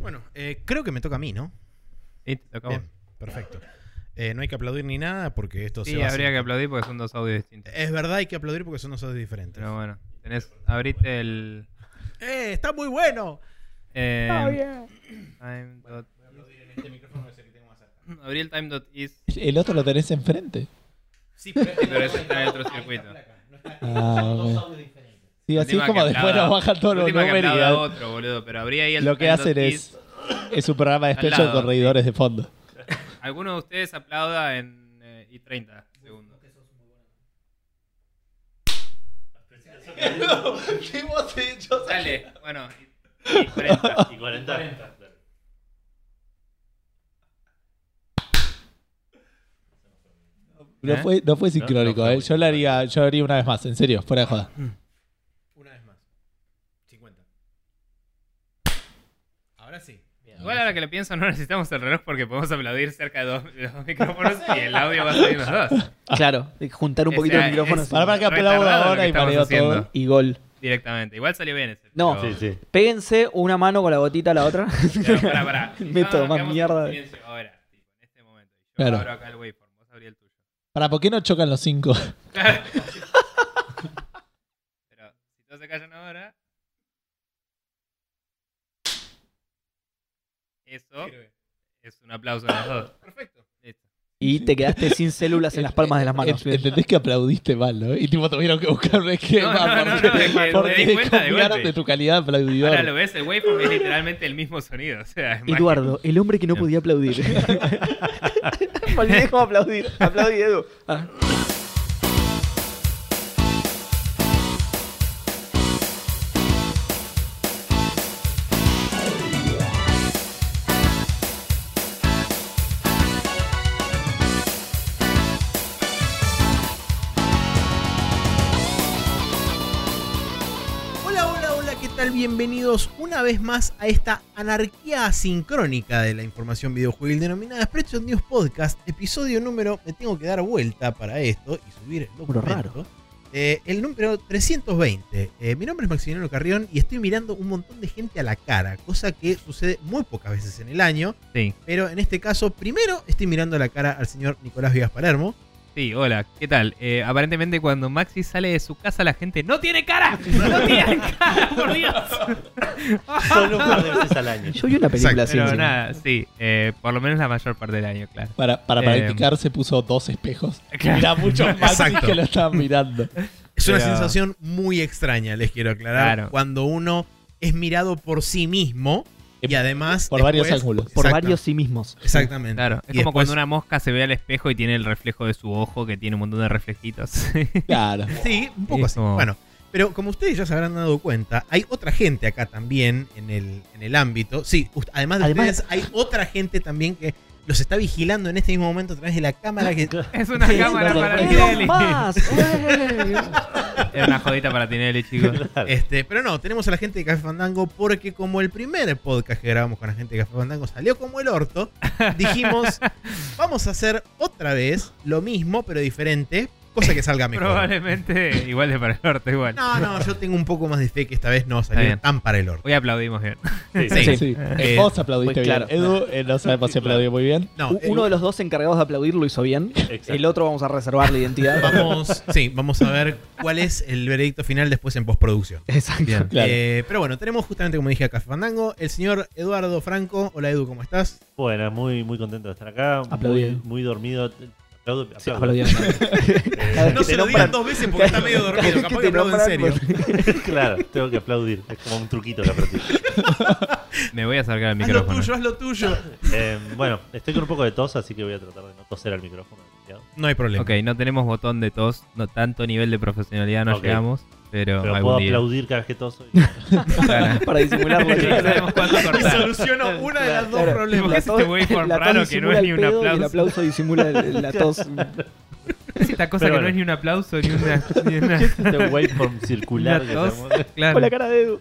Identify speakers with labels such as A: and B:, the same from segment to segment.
A: Bueno, creo que me toca a mí, ¿no?
B: Sí, te toca a vos.
A: Bien, perfecto. No hay que aplaudir ni nada porque esto se
B: Sí,
A: va a
B: habría
A: hacer.
B: que aplaudir porque son dos audios distintos.
A: Es verdad, hay que aplaudir porque son dos audios diferentes.
B: Pero bueno, abrite el...
A: ¡Está muy bueno!
B: time dot-
A: Voy a aplaudir en este micrófono que es el que tengo más cerca.
B: Abrí el time.is.
C: El otro lo tenés enfrente.
A: Sí, pero,
B: pero ese está en otro circuito.
A: Dos audios diferentes.
C: Sí, así es
B: Última
C: como
B: que
C: después
B: aplauda-
C: nos bajan todos los
B: última que
C: números.
B: aplauda otro, boludo. Pero abrí ahí el
C: Lo que hacen
B: time.is.
C: es un programa de
B: Al
C: special
B: lado,
C: con reidores de fondo.
B: Alguno de ustedes aplauda en y 30 segundos. Dale, bueno, y 40.
D: Y 40.
C: No fue sincrónico,
D: no fue
C: Yo lo haría una vez más, en serio, fuera de joda.
A: Una vez más. 50. Ahora sí.
B: Igual ahora que lo pienso, no necesitamos el reloj porque podemos aplaudir cerca de dos micrófonos y el audio va a salir los dos.
E: Claro, juntar un poquito
B: O sea,
E: los micrófonos
C: Para que aplauda
B: retardado lo
C: ahora
B: que
C: y
B: estamos
C: mareo
B: haciendo.
C: todo.
E: y gol.
B: Directamente. Igual salió bien ese.
E: No.
B: pero-
D: Sí.
E: Péguense una mano con la gotita a la otra.
B: Pero pará.
E: Método más
B: quedamos en
E: mierda.
B: silencio ahora, tipo, en este momento. Y yo
C: Claro.
B: abro acá el waveform. Vos abrí el tuyo.
C: ¿Por qué no chocan los 5?
B: Claro. Pero si todos se callan ahora. Eso es un aplauso a los dos.
A: Perfecto.
B: Listo.
E: Y te quedaste sin células en las palmas de las manos.
C: Entendés que aplaudiste mal, ¿no? Y tipo tuvieron que buscar un esquema
B: No, es que me
C: porque
B: di cuenta de
C: copiaron
B: golpe.
C: de tu calidad de aplaudidor.
B: Ahora lo ves, el waveform es literalmente el mismo sonido. O sea, es
E: Eduardo, el hombre que no podía aplaudir. Me olvidé cómo aplaudir. Aplaudí, Edu. Ah.
A: Hola, ¿qué tal? Bienvenidos una vez más a esta anarquía asincrónica de la información videojuegil denominada Spreadshot News Podcast, episodio número, me tengo que dar vuelta para esto y subir el documento.
E: raro.
A: El número 320. Mi nombre es Maximiliano Carrión y estoy mirando un montón de gente a la cara, cosa que sucede muy pocas veces en el año,
B: Sí,
A: pero en este caso primero estoy mirando a la cara al señor Nicolás Viegas Palermo.
B: sí, hola, ¿qué tal? Aparentemente cuando Maxi sale de su casa la gente ¡no tiene cara! ¡No tiene cara, por Dios!
D: Solo un par de veces al año.
E: Yo vi una película así.
B: Pero
E: encima.
B: nada, sí, por lo menos la mayor parte del año, claro.
C: Para practicar se puso 2 espejos.
B: Claro.
C: Mira, muchos más
A: Exacto.
C: que lo estaban mirando.
A: Es una
B: Pero-
A: sensación muy extraña, les quiero aclarar,
B: Claro.
A: cuando uno es mirado por sí mismo y además
C: Por varios
A: después-
C: ángulos.
E: Por
A: Exacto.
E: varios sí mismos.
A: Exactamente.
B: Claro, es
A: Y
B: como
A: después-
B: cuando una mosca se ve al espejo y tiene el reflejo de su ojo que tiene un montón de reflejitos.
C: Claro.
A: Sí, un poco
B: Es
A: así.
B: como-
A: Bueno, pero como ustedes ya se habrán dado cuenta, hay otra gente acá también en el ámbito. Sí, además de
E: Además-
A: ustedes, hay otra gente también que los está vigilando en este mismo momento a través de la cámara que...
B: Es una
E: Sí,
B: cámara
E: no,
B: para
E: no,
B: Tinelli.
E: más! ¡Ey!
B: Era una jodita para Tinelli, chicos.
A: Pero no, tenemos a la gente de Café Fandango porque como el primer podcast que grabamos con la gente de Café Fandango salió como el orto, dijimos, vamos a hacer otra vez lo mismo pero diferente, cosa que salga mejor.
B: Probablemente igual de para el orto, igual.
A: No, yo tengo un poco más de fe que esta vez no
B: Está
A: salió
B: bien.
A: tan para el orto.
B: Hoy aplaudimos bien.
A: Sí.
C: Sí.
A: Eh,
C: Vos aplaudiste
E: pues
C: bien.
E: claro.
C: Edu, no sabemos si aplaudió muy bien.
A: No,
E: Uno de los dos encargados de aplaudir lo hizo bien.
D: Exacto.
E: El otro vamos a reservar la identidad.
A: vamos a ver cuál es el veredicto final después en postproducción.
E: Exacto.
B: Bien.
C: Claro.
A: Pero bueno, tenemos justamente, como dije, a Café Fandango, el señor Eduardo Franco. Hola Edu, ¿cómo estás?
D: Bueno, muy contento de estar acá.
C: Aplaudí.
D: Muy dormido. Aplaudo.
E: Sí,
D: aplaudo.
E: aplaudí. Cada vez
A: No
E: que
A: se
E: te
A: lo digan
E: nombran-
A: 2 veces porque está medio
E: cada
A: dormido.
E: vez
A: Capaz
E: que
A: que
E: te
A: aplaude en
E: nombran,
A: serio.
D: Claro, tengo que aplaudir. Es como un truquito que aprendí.
B: Me voy a acercar al
A: Haz lo
B: micrófono.
A: tuyo, haz lo tuyo.
D: Bueno, estoy con un poco de tos, así que voy a tratar de no toser al micrófono. demasiado.
A: No hay problema.
B: Ok, no tenemos botón de tos, no tanto nivel de profesionalidad no
D: Ok.
B: llegamos, pero
D: Pero
B: algún
D: puedo
B: día.
D: aplaudir cada vez que toso.
B: Claro.
E: Para disimularlo.
B: Sí, sabemos cuándo
A: Y
B: cortar.
A: soluciono una de las dos
E: Claro.
A: problemas.
B: ¿Por qué es este waveform raro que no es ni un
E: Y el
B: aplauso?
E: aplauso disimula la tos.
B: Es esta cosa
D: Pero
B: que no
D: bueno.
B: es ni un aplauso ni una. Ni una,
D: Este waveform circular
B: una
D: que
B: tos.
D: tenemos.
B: Claro.
E: Con la cara de Edu.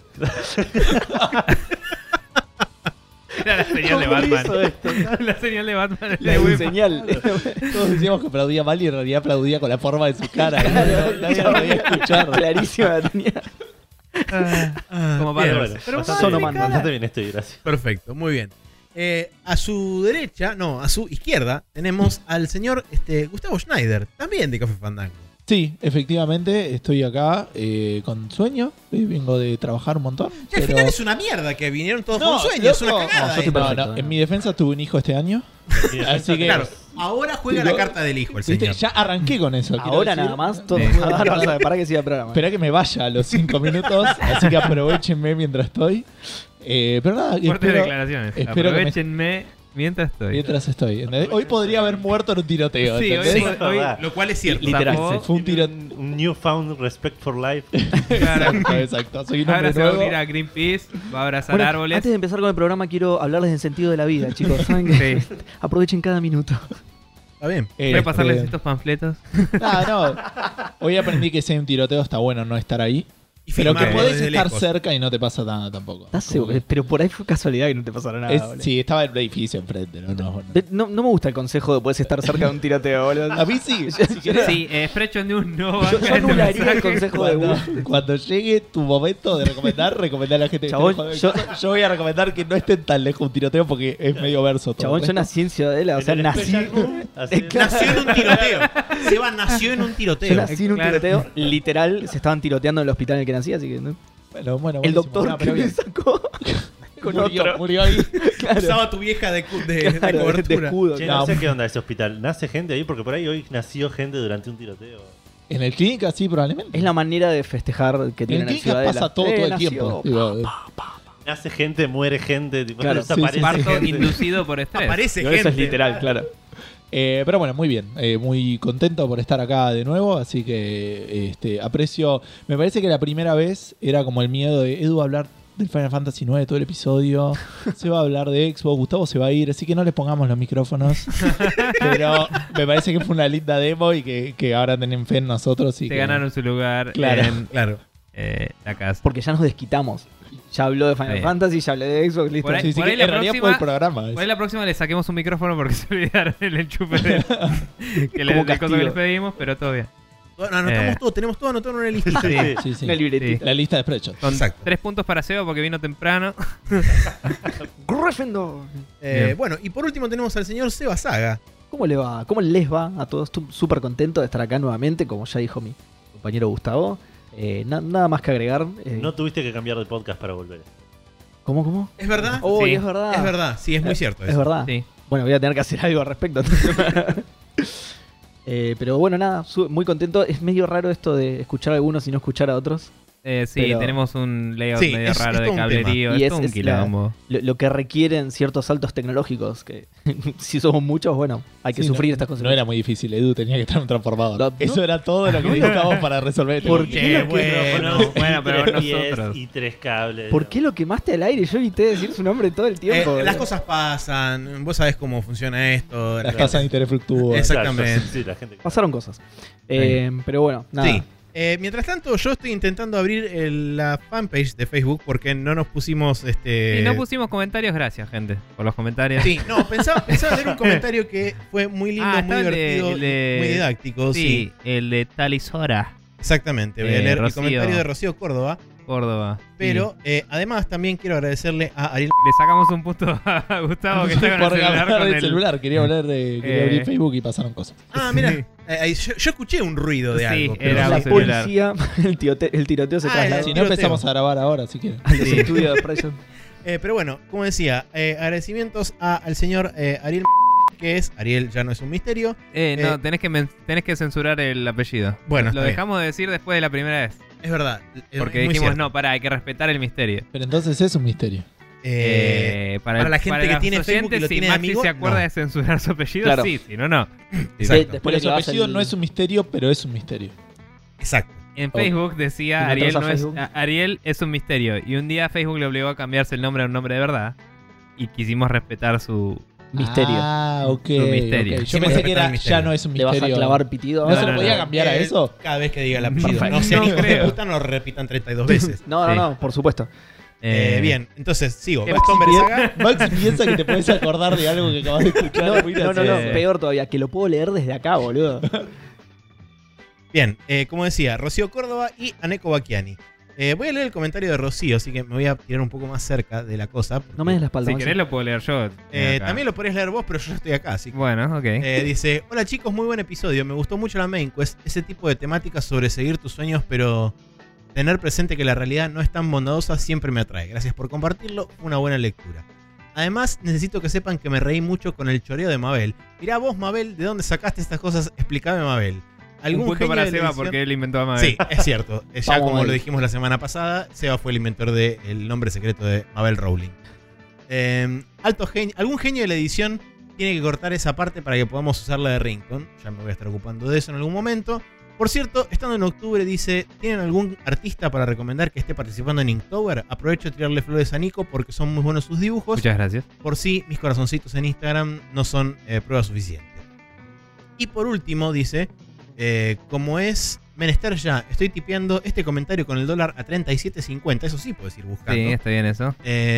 B: Era la señal de
E: ¿Cómo
B: Batman.
E: hizo esto?
B: La señal de Batman.
E: La señal.
C: Todos decíamos que aplaudía mal y en realidad aplaudía con la forma de su cara. Nadie lo podía escuchar.
E: Clarísima la tenía.
B: Como
A: bien.
B: para
D: Bueno,
B: Pero
D: bastante,
E: Sonoman,
D: bastante bien estoy, gracias.
A: Perfecto, muy bien. A su derecha, no, a su izquierda, tenemos al señor Gustavo Schneider, también de Café Fandango.
C: Sí, efectivamente, estoy acá con sueño. Vengo de trabajar un montón.
A: Que al
C: pero-
A: final es una mierda que vinieron todos
C: No,
A: con sueño, es una
C: loco.
A: cagada.
E: No, yo estoy
C: No,
E: perfecto,
C: no,
E: no.
C: en mi defensa tuve un hijo este año. Así que
A: Claro, ahora juega
C: Digo,
A: la carta del hijo el
C: ¿viste?
A: señor.
C: Ya arranqué con eso. quiero
E: Ahora
C: decir.
E: nada más, todo.
B: Sí.
E: Ahora vas a ver, para que siga el programa.
C: Esperá que me vaya a los 5 minutos, así que aprovechenme mientras estoy. Pero nada,
B: Fuertes
C: espero,
B: declaraciones.
C: espero que me-
B: Aprovechenme mientras estoy.
C: mientras estoy. ¿entendés? Hoy podría haber muerto en un tiroteo.
B: Sí,
C: ¿entendés?
B: hoy-
A: Lo cual es cierto.
E: Literal.
B: Zafó.
C: Fue un tiro.
D: Un newfound respect for life.
B: Claro.
C: Exacto, exacto. Soy un
B: Ahora
C: hombre
B: se va a
C: nuevo.
B: unir a Greenpeace, va a abrazar
E: Bueno,
B: árboles.
E: antes de empezar con el programa, quiero hablarles del sentido de la vida, chicos. ¿Saben qué?
B: Sí.
E: Aprovechen cada minuto.
A: Está bien.
B: Voy a pasarles estos panfletos.
C: No. Hoy aprendí que si hay un tiroteo está bueno no estar ahí.
A: Y
C: Pero que
A: filmarlo
C: podés
A: desde
C: estar
A: lejos.
C: cerca y no te pasa nada tampoco.
E: ¿Estás seguro? Pero por ahí fue casualidad que no te pasara nada. boludo.
C: Sí, estaba el edificio enfrente. No.
E: No me gusta el consejo de poder estar cerca de un tiroteo, boludo.
C: A mí sí. Si querés.
B: Sí, Sprecho News no
E: Yo
B: banca este
E: anularía el
B: mensaje.
E: consejo de Gus.
C: Cuando llegue tu momento de recomendar a la gente.
E: Chabón,
C: Joder,
E: yo-
C: yo voy a recomendar que no estén tan lejos un tiroteo porque es medio verso todo.
E: Chabón, yo nací en Ciudadela, o sea,
D: En el
E: nací.
D: Special Room, así-
A: Nació en un tiroteo. Seba nació en un
E: Yo
A: tiroteo.
E: nací en un
B: Claro.
E: tiroteo. Literal, se estaban tiroteando en el hospital en el que nací, así que. ¿no?
C: Bueno,
E: El
C: buenísimo.
E: doctor
C: No,
E: que
C: pero
E: me
C: bien.
E: sacó con otro.
C: Murió ahí.
E: Claro,
A: Usaba tu vieja de
E: claro, de
A: cobertura.
E: escudo.
D: Che,
E: claro.
D: no sé qué onda ese hospital. ¿Nace gente ahí? Porque por ahí hoy nació gente durante un tiroteo.
C: En el clínica sí, probablemente.
E: Es la manera de festejar que
C: En
E: tienen
C: el
E: en
C: clínica
E: Ciudadela.
C: pasa todo el
E: nació.
C: tiempo. Digo,
D: Nace gente, muere gente, tipo,
E: Claro,
D: desaparece
C: sí,
B: Parto
D: gente.
B: inducido por estrés.
A: Aparece
E: Pero
A: gente.
E: eso es literal, claro.
C: pero bueno, muy bien. Muy contento por estar acá de nuevo. Así que aprecio. Me parece que la primera vez era como el miedo de Edu hablar del Final Fantasy IX todo el episodio. Se va a hablar de Xbox. Gustavo se va a ir. Así que no les pongamos los micrófonos. Pero me parece que fue una linda demo y que ahora tienen fe en nosotros. Y
B: Te
C: que-
B: ganaron su lugar
C: Claro.
B: en
A: Claro.
B: la casa.
E: Porque ya nos desquitamos. Ya habló de Final
B: Sí.
E: Fantasy, ya hablé de Xbox, listo.
B: Por ahí-
C: Sí, sí,
B: por
C: que
B: la
C: en realidad
B: próxima-
C: fue el programa.
B: Por ahí la próxima le saquemos un micrófono porque se olvidaron el enchufe de, que le,
E: Como
B: de cosa que
E: castigo.
B: les pedimos, pero todo bien.
A: Anotamos todo, tenemos todo anotado en una lista.
B: Sí.
C: Sí, sí.
E: Una libretita.
B: Sí.
C: La lista de Spreadshot.
B: Son
A: Exacto.
B: 3 puntos para Seba porque vino temprano.
E: Gryffindor.
B: Bien.
A: Bueno, y por último tenemos al señor Seba Saga.
E: ¿Cómo le va? ¿Cómo les va a todos? Estoy súper contento de estar acá nuevamente, como ya dijo mi compañero Gustavo. Nada más que agregar.
D: No tuviste que cambiar de podcast para volver.
E: ¿Cómo?
A: ¿Es verdad?
E: Oh,
B: Sí.
E: es verdad.
A: Es verdad, sí, es muy cierto.
E: Es
A: eso.
E: verdad.
B: Sí.
E: Bueno, voy a tener que hacer algo al respecto. Pero bueno, nada, muy contento. Es medio raro esto de escuchar a algunos y no escuchar a otros.
B: Sí,
E: Pero-
B: tenemos un layout
A: Sí,
B: medio
A: es
B: raro
A: todo
B: de
A: un
B: cablerío.
E: tema. Y
B: Es todo un
E: es la-
B: quilombo.
E: Lo que requieren ciertos saltos tecnológicos, que si somos muchos, bueno, hay que
C: Sí,
E: sufrir
C: no,
E: estas
C: No
E: consecuencias.
C: era muy difícil, Edu tenía que estar en un transformador.
E: No,
C: Eso era todo lo que necesitábamos para resolver este
E: ¿Por
C: conflicto.
E: qué?
A: Qué bueno.
B: Bueno, pero
D: y 3 pies
B: nosotros.
D: y 3 cables.
E: ¿Por qué lo quemaste al aire? Yo evité decir su nombre todo el tiempo.
A: Las cosas pasan, vos sabés cómo funciona esto.
C: Las tasas de interés fluctúan.
A: Exactamente.
D: Sí, la gente.
E: Pasaron cosas. Pero bueno, nada.
A: Sí. Mientras tanto, yo estoy intentando abrir la fanpage de Facebook porque no nos pusimos
B: Y no pusimos comentarios, gracias, gente, por los comentarios.
A: Sí, no, pensaba leer un comentario que fue muy lindo,
B: Ah,
A: muy
B: está el de-
A: divertido,
B: el de-
A: muy didáctico. Sí,
B: Sí, el de Talisora,
A: exactamente. Voy a leer el
B: Rocío.
A: comentario de Rocío Córdoba.
B: Córdoba.
A: Pero además también quiero agradecerle a Ariel.
B: Le sacamos un punto a Gustavo que está con el
C: Por
B: celular.
C: agarrar
B: Con
C: el
B: el...
C: celular, quería abrir Facebook y pasaron cosas.
A: Ah, mira, yo escuché un ruido de
B: Sí,
A: algo. pero
B: era
E: La
B: un celular.
E: policía, el tiroteo se
A: Ah,
E: trasladó
C: Si no
A: tiroteo.
C: empezamos a grabar ahora, si quieren.
E: a los
B: Sí.
E: estudios de Pressure.
A: pero bueno, como decía, agradecimientos al señor Ariel, que es Ariel, ya no es un misterio.
B: No, tenés que censurar el apellido.
A: Bueno,
B: Lo
A: está bien.
B: dejamos de decir después de la primera vez.
A: Es verdad.
B: Porque
A: es muy
B: dijimos,
A: cierto.
B: no, pará, hay que respetar el misterio.
C: Pero entonces es un misterio.
A: Para la gente que
B: los
A: tiene Facebook y lo
B: si
A: tiene de
B: Maxi
A: amigo,
B: se acuerda
A: no.
B: de censurar su apellido,
E: Claro.
B: sí, si no, no.
A: Exacto.
E: Después
C: Por
E: le
C: su
E: clavas
C: apellido
E: el-
C: no es un misterio, pero es un misterio.
A: Exacto.
B: En Facebook decía
E: ¿Y
B: Ariel,
E: entras a
B: no es,
E: Facebook?
B: Ariel es un misterio. Y un día Facebook le obligó a cambiarse el nombre a un nombre de verdad. Y quisimos respetar su...
E: Misterio.
C: Ah, ok.
B: Un misterio.
C: ok. Yo
A: Siempre
C: pensé que
A: respetar
C: era
A: el misterio.
C: ya no es un
E: ¿Le vas
C: misterio.
E: a clavar pitido?
C: ¿No se
B: No,
C: lo
B: no,
C: podía
B: no.
C: cambiar a eso?
A: Cada vez que diga el apellido.
B: Perfecto.
A: No sean
B: No
A: hijos de
B: creo.
A: puta, no lo repitan 32 veces.
E: No,
B: Sí.
E: no, por supuesto.
A: Bien, entonces sigo.
B: ¿Qué
A: Gastón Berzaga.
C: Maxi piensa que te puedes acordar de algo que acabas de escuchar.
E: No,
C: Muy
E: no,
C: gracioso.
E: peor todavía, que lo puedo leer desde acá, boludo.
A: Bien, como decía, Rocío Córdoba y Aneko Bacchiani. Voy a leer el comentario de Rocío, así que me voy a tirar un poco más cerca de la cosa.
E: No me des la espalda.
B: Si
E: Maxi.
B: querés lo puedo leer yo. Acá.
A: También lo podés leer vos, pero yo estoy acá, así que...
B: Bueno, ok.
A: Dice, hola chicos, muy buen episodio. Me gustó mucho la main quest, ese tipo de temáticas sobre seguir tus sueños, pero tener presente que la realidad no es tan bondadosa siempre me atrae. Gracias por compartirlo, fue una buena lectura. Además, necesito que sepan que me reí mucho con el choreo de Mabel. Mirá vos, Mabel, ¿de dónde sacaste estas cosas? Explícame, Mabel.
B: Un punto para
A: de la
B: Seba
A: edición?
B: porque él inventó a Mabel.
A: Sí, es cierto. Ya
E: Vamos,
A: como
E: Mabel.
A: lo dijimos la semana pasada, Seba fue el inventor del nombre secreto de Mabel Rowling. Alto genio. Algún genio de la edición tiene que cortar esa parte para que podamos usarla de Ringtone. Ya me voy a estar ocupando de eso en algún momento. Por cierto, estando en octubre, dice, ¿tienen algún artista para recomendar que esté participando en Inktober? Aprovecho de tirarle flores a Nico porque son muy buenos sus dibujos.
B: Muchas gracias.
A: Por si mis corazoncitos en Instagram no son prueba suficiente. Y por último, dice, como es menester ya, estoy tipeando este comentario con el dólar a 37.50. Eso sí puedes ir buscando.
B: Sí, está bien eso.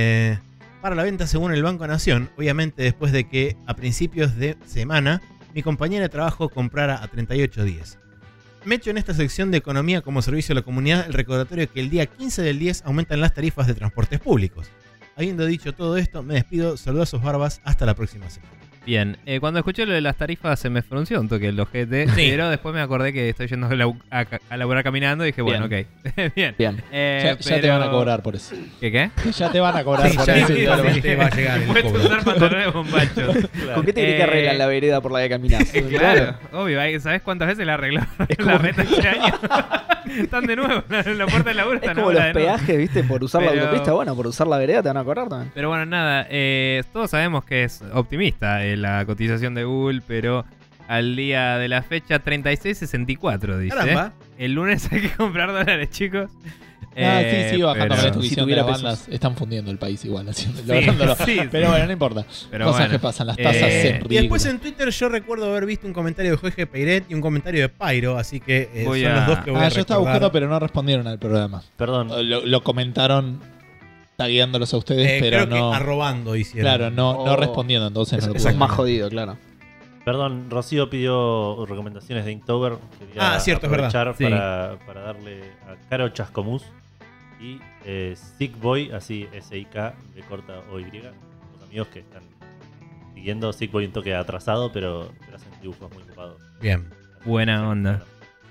A: Para la venta según el Banco Nación. Obviamente después de que a principios de semana mi compañera de trabajo comprara a 38.10. Me echo en esta sección de economía como servicio a la comunidad el recordatorio que el día 15 del 10 aumentan las tarifas de transportes públicos. Habiendo dicho todo esto, me despido. Saludos barbas. Hasta la próxima semana.
B: Bien, cuando escuché lo de las tarifas se me frunció un toque el ojete,
A: Sí.
B: pero después me acordé que estoy yendo a laburar caminando y dije, bueno, ok. Bien.
E: Bien.
C: Ya te
B: pero-
C: van a cobrar por eso.
B: ¿Qué?
C: Ya te van a cobrar
A: Sí,
C: por
A: ya
C: eso.
A: eventualmente va a llegar el
B: Puedes
A: cobro.
B: usar pantalones bombachos.
E: ¿Con qué te crees que arreglan la vereda por la que caminás?
B: Claro, obvio. ¿Sabes cuántas veces la arregló la reta este año? Están de nuevo, la puerta del laburo
E: Es
B: está
E: como
B: ahora
E: los
B: de nuevo.
E: peajes, ¿viste? Por usar la
B: Pero-
E: autopista, bueno, por usar la vereda te van a cobrar también.
B: Pero bueno, nada, todos sabemos que es optimista la cotización de Google, pero al día de la fecha 36.64 dice.
A: Caramba.
B: El lunes hay que comprar dólares, chicos.
C: Sigue bajando
B: pero-
C: con esto que
E: si
C: hicieron de
E: tuviera
C: las
E: pesos.
C: bandas. Están fundiendo el país igual, haciendo,
B: Sí,
C: lográndolo.
B: sí,
C: Pero
B: sí.
C: bueno, no importa.
B: Pero
C: Cosas
B: bueno,
C: que pasan, las tasas
B: eh,
C: se
A: Y después
C: ridículas.
A: en Twitter yo recuerdo haber visto un comentario de Jorge Peiret y un comentario de Pyro, así que
B: Voy
A: son
B: a-
A: los dos que voy a
C: Yo estaba
A: recordar.
C: buscando, pero no respondieron al programa.
D: Perdón.
C: Lo comentaron tagueándolos a ustedes, pero
A: creo
C: no.
A: que arrobando hicieron.
C: Claro, no
E: Oh.
C: respondiendo, entonces no lo
E: Eso es
C: puedo
E: más
C: ver.
E: jodido, claro.
D: Perdón, Rocío pidió recomendaciones de Inktober. Quería
A: Cierto, es verdad.
D: aprovechar
B: Sí.
D: para darle a Caro Chascomús y Sick Boy, así S-I-K, de corta O-Y. Los amigos que están siguiendo Sick Boy un toque atrasado, pero hacen dibujos muy ocupados.
A: Bien.
B: Buena onda.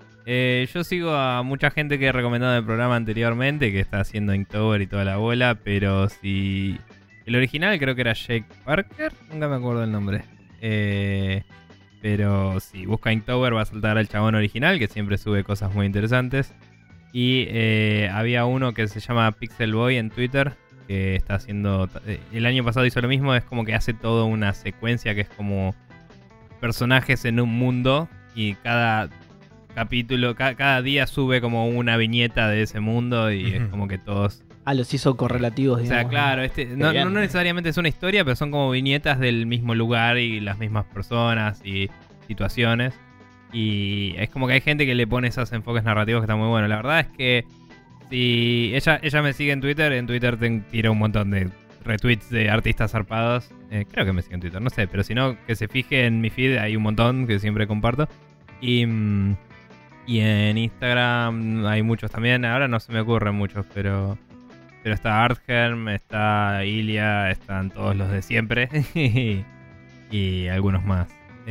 B: Yo sigo a mucha gente que he recomendado en el programa anteriormente, que está haciendo Inktober y toda la bola, pero si... El original creo que era Jake Parker, nunca me acuerdo el nombre. Pero si busca Inktober va a saltar al chabón original, que siempre sube cosas muy interesantes. Y había uno que se llama Pixel Boy en Twitter, que está haciendo... el año pasado hizo lo mismo, es como que hace toda una secuencia que es como personajes en un mundo y cada capítulo, cada día sube como una viñeta de ese mundo y es
A: Ujú.
B: como que todos...
E: Los hizo correlativos,
B: O
E: digamos.
B: sea, claro, no
C: bien.
B: necesariamente es una historia, pero son como viñetas del mismo lugar y las mismas personas y situaciones. Y es como que hay gente que le pone esos enfoques narrativos que están muy buenos. La verdad es que si ella me sigue en Twitter tira un montón de retweets de artistas zarpados. Creo que me sigue en Twitter, no sé, pero si no, que se fije en mi feed, hay un montón que siempre comparto. Y en Instagram hay muchos también, ahora no se me ocurren muchos, pero está Artgerm, está Ilia, están todos los de siempre y algunos más.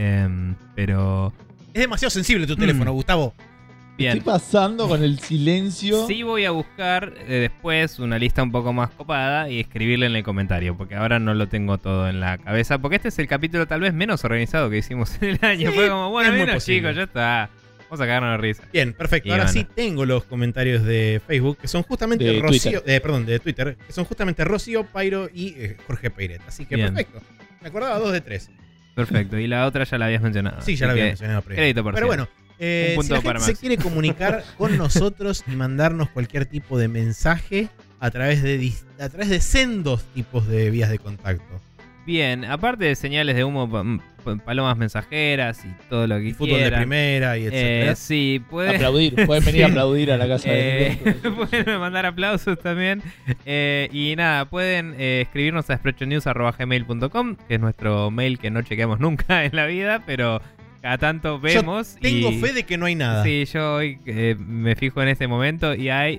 B: Pero
A: Es demasiado sensible tu teléfono, Gustavo.
C: ¿Qué
B: bien.
C: pasando con el silencio?
B: Sí voy a buscar después una lista un poco más copada y escribirle en el comentario, porque ahora no lo tengo todo en la cabeza, porque este es el capítulo tal vez menos organizado que hicimos en el año.
A: Sí,
B: Fue como, bueno,
A: es muy
B: bien
A: posible.
B: chicos, ya está. Vamos a cagarnos de risa.
A: Bien, perfecto.
B: Y
A: Ahora
B: bueno.
A: sí tengo los comentarios de Facebook, que son justamente
C: De
A: Rocío, de Twitter, que son justamente Rocío, Pyro y Jorge Peiret. Así que
B: Bien.
A: perfecto. Me acordaba 2 de 3.
B: Perfecto. Y la otra ya la habías mencionado.
A: Sí, ya la
B: así
A: había
B: que
A: mencionado previo.
B: crédito parcial.
A: Pero bueno,
B: Un punto
A: si la
B: para
A: gente se
B: Max.
A: quiere comunicar con nosotros y mandarnos cualquier tipo de mensaje a través de sendos tipos de vías de contacto.
B: Bien, aparte de señales de humo, palomas mensajeras y todo lo que
A: Y fútbol de
B: quieran.
A: primera y etcétera.
B: Sí, pueden,
C: Aplaudir, pueden venir a aplaudir a la casa de
B: pueden mandar aplausos también. Y nada, pueden escribirnos a sprechonews@gmail.com, que es nuestro mail que no chequeamos nunca en la vida, pero cada tanto vemos.
A: Tengo
B: y,
A: fe de que no hay nada.
B: Sí, yo hoy me fijo en este momento y hay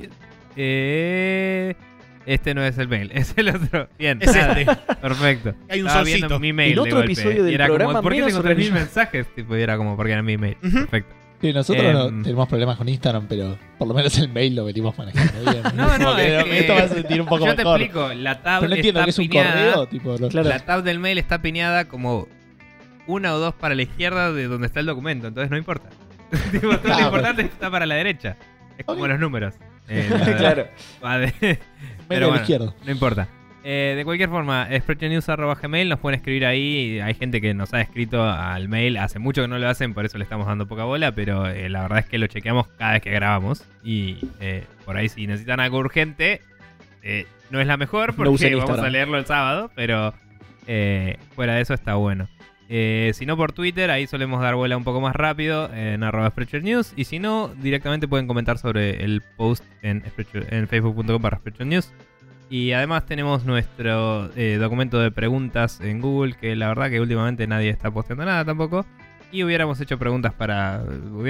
B: Este no es el mail, es el otro. Bien,
A: Es
B: nada,
A: este.
B: Perfecto.
A: Hay un
B: Estaba
A: solcito.
B: viendo mi mail
E: El otro
B: de golpe,
E: episodio del
B: y era como,
E: programa
B: ¿por qué
E: menos
B: tengo 3.000
E: organizado?
B: mensajes? Tipo, y era como, porque era mi mail.
A: Ujú.
B: Perfecto.
C: Sí, nosotros no
B: Em,
C: tenemos problemas con Instagram, pero por lo menos el mail lo venimos manejando bien.
B: No,
C: Como que
B: es que
C: esto va a sentir un poco
B: yo te
C: mejor.
B: explico, la tab
C: Pero no entiendo
B: está
C: que es un
B: piñada,
C: correo, tipo, no.
E: Claro.
B: La tab del mail está piñada como una o dos para la izquierda de donde está el documento, entonces no importa. Tipo, todo lo
C: Ah,
B: importante está para la derecha. Es como
C: Ok.
B: los números.
E: Claro.
B: Va de-
C: Mail
B: Pero
C: a la
B: bueno,
C: izquierda.
B: no importa. De cualquier forma, sprechernews@gmail, nos pueden escribir ahí. Hay gente que nos ha escrito al mail. Hace mucho que no lo hacen, por eso le estamos dando poca bola. Pero la verdad es que lo chequeamos cada vez que grabamos. Y por ahí, si necesitan algo urgente, no es la mejor
E: No
B: porque
E: usen
B: vamos a
E: Instagram.
B: leerlo el sábado. Pero fuera de eso está bueno. Si no, por Twitter, ahí solemos dar bola un poco más rápido en @SprecherNews. Y si no, directamente pueden comentar sobre el post en facebook.com/SprecherNews. Y además tenemos nuestro documento de preguntas en Google, que la verdad que últimamente nadie está posteando nada tampoco. Y hubiéramos pedido preguntas para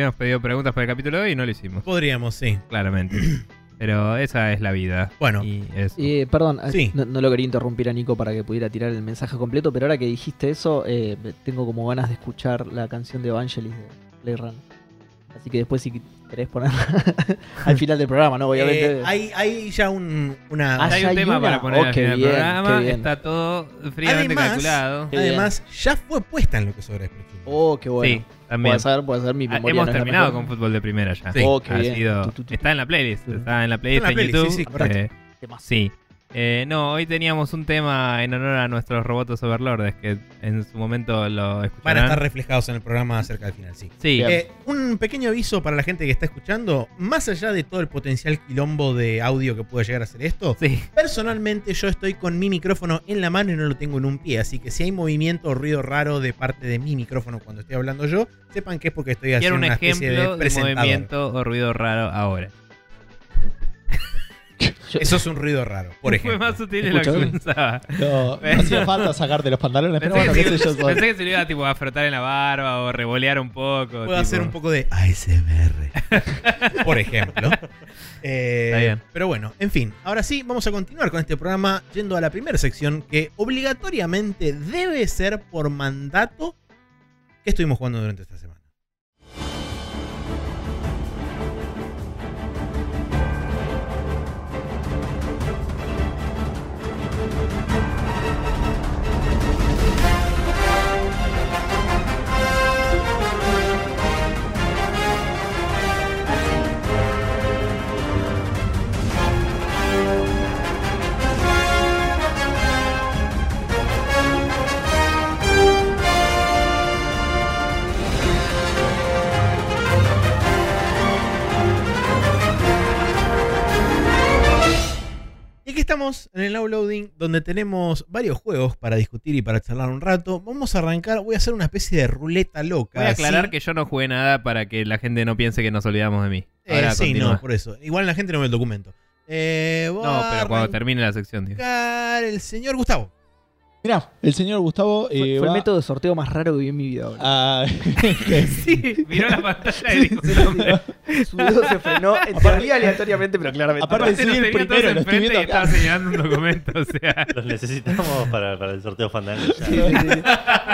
B: el capítulo de hoy y no lo hicimos,
A: Podríamos, sí.
B: claramente. Pero esa es la vida.
A: Bueno.
B: Y eso.
E: Perdón,
A: Sí.
E: no lo quería interrumpir a Nico para que pudiera tirar el mensaje completo, pero ahora que dijiste eso, tengo como ganas de escuchar la canción de Evangelis de Playrun. Así que después si querés ponerla al final del programa, ¿no? Obviamente.
A: Hay ya una...
E: Ah,
B: Hay
E: ya
B: un
E: hay
B: tema
E: una.
B: para poner al
E: qué
B: final del
E: bien,
B: programa.
E: qué bien.
B: Está todo fríamente
A: Además-
B: calculado.
E: Qué
A: Además, ya fue puesta en lo que sobre Sprecher.
E: Oh, qué bueno.
B: Sí, también.
E: Puede ser mi memoria.
B: Hemos
E: no es la
B: terminado
E: mejor.
B: con fútbol de primera ya.
A: Sí.
E: Oh, qué
B: Ha
E: bien.
B: sido-
E: Tu, tu, tu.
B: Está en la playlist.
E: Sí.
B: Está en la playlist
A: Está en la
B: en
A: playlist,
B: YouTube.
A: sí, correcto.
E: Temazo.
B: Sí. No, hoy teníamos un tema en honor a nuestros robots overlords que en su momento lo
A: Van a
B: escucharán.
A: estar reflejados en el programa acerca del final, sí.
B: Sí,
E: Bien.
A: Un pequeño aviso para la gente que está escuchando. Más allá de todo el potencial quilombo de audio que puede llegar a ser esto,
B: sí.
A: personalmente yo estoy con mi micrófono en la mano y no lo tengo en un pie. Así que si hay movimiento o ruido raro de parte de mi micrófono cuando estoy hablando yo, sepan que es porque estoy
B: Quiero
A: haciendo
B: un
A: una especie
B: ejemplo
A: de
B: de
A: presentador.
B: movimiento o ruido raro ahora.
A: Eso es un ruido raro, por
B: Fue
A: ejemplo.
B: más sutil de lo que
E: ¿Escuchó bien?
B: pensaba.
C: No hacía falta sacarte los pantalones, pero
B: Pensé,
C: bueno,
B: que
C: qué sé yo.
B: se, pensé que se lo iba tipo, a frotar en la barba o revolear un poco.
A: Puedo
B: tipo.
A: hacer un poco de ASMR, por ejemplo.
B: Está bien.
A: Pero bueno, en fin. Ahora sí, vamos a continuar con este programa yendo a la primera sección que obligatoriamente debe ser por mandato que estuvimos jugando durante esta semana. Y aquí estamos en el Now Loading, donde tenemos varios juegos para discutir y para charlar un rato. Vamos a arrancar, voy a hacer una especie de ruleta loca.
B: Voy a aclarar
A: ¿sí?
B: que yo no jugué nada para que la gente no piense que nos olvidamos de mí. Ahora
A: Sí,
B: continúa.
A: no, por eso. Igual la gente no ve el documento. Voy
B: No,
A: a
B: pero cuando termine la sección, tío.
A: arrancar el señor Gustavo.
C: Mirá, el señor Gustavo
E: Fue el
C: va
E: método de sorteo más raro que vi en mi vida. boludo.
C: a...
B: Sí, miró la pantalla y dijo:
E: Su dedo se frenó en teoría aleatoriamente, pero claramente.
C: Aparte,
B: Aparte
C: soy
B: nos
C: el
B: tenía
C: primero,
B: todos
C: lo estoy
B: enfrente y
C: viendo
B: estaba
C: acá.
B: señalando un documento, o sea.
D: Los necesitamos para el sorteo Fandango ya.
E: Sí, sí, sí.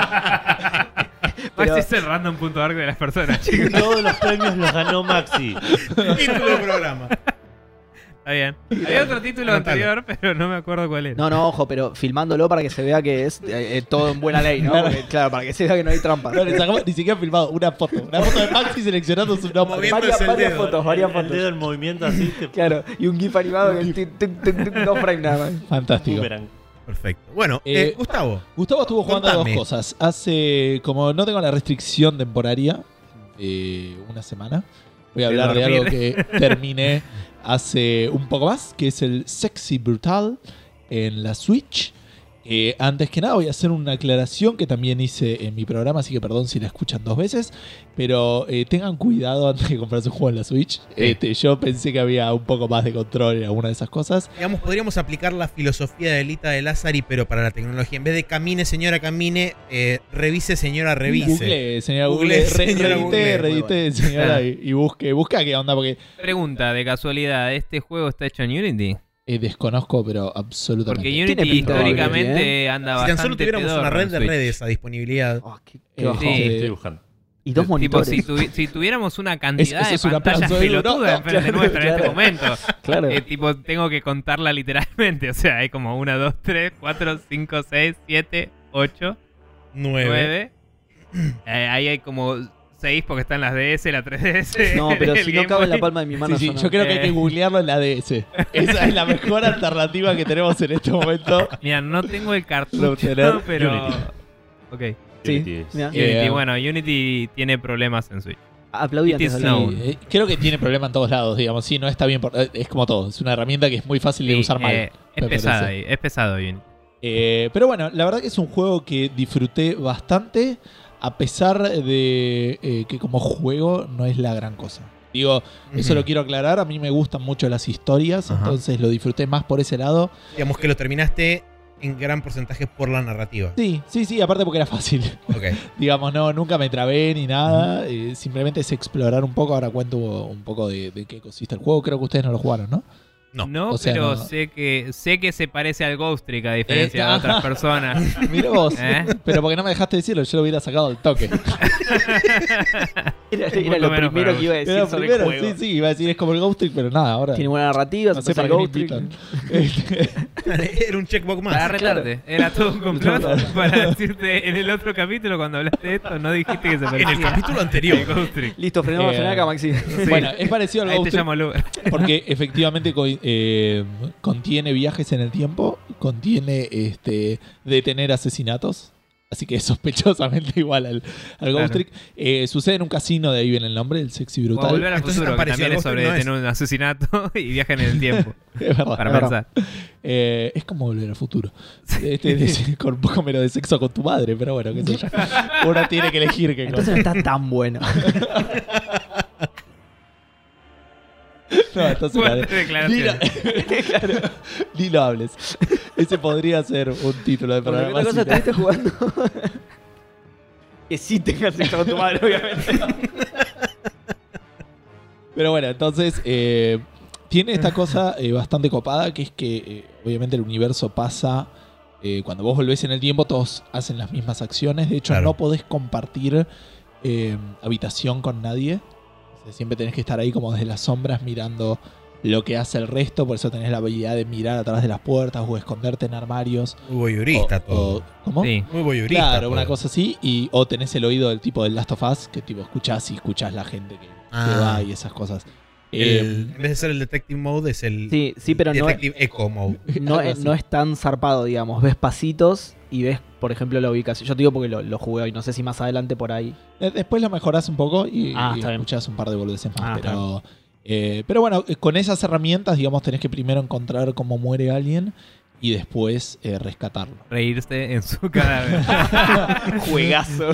E: Pero-
B: Maxi es el random.org de las personas, chicos.
D: Todos los premios los ganó Maxi.
A: Título del programa.
B: Está bien. Había otro título
A: Anotalo.
B: anterior, pero no me acuerdo cuál era.
E: No, ojo, pero filmándolo para que se vea que es todo en buena ley, ¿no? Porque, claro, para que se vea que no hay trampa.
C: No, le sacamos ni siquiera filmado una foto de Maxi seleccionando su nombre.
A: Moviendo
E: Varias,
A: el
E: varias
A: dedo.
E: fotos, varias
D: El dedo
E: fotos.
D: en movimiento así.
E: Claro, y un GIF animado que es dos frames nada más.
C: Fantástico.
D: Boomerang.
A: Perfecto. Bueno, Gustavo.
C: Gustavo estuvo jugando a
A: Contame.
C: dos cosas. Hace, como no tengo la restricción temporaria, una semana, voy a
B: De
C: hablar de algo
B: dormir.
C: que terminé hace un poco más, que es el Sexy Brutal en la Switch. Antes que nada voy a hacer una aclaración que también hice en mi programa, así que perdón si la escuchan 2 veces, pero tengan cuidado antes de comprarse un juego en la Switch. Yo pensé que había un poco más de control en alguna de esas cosas.
A: Digamos, podríamos aplicar la filosofía de Elita de Lázari, pero para la tecnología. En vez de camine, señora, camine, revise, señora, revise.
C: Google, señora Google,
A: Google, señora Google.
C: redite, señora, y busca qué onda, porque
B: Pregunta de casualidad, ¿este juego está hecho en Unity?
C: desconozco, pero absolutamente.
B: Porque
E: Tiene
B: Unity
E: pinta de
B: históricamente anda
A: Si
B: bastante
A: tan solo tuviéramos
B: pedorro
A: una red
B: en
A: de
B: Switch.
A: redes a disponibilidad.
E: Oh, qué
C: Sí.
E: bajón.
D: Estoy buscando.
E: Y 2
B: Tipo,
E: monitores.
B: si tuviéramos una cantidad
C: Eso
B: de
C: es una
B: pantallas
C: pedazo de duro.
B: pelotudas
C: No,
B: enfrente
E: claro,
B: nuestra en este
E: claro.
B: momento.
E: Claro.
B: Tipo, tengo que contarla literalmente. O sea, hay como 1, 2, 3, 4, 5, 6, 7, 8, 9. Ahí hay como 6 porque están las DS, la 3DS.
E: No, pero
B: el
E: si no
B: Game
E: cabe en la
B: Boy.
E: palma de mi mano.
C: Sí,
E: eso no.
C: yo creo que hay que googlearlo en la DS. Esa es la mejor alternativa que tenemos en este momento.
B: Mira, no tengo el
C: Lo
B: cartucho,
C: obtener
B: pero...
D: Unity.
B: Ok.
E: Sí,
D: Unity es-
E: mira.
B: Unity, bueno, Unity tiene problemas en Switch.
E: Aplaudí
B: It
E: antes
B: is
E: de hablar.
B: known.
C: Creo que tiene problema en todos lados, digamos. Sí, no está bien. Es como todo. Es una herramienta que es muy fácil de
B: Sí,
C: usar mal.
B: es
C: me
B: pesada
C: parece.
B: ahí, es pesado Unity.
C: Pero bueno, la verdad que es un juego que disfruté bastante, a pesar de que como juego no es la gran cosa. Digo, eso
A: Ujú.
C: lo quiero aclarar. A mí me gustan mucho las historias,
B: Ajá.
C: entonces lo disfruté más por ese lado.
A: Digamos que lo terminaste en gran porcentaje por la narrativa.
C: Sí, aparte porque era fácil.
A: Ok.
C: Digamos, no, nunca me trabé ni nada. Simplemente es explorar un poco. Ahora cuento un poco de qué consiste el juego. Creo que ustedes no lo jugaron, ¿no?
A: No.
C: O sea,
B: pero
C: no.
B: sé que se parece al Ghost Trick a diferencia de
C: ajá.
B: otras personas.
C: Mirá vos.
B: ¿Eh?
C: Pero porque no me dejaste decirlo, yo lo hubiera sacado al toque.
E: Era
B: Punto
E: lo
B: menos
E: primero
B: para
E: que iba a decir
C: Pero
E: sobre
C: primero,
E: el juego.
C: sí, iba a decir es como el Ghost Trick, pero nada, ahora.
E: Tiene buena narrativa,
C: no
E: se
C: sé
E: pasa
C: para
E: el
C: qué me
E: Ghost Trick.
C: invitan.
A: Era un checkbox más.
B: Para retarte. Era todo un complot para decirte en el otro capítulo cuando hablaste de esto, no dijiste que se parecía.
A: En el capítulo anterior.
B: al Ghost Trick.
E: Listo, frenamos
C: Eh,
E: frenar acá, Maxi.
C: Bueno, es parecido al
B: Ahí
C: Ghost
B: te
C: Trick
B: llamo Luber.
C: porque efectivamente contiene viajes en el tiempo, contiene detener asesinatos. Así que es sospechosamente igual al
B: Claro.
C: Ghost Trick. Sucede en un casino, de ahí viene el nombre, el Sexy
B: O
C: Brutal.
B: Volver al
A: Entonces,
B: futuro, que
A: parecido
B: también
A: al
B: es
A: Ghost
B: sobre
A: Trick, no es.
B: detener un asesinato y viajan en el tiempo.
C: Es verdad.
B: Para
C: es verdad.
B: pensar.
C: Es como volver al futuro. Con un poco menos de sexo con tu madre, pero bueno, qué sé yo. Uno tiene que elegir qué
E: Entonces
C: cosa.
E: no está tan bueno.
C: No, entonces
B: Fuerte declaración.
C: ni lo hables. Ese podría ser un título de
E: Porque
C: programa.
E: otra cosa
C: si no-
E: estuviste jugando. Que sí tengas sexo con tu madre, obviamente.
C: Pero bueno, entonces tiene esta cosa bastante copada, que es que obviamente el universo pasa. Cuando vos volvés en el tiempo, todos hacen las mismas acciones. De hecho,
A: Claro.
C: no podés compartir habitación con nadie. O sea, siempre tenés que estar ahí como desde las sombras mirando lo que hace el resto. Por eso tenés la habilidad de mirar a través de las puertas o esconderte en armarios.
A: Muy voyeurista
C: O-
A: todo.
C: ¿Cómo?
B: Sí.
A: Muy voyeurista.
C: Claro,
A: todo.
C: una cosa así. O tenés el oído del tipo del Last of Us, que tipo escuchás la gente que va y esas cosas.
A: En vez de ser el Detective Mode, es el
E: Sí, pero no es,
A: Detective Echo Mode.
E: no,
C: algo
E: es,
C: así.
E: no es tan zarpado, digamos. Ves pasitos y ves, por ejemplo, la ubicación. Yo te digo porque lo jugué hoy. No sé si más adelante por ahí.
C: Después lo mejorás un poco y
E: Está bien.
C: escuchás un par de boludeces más.
E: Ah,
C: pero bueno, con esas herramientas, digamos, tenés que primero encontrar cómo muere alguien y después rescatarlo.
B: Reírse en su cadáver.
E: Juegazo.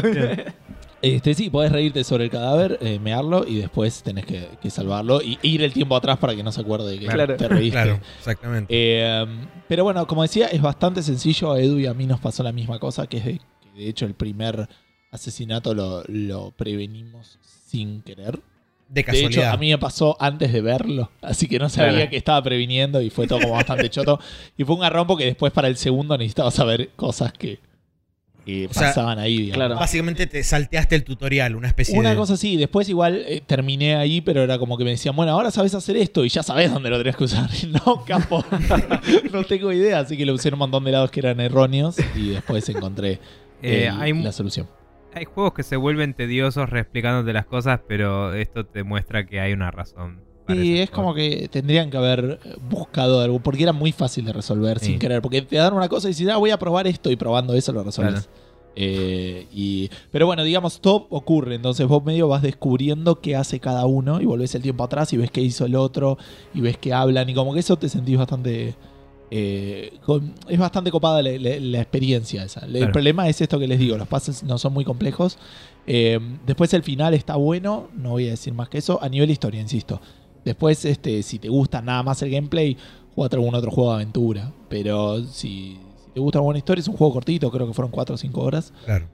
C: Sí, podés reírte sobre el cadáver, mearlo y después tenés que salvarlo y ir el tiempo atrás para que no se acuerde que
E: Claro.
C: te reíste.
A: Claro, exactamente.
C: Pero bueno, como decía, es bastante sencillo. A Edu y a mí nos pasó la misma cosa, que es que de hecho el primer asesinato lo prevenimos sin querer.
A: De
C: De
A: casualidad.
C: hecho, a mí me pasó antes de verlo, así que no sabía
B: Claro.
C: que estaba previniendo y fue todo como bastante choto. Y fue un garrón porque después para el segundo necesitaba saber cosas que
A: O sea,
C: pasaban ahí, digamos.
E: claro.
A: Básicamente te salteaste el tutorial, una especie
C: Una
A: de...
C: cosa así, después igual terminé ahí, pero era como que me decían, bueno, ahora sabes hacer esto y ya sabes dónde lo tenés que usar. Y no, capo, no tengo idea, así que lo usé en un montón de lados que eran erróneos y después encontré la solución.
B: Hay juegos que se vuelven tediosos reexplicándote las cosas, pero esto te muestra que hay una razón. para
C: Y
B: esas
C: es como
B: cosas.
C: que tendrían que haber buscado algo, porque era muy fácil de resolver
B: Sí.
C: sin querer, porque te dan una cosa y dices, voy a probar esto y probando eso lo resolves.
B: Claro.
C: Pero bueno, digamos, todo ocurre, entonces vos medio vas descubriendo qué hace cada uno y volvés el tiempo atrás y ves qué hizo el otro y ves que hablan y como que eso te sentís bastante Es bastante copada la experiencia esa. El
B: Claro.
C: problema es esto que les digo, los puzzles no son muy complejos. Después el final está bueno, no voy a decir más que eso. A nivel historia, insisto. Después, si te gusta nada más el gameplay, juega algún otro juego de aventura. Pero si te gusta una buena historia, es un juego cortito, creo que fueron 4 o 5 horas.
A: Claro.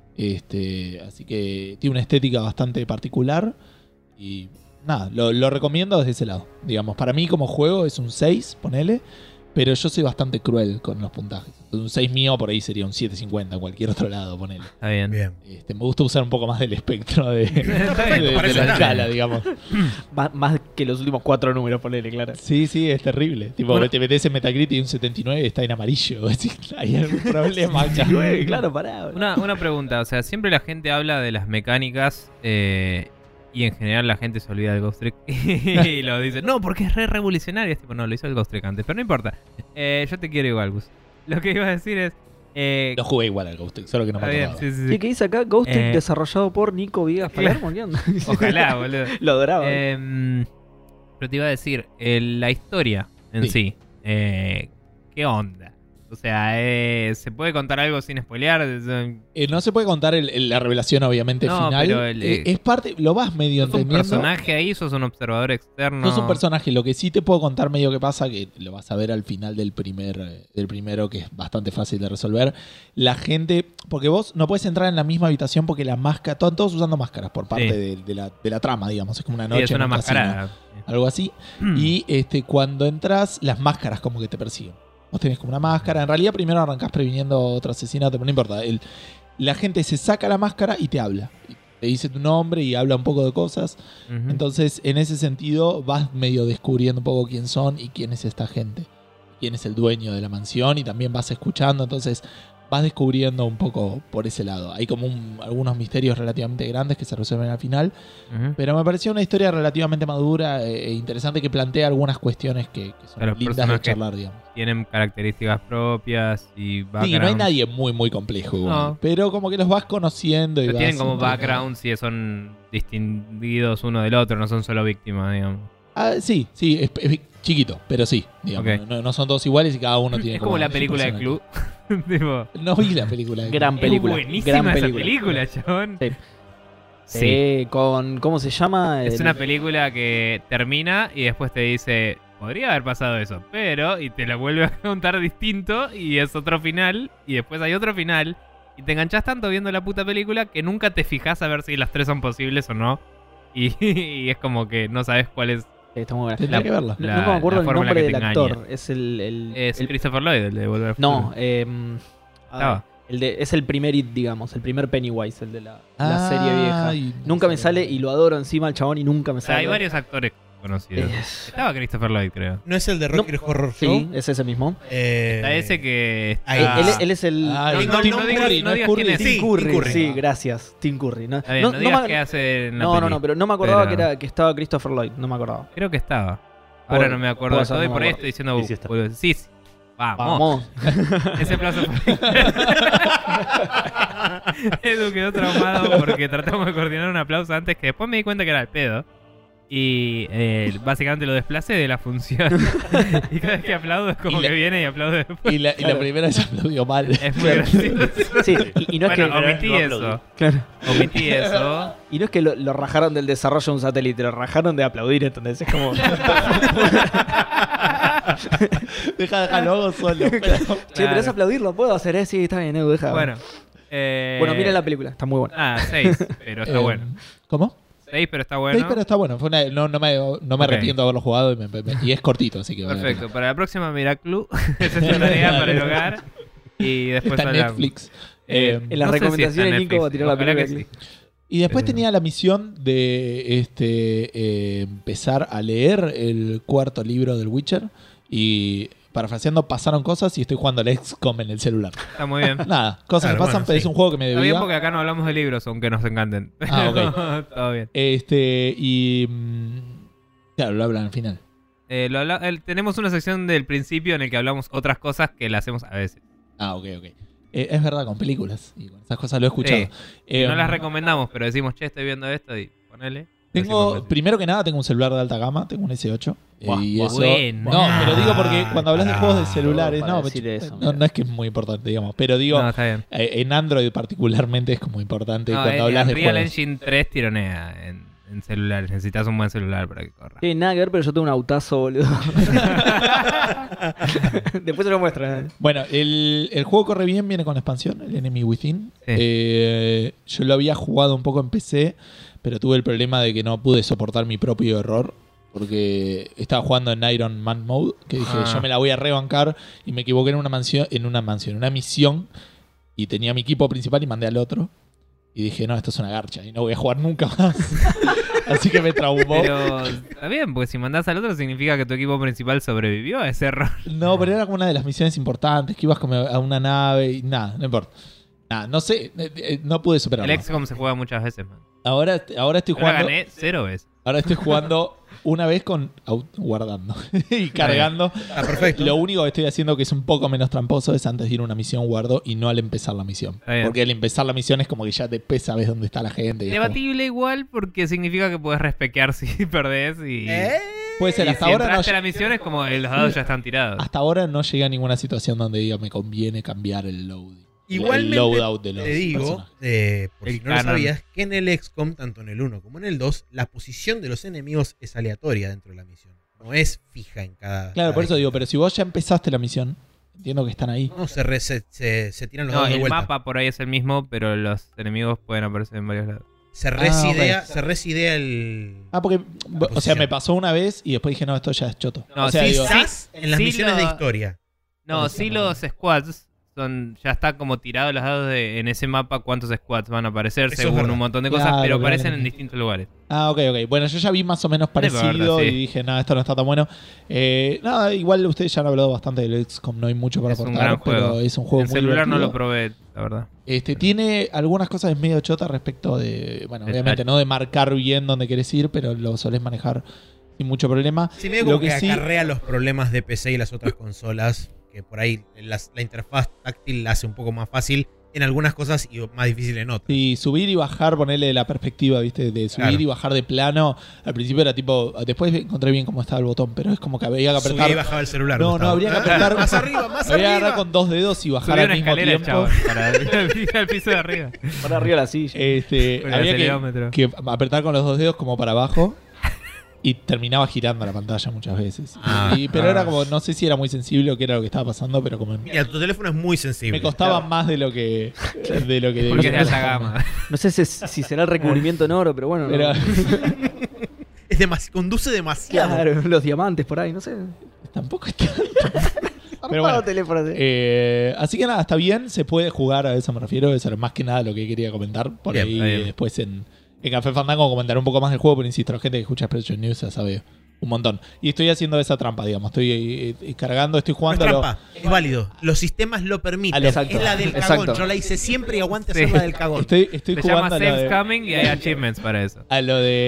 C: Así que tiene una estética bastante particular. Y nada, lo recomiendo desde ese lado. Digamos, para mí como juego es un 6, ponele. Pero yo soy bastante cruel con los puntajes. Un 6 mío por ahí sería un 7.50 en cualquier otro lado, ponele.
B: Está bien.
A: Bien.
C: Me gusta usar un poco más del espectro de
A: para eso
C: la
A: está.
C: escala, digamos.
E: Más que los últimos 4 números, ponele, claro.
C: Sí, es terrible. Tipo,
B: Bueno.
C: te metes en Metacritic y un 79 está en amarillo. Hay algún problema acá.
E: 9, claro, pará.
B: Una pregunta, o sea, siempre la gente habla de las mecánicas y en general la gente se olvida del Ghost Trick y lo dice, no, porque es revolucionario. Es tipo, no, lo hizo el Ghost Trick antes, pero no importa. Yo te quiero igual, Gus. Lo que iba a decir es...
C: Lo jugué igual al Ghost Trick, solo que no me
B: está bien,
C: acordaba.
B: sí, sí,
E: ¿Qué
B: sí.
E: dice acá? Ghost Trick
B: Eh,
E: desarrollado por Nico Viegas Palermo. ¿Qué onda?
B: Ojalá, boludo.
E: Lo adoraba.
B: Pero te iba a decir, la historia en sí, ¿qué onda? O sea, ¿se puede contar algo sin spoilear?
C: No se puede contar la revelación, obviamente,
B: No,
C: final.
B: pero
C: Es parte, lo vas medio
B: ¿Sos un
C: entendiendo.
B: personaje ahí? ¿Sos un observador externo?
C: No es un personaje. Lo que sí te puedo contar medio que pasa, que lo vas a ver al final del primero, que es bastante fácil de resolver. La gente, porque vos no puedes entrar en la misma habitación porque la máscara, están todos usando máscaras por parte
B: Sí.
C: de la trama, digamos. Es como una
B: Sí,
C: noche
B: es
C: en
B: una
C: un casino,
B: máscara.
C: algo así. Y cuando entras, las máscaras como que te persiguen. Vos tenés como una máscara. En realidad primero arrancás previniendo otro asesinato, pero no importa. La gente se saca la máscara y te habla. Te dice tu nombre y habla un poco de cosas.
B: Ujú.
C: Entonces, en ese sentido, vas medio descubriendo un poco quién son y quién es esta gente. Quién es el dueño de la mansión y también vas escuchando. Entonces, vas descubriendo un poco por ese lado. Hay como algunos misterios relativamente grandes que se resuelven al final.
B: Ujú.
C: Pero me pareció una historia relativamente madura e interesante que plantea algunas cuestiones que son
B: Claro,
C: lindas de
B: personajes
C: charlar, digamos.
B: Tienen características propias y
C: Sí,
B: background.
C: no hay nadie muy, muy complejo igual.
B: No.
C: Pero como que los vas conociendo y
B: Pero
C: vas
B: tienen como
C: entregando.
B: backgrounds y son distinguidos uno del otro, no son solo víctimas, digamos.
C: Sí, es chiquito, pero sí, digamos.
B: Ok.
C: No son todos iguales y cada uno tiene
B: Es como la
C: su
B: película de
C: personalidad.
B: Club. Tipo,
C: No vi la película de
E: Gran
C: Club.
E: película.
B: Es buenísima
E: Gran
B: esa
E: película.
B: película, chabón.
E: Sí.
B: Sí.
E: Con. ¿Cómo se llama?
B: Es una película que termina y después te dice, podría haber pasado eso, pero, y te la vuelve a contar distinto y es otro final, y después hay otro final, y te enganchás tanto viendo la puta película que nunca te fijás a ver si las tres son posibles o no, y es como que no sabes cuál es.
E: Sí, está muy buena.
C: Tendría
B: La-
C: que verla.
B: la-
E: Nunca me acuerdo
B: la
E: el
B: forma en la
E: nombre
B: que
E: del
B: te
E: actor.
B: engaña.
E: Es el
B: Es Christopher Lloyd, el de Volver al
E: No,
B: Futuro. Estaba.
E: es el primer It, digamos, el primer Pennywise, el de la serie vieja.
C: Ay,
E: Nunca
C: no
E: me
C: sé.
E: sale y lo adoro encima al chabón y nunca me
B: O sea,
E: sale.
B: hay varios actores conocidos. Estaba Christopher Lloyd, creo.
A: ¿No es el de Rocky Horror Show?
E: Sí, es ese mismo.
B: Está ese que está...
A: ahí.
E: Él es el.
C: Ah,
B: No,
C: el
B: no,
C: Tim
B: no
C: Curry,
B: digas- no
C: es
B: digas
C: Curry.
B: quién es.
E: Tim
A: Sí,
E: Curry.
A: Tim Curry.
E: Sí, gracias. Tim Curry. No,
B: Está bien,
E: no-
B: no
E: no
B: digas
E: me-
B: qué hace en la
E: no,
B: peli.
E: pero no me acordaba
B: Pero-
E: que estaba Christopher Lloyd. No me acordaba.
B: Creo que estaba. Ahora
E: Puede-
B: no me acuerdo
E: puede
B: de
E: ser,
B: todo y
E: no
B: por
E: me
B: ahí
E: acuerdo.
B: estoy diciendo...
D: Sí, sí está.
B: boludo. Sí, sí. Vamos.
E: Vamos.
B: Ese aplauso fue... Edu quedó traumado porque tratamos de coordinar un aplauso antes que después me di cuenta que era el pedo. Y básicamente lo desplacé de la función. Y cada vez que aplaudo es como
C: Y la-
B: que viene y aplaude después.
C: Y la primera se aplaudió mal.
B: Es muy gracioso.
E: Sí, y no es
B: Bueno,
E: que.
B: omití
D: no
B: eso.
D: aplaudí.
E: Claro.
B: Omití eso.
E: Y no es que lo rajaron del desarrollo de un satélite, lo rajaron de aplaudir, ¿entendés? Es como.
C: Déjalo hago solo.
E: Che, pero es aplaudir, lo puedo hacer, ¿eh? Sí, está bien, Edu, deja.
B: Bueno.
E: Bueno, miren la película, está muy buena.
B: Ah, 6, pero está bueno.
C: ¿Cómo?
B: 6, pero está
C: Sí,
B: bueno.
C: pero está bueno. no me
B: Ok.
C: arrepiento de haberlo jugado y es cortito, así que vale la
B: Perfecto. Para la próxima Miraclu, esa es la tarea para el hogar. Y
C: pena.
B: después
C: Está en
B: hablamos.
C: Netflix.
E: En las
B: no sé si
E: recomendaciones,
B: está en
E: Nico va a
B: Netflix.
E: tirar la
B: Ojalá
E: película.
B: que sí.
C: Y después
B: Pero-
C: tenía la misión de empezar a leer el cuarto libro del Witcher. Y parafraseando, pasaron cosas y estoy jugando al XCOM en el celular.
B: Está muy bien.
C: Nada, cosas
A: Claro,
C: que pasan,
A: bueno,
C: pero
A: sí.
C: es un juego que me
B: Está bien
C: debía.
B: porque acá no hablamos de libros, aunque nos encanten.
C: Ah, ok.
B: Todo bien.
C: Claro, lo hablan al final.
B: Tenemos una sección del principio en el que hablamos otras cosas que la hacemos a veces.
C: Ah, ok. Es verdad, con películas. Y con esas cosas lo he escuchado.
B: Sí. No las recomendamos, pero decimos, che, estoy viendo esto y ponele.
C: Primero que nada, tengo un celular de alta gama, tengo un S8.
B: Buah,
C: y eso,
B: bueno.
C: no, pero digo porque cuando hablas de juegos de celulares,
E: para
C: no,
E: decir eso,
C: no,
E: mira.
C: no es que es muy importante, digamos, pero digo,
B: No, está bien.
C: en Android particularmente es como importante
B: No,
C: cuando hablas de
B: Unreal
C: juegos.
B: Engine 3 tironea en celulares. Necesitas un buen celular para que corra.
E: Tiene nada que ver, pero yo tengo un autazo, boludo. Después se lo muestran.
C: Bueno, el juego corre bien, viene con expansión, el Enemy Within.
B: Sí.
C: Yo lo había jugado un poco en PC, pero tuve el problema de que no pude soportar mi propio error. Porque estaba jugando en Iron Man Mode, que dije, yo me la voy a rebancar, y me equivoqué en una misión, y tenía mi equipo principal y mandé al otro. Y dije, no, esto es una garcha y no voy a jugar nunca más. Así que me traumó.
B: Pero está bien, porque si mandás al otro significa que tu equipo principal sobrevivió a ese error.
C: No, pero era como una de las misiones importantes, que ibas como a una nave y nada, no importa. Nada, no sé, no pude superarlo.
B: El XCOM se juega muchas veces, man.
C: Ahora estoy
B: Yo la
C: jugando.
B: gané 0 veces.
C: Ahora estoy jugando una vez con guardando y cargando.
A: Perfecto.
C: Lo único que estoy haciendo que es un poco menos tramposo es antes de ir a una misión guardo y no al empezar la misión.
B: Está bien.
C: Porque al empezar la misión es como que ya te pesa, ves dónde está la gente. y es como-
B: Debatible igual porque significa que puedes respequear si perdés y...
C: Puede ser,
B: y
C: hasta
B: si
C: ahora no,
B: entraste a la misión es como los dados ya están tirados.
C: hasta ahora no llegué a ninguna situación donde diga me conviene cambiar el loading.
A: Igualmente,
C: el loadout de los
A: te digo,
C: personajes.
A: por
B: El
A: si no lo
B: canon.
A: sabías, que en el XCOM, tanto en el 1 como en el 2, la posición de los enemigos es aleatoria dentro de la misión. No es fija en cada...
C: Claro,
A: cada
C: por eso digo,
A: equipo.
C: pero si vos ya empezaste la misión, entiendo que están ahí.
A: No, se tiran los
B: No,
A: dados de
B: el
A: vuelta.
B: mapa por ahí es el mismo, pero los enemigos pueden aparecer en varios lados.
A: Se
C: ok.
A: residea el...
C: Porque, o sea,
A: posición.
C: me pasó una vez y después dije, no, esto ya es choto.
B: No,
C: o sea,
B: sí,
C: digo,
A: Quizás en las
B: sí
A: misiones de
B: lo-
A: historia.
B: No,
C: No,
B: sí
C: no.
B: los squads ya está como tirados los dados en ese mapa cuántos squads van a aparecer
A: Eso es
B: según
A: verdad.
B: un montón de cosas,
C: Claro,
B: pero
C: claro.
B: aparecen en distintos lugares.
C: Ah, ok. Bueno, yo ya vi más o menos parecido
B: verdad, sí.
C: y dije, no, esto no está tan bueno. Nada, igual ustedes ya han hablado bastante del XCOM, no hay mucho para
B: Es un
C: aportar,
B: gran
C: pero
B: juego.
C: es un juego
B: En
C: muy
B: celular no
C: divertido.
B: lo probé, la verdad.
C: Tiene algunas cosas medio chotas respecto de, bueno,
B: El
C: obviamente
B: touch.
C: no de marcar bien dónde querés ir, pero lo solés manejar sin mucho problema.
A: Sí, medio
C: Lo
A: como que
C: que sí-
A: acarrea los problemas de PC y las otras consolas, que por ahí la interfaz táctil la hace un poco más fácil en algunas cosas y más difícil en otras.
C: Y subir y bajar, ponerle la perspectiva, ¿viste? De subir
A: Claro.
C: y bajar de plano. Al principio era tipo. Después encontré bien cómo estaba el botón, pero es como que había que apretar.
A: Subía y bajaba el celular.
C: No,
A: Gustavo.
C: habría que apretar.
A: Más arriba, más
C: Había que
A: arriba.
C: agarrar con 2 dedos y bajar
B: Subió
C: al
B: una
C: mismo
B: escalera,
C: tiempo.
B: chaval, para ir al piso de arriba.
E: Para arriba la silla.
B: Con el
C: Había
B: acelerómetro.
C: que apretar con los 2 dedos como para abajo. Y terminaba girando la pantalla muchas veces. Pero era como, no sé si era muy sensible o qué era lo que estaba pasando, pero como
A: Mira, tu teléfono es muy sensible.
C: me costaba más de lo que
B: Porque es de
C: debía.
B: alta gama.
E: No sé si será el recubrimiento en oro, pero bueno. no.
C: Pero
A: Conduce demasiado.
E: Claro, los diamantes por ahí, no sé.
C: tampoco está.
E: Pero
C: bueno,
E: teléfono, sí.
C: Así que nada, está bien, se puede jugar, a eso me refiero. Eso era más que nada lo que quería comentar. Por
A: Bien,
C: ahí
B: está bien.
C: después en Café Fandango comentaré un poco más del juego, pero insisto, la gente que escucha Expression News ya sabe un montón. Y estoy haciendo esa trampa, digamos. Estoy cargando, estoy
A: No es
C: jugando.
A: trampa, es válido. Los sistemas lo permiten.
E: Exacto,
A: Es la del cagón.
E: exacto.
A: Yo la hice siempre y aguante
B: Sí.
A: hacer la del cagón.
C: Estoy
B: Se
C: jugando
B: llama
C: a lo
B: Saves
C: de,
B: Coming y hay achievements para eso.
C: a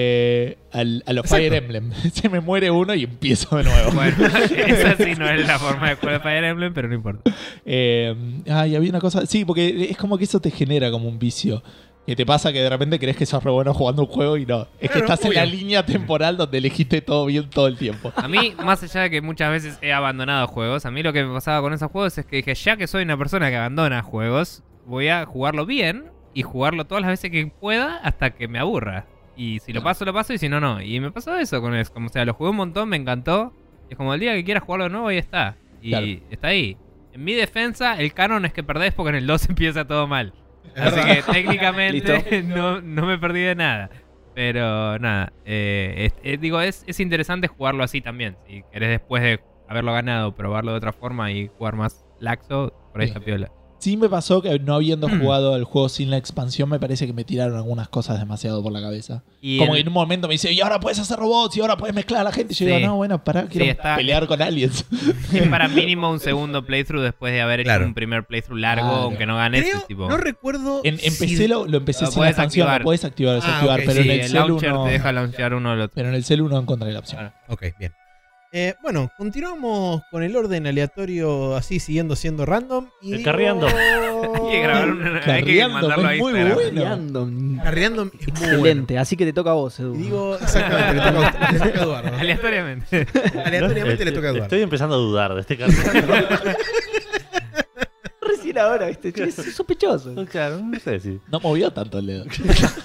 C: los Fire Emblem. Se me muere uno y empiezo de nuevo.
B: Bueno, esa sí no es la forma de jugar Fire Emblem, pero no importa.
C: Y había una cosa. Sí, porque es como que eso te genera como un vicio. Que te pasa que de repente crees que sos re bueno jugando un juego y no. Es que
A: Claro,
C: estás en la
A: obvio.
C: línea temporal donde elegiste todo bien todo el tiempo.
B: A mí, más allá de que muchas veces he abandonado juegos, a mí lo que me pasaba con esos juegos es que dije, ya que soy una persona que abandona juegos, voy a jugarlo bien y jugarlo todas las veces que pueda hasta que me aburra. Y si lo paso, y si no, no. Y me pasó eso con eso. Como, o sea, lo jugué un montón, me encantó. Y es como el día que quieras jugarlo de nuevo, ahí está. Y
C: Claro.
B: está ahí. En mi defensa, el canon es que perdés porque en el 2 empieza todo mal.
A: Es
B: Así
A: verdad.
B: que técnicamente
E: Listo.
B: no me perdí de nada. Pero nada, digo, es interesante jugarlo así también. Si querés después de haberlo ganado, probarlo de otra forma y jugar más laxo, por ahí
C: Sí.
B: está piola.
C: Sí me pasó que no habiendo jugado el juego sin la expansión, me parece que me tiraron algunas cosas demasiado por la cabeza.
B: Y
C: Como que en un momento me dice, y ahora puedes hacer robots, y ahora puedes mezclar a la gente. Y yo
B: Sí.
C: digo, no, bueno, pará, quiero
B: está-
C: pelear con aliens.
B: es para mínimo un segundo playthrough después de haber hecho
A: Claro.
B: un primer playthrough largo,
C: Claro.
B: aunque no ganes.
A: Creo,
B: es tipo...
A: no recuerdo.
C: En
A: si-
C: PC lo empecé
B: Lo
C: sin la
B: podés
C: expansión,
B: activar.
C: lo puedes activar o desactivar,
A: ok,
C: pero
B: sí,
C: en el
B: el
C: celu
B: launcher
C: no.
B: te deja launchear uno al otro.
C: Pero en el celu no encontré la opción.
A: Ok, bien. Bueno, continuamos con el orden aleatorio, así siguiendo siendo random. Y
D: El carriando.
B: Hay que grabar hay que
C: Carriando,
B: mandarlo a
C: es muy
B: Instagram.
C: bueno.
E: Random.
A: Carreando es muy
E: Excelente.
A: bueno.
E: Así que te toca a vos, Edu.
A: Y digo, exactamente, le toca a Eduardo.
B: Aleatoriamente.
A: Aleatoriamente le toca a Eduardo.
D: Estoy empezando a dudar de este carriando.
E: Recién ahora, ¿viste? Che, es sospechoso.
D: Claro, no sé si.
C: No movió tanto el dedo.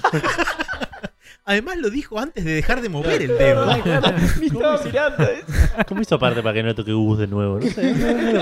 A: Además lo dijo antes de dejar de mover el dedo.
E: Ni estaba mirando eso.
D: ¿Cómo hizo aparte para que no le toque Gus de nuevo? No sé.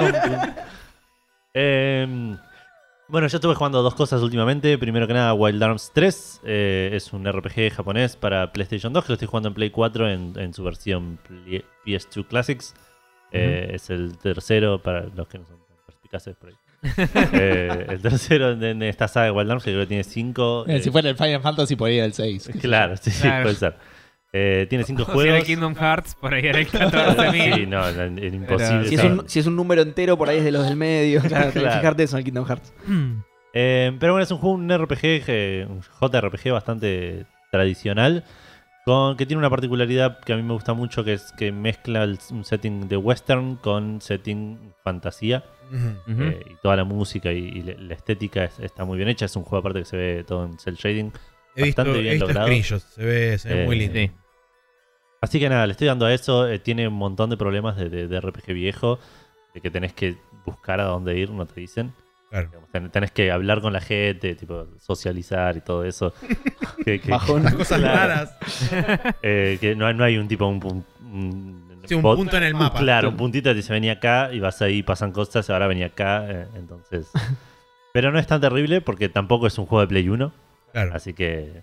D: Bueno, yo estuve jugando dos cosas últimamente. Primero que nada, Wild Arms 3. Es un RPG japonés para PlayStation 2 que lo estoy jugando en Play 4 en su versión PS2 Classics. Es el tercero para los que no son tan perspicaces por ahí. El tercero en esta saga de Wild Arms, que creo que tiene 5.
C: Si fuera el Final Fantasy, podría ir el 6.
D: Claro, sí,
B: Claro.
D: puede ser. Tiene 5
B: O sea,
D: juegos.
B: el Kingdom Hearts, por ahí era el 14.000.
D: Sí, no, era imposible.
B: Pero-
E: Si es un número entero, por ahí es de los del medio. Claro, tenés que
D: Claro.
E: fijarte eso en el Kingdom Hearts.
D: Pero bueno, es un juego, un RPG, un JRPG bastante tradicional, que tiene una particularidad que a mí me gusta mucho, que es que mezcla un setting de western con setting fantasía.
A: Ujú.
D: Y toda la música y la estética está muy bien hecha. Es un juego aparte que se ve todo en cel shading.
A: He visto,
D: Bastante bien logrado.
A: screenshots, se ve muy lindo.
B: Sí.
D: Así que nada, le estoy dando a eso. Tiene un montón de problemas de RPG viejo, de que tenés que buscar a dónde ir, no te dicen.
A: Claro.
D: Digamos, tenés que hablar con la gente, tipo socializar y todo eso. que,
E: Bajón.
A: Las cosas
D: Claro.
A: raras.
D: que no hay un tipo
A: Sí, un punto en el mapa.
D: Claro, un puntito que dice venía acá y vas ahí, pasan cosas, ahora venía acá, entonces. Pero no es tan terrible porque tampoco es un juego de Play 1,
A: Claro.
D: así que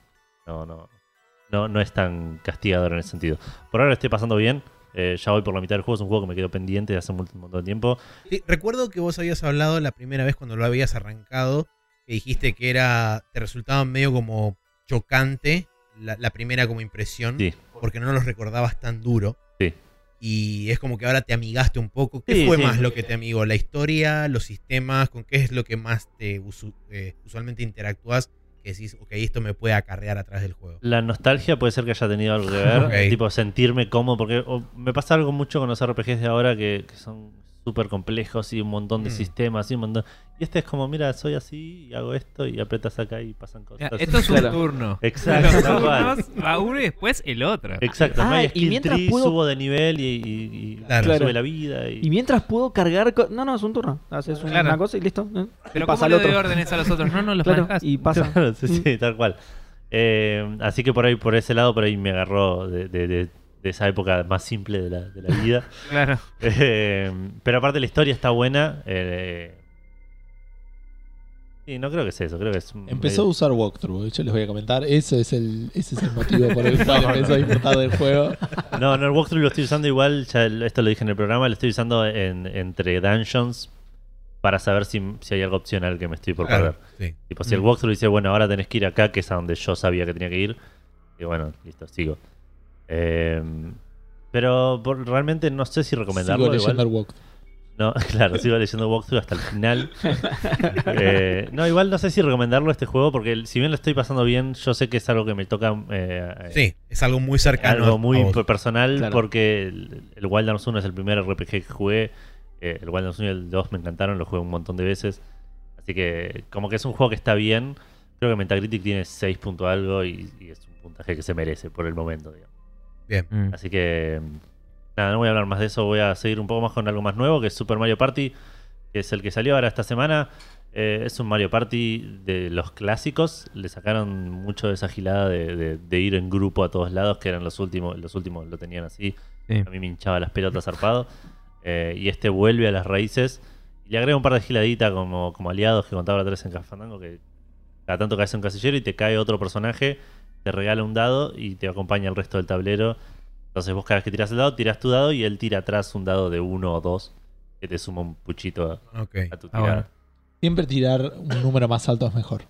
D: no es tan castigador en ese sentido. Por ahora lo estoy pasando bien. Ya voy por la mitad del juego, es un juego que me quedó pendiente de hace un montón de tiempo.
A: Sí, recuerdo que vos habías hablado la primera vez cuando lo habías arrancado, que dijiste que te resultaba medio como chocante la primera como impresión,
D: Sí.
A: porque no los recordabas tan duro.
D: Sí.
A: Y es como que ahora te amigaste un poco. ¿Qué
D: Sí,
A: fue
D: sí.
A: más lo que te amigó? ¿La historia, los sistemas? ¿Con qué es lo que más te usualmente interactúas? Que decís, ok, esto me puede acarrear atrás del juego.
D: La nostalgia puede ser que haya tenido algo que ver,
A: Ok.
D: tipo sentirme cómodo, porque me pasa algo mucho con los RPGs de ahora que son súper complejos y un montón de sistemas y un montón. Y este es como, mira, soy así y hago esto y apretas acá y pasan cosas.
B: Ya, esto es un
E: Claro.
B: turno.
D: Exacto,
B: Los
D: tal cual.
B: turnos va uno y después el otro.
D: Exacto, no
E: Ah,
D: hay
E: y
D: skill
E: mientras
D: tree,
E: puedo-
D: subo de nivel y
A: Claro.
D: sube la vida.
E: Y mientras puedo cargar... No, es un turno. Haces
B: Claro.
E: una cosa y listo.
B: Pero
E: pasa
B: ¿cómo
E: al
B: le doy
E: otro.
B: órdenes a los otros? No los
E: Claro,
B: manejas.
E: y pasa.
D: Claro, sí, tal cual. Así que por ese lado, por ahí me agarró de esa época más simple de la vida.
B: Claro.
D: Pero aparte la historia está buena. Sí, no creo que es eso, creo que es
C: Empezó a usar walkthrough, yo les voy a comentar. Ese es el motivo por el cual empezó a disfrutar del juego.
D: No, el walkthrough lo estoy usando igual, ya esto lo dije en el programa, lo estoy usando entre dungeons para saber si hay algo opcional que me estoy por
A: Claro,
D: perder.
A: sí.
D: Tipo, si el walkthrough dice, bueno, ahora tenés que ir acá, que es a donde yo sabía que tenía que ir, y bueno, listo, sigo. Pero realmente no sé si recomendarlo.
C: Sigo leyendo
D: igual.
C: el walkthrough.
D: No, claro, sigo leyendo walkthrough hasta el final. No, igual no sé si recomendarlo este juego, porque si bien lo estoy pasando bien, yo sé que es algo que me toca.
A: Sí, es algo muy cercano.
D: Algo
A: a
D: muy
A: vos.
D: personal,
E: Claro.
D: porque el Wild Arms 1 es el primer RPG que jugué. El Wild Arms 1 y el 2 me encantaron, lo jugué un montón de veces. Así que, como que es un juego que está bien. Creo que Metacritic tiene 6 punto algo y es un puntaje que se merece por el momento, digamos.
A: Bien.
D: Así que, nada, no voy a hablar más de eso. Voy a seguir un poco más con algo más nuevo, que es Super Mario Party, que es el que salió ahora esta semana. Es un Mario Party de los clásicos. Le sacaron mucho de esa gilada de ir en grupo a todos lados, que eran los últimos lo tenían así.
B: Sí.
D: A mí me hinchaba las pelotas zarpado. Y este vuelve a las raíces. Y le agrega un par de giladitas como aliados que contaba la 3 en Café Fandango, que cada tanto caes en un casillero y te cae otro personaje, te regala un dado y te acompaña el resto del tablero. Entonces vos cada vez que tiras el dado, tiras tu dado y él tira atrás un dado de 1 o 2 que te suma un puchito
A: Ok.
D: a tu
B: Ah,
D: tirada.
B: bueno.
C: Siempre tirar un número más alto es mejor.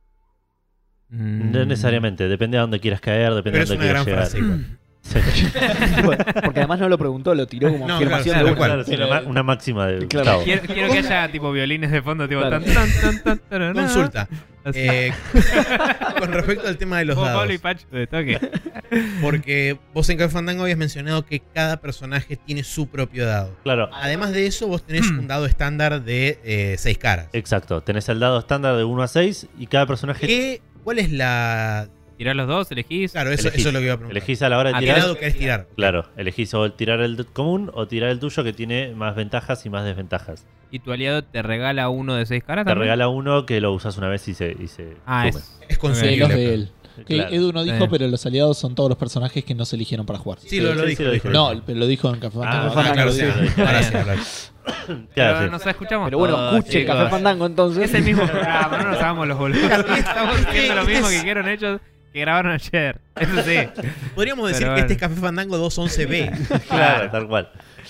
D: No necesariamente, depende de dónde quieras caer, depende
A: Pero
D: de
A: es
D: dónde
A: una
D: quieras
A: gran
D: llegar.
A: frase igual.
E: Porque además no lo preguntó, lo tiró como
A: No,
E: afirmación
A: claro,
E: de
A: tal cual.
D: Claro, sí, una máxima de
E: Claro.
D: Gustavo.
B: Quiero que haya tipo violines de fondo, tipo
E: Claro.
B: tan, tan, tan, tan, tan, tan,
A: Consulta. Con respecto al tema de los
B: Pablo
A: dados.
B: y Pacho de toque.
A: Porque vos en Café Fandango habías mencionado que cada personaje tiene su propio dado.
D: Claro,
A: Además de eso, vos tenés un dado estándar de 6 caras.
D: exacto. Tenés el dado estándar de 1 a 6 y cada personaje
A: ¿Cuál es la...?
B: Tirás los dos, elegís.
A: Claro, eso
D: Elegís.
A: es lo que iba a preguntar.
D: elegís a la hora de
B: Ah,
A: ¿Qué
D: tirar.
A: dado querés tirar?
D: Claro, elegís o tirar el común o tirar el tuyo que tiene más ventajas y más desventajas.
B: Y tu aliado te regala uno de 6 caras
D: Te
B: también.
D: regala uno que lo usas una vez y se
B: Ah,
D: sume.
B: es.
A: Es
C: Sí, los
A: consumible.
C: de él. Que
D: Claro.
C: Edu no dijo,
B: Sí.
C: pero los aliados son todos los personajes que no se eligieron para jugar.
A: Sí, lo
D: Sí,
A: dijo.
D: lo dijo.
C: No, pero lo dijo en Café
D: Ah,
C: Fandango.
A: claro, sí.
D: sí, lo dije.
A: Ahora sí, ahora.
B: Pero
D: Claro, sí.
B: nos escuchamos.
E: Pero bueno,
B: todos,
E: escuchen
B: chicos.
E: Café Fandango entonces.
B: Es el mismo programa, no nos hagamos los boludos. Estamos diciendo lo mismo que dijeron ellos que grabaron ayer. Eso sí.
A: Podríamos decir
B: Pero
A: que este
B: bueno.
A: es Café Fandango 211B.
D: Claro, tal cual.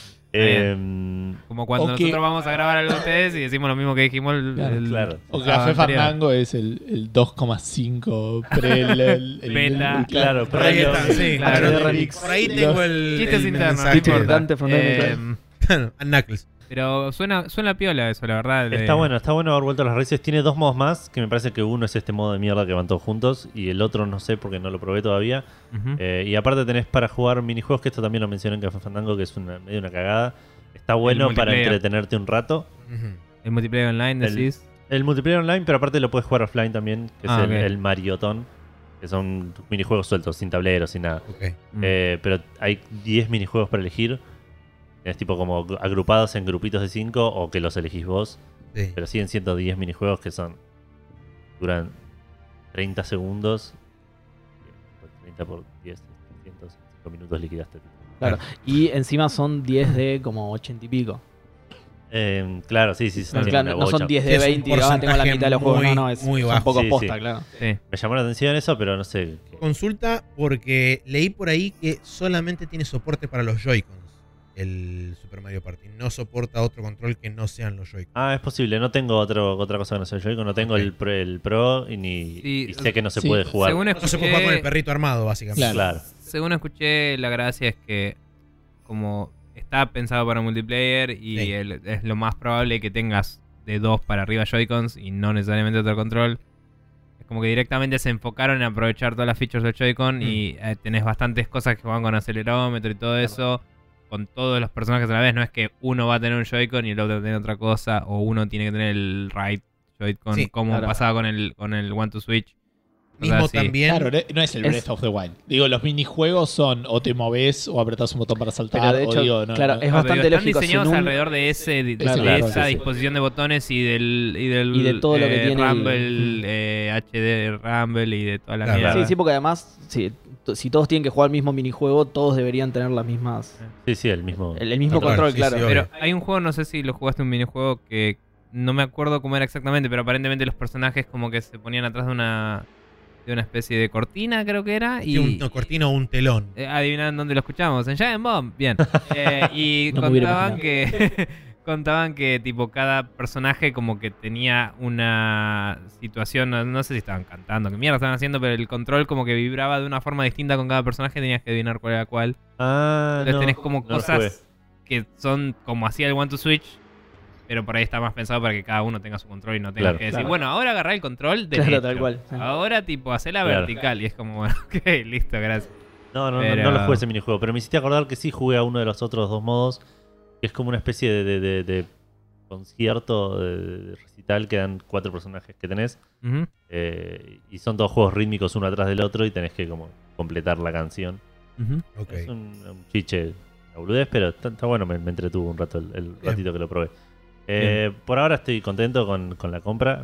B: Como cuando
C: O que-
B: nosotros vamos a grabar algo de ustedes y decimos lo mismo que dijimos
D: Claro.
C: O
B: el
C: Café
B: anterior.
C: Fandango es el 2,5 pre
B: Beta.
D: Claro,
A: Por ahí está, sí.
B: Claro.
A: Claro.
E: Remix.
A: Por ahí tengo el
B: Chistes
A: el
B: internos, no
A: mensaje.
B: importa.
E: Dante from Dante.
A: Claro, a Knuckles.
B: Pero suena piola eso, la verdad.
D: Está bueno haber vuelto a las raíces. Tiene 2 modos más, que me parece que uno es este modo de mierda que van todos juntos y el otro no sé porque no lo probé todavía.
B: Ujú.
D: Y aparte tenés para jugar minijuegos, que esto también lo mencioné en Café Fandango, que es medio una cagada. Está bueno para
B: multiplayer.
D: entretenerte un rato.
A: Ujú.
B: El multiplayer online, decís.
D: El multiplayer online, pero aparte lo puedes jugar offline también, que es
B: Ah, ok.
D: el Mariotón, que son minijuegos sueltos, sin tableros, sin nada.
A: Ok.
B: Mm.
D: Pero hay 10 minijuegos para elegir. Es tipo como agrupados en grupitos de 5 o que los elegís vos.
A: Sí.
D: Pero siguen siendo 10 minijuegos que duran 30 segundos. 30 por 10, 305 minutos liquidaste.
E: Claro. Y encima son 10 de como 80 y pico.
D: Claro, sí, tienen
E: Claro,
D: una
E: no son
D: bocha.
E: 10
A: Sí,
E: de
A: es un
E: 20 y tengo la
A: porcentaje
E: mitad de los juegos.
A: muy-
E: No, es
A: muy
E: son
A: bajo.
E: pocos
D: Sí,
E: posta,
D: sí.
E: claro.
B: Sí.
D: Me llamó la atención eso, pero no sé.
A: Consulta porque leí por ahí que solamente tiene soporte para los Joy-Cons. El Super Mario Party no soporta otro control que no sean los Joy-Cons.
D: Ah, es posible. No tengo otra cosa que no sea Joy-Con. No tengo
A: Ok.
D: el Pro y
B: Sí,
D: y sé que no se
C: sí.
D: puede jugar.
B: Según
A: No se puede jugar con el
B: escuché,
A: perrito armado, básicamente.
C: Claro.
B: según escuché, la gracia es que como está pensado para multiplayer y
A: Sí.
B: es lo más probable que tengas de 2 para arriba Joy-Cons y no necesariamente otro control. Es como que directamente se enfocaron en aprovechar todas las features del Joy-Con y tenés bastantes cosas que juegan con acelerómetro y todo eso. Con todos los personajes a la vez, no es que uno va a tener un Joy-Con y el otro va a tener otra cosa, o uno tiene que tener el right Joy-Con,
A: Sí,
B: como
E: claro.
B: pasaba con el One to Switch. O sea,
A: Mismo
B: sí.
A: también.
C: Claro, no es el
E: Es-
C: Breath of the Wild. Digo, los minijuegos son o te moves o apretás un botón para saltar.
E: Pero de hecho,
C: o digo, no,
E: claro,
C: no.
E: es
B: No, pero
E: bastante
B: están
E: lógico.
B: diseñados
E: sin un-
B: alrededor de de
C: Claro,
B: esa
C: sí, sí.
B: disposición de botones y del
E: Y de todo lo que tiene el-
B: Rumble, HD Rumble y de toda la
A: Claro.
B: mierda.
E: Sí, sí, porque además, si todos tienen que jugar el mismo minijuego, todos deberían tener las mismas.
D: Sí, el mismo.
E: El mismo
A: Control,
E: control,
A: sí,
E: claro.
A: sí,
B: Pero hay un juego, no sé si lo jugaste un minijuego que no me acuerdo cómo era exactamente, pero aparentemente los personajes como que se ponían atrás de una especie de cortina, creo que era.
A: Sí,
B: Y
A: una cortina o un telón.
B: adivinan dónde lo escuchamos, en Giant Bomb, bien. Y
E: No me hubiera
B: contaban que contaban que tipo cada personaje como que tenía una situación, no sé si estaban cantando, qué mierda estaban haciendo, pero el control como que vibraba de una forma distinta con cada personaje, tenías que adivinar cuál era cuál.
D: Ah,
B: Entonces
D: no,
B: tenés como
D: no lo
B: cosas que son como hacía el One to Switch, pero por ahí está más pensado para que cada uno tenga su control y no tenga
D: Claro.
B: que decir,
E: Claro.
B: bueno, ahora agarrá el control de
E: Claro, tal cual. Sí.
B: Ahora tipo hacela
D: Claro.
B: vertical y es como, bueno, ok, listo, gracias.
D: No
B: Pero-
D: lo jugué ese minijuego, pero me hiciste acordar que sí jugué a uno de los otros 2 modos, que es como una especie de concierto, de recital, que dan 4 personajes que tenés,
B: Ujú.
D: y son todos juegos rítmicos uno atrás del otro y tenés que como completar la canción.
B: Ujú.
A: Ok.
D: Es un chiche, una boludez, pero está bueno, me entretuvo un rato el ratito que lo probé. Por ahora estoy contento con la compra.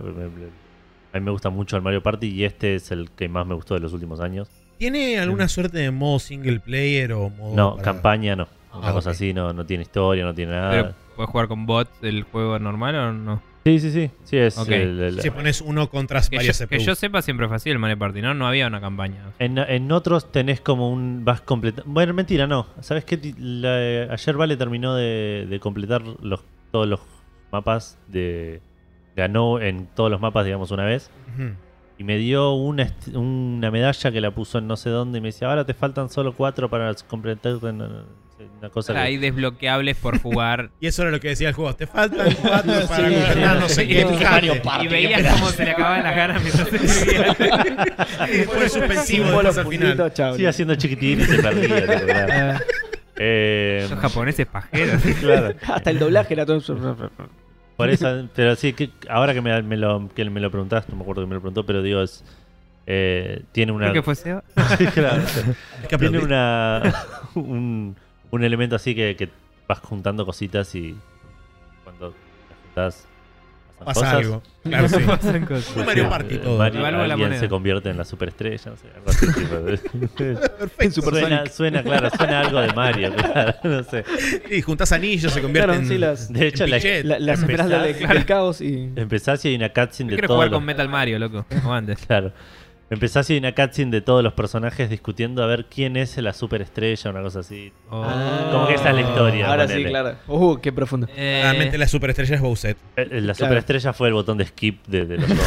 D: A mí me gusta mucho el Mario Party y este es el que más me gustó de los últimos años.
A: ¿Tiene alguna suerte de modo single player o modo
D: No,
A: para-
D: campaña no. Una
A: Ah,
D: cosa
A: ok.
D: así, no tiene historia, no tiene nada.
B: Pero ¿puedes jugar con bots el juego normal o no?
D: Sí, es
B: Ok.
A: Si pones uno contra
B: Que
A: varias
B: yo,
A: CPU.
B: que yo sepa siempre fue así el Mario Party, ¿no? No había una campaña.
D: En otros tenés como vas completando. Bueno, mentira, no. ¿Sabes qué? Ayer Vale terminó de completar todos los mapas Ganó en todos los mapas, digamos, una vez.
A: Ujú.
D: y me dio una medalla que la puso en no sé dónde y me decía, ahora te faltan solo 4 para completar una cosa.
B: Hay desbloqueables por jugar.
A: Y eso era lo que decía el juego. Te faltan 4 para completar no sé qué.
B: Y veías cómo se le acababan las ganas mientras se escribía.
A: Y después el suspensivo
E: Símbolo,
A: después al final.
E: puntito, chao.
D: Sigue haciendo chiquitín y se perdía, la verdad.
B: Los japoneses pajeros.
D: Claro.
E: Hasta el doblaje era todo.
D: Por eso, pero sí, que ahora que me lo preguntaste, no me acuerdo que me lo preguntó, pero digo, tiene una...
B: Creo que fue Seba.
D: Claro.
A: Que
D: Tiene
A: aplaudí.
D: un elemento así que vas juntando cositas y cuando las juntas
A: Pasa
D: cosas.
A: algo. Claro, sí.
B: Pasan cosas.
A: Un Mario Party todo.
D: Mario,
B: Devalúa la
D: alguien
B: moneda.
D: se convierte en la superestrella, no sé, algo así, tipo.
A: Perfecto.
D: suena algo de Mario, claro, no sé.
A: Y juntás anillos, se convierten
E: Claro, sí, las-
D: De hecho,
A: en pichet.
E: Las esmeraldas del caos y.
D: empezás y hay una cutscene
B: Yo
D: de
B: quiero
D: todos
B: jugar
D: los...
B: con Metal Mario, loco. Como antes.
D: Claro. Empezás y hay una cutscene de todos los personajes discutiendo a ver quién es la superestrella, una cosa así. Como que esa es la historia.
E: Ahora sí,
D: ponele.
E: claro. Qué profundo.
A: Realmente la superestrella es Bowser.
D: La superestrella fue el botón de skip de los dos.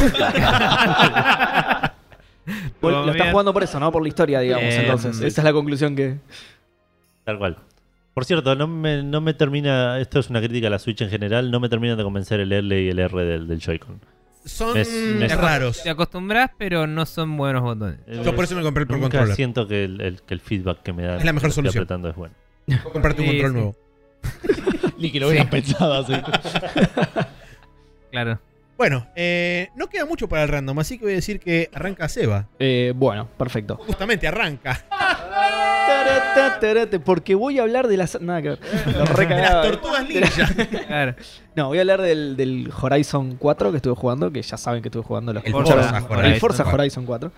E: Lo estás jugando por eso, ¿no? Por la historia, digamos. Entonces, esa es la conclusión que.
D: Tal cual. Por cierto, no me termina, esto es una crítica a la Switch en general, no me termina de convencer el L y el R del Joy-Con.
A: Son
D: Me-
A: raros.
B: Te acostumbras, pero no son buenos botones.
A: Yo por eso me compré el Pro
D: Nunca
A: Controller.
D: siento que el feedback que me da
A: Es la mejor
D: cuando estoy
A: solución.
D: apretando es bueno.
A: Voy a comprarte un
B: Sí,
A: control
B: sí.
A: nuevo.
C: Ni que lo hubieran pensado así.
B: Claro.
A: Bueno, no queda mucho para el random, así que voy a decir que arranca Seba.
E: Bueno, perfecto.
A: Justamente arranca.
E: Porque voy a hablar de las. Nada que ver. Lo recagaba.
A: Las tortugas ninja.
B: Claro.
E: No, voy a hablar del Horizon 4 que estuve jugando, que ya saben que estuve jugando los
A: El
E: que
A: Forza
E: escucharon.
A: Horizon
E: El Forza
A: 4.
E: Horizon 4.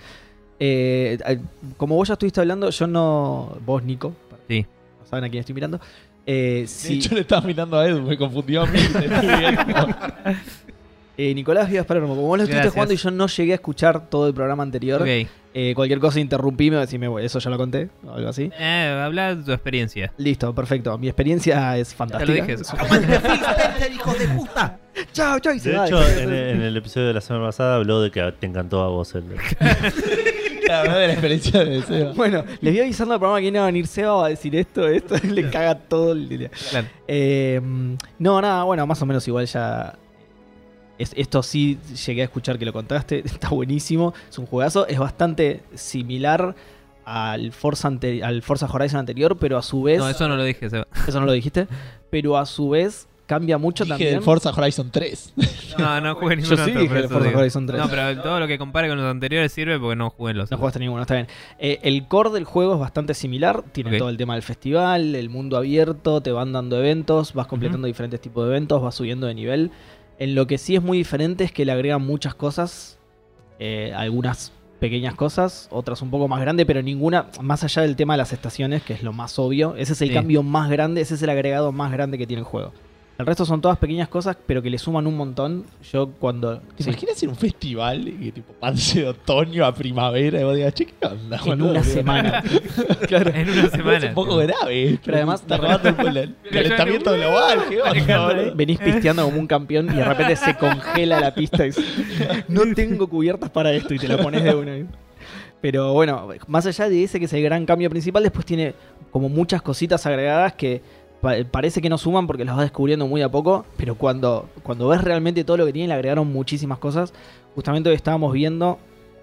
E: Como vos ya estuviste hablando, yo no. Vos, Nico.
B: Sí.
E: No saben a quién estoy mirando.
C: De
E: Sí,
C: hecho, le estaba mirando a Edu, me confundió a mí. Estuve viendo.
E: Nicolás Vivas Palermo, como vos lo estuviste
B: Gracias.
E: jugando y yo no llegué a escuchar todo el programa anterior,
B: Ok.
E: cualquier cosa interrumpime o decime, "Bueno, eso ya lo conté", o algo así.
B: Habla de tu experiencia.
E: Listo, perfecto. Mi experiencia es fantástica.
B: dije.
A: ¡Aguante Phil Spencer, hijos de puta!
E: Chao, chao, y se
D: De
E: va.
D: hecho, en el episodio de la semana pasada habló de que te encantó a vos el...
C: La verdad de la experiencia de Seba.
E: Bueno, les voy avisando al programa que no va a venir Seba, va a decir esto, le caga todo el día.
B: Claro.
E: No, nada, bueno, más o menos igual ya. Esto sí llegué a escuchar que lo contaste, está buenísimo, es un juegazo, es bastante similar al Forza Horizon anterior, pero a su vez.
B: No, eso no lo dije, Seba.
E: Eso no lo dijiste, pero a su vez cambia mucho
C: Dije
E: también.
C: del Forza Horizon 3.
B: No jugué
E: Yo
B: ninguno
E: sí
B: otro,
E: dije
B: por
E: el
B: eso
E: Forza
B: digo.
E: Horizon 3.
B: No, pero todo lo que compare con los anteriores sirve porque no jugué los
E: No
B: otros.
E: jugaste ninguno, está bien. El core del juego es bastante similar. Tiene
B: Ok.
E: todo el tema del festival, el mundo abierto, te van dando eventos, vas completando diferentes tipos de eventos, vas subiendo de nivel. En lo que sí es muy diferente es que le agregan muchas cosas, algunas pequeñas cosas, otras un poco más grandes, pero ninguna, más allá del tema de las estaciones, que es lo más obvio. Ese es el
B: Sí.
E: cambio más grande, ese es el agregado más grande que tiene el juego. El resto son todas pequeñas cosas, pero que le suman un montón. Yo cuando...
C: ¿Te
E: sí.
C: imaginas en un festival y tipo pase de otoño a primavera y vos digas, che, ¿qué onda?
E: En
C: boludo?"
E: una semana. Claro.
B: En una
C: Es
B: semana.
C: un poco grave.
E: Pero además,
C: está robando el calentamiento global. ¿Qué onda, boludo?
E: Venís pisteando como un campeón y de repente se congela la pista y no tengo cubiertas para esto y te la pones de una. Pero bueno, más allá de ese que es el gran cambio principal, después tiene como muchas cositas agregadas que parece que no suman porque las vas descubriendo muy a poco, pero cuando ves realmente todo lo que tiene, le agregaron muchísimas cosas. Justamente hoy estábamos viendo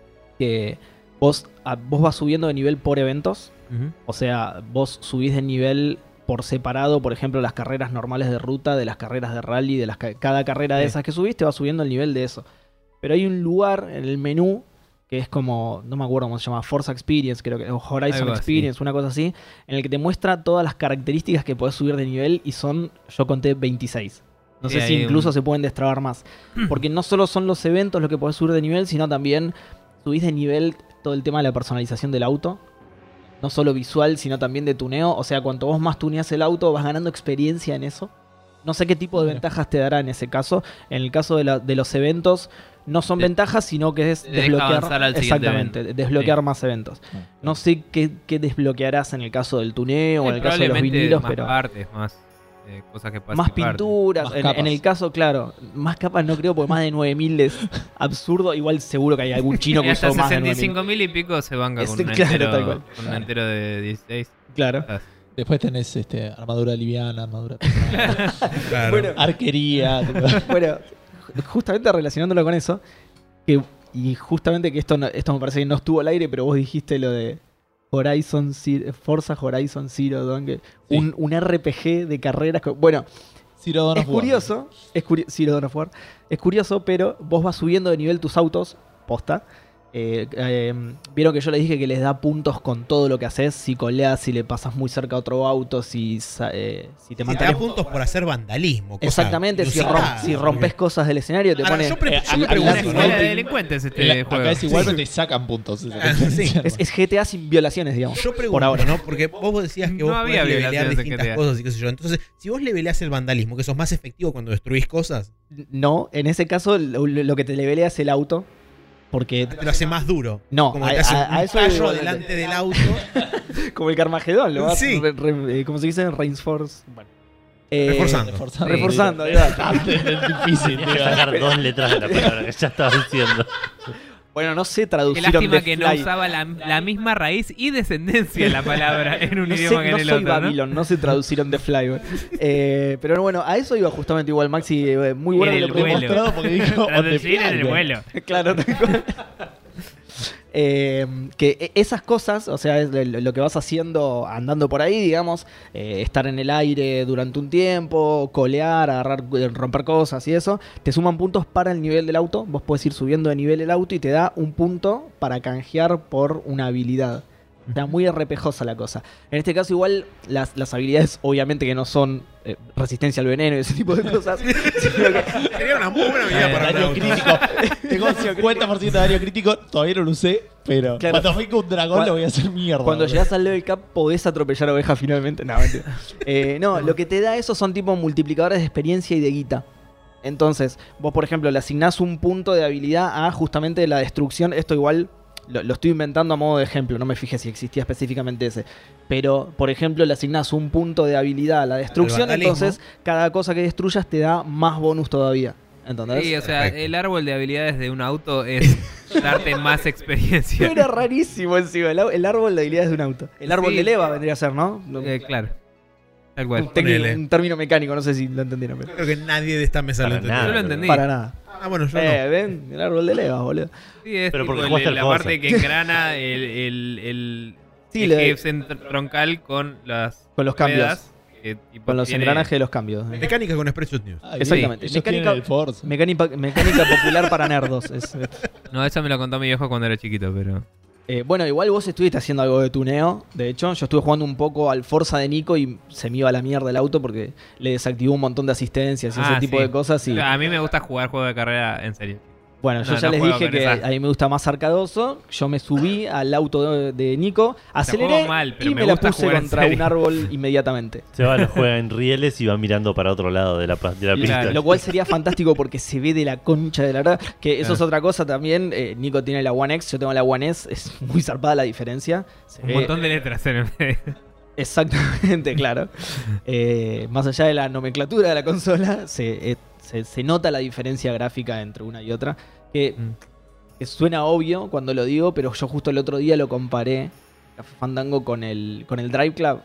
E: que vos vas subiendo de nivel por eventos.
B: Ujú.
E: O sea, vos subís de nivel por separado, por ejemplo, las carreras normales de ruta, de las carreras de rally, de cada carrera de
B: Sí.
E: esas que subís, te va subiendo el nivel de eso. Pero hay un lugar en el menú que es como, no me acuerdo cómo se llama, Forza Experience, creo que, o Horizon
B: Algo así.
E: Experience, una cosa así, en el que te muestra todas las características que podés subir de nivel y son, yo conté 26. No
B: Sí,
E: sé si
B: hay
E: incluso
B: un-
E: se pueden destrabar más. Porque no solo son los eventos los que podés subir de nivel, sino también subís de nivel todo el tema de la personalización del auto. No solo visual, sino también de tuneo. O sea, cuanto vos más tuneas el auto, vas ganando experiencia en eso. No sé qué tipo de
C: Mira.
E: ventajas te dará en ese caso. En el caso de los eventos, no son ventajas, sino que es
B: Te deja
E: desbloquear.
B: avanzar al siguiente
E: Exactamente, desbloquear
B: Sí.
E: más eventos. No sé qué desbloquearás en el caso del tuneo o en el caso de los
B: Probablemente
E: vinilos,
B: más
E: pero.
B: partes, más. cosas que puedas
E: Más
B: equiparte.
E: pinturas,
C: Más
E: en
C: capas.
E: el caso, claro. Más capas no creo, porque más de 9000 es absurdo. Igual seguro que hay algún chino que
B: Y hasta
E: usó más de 9000.
B: 65.000 y pico se banca con un
E: Claro,
B: entero,
E: tal cual.
B: con un entero de 16.
E: Claro.
C: Después tenés armadura liviana, armadura pesada,
A: Claro.
E: Bueno,
C: arquería.
E: Bueno, justamente relacionándolo con eso, y justamente que esto me parece que no estuvo al aire, pero vos dijiste lo de Forza Horizon Zero Dawn, que
C: Sí.
E: un RPG de carreras. Bueno,
C: Zero Dawn
E: es
C: of War.
E: curioso, Zero Dawn of War. Es curioso, pero vos vas subiendo de nivel tus autos, posta. Vieron que yo les dije que les da puntos con todo lo que haces, si coleas, si le pasas muy cerca a otro auto, si te
A: Si te da
E: mantienes.
A: puntos por hacer vandalismo. cosa
E: Exactamente,
A: inusitada,
E: si rompes cosas del escenario, te
A: Ahora,
E: pone.
A: yo
B: Una
A: me
B: escuela
A: pregunto,
B: de
A: ¿no?
B: delincuentes este juego.
C: Acá es igual,
A: Sí.
C: pero te sacan puntos. esa
A: Ah, sí.
C: diferencia.
E: Es GTA sin violaciones, digamos.
A: Yo pregunto,
E: Por ahora.
A: ¿no? Porque vos decías que
B: No
A: vos
B: había
A: podés levelear
B: violaciones en
A: distintas
B: GTA.
A: cosas y qué sé yo. Entonces, si vos leveleás el vandalismo, que sos más efectivo cuando destruís cosas,
E: No, en ese caso lo que te levelea es el auto. Porque.
A: te lo hace más duro.
E: No,
A: Como te hace un
E: a eso
A: tallo
E: igualmente.
A: delante del auto.
E: Como el Carmagedón, lo vas.
A: Sí.
E: ¿Cómo se dice? Reinforce. Bueno.
A: Reforzando.
E: Reforzando, ahí va.
C: Es difícil,
D: Tienes que
C: tío.
D: sacar 2 letras de la palabra que ya estabas diciendo.
E: Bueno, no sé
B: Qué
E: traducir
B: lástima
E: on the
B: que no
E: fly.
B: usaba la misma raíz y descendencia la palabra en un
E: No
B: idioma
E: sé,
B: que en
E: no
B: el
E: soy
B: otro, ¿no?
E: Babylon, no sé traducir on the fly. güey. Pero bueno, a eso iba justamente igual Maxi. Muy bueno
B: En
E: que
B: el
E: lo
B: vuelo.
E: preguntó.
C: Mostrado porque dijo on the
B: Traducir en el
C: fly.
B: vuelo.
E: Claro, tal cual. Que esas cosas, o sea, es lo que vas haciendo andando por ahí, digamos, estar en el aire durante un tiempo, colear, agarrar, romper cosas y eso, te suman puntos para el nivel del auto. Vos podés ir subiendo de nivel el auto y te da un punto para canjear por una habilidad. Está muy RPGosa la cosa. En este caso, igual, las habilidades, obviamente que no son resistencia al veneno y ese tipo de cosas. sino que-
A: Sería una muy buena habilidad para un
C: Daño
A: auto.
C: crítico. Tengo 50% de daño crítico. Todavía no lo usé, pero
E: Claro.
C: cuando venga un dragón lo voy a hacer mierda.
E: Cuando
C: boludo.
E: llegas al level cap podés atropellar ovejas finalmente. No, mentira. No, lo que te da eso son tipo multiplicadores de experiencia y de guita. Entonces, vos por ejemplo le asignás un punto de habilidad a justamente la destrucción. Esto igual lo estoy inventando a modo de ejemplo, no me fijé si existía específicamente ese. Pero, por ejemplo, le asignás un punto de habilidad a la destrucción,
A: vandalismo.
E: entonces cada cosa que destruyas te da más bonus todavía. ¿Entendés?
B: Sí, o sea,
A: Perfecto.
B: el árbol de habilidades de un auto es darte más experiencia.
E: Era rarísimo encima, el árbol de habilidades de un auto. El árbol
B: Sí.
E: de leva vendría a ser, ¿no?
B: Claro. Tal cual.
A: Ponele.
E: Un término mecánico, no sé si lo entendieron. Pero...
A: Creo que nadie de esta mesa lo
D: Para
A: entendió.
D: nada.
B: Yo lo entendí.
E: Para nada.
A: Ah, bueno, yo no.
E: Ven, el árbol de leva, boludo.
B: Sí, es
D: Pero
B: tipo
D: porque jugaste al
B: la
D: Forza.
B: parte que engrana el
E: Sí,
B: eje troncal con las
E: Con los cambios.
B: ruedas, que tipo
E: Con los
B: tiene-
E: engranajes de los cambios.
A: Mecánica con Spreadshot News.
C: Ay,
E: Exactamente.
C: ellos tienen el Forza.
E: Mecánica popular para nerdos.
B: No, eso me lo contó mi viejo cuando era chiquito, pero...
E: Bueno, igual vos estuviste haciendo algo de tuneo. De hecho, yo estuve jugando un poco al Forza de Nico y se me iba a la mierda el auto porque le desactivó un montón de asistencias y ese tipo
B: sí.
E: de cosas. Y
B: A mí me gusta jugar juegos de carrera en serio.
E: bueno, yo
B: No,
E: ya
B: no
E: les
B: juego
E: dije
B: con
E: que
B: esa.
E: a mí me gusta más arcadoso. Yo me subí al auto de Nico, aceleré
B: juego mal, pero
E: y
B: me
E: me la
B: gusta
E: puse
B: jugar en
E: contra un
B: serio.
E: árbol inmediatamente.
D: Seba lo juega en rieles y va mirando para otro lado de la pista.
E: Lo cual sería fantástico porque se ve de la concha de la verdad. Que eso es otra cosa también. Nico tiene la One X, yo tengo la One S. Es muy zarpada la diferencia. Se
B: Un
E: ve
B: montón de letras en el medio.
E: exactamente, claro. Más allá de la nomenclatura de la consola, se nota la diferencia gráfica entre una y otra. Que suena obvio cuando lo digo, pero yo justo el otro día lo comparé, Café Fandango, con el Drive Club.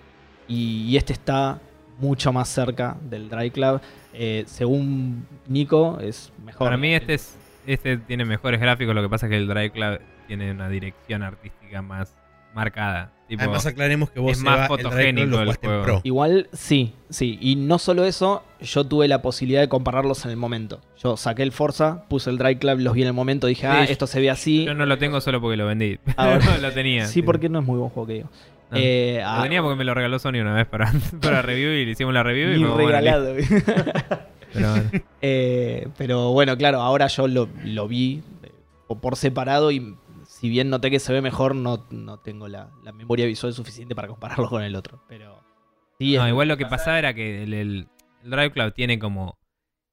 E: Y este está mucho más cerca del Drive Club. Según Nico, es mejor.
B: Para mí este tiene mejores gráficos, lo que pasa es que el Drive Club tiene una dirección artística más marcada. Tipo,
A: Además, aclaremos que vos
B: es más
A: Seba,
B: fotogénico
A: el Drive Club lo
B: el
A: jugaste en
B: juego.
A: Pro.
E: Igual, sí. Y no solo eso, yo tuve la posibilidad de compararlos en el momento. Yo saqué el Forza, puse el Drive Club, los vi en el momento, dije,
B: Sí,
E: esto se ve así.
B: yo no lo tengo solo porque lo vendí.
E: Ahora-
B: lo tenía.
E: Sí, porque no es muy buen juego que digo.
B: No.
E: Ah,
B: Lo tenía porque me lo regaló Sony una vez para review y le hicimos la review y
E: ni
B: fue como, bueno,
E: regalado.
B: listo. Pero bueno.
E: Pero bueno, claro, ahora yo lo vi por separado y si bien noté que se ve mejor, no tengo la memoria visual suficiente para compararlo con el otro. Pero sí,
B: No, igual lo que pasaba era que el Drive Club tiene como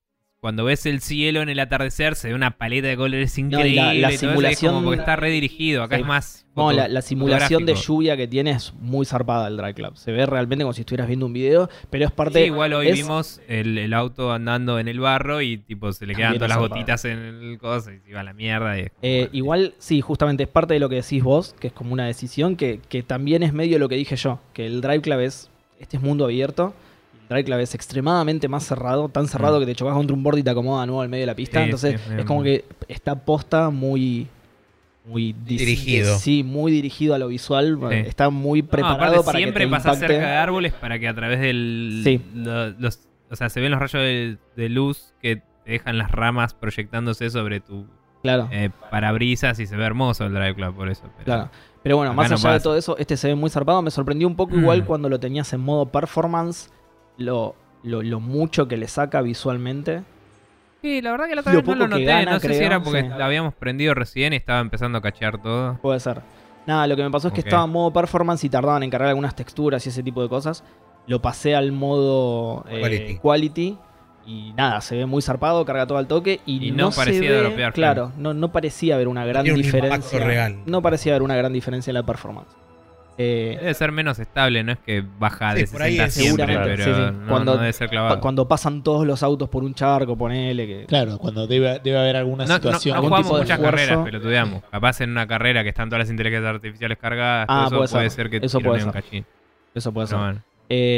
B: cuando ves el cielo en el atardecer se ve una paleta de colores
E: No,
B: increíble.
E: y la
B: y todo eso,
E: simulación-
B: es como porque está redirigido. Acá
E: Sí.
B: es más.
E: No, la simulación de
B: fotográfico.
E: lluvia que tiene es muy zarpada el Drive Club. Se ve realmente como si estuvieras viendo un video, pero es parte...
B: Sí, igual hoy
E: es-
B: vimos el auto andando en el barro y tipo se le quedan
E: También
B: todas
E: es
B: las
E: zarpado.
B: gotitas en el coso y se iba a la mierda. Y es como,
E: Igual, sí, justamente es parte de lo que decís vos, que es como una decisión que también es medio lo que dije yo, que el Drive Club este es mundo abierto, el Drive Club es extremadamente más cerrado, tan cerrado que te chocas contra un borde y te acomoda de nuevo al medio de la pista,
B: Sí,
E: entonces
B: sí,
E: es como que está posta muy
A: Dirigido.
E: Sí, muy dirigido a lo visual,
B: Sí.
E: está muy
B: No,
E: preparado
B: aparte
E: para
B: siempre
E: que te
B: pasás
E: impacte.
B: cerca de árboles para que a través del.
E: Sí.
B: O sea, se ven los rayos de luz que te dejan las ramas proyectándose sobre tu
E: Claro.
B: parabrisas y se ve hermoso el Drive Club por eso. Pero,
E: Claro. Pero bueno,
B: Acá
E: más
B: no
E: allá de
B: pasa.
E: todo eso, este se ve muy zarpado. Me sorprendió un poco igual cuando lo tenías en modo performance, lo mucho que le saca visualmente.
B: Sí, la verdad que la otra
E: Lo
B: vez no lo
E: poco que
B: noté.
E: gana,
B: No sé si
E: creo,
B: era porque
E: sí.
B: la habíamos prendido recién y estaba empezando a cachear todo.
E: Puede ser. Nada, lo que me pasó es que
B: Ok.
E: estaba en modo performance y tardaban en cargar algunas texturas y ese tipo de cosas. Lo pasé al modo quality. Y nada, se ve muy zarpado, carga todo al toque. Y,
B: Y no
E: se
B: parecía
E: ve,
B: dropear,
E: claro, no parecía haber una gran
A: tiene un
E: diferencia.
A: impacto real.
E: No parecía haber una gran diferencia en la performance.
B: Debe ser menos estable, no es que baja
A: Sí,
B: de
A: por ahí
B: 60
A: es
B: siempre,
E: seguramente,
B: pero
E: sí, sí.
B: No,
E: Cuando-
B: no debe ser clavado.
E: Cuando pasan todos los autos por un charco, ponele que...
C: Claro, cuando debe haber alguna
B: No
C: situación.
B: no
E: algún
B: jugamos
E: tipo de
B: muchas
E: esfuerzo.
B: carreras, pelotudeamos. Capaz en una carrera que están todas las inteligencias artificiales cargadas,
E: Ah,
B: todo eso
E: puede
B: puede
E: ser.
B: ser que
E: Eso
B: tire
E: puede
B: medio un
E: ser.
B: cachín.
E: Eso puede ser.
B: Pero bueno.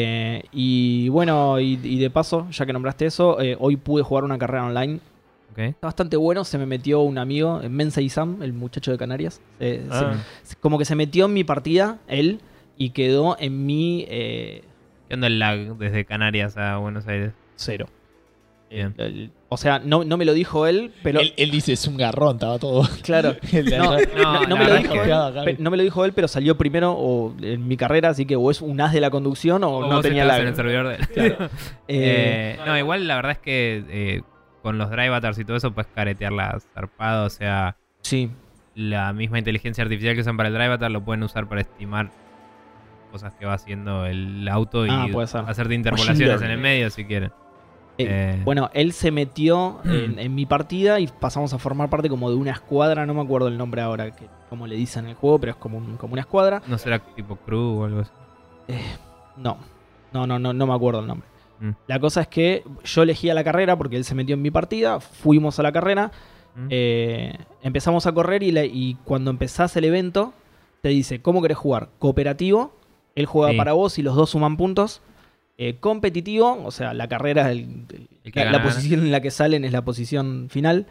E: Y bueno, y de paso, ya que nombraste eso, hoy pude jugar una carrera online.
B: Ok.
E: Está bastante bueno, se me metió un amigo, Mensei Sam, el muchacho de Canarias.
D: Ah,
E: Como que se metió en mi partida, él, y quedó en mi
B: ¿Qué onda el lag desde Canarias a Buenos Aires?
E: 0.
B: Bien.
E: O sea, no me lo dijo él, pero...
C: Él dice, es un garrón, estaba todo.
E: Claro.
C: El de
E: No,
C: atrás.
E: no
B: la
E: me lo
B: verdad
E: dijo
B: es que-
E: él, no me lo dijo él, pero salió primero o en mi carrera, así que o es un as de la conducción o, no
B: vos
E: tenía
B: estabas
E: lag.
B: en el servidor de él. No, igual la verdad es que con los drive avatars y todo eso puedes caretearla zarpado. O sea,
E: Sí.
B: la misma inteligencia artificial que usan para el drive avatar lo pueden usar para estimar cosas que va haciendo el auto y
E: Puede ser.
B: hacerte interpolaciones en
E: learning.
B: el medio si quieren.
E: Bueno, él se metió en mi partida y pasamos a formar parte como de una escuadra, no me acuerdo el nombre ahora, como le dicen en el juego, pero es como una escuadra.
B: ¿No será tipo crew o algo así?
E: No me acuerdo el nombre.
B: Mm.
E: La cosa es que yo elegía la carrera porque él se metió en mi partida, fuimos a la carrera,
B: ¿Mm?
E: empezamos a correr y cuando empezás el evento te dice, ¿cómo querés jugar? Cooperativo, él juega
B: Sí.
E: para vos y los dos suman puntos. Competitivo, o sea, la carrera,
B: El que
E: la
B: gana,
E: posición en la que salen es la posición final.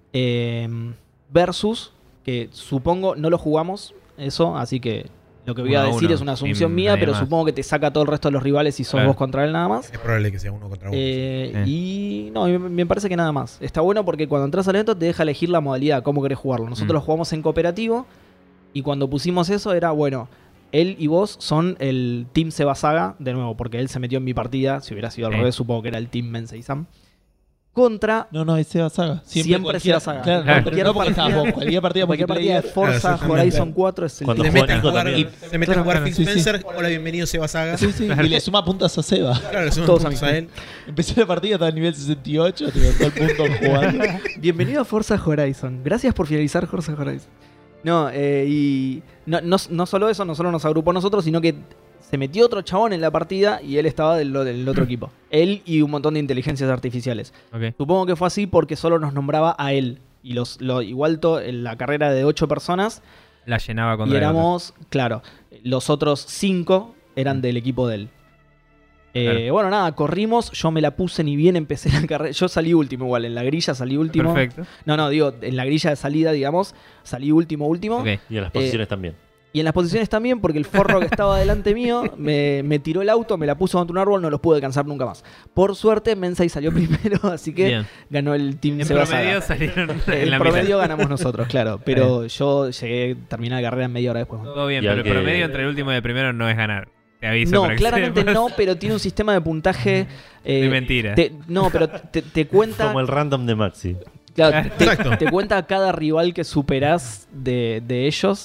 E: Versus, que supongo no lo jugamos eso, así que lo que voy a
B: 1 a
E: decir
B: 1,
E: es una asunción
B: sin
E: mía,
B: nadie
E: pero
B: más.
E: supongo que te saca todo el resto de los rivales y sos
B: Claro.
E: vos contra él nada más.
A: Es probable que sea uno contra uno.
E: Y no, me parece que nada más. Está bueno porque cuando entras al evento te deja elegir la modalidad, cómo querés jugarlo. Nosotros lo jugamos en cooperativo y cuando pusimos eso era, bueno, él y vos son el Team Sebasaga, de nuevo, porque él se metió en mi partida. Si hubiera sido al
B: Sí.
E: revés, supongo que era el Team Mensei Sam. Contra
C: No, es Seba Saga.
E: Siempre
C: cualquier-
E: Seba Saga.
C: Claro,
B: Claro.
C: pero no porque estabas vos. Cualquier partida
E: cualquier partida de
C: multiplayer.
E: Forza
A: Claro, exactamente.
E: Horizon 4 es el
D: Cuando
A: Se
E: Team.
A: mete a
D: Nico
A: jugar,
D: también.
A: se mete a jugar Phil
C: Sí, sí.
A: Spencer. Hola, bienvenido Seba Saga.
C: Sí, sí. Y le suma puntos a Seba.
A: Claro, le suman
E: Todos
A: puntos
E: a mí.
A: a él.
C: Empecé la partida, estaba en nivel 68, te todo el punto jugando.
E: Bienvenido a Forza Horizon. Gracias por finalizar Forza Horizon. No, y no solo eso, no solo nos agrupó a nosotros, sino que se metió otro chabón en la partida y él estaba del otro equipo. Él y un montón de inteligencias artificiales.
B: Ok.
E: Supongo que fue así porque solo nos nombraba a él. Y igual en la carrera de 8 personas
B: La llenaba con
E: y
B: drive avatars.
E: éramos, claro, los otros 5 eran del equipo de él.
B: Claro.
E: Bueno, nada, corrimos, yo me la puse ni bien empecé la carrera. Yo salí último igual, en la grilla salí último.
B: Perfecto.
E: No, digo, en la grilla de salida, digamos, salí último.
B: Ok.
D: Y en las posiciones también.
E: Y en las posiciones también, porque el forro que estaba delante mío me tiró el auto, me la puso contra un árbol, no los pude alcanzar nunca más. Por suerte, Mensei salió primero, así que
B: Bien.
E: ganó el Team
B: En
E: Sebasaga.
B: promedio salieron en
E: El
B: la
E: promedio
B: mitad.
E: ganamos nosotros, claro. Pero yo llegué, terminé la carrera en media hora después.
B: Todo bien,
D: Y
B: pero
D: al
B: el
D: que-
B: promedio entre el último y el primero no es ganar. Te aviso
E: No,
B: para que
E: claramente
B: sepas.
E: no, pero tiene un sistema de puntaje.
B: De mentira.
E: No, pero te cuenta.
D: Como el random de Maxi.
E: Claro,
A: Exacto.
E: te cuenta a cada rival que superás de ellos.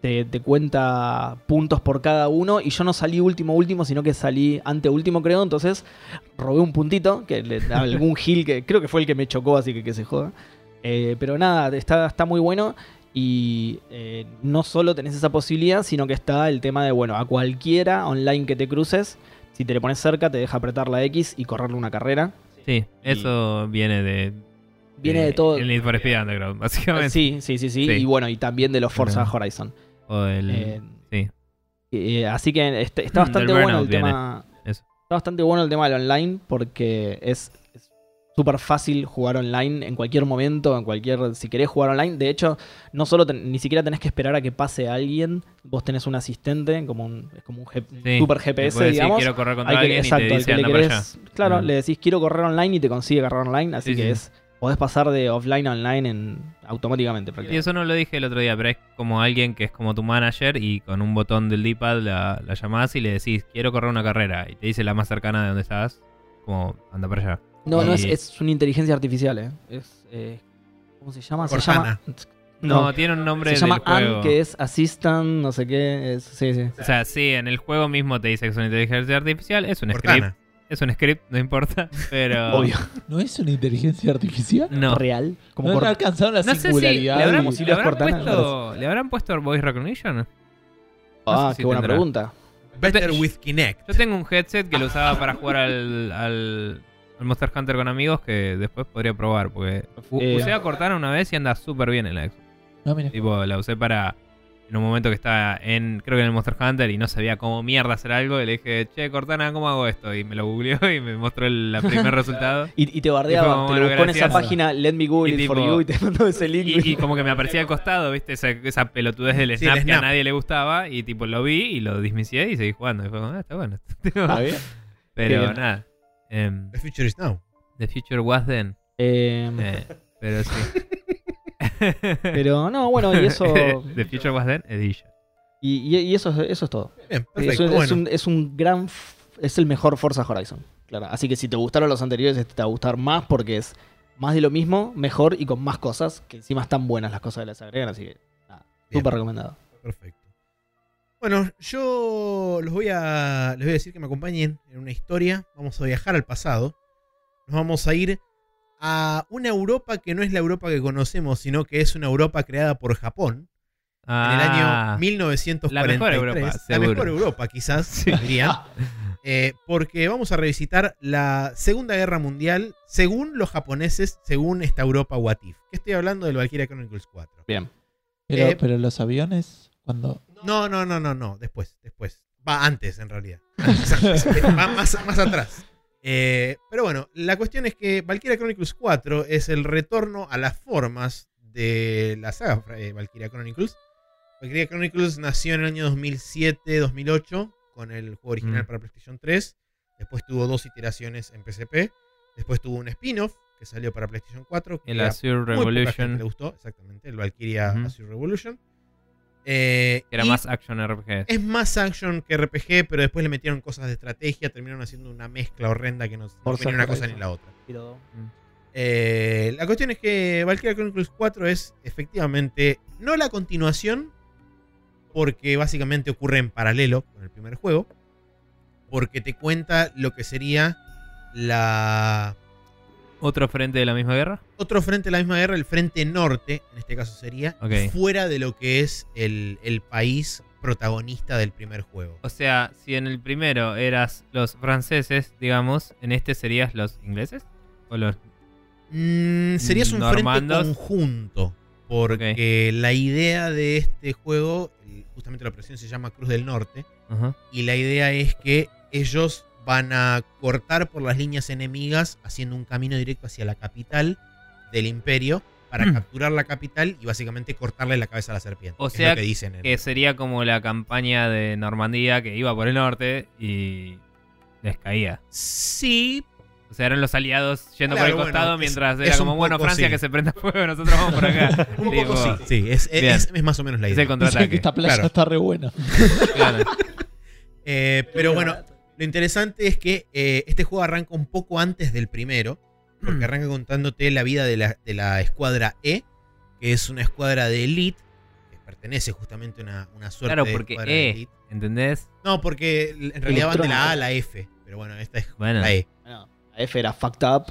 E: te cuenta puntos por cada uno. Y yo no salí último, sino que salí anteúltimo, creo. Entonces robé un puntito, algún heal que creo que fue el que me chocó, así que se joda. Pero nada, está muy bueno. Y no solo tenés esa posibilidad, sino que está el tema de, bueno, a cualquiera online que te cruces, si te le pones cerca, te deja apretar la X y correrle una carrera.
B: Sí, eso viene de
E: todo.
B: el Need for Speed Underground, básicamente.
E: Sí. Y bueno, y también de los Forza Horizon.
B: O del... sí.
E: Así que está bastante
B: Del
E: bueno el
B: Burnout
E: tema.
B: eso.
E: Está bastante bueno el tema del online porque es súper fácil jugar online en cualquier momento, si querés jugar online. De hecho, no solo ni siquiera tenés que esperar a que pase alguien. Vos tenés un asistente, es como un super GPS,
B: Decir,
E: digamos.
B: quiero correr contra alguien
E: exacto,
B: y te dice,
E: al que
B: anda
E: le
B: para
E: querés, claro, le decís quiero correr online y te consigue correr online. Así
B: Sí,
E: que
B: sí.
E: podés pasar de offline a online automáticamente.
B: Y
E: prácticamente.
B: eso no lo dije el otro día, pero es como alguien que es como tu manager y con un botón del D-pad la llamás y le decís, quiero correr una carrera. Y te dice la más cercana de donde estás, como anda para allá.
E: No,
B: Y-
E: es una inteligencia artificial, ¿cómo se llama?
A: Cortana.
B: No, tiene un nombre
E: se llama
B: del juego.
E: Ann, que es Assistant, no sé qué. Sí.
B: O sea, sí, en el juego mismo te dice que es una inteligencia artificial, es un script.
A: Cortana.
B: Es un script, no importa, pero...
E: Obvio.
C: ¿No es una inteligencia artificial?
B: No.
E: Real. Como
C: ¿No
E: cor-
C: alcanzaron la
B: No sé si
C: singularidad?
B: le habrán,
E: como si
B: le
E: los
B: habrán
E: Cortana,
B: ¿le habrán puesto voice recognition?
E: Ah,
B: No sé si
E: qué buena
B: tendrá.
E: pregunta.
A: Better with Kinect.
B: Yo tengo un headset que lo usaba para jugar al Monster Hunter con amigos que después podría probar, porque usé a Cortana una vez y anda súper bien en la Xbox.
C: No, mira.
B: Tipo, la usé para... En un momento que estaba creo que en el Monster Hunter y no sabía cómo mierda hacer algo y le dije, che, Cortana, ¿cómo hago esto? Y me lo googleó y me mostró el primer resultado.
E: Y te bardeaba,
B: Y fue como,
E: te lo
B: bueno,
E: buscó en esa
B: gracias.
E: página, let me google
B: Y
E: it for
B: tipo-
E: you, y te mandó ese link.
B: Y como que me aparecía al costado, ¿viste? Esa pelotudez del
A: Sí,
B: snap
A: el
B: que a
A: snap.
B: nadie le gustaba. Y tipo lo vi y lo dismisié y seguí jugando. Y fue como, está bueno.
C: ¿Está bien?
B: Pero
E: bien.
B: nada.
A: The future is now.
B: The Future Was Then. Pero sí.
E: Pero no, bueno, y eso.
B: The Future Was Then Edition.
E: Y eso es todo.
A: Bien,
E: Es,
A: perfecto.
E: un- es un gran. Es el mejor Forza Horizon. Claro. Así que si te gustaron los anteriores, este te va a gustar más porque es más de lo mismo, mejor y con más cosas. Que encima están buenas las cosas que les agregan. Así que nada,
A: Bien.
E: súper recomendado.
A: Perfecto. Bueno, yo les voy a decir que me acompañen en una historia. Vamos a viajar al pasado. Nos vamos a ir a una Europa que no es la Europa que conocemos, sino que es una Europa creada por Japón en el año 1943.
B: la mejor Europa,
A: La
B: seguro.
A: mejor Europa, quizás,
B: Sí.
A: dirían. Porque vamos a revisitar la Segunda Guerra Mundial según los japoneses, según esta Europa What If. Que estoy hablando del Valkyria Chronicles 4.
E: Bien.
C: Pero los aviones, cuando...
A: No. Después. Va antes, en realidad. Va más atrás. Pero bueno, la cuestión es que Valkyria Chronicles 4 es el retorno a las formas de la saga Valkyria Chronicles. Valkyria Chronicles nació en el año 2007-2008 con el juego original para PlayStation 3. Después tuvo 2 iteraciones en PSP. Después tuvo un spin-off que salió para PlayStation 4. Que
B: El
A: a
B: Azure
A: muy poca gente
B: Revolution.
A: le gustó, exactamente. El Valkyria
B: Ujú.
A: Azure Revolution.
B: Que era
A: Y
B: más action RPG.
A: es más action que RPG, pero después le metieron cosas de estrategia, terminaron haciendo una mezcla horrenda que no
E: Forza
A: fue ni una cosa
E: Horizon.
A: ni la otra.
E: Pero-
A: La cuestión es que Valkyria Chronicles 4 es efectivamente no la continuación, porque básicamente ocurre en paralelo con el primer juego, porque te cuenta lo que sería
B: ¿Otro frente de la misma guerra?
A: otro frente de la misma guerra, el frente norte, en este caso sería,
B: Ok.
A: fuera de lo que es el país protagonista del primer juego.
B: O sea, si en el primero eras los franceses, digamos, en este serías los ingleses. ¿O los...?
A: Serías un
B: Normandos.
A: frente conjunto. Porque la idea de este juego, justamente la operación se llama Cruz del Norte.
B: Ajá.
A: Y la idea es que ellos van a cortar por las líneas enemigas, haciendo un camino directo hacia la capital del imperio, para capturar la capital y básicamente cortarle la cabeza a la serpiente.
B: O
A: es
B: sea
A: lo que dicen.
B: Que sería como la campaña de Normandía que iba por el norte y les caía.
A: Sí.
B: O sea, eran los aliados yendo
A: Claro,
B: por el costado
A: bueno,
B: mientras
A: es
B: era
A: un
B: como, bueno,
A: poco
B: Francia
A: sí.
B: que se prenda fuego, nosotros vamos por acá.
A: Un
B: Tipo,
A: poco sí. Es
B: Bien.
A: más o menos la
B: Es
A: idea.
B: el
C: Dicen
B: contraataque.
C: que esta playa
A: Claro.
C: está re buena.
B: Claro.
A: Pero bueno, lo interesante es que este juego arranca un poco antes del primero, porque arranca contándote la vida de la escuadra E, que es una escuadra de elite, pertenece justamente a una suerte
B: Claro,
A: de
B: porque
A: escuadra de elite.
B: ¿entendés?
A: No, porque en realidad van de la A a
E: Electrónica.
A: la F. Pero bueno, esta es
B: Bueno.
A: la E.
E: Bueno, la F era fucked up.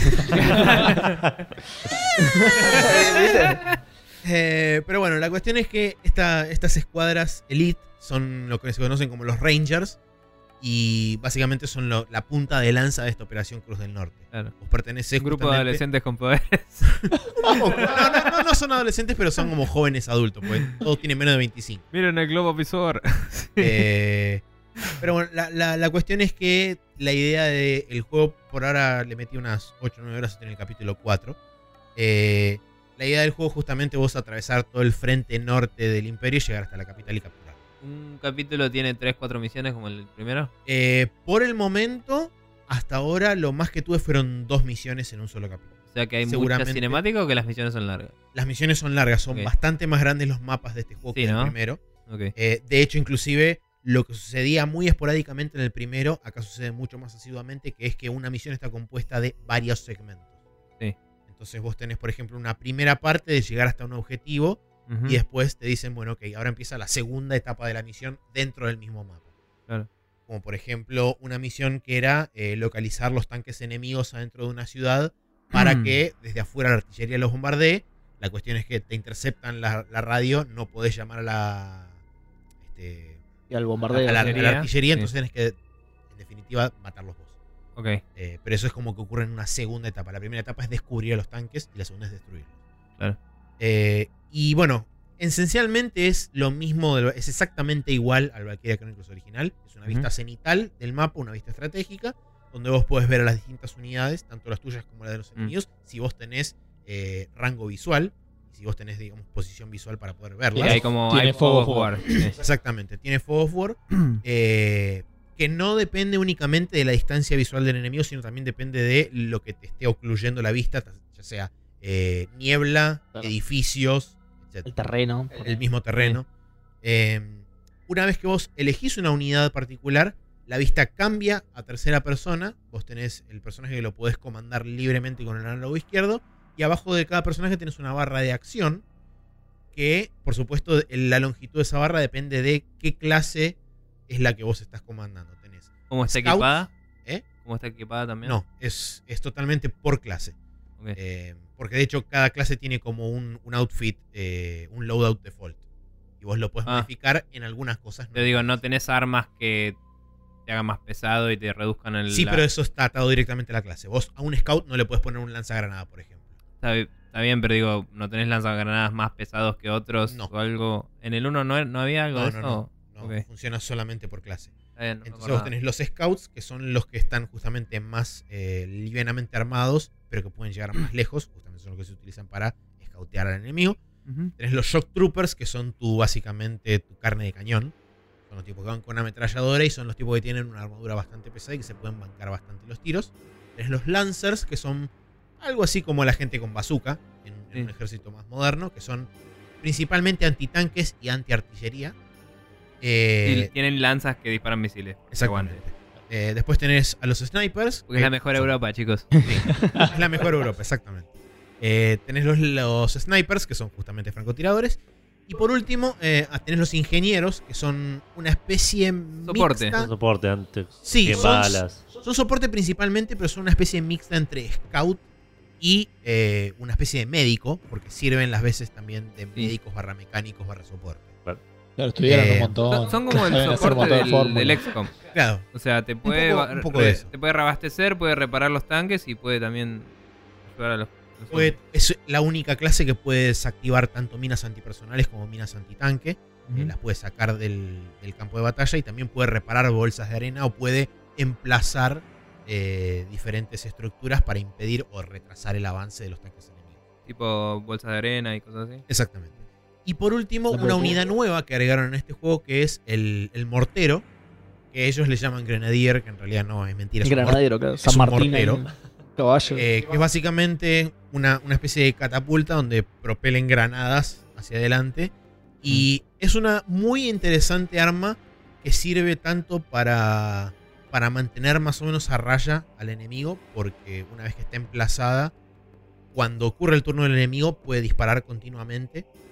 A: Pero bueno, la cuestión es que estas escuadras elite son lo que se conocen como los Rangers. Y básicamente son la punta de lanza de esta operación Cruz del Norte.
B: Claro.
A: Vos pertenecés
B: Un grupo de
A: justamente-
B: adolescentes con poderes.
A: No son adolescentes, pero son como jóvenes adultos, porque todos tienen menos de 25.
B: Miren el globo visor.
A: Pero bueno, la cuestión es que la idea del juego, por ahora le metí unas 8 o 9 horas en el capítulo 4. La idea del juego justamente vos atravesar todo el frente norte del imperio y llegar hasta la capital y capturar.
B: Un capítulo tiene 3-4 misiones como el primero.
A: Por el momento, hasta ahora, lo más que tuve fueron 2 misiones en un solo capítulo.
B: O sea que hay mucha
A: Seguramente.
B: cinemática o que las misiones son largas.
A: Las misiones son largas, son
B: Ok.
A: bastante más grandes los mapas de este juego
B: Sí,
A: que el
B: ¿no?
A: primero.
B: Ok.
A: De hecho, inclusive, lo que sucedía muy esporádicamente en el primero, acá sucede mucho más asiduamente, que es que una misión está compuesta de varios segmentos.
B: Sí.
A: Entonces vos tenés, por ejemplo, una primera parte de llegar hasta un objetivo
B: Ujú.
A: y después te dicen, bueno, ok, ahora empieza la segunda etapa de la misión dentro del mismo mapa.
B: Claro.
A: Como por ejemplo, una misión que era localizar los tanques enemigos adentro de una ciudad para que desde afuera la artillería los bombardee. La cuestión es que te interceptan la radio, no podés llamar a la...
E: Y al
A: a
E: bombardeo.
A: la
B: artillería.
A: artillería,
B: Sí.
A: entonces tenés que, en definitiva, matarlos vos.
B: Ok.
A: Pero eso es como que ocurre en una segunda etapa. La primera etapa es descubrir a los tanques y la segunda es destruirlos.
B: Claro.
A: Y bueno, esencialmente es lo mismo, es exactamente igual al Valkyria Chronicles original. Es una vista cenital del mapa, una vista estratégica, donde vos podés ver a las distintas unidades, tanto las tuyas como las de los enemigos, si vos tenés rango visual, y si vos tenés, digamos, posición visual para poder
B: Y
A: verlas.
B: hay como
C: Tiene
B: hay Fog of
C: Fog of
B: War. Sí.
A: Exactamente, tiene Fog of War, que no depende únicamente de la distancia visual del enemigo, sino también depende de lo que te esté ocluyendo la vista, ya sea niebla,
E: Claro.
A: edificios, etc.
E: El terreno.
A: El mismo terreno. Una vez que vos elegís una unidad particular, la vista cambia a tercera persona. Vos tenés el personaje que lo podés comandar libremente con el análogo izquierdo. Y abajo de cada personaje tenés una barra de acción. Que, por supuesto, la longitud de esa barra depende de qué clase es la que vos estás comandando. Tenés
B: ¿Cómo está
A: Scouts,
B: equipada?
A: ¿eh?
B: ¿Cómo está equipada también?
A: No, es totalmente por clase.
B: Ok.
A: Porque de hecho cada clase tiene como un outfit, un loadout default. Y vos lo podés modificar en algunas cosas.
B: Te digo, no tenés armas que te hagan más pesado y te reduzcan el...
A: Sí, pero eso está atado directamente a la clase. Vos a un scout no le puedes poner un lanzagranada, por ejemplo.
B: Está bien, pero digo, ¿no tenés lanzagranadas más pesados que otros
A: No.
B: o algo? ¿En el 1 no había algo de eso?
A: No,
B: Ok.
A: funciona solamente por clase.
B: Está bien, no me
A: Entonces vos
B: acordaba.
A: tenés los scouts, que son los que están justamente más livianamente armados, pero que pueden llegar más lejos. Justamente son los que se utilizan para scoutear al enemigo.
B: Ujú.
A: Tenés los shock troopers, que son básicamente tu carne de cañón. Son los tipos que van con ametralladora y son los tipos que tienen una armadura bastante pesada y que se pueden bancar bastante los tiros. Tenés los lancers, que son algo así como la gente con bazooka en
B: Sí.
A: un ejército más moderno, que son principalmente antitanques y antiartillería.
B: Y tienen lanzas que disparan misiles.
A: Exactamente. Después tenés a los snipers.
B: Porque es la mejor
A: son-
B: Europa, chicos.
A: Sí, es la mejor Europa, exactamente. Tenés los snipers, que son justamente francotiradores. Y por último, tenés los ingenieros, que son una especie
B: Soporte.
A: mixta.
D: Un soporte antes.
A: Sí,
D: que
A: son-
D: balas.
A: Son soporte principalmente, pero son una especie mixta entre scout y una especie de médico, porque sirven las veces también de médicos barra mecánicos barra soporte.
C: Claro, estudiaron un
A: Eh,
C: montón.
B: Son como el
C: Saben hacer
B: soporte
C: motor de fórmula.
B: del XCOM.
A: Claro,
B: O sea, te puede,
A: un poco de eso.
B: te puede reabastecer, puede reparar los tanques y puede también ayudar a los
A: es la única clase que puede desactivar tanto minas antipersonales como minas antitanque.
B: Ujú.
A: Las puede sacar del campo de batalla y también puede reparar bolsas de arena o puede emplazar diferentes estructuras para impedir o retrasar el avance de los tanques enemigos.
B: Tipo bolsas de arena y cosas así.
A: Exactamente. Y por último,
C: La
A: una
C: preocupa.
A: unidad nueva que agregaron en este juego, que es el mortero, que ellos le llaman grenadier, que en realidad no es mentira.
E: El
A: es un
E: granadero, claro.
A: es
E: San
A: un
E: Martín.
A: mortero.
E: en Caballo.
A: que es básicamente una especie de catapulta donde propelen granadas hacia adelante. Y es una muy interesante arma que sirve tanto para mantener más o menos a raya al enemigo, porque una vez que está emplazada, cuando ocurre el turno del enemigo puede disparar continuamente.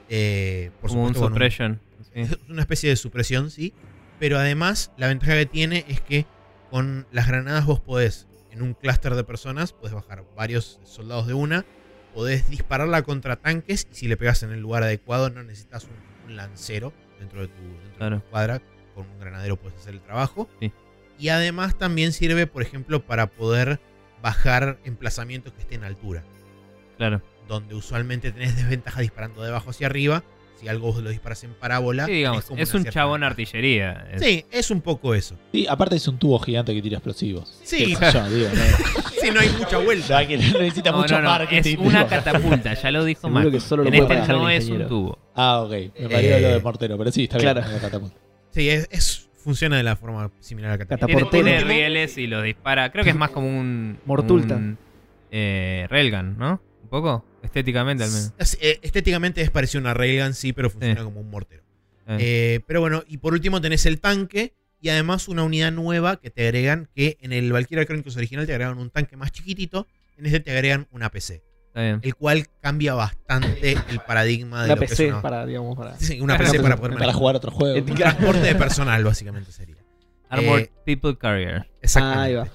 A: Por
B: Como un
A: supuesto, con
B: suppression. Sí.
A: es una especie de supresión, sí. Pero además, la ventaja que tiene es que con las granadas vos podés, en un clúster de personas, podés bajar varios soldados de una, podés dispararla contra tanques y si le pegas en el lugar adecuado no necesitas un lancero dentro de tu escuadra. Con un granadero puedes hacer el trabajo.
B: Sí.
A: Y además también sirve, por ejemplo, para poder bajar emplazamientos que estén a altura.
B: Claro.
A: Donde usualmente tenés desventaja disparando de abajo hacia arriba. Si algo vos lo disparas en parábola.
B: Sí, digamos,
A: como
B: es
A: una
B: un
A: cierta
B: chabón
A: ventaja.
B: artillería.
A: Sí, es un poco eso.
C: Sí, aparte es un tubo gigante que tira explosivos.
A: Sí,
C: Qué sé yo, digo, ¿no?
A: sí, no hay mucha vuelta.
C: No, que necesita mucho marketing.
B: es una
C: digo.
B: catapulta, ya lo dijo
E: Seguro
B: Marco.
E: que solo lo
B: En
E: puede
B: este
E: manejar el
B: no es un
E: ingeniero.
B: tubo.
C: Ah, ok. Me pareció lo de mortero, pero sí, está bien.
E: Claro.
C: una catapulta.
A: Sí, funciona de la forma similar a la catapulta.
B: Tiene,
E: Portero.
B: tiene rieles y lo dispara. Creo que es más como un.
E: Mortulta.
B: un, railgun, ¿no? Un poco. Estéticamente al menos.
A: Estéticamente es parecido a una railgun, sí, pero funciona como un mortero.
B: Eh,
A: Pero bueno, y por último tenés el tanque y además una unidad nueva que te agregan, que en el Valkyria Chronicles original te agregan un tanque más chiquitito, en este te agregan una PC,
B: Está bien.
A: el cual cambia bastante el paradigma de
E: Una
A: lo que
E: PC
A: es una,
E: para, digamos, para...
A: sí, una PC para poder
C: Para
A: manejar.
C: jugar otro juego.
A: Un transporte de personal, básicamente sería.
B: Armored People Carrier.
A: Exactamente.
E: Ahí va.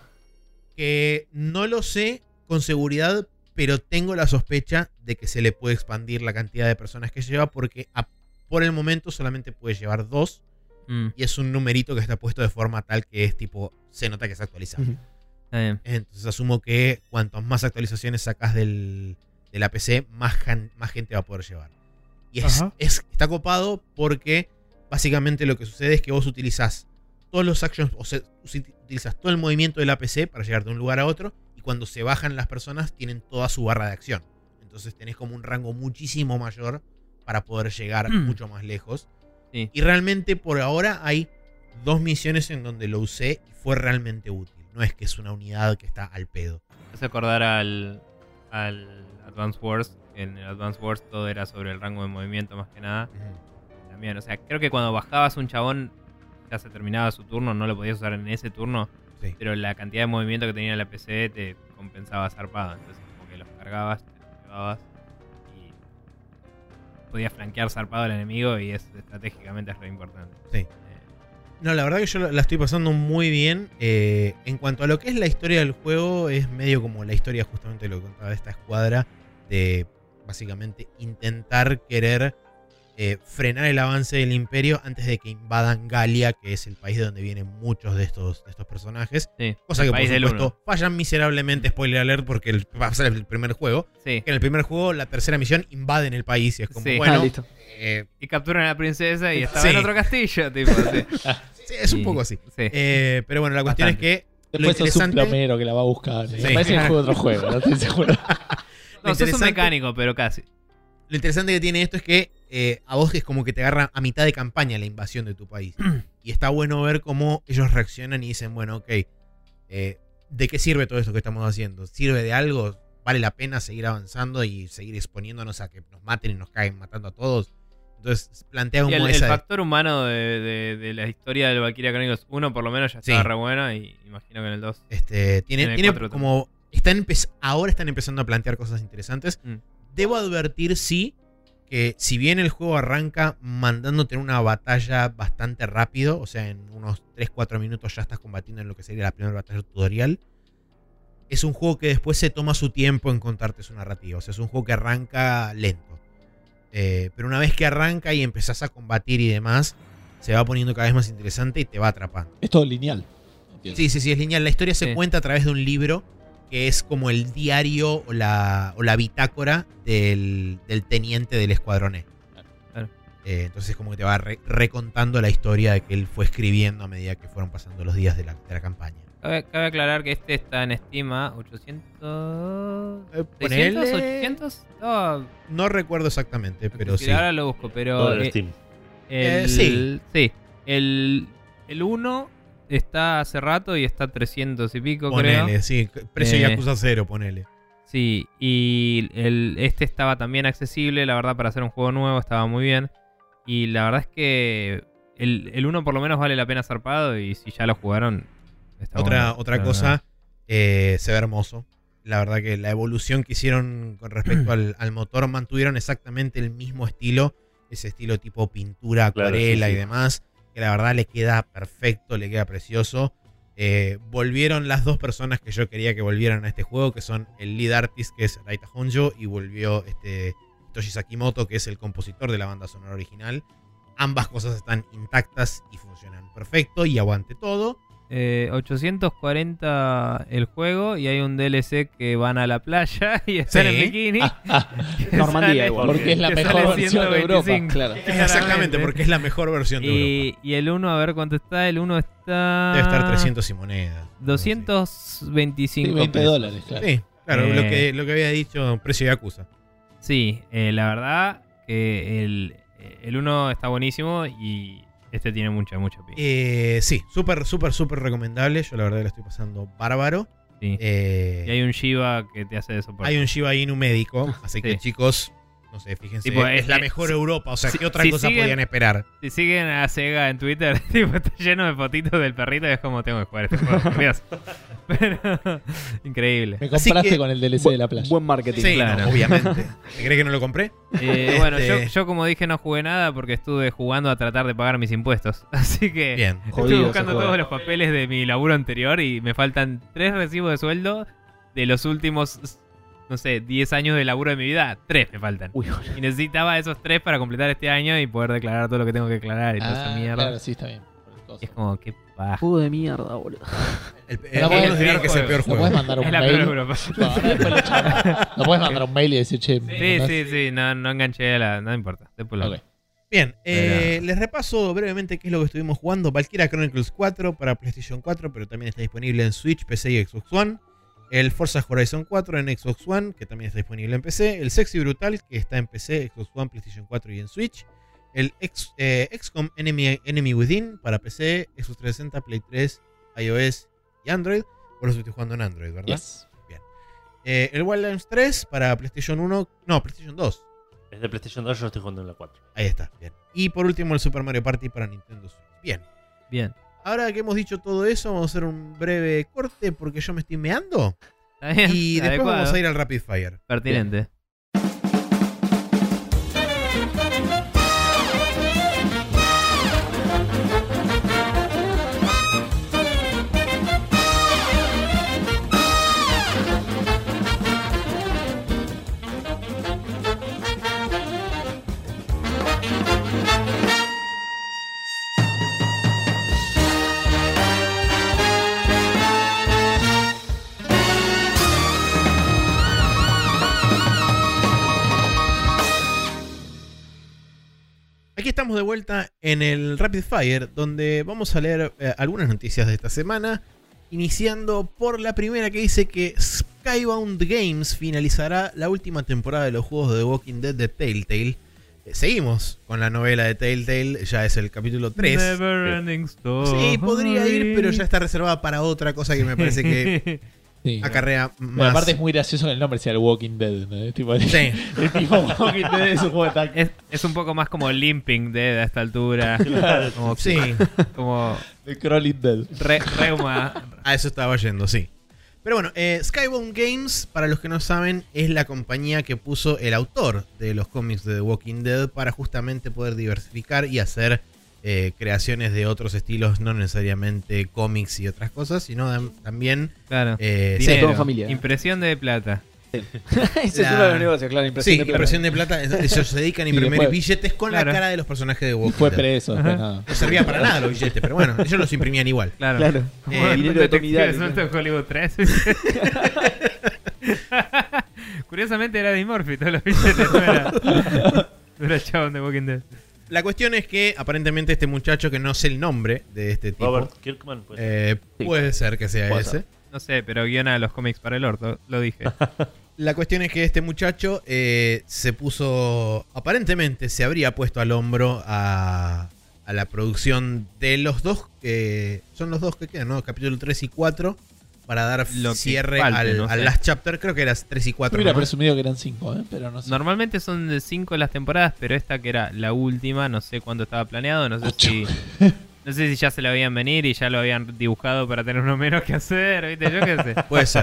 A: Que no lo sé con seguridad, pero tengo la sospecha de que se le puede expandir la cantidad de personas que lleva, porque por el momento solamente puede llevar 2
B: Mm,
A: y es un numerito que está puesto de forma tal que es tipo, se nota que es actualizado.
E: Ujú.
B: está bien.
A: Entonces asumo que cuanto más actualizaciones sacas de la PC, más gente va a poder llevar. Y
C: Ajá.
A: está copado porque básicamente lo que sucede es que vos utilizás todos los actions, o sea, utilizas todo el movimiento de la PC para llegar de un lugar a otro, y cuando se bajan las personas tienen toda su barra de acción. Entonces tenés como un rango muchísimo mayor para poder llegar mucho más lejos.
B: Sí.
A: Y realmente por ahora hay 2 misiones en donde lo usé y fue realmente útil. No es que es una unidad que está al pedo.
B: Me hace acordar al Advance Wars. En el Advance Wars todo era sobre el rango de movimiento más que nada. También, o sea, creo que cuando bajabas un chabón ya se terminaba su turno, no lo podías usar en ese turno.
A: Sí.
B: Pero la cantidad de movimiento que tenía la PC te compensaba zarpado. Entonces como que los cargabas, te los llevabas y podías flanquear zarpado al enemigo y estratégicamente es re importante.
A: Sí. No, la verdad que yo la estoy pasando muy bien. En cuanto a lo que es la historia del juego, es medio como la historia justamente de lo que contaba de esta escuadra, de básicamente intentar querer frenar el avance del imperio antes de que invadan Galia, que es el país de donde vienen muchos de estos personajes.
B: Sí,
A: Cosa
B: el
A: que por
B: país del
A: supuesto
B: uno.
A: fallan miserablemente, spoiler alert, porque va a ser el primer juego.
B: Sí.
A: Que en el primer juego, la tercera misión, invaden el país y es como,
B: Sí.
A: bueno,
E: listo.
B: Y capturan a la princesa y estaba
A: Sí.
B: en otro castillo, tipo, sí.
A: sí, es un
B: Y-
A: poco así.
B: Sí.
A: Pero bueno, la cuestión
B: Bastante.
A: es que lo
C: Después sos un
A: interesante...
C: plomero que la va a buscar.
A: Sí.
C: Me parece que juego otro juego, no estoy seguro.
B: No, sos un
A: interesante-
B: mecánico, pero casi.
A: Lo interesante que tiene esto es que a vos es como que te agarra a mitad de campaña la invasión de tu país. Y está bueno ver cómo ellos reaccionan y dicen, bueno, ok, ¿de qué sirve todo esto que estamos haciendo? ¿Sirve de algo? ¿Vale la pena seguir avanzando y seguir exponiéndonos a que nos maten y nos caigan matando a todos? Entonces plantea
B: Y
A: como
B: el
A: esa...
B: factor humano de la historia del Valkyria Chronicles 1 por lo menos ya estaba
A: Sí.
B: re buena y imagino que en el 2.
A: tiene
B: en el
A: tiene
B: 4
A: como... ahora están empezando a plantear cosas interesantes.
B: Mm.
A: Debo advertir, sí, que si bien el juego arranca mandándote en una batalla bastante rápido, o sea, en unos 3-4 minutos ya estás combatiendo en lo que sería la primera batalla tutorial, es un juego que después se toma su tiempo en contarte su narrativa. O sea, es un juego que arranca lento. Pero una vez que arranca y empezás a combatir y demás, se va poniendo cada vez más interesante y te va atrapando.
C: Es todo lineal. Entiendo.
A: Sí, es lineal. La historia se
B: Sí.
A: cuenta a través de un libro que es como el diario o la bitácora del teniente del escuadrón E.
B: Claro.
A: Entonces como que te va recontando la historia de que él fue escribiendo a medida que fueron pasando los días de la campaña.
B: Cabe aclarar que este está en Steam a 800...
A: Ponele-
B: 600, 800? No,
A: No recuerdo exactamente, pero sí.
B: ahora lo busco, pero...
D: Todo en Steam.
A: Sí.
B: Sí. El 1 está hace rato y está a 300 y pico,
A: Ponele,
B: creo.
A: sí. Precio
B: Eh,
A: Yakuza 0, ponele.
B: Sí, y este estaba también accesible, la verdad, para hacer un juego nuevo, estaba muy bien. Y la verdad es que el 1 por lo menos vale la pena zarpado y si ya lo jugaron... está bueno,
A: Otra
B: la
A: cosa, se ve hermoso. La verdad que la evolución que hicieron con respecto al motor, mantuvieron exactamente el mismo estilo, ese estilo tipo pintura,
D: Claro,
A: acuarela
D: sí,
A: y
D: sí.
A: demás, que la verdad le queda perfecto, le queda precioso. Volvieron las dos personas que yo quería que volvieran a este juego, que son el lead artist, que es Raita Honjo, y volvió Hitoshi Sakimoto, que es el compositor de la banda sonora original. Ambas cosas están intactas y funcionan perfecto y aguante todo.
B: 840 el juego y hay un DLC que van a la playa y están
A: Sí.
B: en bikini. que
E: Normandía
B: sale-
E: igual.
C: Porque es la
B: que
C: mejor
B: sale
C: versión de Europa.
B: 125.
C: Claro.
A: Exactamente, porque es la mejor versión de Europa.
B: Y el 1, a ver cuánto está. El 1 está.
A: Debe estar 300 y monedas.
B: 225
C: Sí, 20
B: pesos.
C: dólares, claro.
A: Sí, claro,
B: Eh.
A: lo que había dicho, precio Yakuza.
B: Sí, la verdad que el 1 está buenísimo y este tiene mucha pinta.
A: Sí, súper recomendable. Yo la verdad lo estoy pasando bárbaro.
B: Sí.
A: Eh,
B: Y hay un Shiva que te hace de soporte.
A: hay un Shiba Inu médico, así que
B: Sí.
A: chicos, no sé, fíjense,
B: Tipo,
A: es la mejor Europa. O sea, ¿qué otra
B: si
A: cosa
B: siguen-
A: podían esperar?
B: Si siguen a Sega en Twitter, tipo, está lleno de fotitos del perrito y es como tengo que jugar este juego, por Dios. Pero, increíble.
C: Me
A: Así
C: compraste
A: que-
C: con el DLC de la playa.
E: Buen marketing.
A: Sí,
B: claro.
A: no, obviamente. ¿Te crees que no lo compré?
B: Bueno,
A: Este-
B: yo como dije no jugué nada porque estuve jugando a tratar de pagar mis impuestos. Así que
A: Bien.
B: estuve
E: Jodido
B: buscando
E: ese juego.
B: todos los papeles de mi laburo anterior y me faltan 3 recibos de sueldo de los últimos, no sé, 10 años de laburo de mi vida. 3 me faltan.
E: Uy,
B: Y necesitaba esos 3 para completar este año y poder declarar todo lo que tengo que declarar y toda esa mierda.
C: Claro, sí, está bien.
B: Y es como, qué paja.
E: juego de mierda, boludo.
A: Algunos
C: podés-
A: dirían que es el peor
C: ¿No
A: juego.
C: puedes mandar un
B: Es la peor
C: mail?
B: Europa.
C: No, ahora después lo echamos. ¿No puedes mandar un mail y decir, che,
B: Sí, no enganché a la... No importa, después lo
C: Ok.
A: Bien,
B: Pero-
A: les repaso brevemente qué es lo que estuvimos jugando. Valkyria Chronicles 4 para PlayStation 4, pero también está disponible en Switch, PC y Xbox One. El Forza Horizon 4 en Xbox One, que también está disponible en PC. El Sexy Brutal, que está en PC, Xbox One, PlayStation 4 y en Switch. El XCOM Enemy Within para PC, Xbox 360, Play 3, iOS y Android. Por eso estoy jugando en Android, ¿verdad?
C: Yes.
A: El Wildlands 3 para PlayStation 1, no, PlayStation 2.
D: Es de PlayStation 2, yo estoy jugando en la 4.
A: Ahí está, bien. Y por último el Super Mario Party para Nintendo Switch. Bien.
B: Bien.
A: Ahora que hemos dicho todo eso, vamos a hacer un breve corte porque yo me estoy meando.
B: Está bien.
A: Y después
B: adecuado,
A: vamos a ir al Rapid Fire.
B: Pertinente.
A: Aquí estamos de vuelta en el Rapid Fire, donde vamos a leer algunas noticias de esta semana. Iniciando por la primera que dice que Skybound Games finalizará la última temporada de los juegos de The Walking Dead de Telltale. Seguimos con la novela de Telltale, ya es el capítulo 3.
B: Never ending story.
A: Sí, podría ir, pero ya está reservada para otra cosa que me parece que
C: Sí.
A: acarrea
C: Pero
A: más.
C: aparte es muy gracioso que el nombre sea el Walking Dead, ¿no? Tipo,
A: Sí.
C: el tipo Walking Dead es un juego de tanque.
B: Es un poco más como Limping Dead a esta altura.
D: Claro.
B: Como,
A: Sí,
B: como
C: El Crawling Dead.
B: Reuma.
A: a eso estaba yendo, sí. Pero bueno, Skybound Games, para los que no saben, es la compañía que puso el autor de los cómics de The Walking Dead para justamente poder diversificar y hacer creaciones de otros estilos, no necesariamente cómics y otras cosas, sino también
B: Claro.
A: sí,
B: Dinero.
E: todo familia.
B: Impresión de plata.
E: Ese es uno de los negocios, claro. Impresión
A: sí,
E: de plata.
A: impresión de plata. Ellos se dedican a
C: Y
A: imprimir
C: después-
A: billetes con
B: Claro.
A: la cara de los personajes de The
C: Y
A: Walking
C: fue
A: Dead.
C: preso, después nada.
A: No servía para nada los billetes, pero bueno, ellos los imprimían igual.
B: Claro.
E: Claro.
B: Como
A: Eh,
B: el
E: dinero de Tommy
B: detective
E: Daly,
B: suelto de Hollywood 3. Curiosamente era de Murphy, todos los billetes. No era chabón de Walking Dead.
A: La cuestión es que aparentemente este muchacho, que no sé el nombre de este tipo,
D: Robert Kirkman, pues.
E: Sí.
A: puede ser que sea
E: Puede
A: ese.
E: ser.
B: No sé, pero guiona los cómics para el orto, lo dije.
A: La cuestión es que este muchacho se puso, aparentemente se habría puesto al hombro a la producción de los dos, son los dos que quedan, ¿no? Capítulo 3 y 4, para dar
B: Lo que
A: cierre
B: falte,
A: al,
B: no
A: al
B: sé.
A: last chapter, creo que eran 3 y 4.
C: Hubiera
A: ¿no?
C: presumido que eran 5, pero no sé.
B: Normalmente son de 5 las temporadas, pero esta que era la última, no sé cuándo estaba planeado, no sé
C: Ocho.
B: si... No sé si ya se lo habían venir y ya lo habían dibujado para tener uno menos que hacer, ¿viste? Yo qué sé.
A: Puede ser.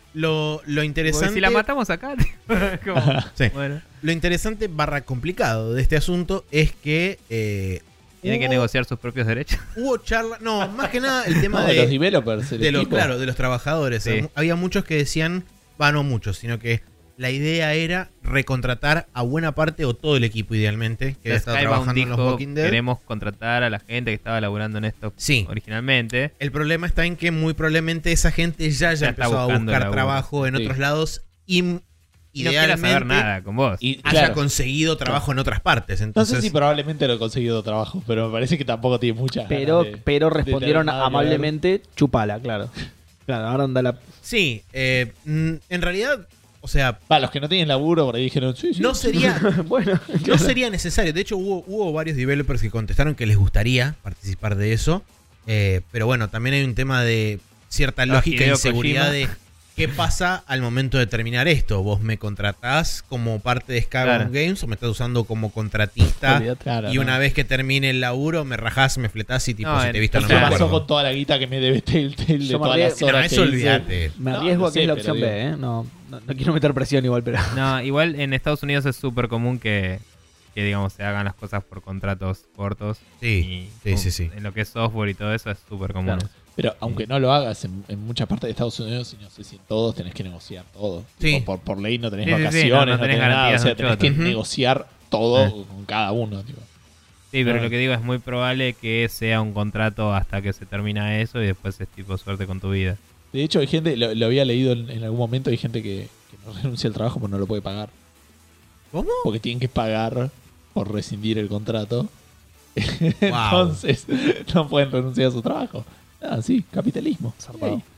A: Lo
B: Porque
A: interesante.
B: si la matamos acá, como,
A: Sí.
B: bueno,
A: Lo interesante / complicado de este asunto es que
B: tiene que
A: hubo-
B: negociar sus propios derechos.
A: Hubo charla. No, más que nada el tema
C: No, de los developers, el
A: de los,
C: equipo.
A: claro, de los trabajadores.
B: Sí.
A: Había muchos que decían, no muchos, sino que la idea era recontratar a buena parte o todo el equipo idealmente que había estado
B: Skybound
A: trabajando en los
B: dijo,
A: Walking Dead.
B: queremos contratar a la gente que estaba laburando en esto
A: Sí.
B: originalmente.
A: El problema está en que muy probablemente esa gente ya
B: Ya está
A: empezó a
B: buscando
A: buscar
B: laburo.
A: trabajo en
C: Sí.
A: otros lados y
B: Y no quiero saber
A: idealmente
B: nada con vos.
C: Y,
A: haya
C: claro,
A: conseguido trabajo en otras partes.
C: no
A: Entonces,
C: sé si probablemente lo he conseguido trabajo, pero me parece que tampoco tiene muchas
E: Pero,
C: ganas de-
E: pero
C: de
E: respondieron
C: tener nada que
E: amablemente, chupala, claro. Claro, ahora anda la...
A: sí, en realidad, o sea,
C: ver. Va, los que no tienen laburo por ahí dijeron, sí, sí.
A: no sería,
E: bueno,
A: no sería necesario. De hecho, hubo varios developers que contestaron que les gustaría participar de eso. Pero bueno, también hay un tema de cierta lógica e
B: Hideo
A: inseguridad
B: Kojima.
A: de qué pasa al momento de terminar esto. ¿Vos me contratás como parte de Skybound
B: Claro.
A: Games o me estás usando como contratista?
E: olvídate.
C: Claro,
A: Y
C: no.
A: una vez que termine el laburo, me rajás, me fletás y tipo,
B: No,
A: si te he visto
C: ¿Qué
A: no
C: me
A: me
C: pasó
A: acuerdo.
C: con toda la guita que me debe Telltale de
E: Yo me
C: todas las
E: arriesgo-
C: horas
A: No,
C: que
A: eso
C: hice?
A: olvídate.
E: Me
C: No,
E: arriesgo
C: no
E: a que
C: sé,
E: es la
C: pero
E: opción
C: digo-
E: B, ¿eh? No quiero meter presión igual, pero...
B: No, igual en Estados Unidos es súper común que, digamos, se hagan las cosas por contratos cortos.
A: Sí, sí.
B: En lo que es software y todo eso es súper común.
C: Claro. Pero aunque no lo hagas en muchas partes de Estados Unidos, y no sé si en todos, tenés que negociar todo.
A: Sí.
C: Tipo, por ley no tenés
B: Sí, sí, sí,
C: vacaciones,
B: no
C: no,
B: tenés
C: tenés nada. O
B: garantías
C: sea,
B: de un
C: tenés
B: choto.
C: que
A: Ujú.
C: negociar todo con cada uno. Tipo.
B: Sí, pero
C: Ah.
B: lo que digo es muy probable que sea un contrato hasta que se termina eso y después es tipo suerte con tu vida.
C: De hecho, hay gente, lo había leído en algún momento, hay gente que no renuncia al trabajo porque no lo puede pagar.
A: ¿Cómo?
C: Porque tienen que pagar por rescindir el contrato.
A: Wow.
C: Entonces, no pueden renunciar a su trabajo. Ah, sí, capitalismo.
E: Zarpado.
C: Ey.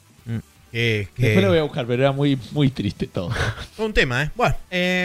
A: que
C: Después lo voy a buscar, pero era muy, muy triste todo.
A: un tema, ¿eh? Bueno,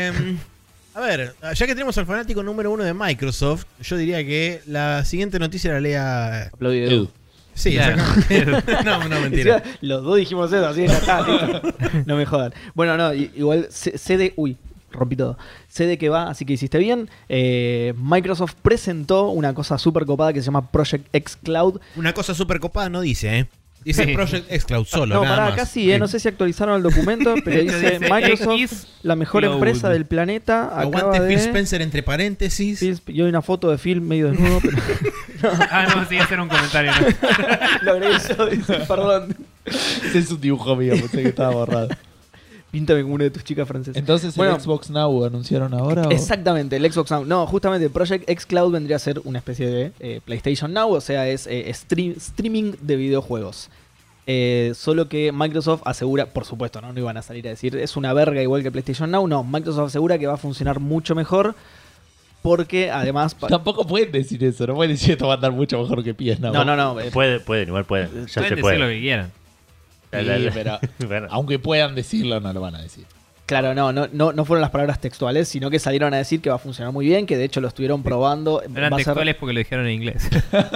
A: a ver, ya que tenemos al fanático número 1 de Microsoft, yo diría que la siguiente noticia la lea.
E: Aplaudí de
C: Edu.
A: Sí,
B: Claro.
A: exactamente. No, mentira.
E: Encima, los dos dijimos eso, así que ya está, listo. No me jodan. Bueno, no, igual sé de... Uy, rompí todo. Sé de qué va, así que hiciste bien. Microsoft presentó una cosa súper copada que se llama Project X Cloud.
A: Una cosa súper copada no dice, ¿eh? Dice
B: Sí.
A: Project X Cloud solo.
E: No,
A: nada
E: pará,
A: más.
E: casi, no sé si actualizaron el documento, pero dice Microsoft,
B: X
E: la mejor
B: Cloud.
E: empresa del planeta. Acaba
A: Aguante
E: de...
A: Phil Spencer entre paréntesis.
E: Y hay una foto de Phil medio desnudo, pero
B: Ah, no, sí, hacer un comentario. ¿no?
E: lo agregué yo, dice, perdón.
C: Ese es un dibujo mío, pensé que estaba borrado.
E: Píntame como una de tus chicas francesas.
C: Entonces,
E: Bueno.
C: ¿el Xbox Now anunciaron ahora? o?
E: Exactamente, el Xbox Now. No, justamente Project X Cloud vendría a ser una especie de PlayStation Now, o sea, es streaming de videojuegos. Solo que Microsoft asegura, por supuesto, ¿no? No iban a salir a decir es una verga igual que PlayStation Now. No, Microsoft asegura que va a funcionar mucho mejor porque además...
C: Tampoco pueden decir eso, no pueden decir esto va a andar mucho mejor que PS Now.
E: No.
D: Pueden, igual pueden. Ya
B: Pueden
D: se
B: decir
D: puede.
B: lo que quieran.
C: Sí, pero
D: Bueno,
C: aunque puedan decirlo, no lo van a decir.
E: Claro, no fueron las palabras textuales, sino que salieron a decir que va a funcionar muy bien, que de hecho lo estuvieron probando.
B: No eran
E: Va a ser-
B: textuales porque lo dijeron en inglés.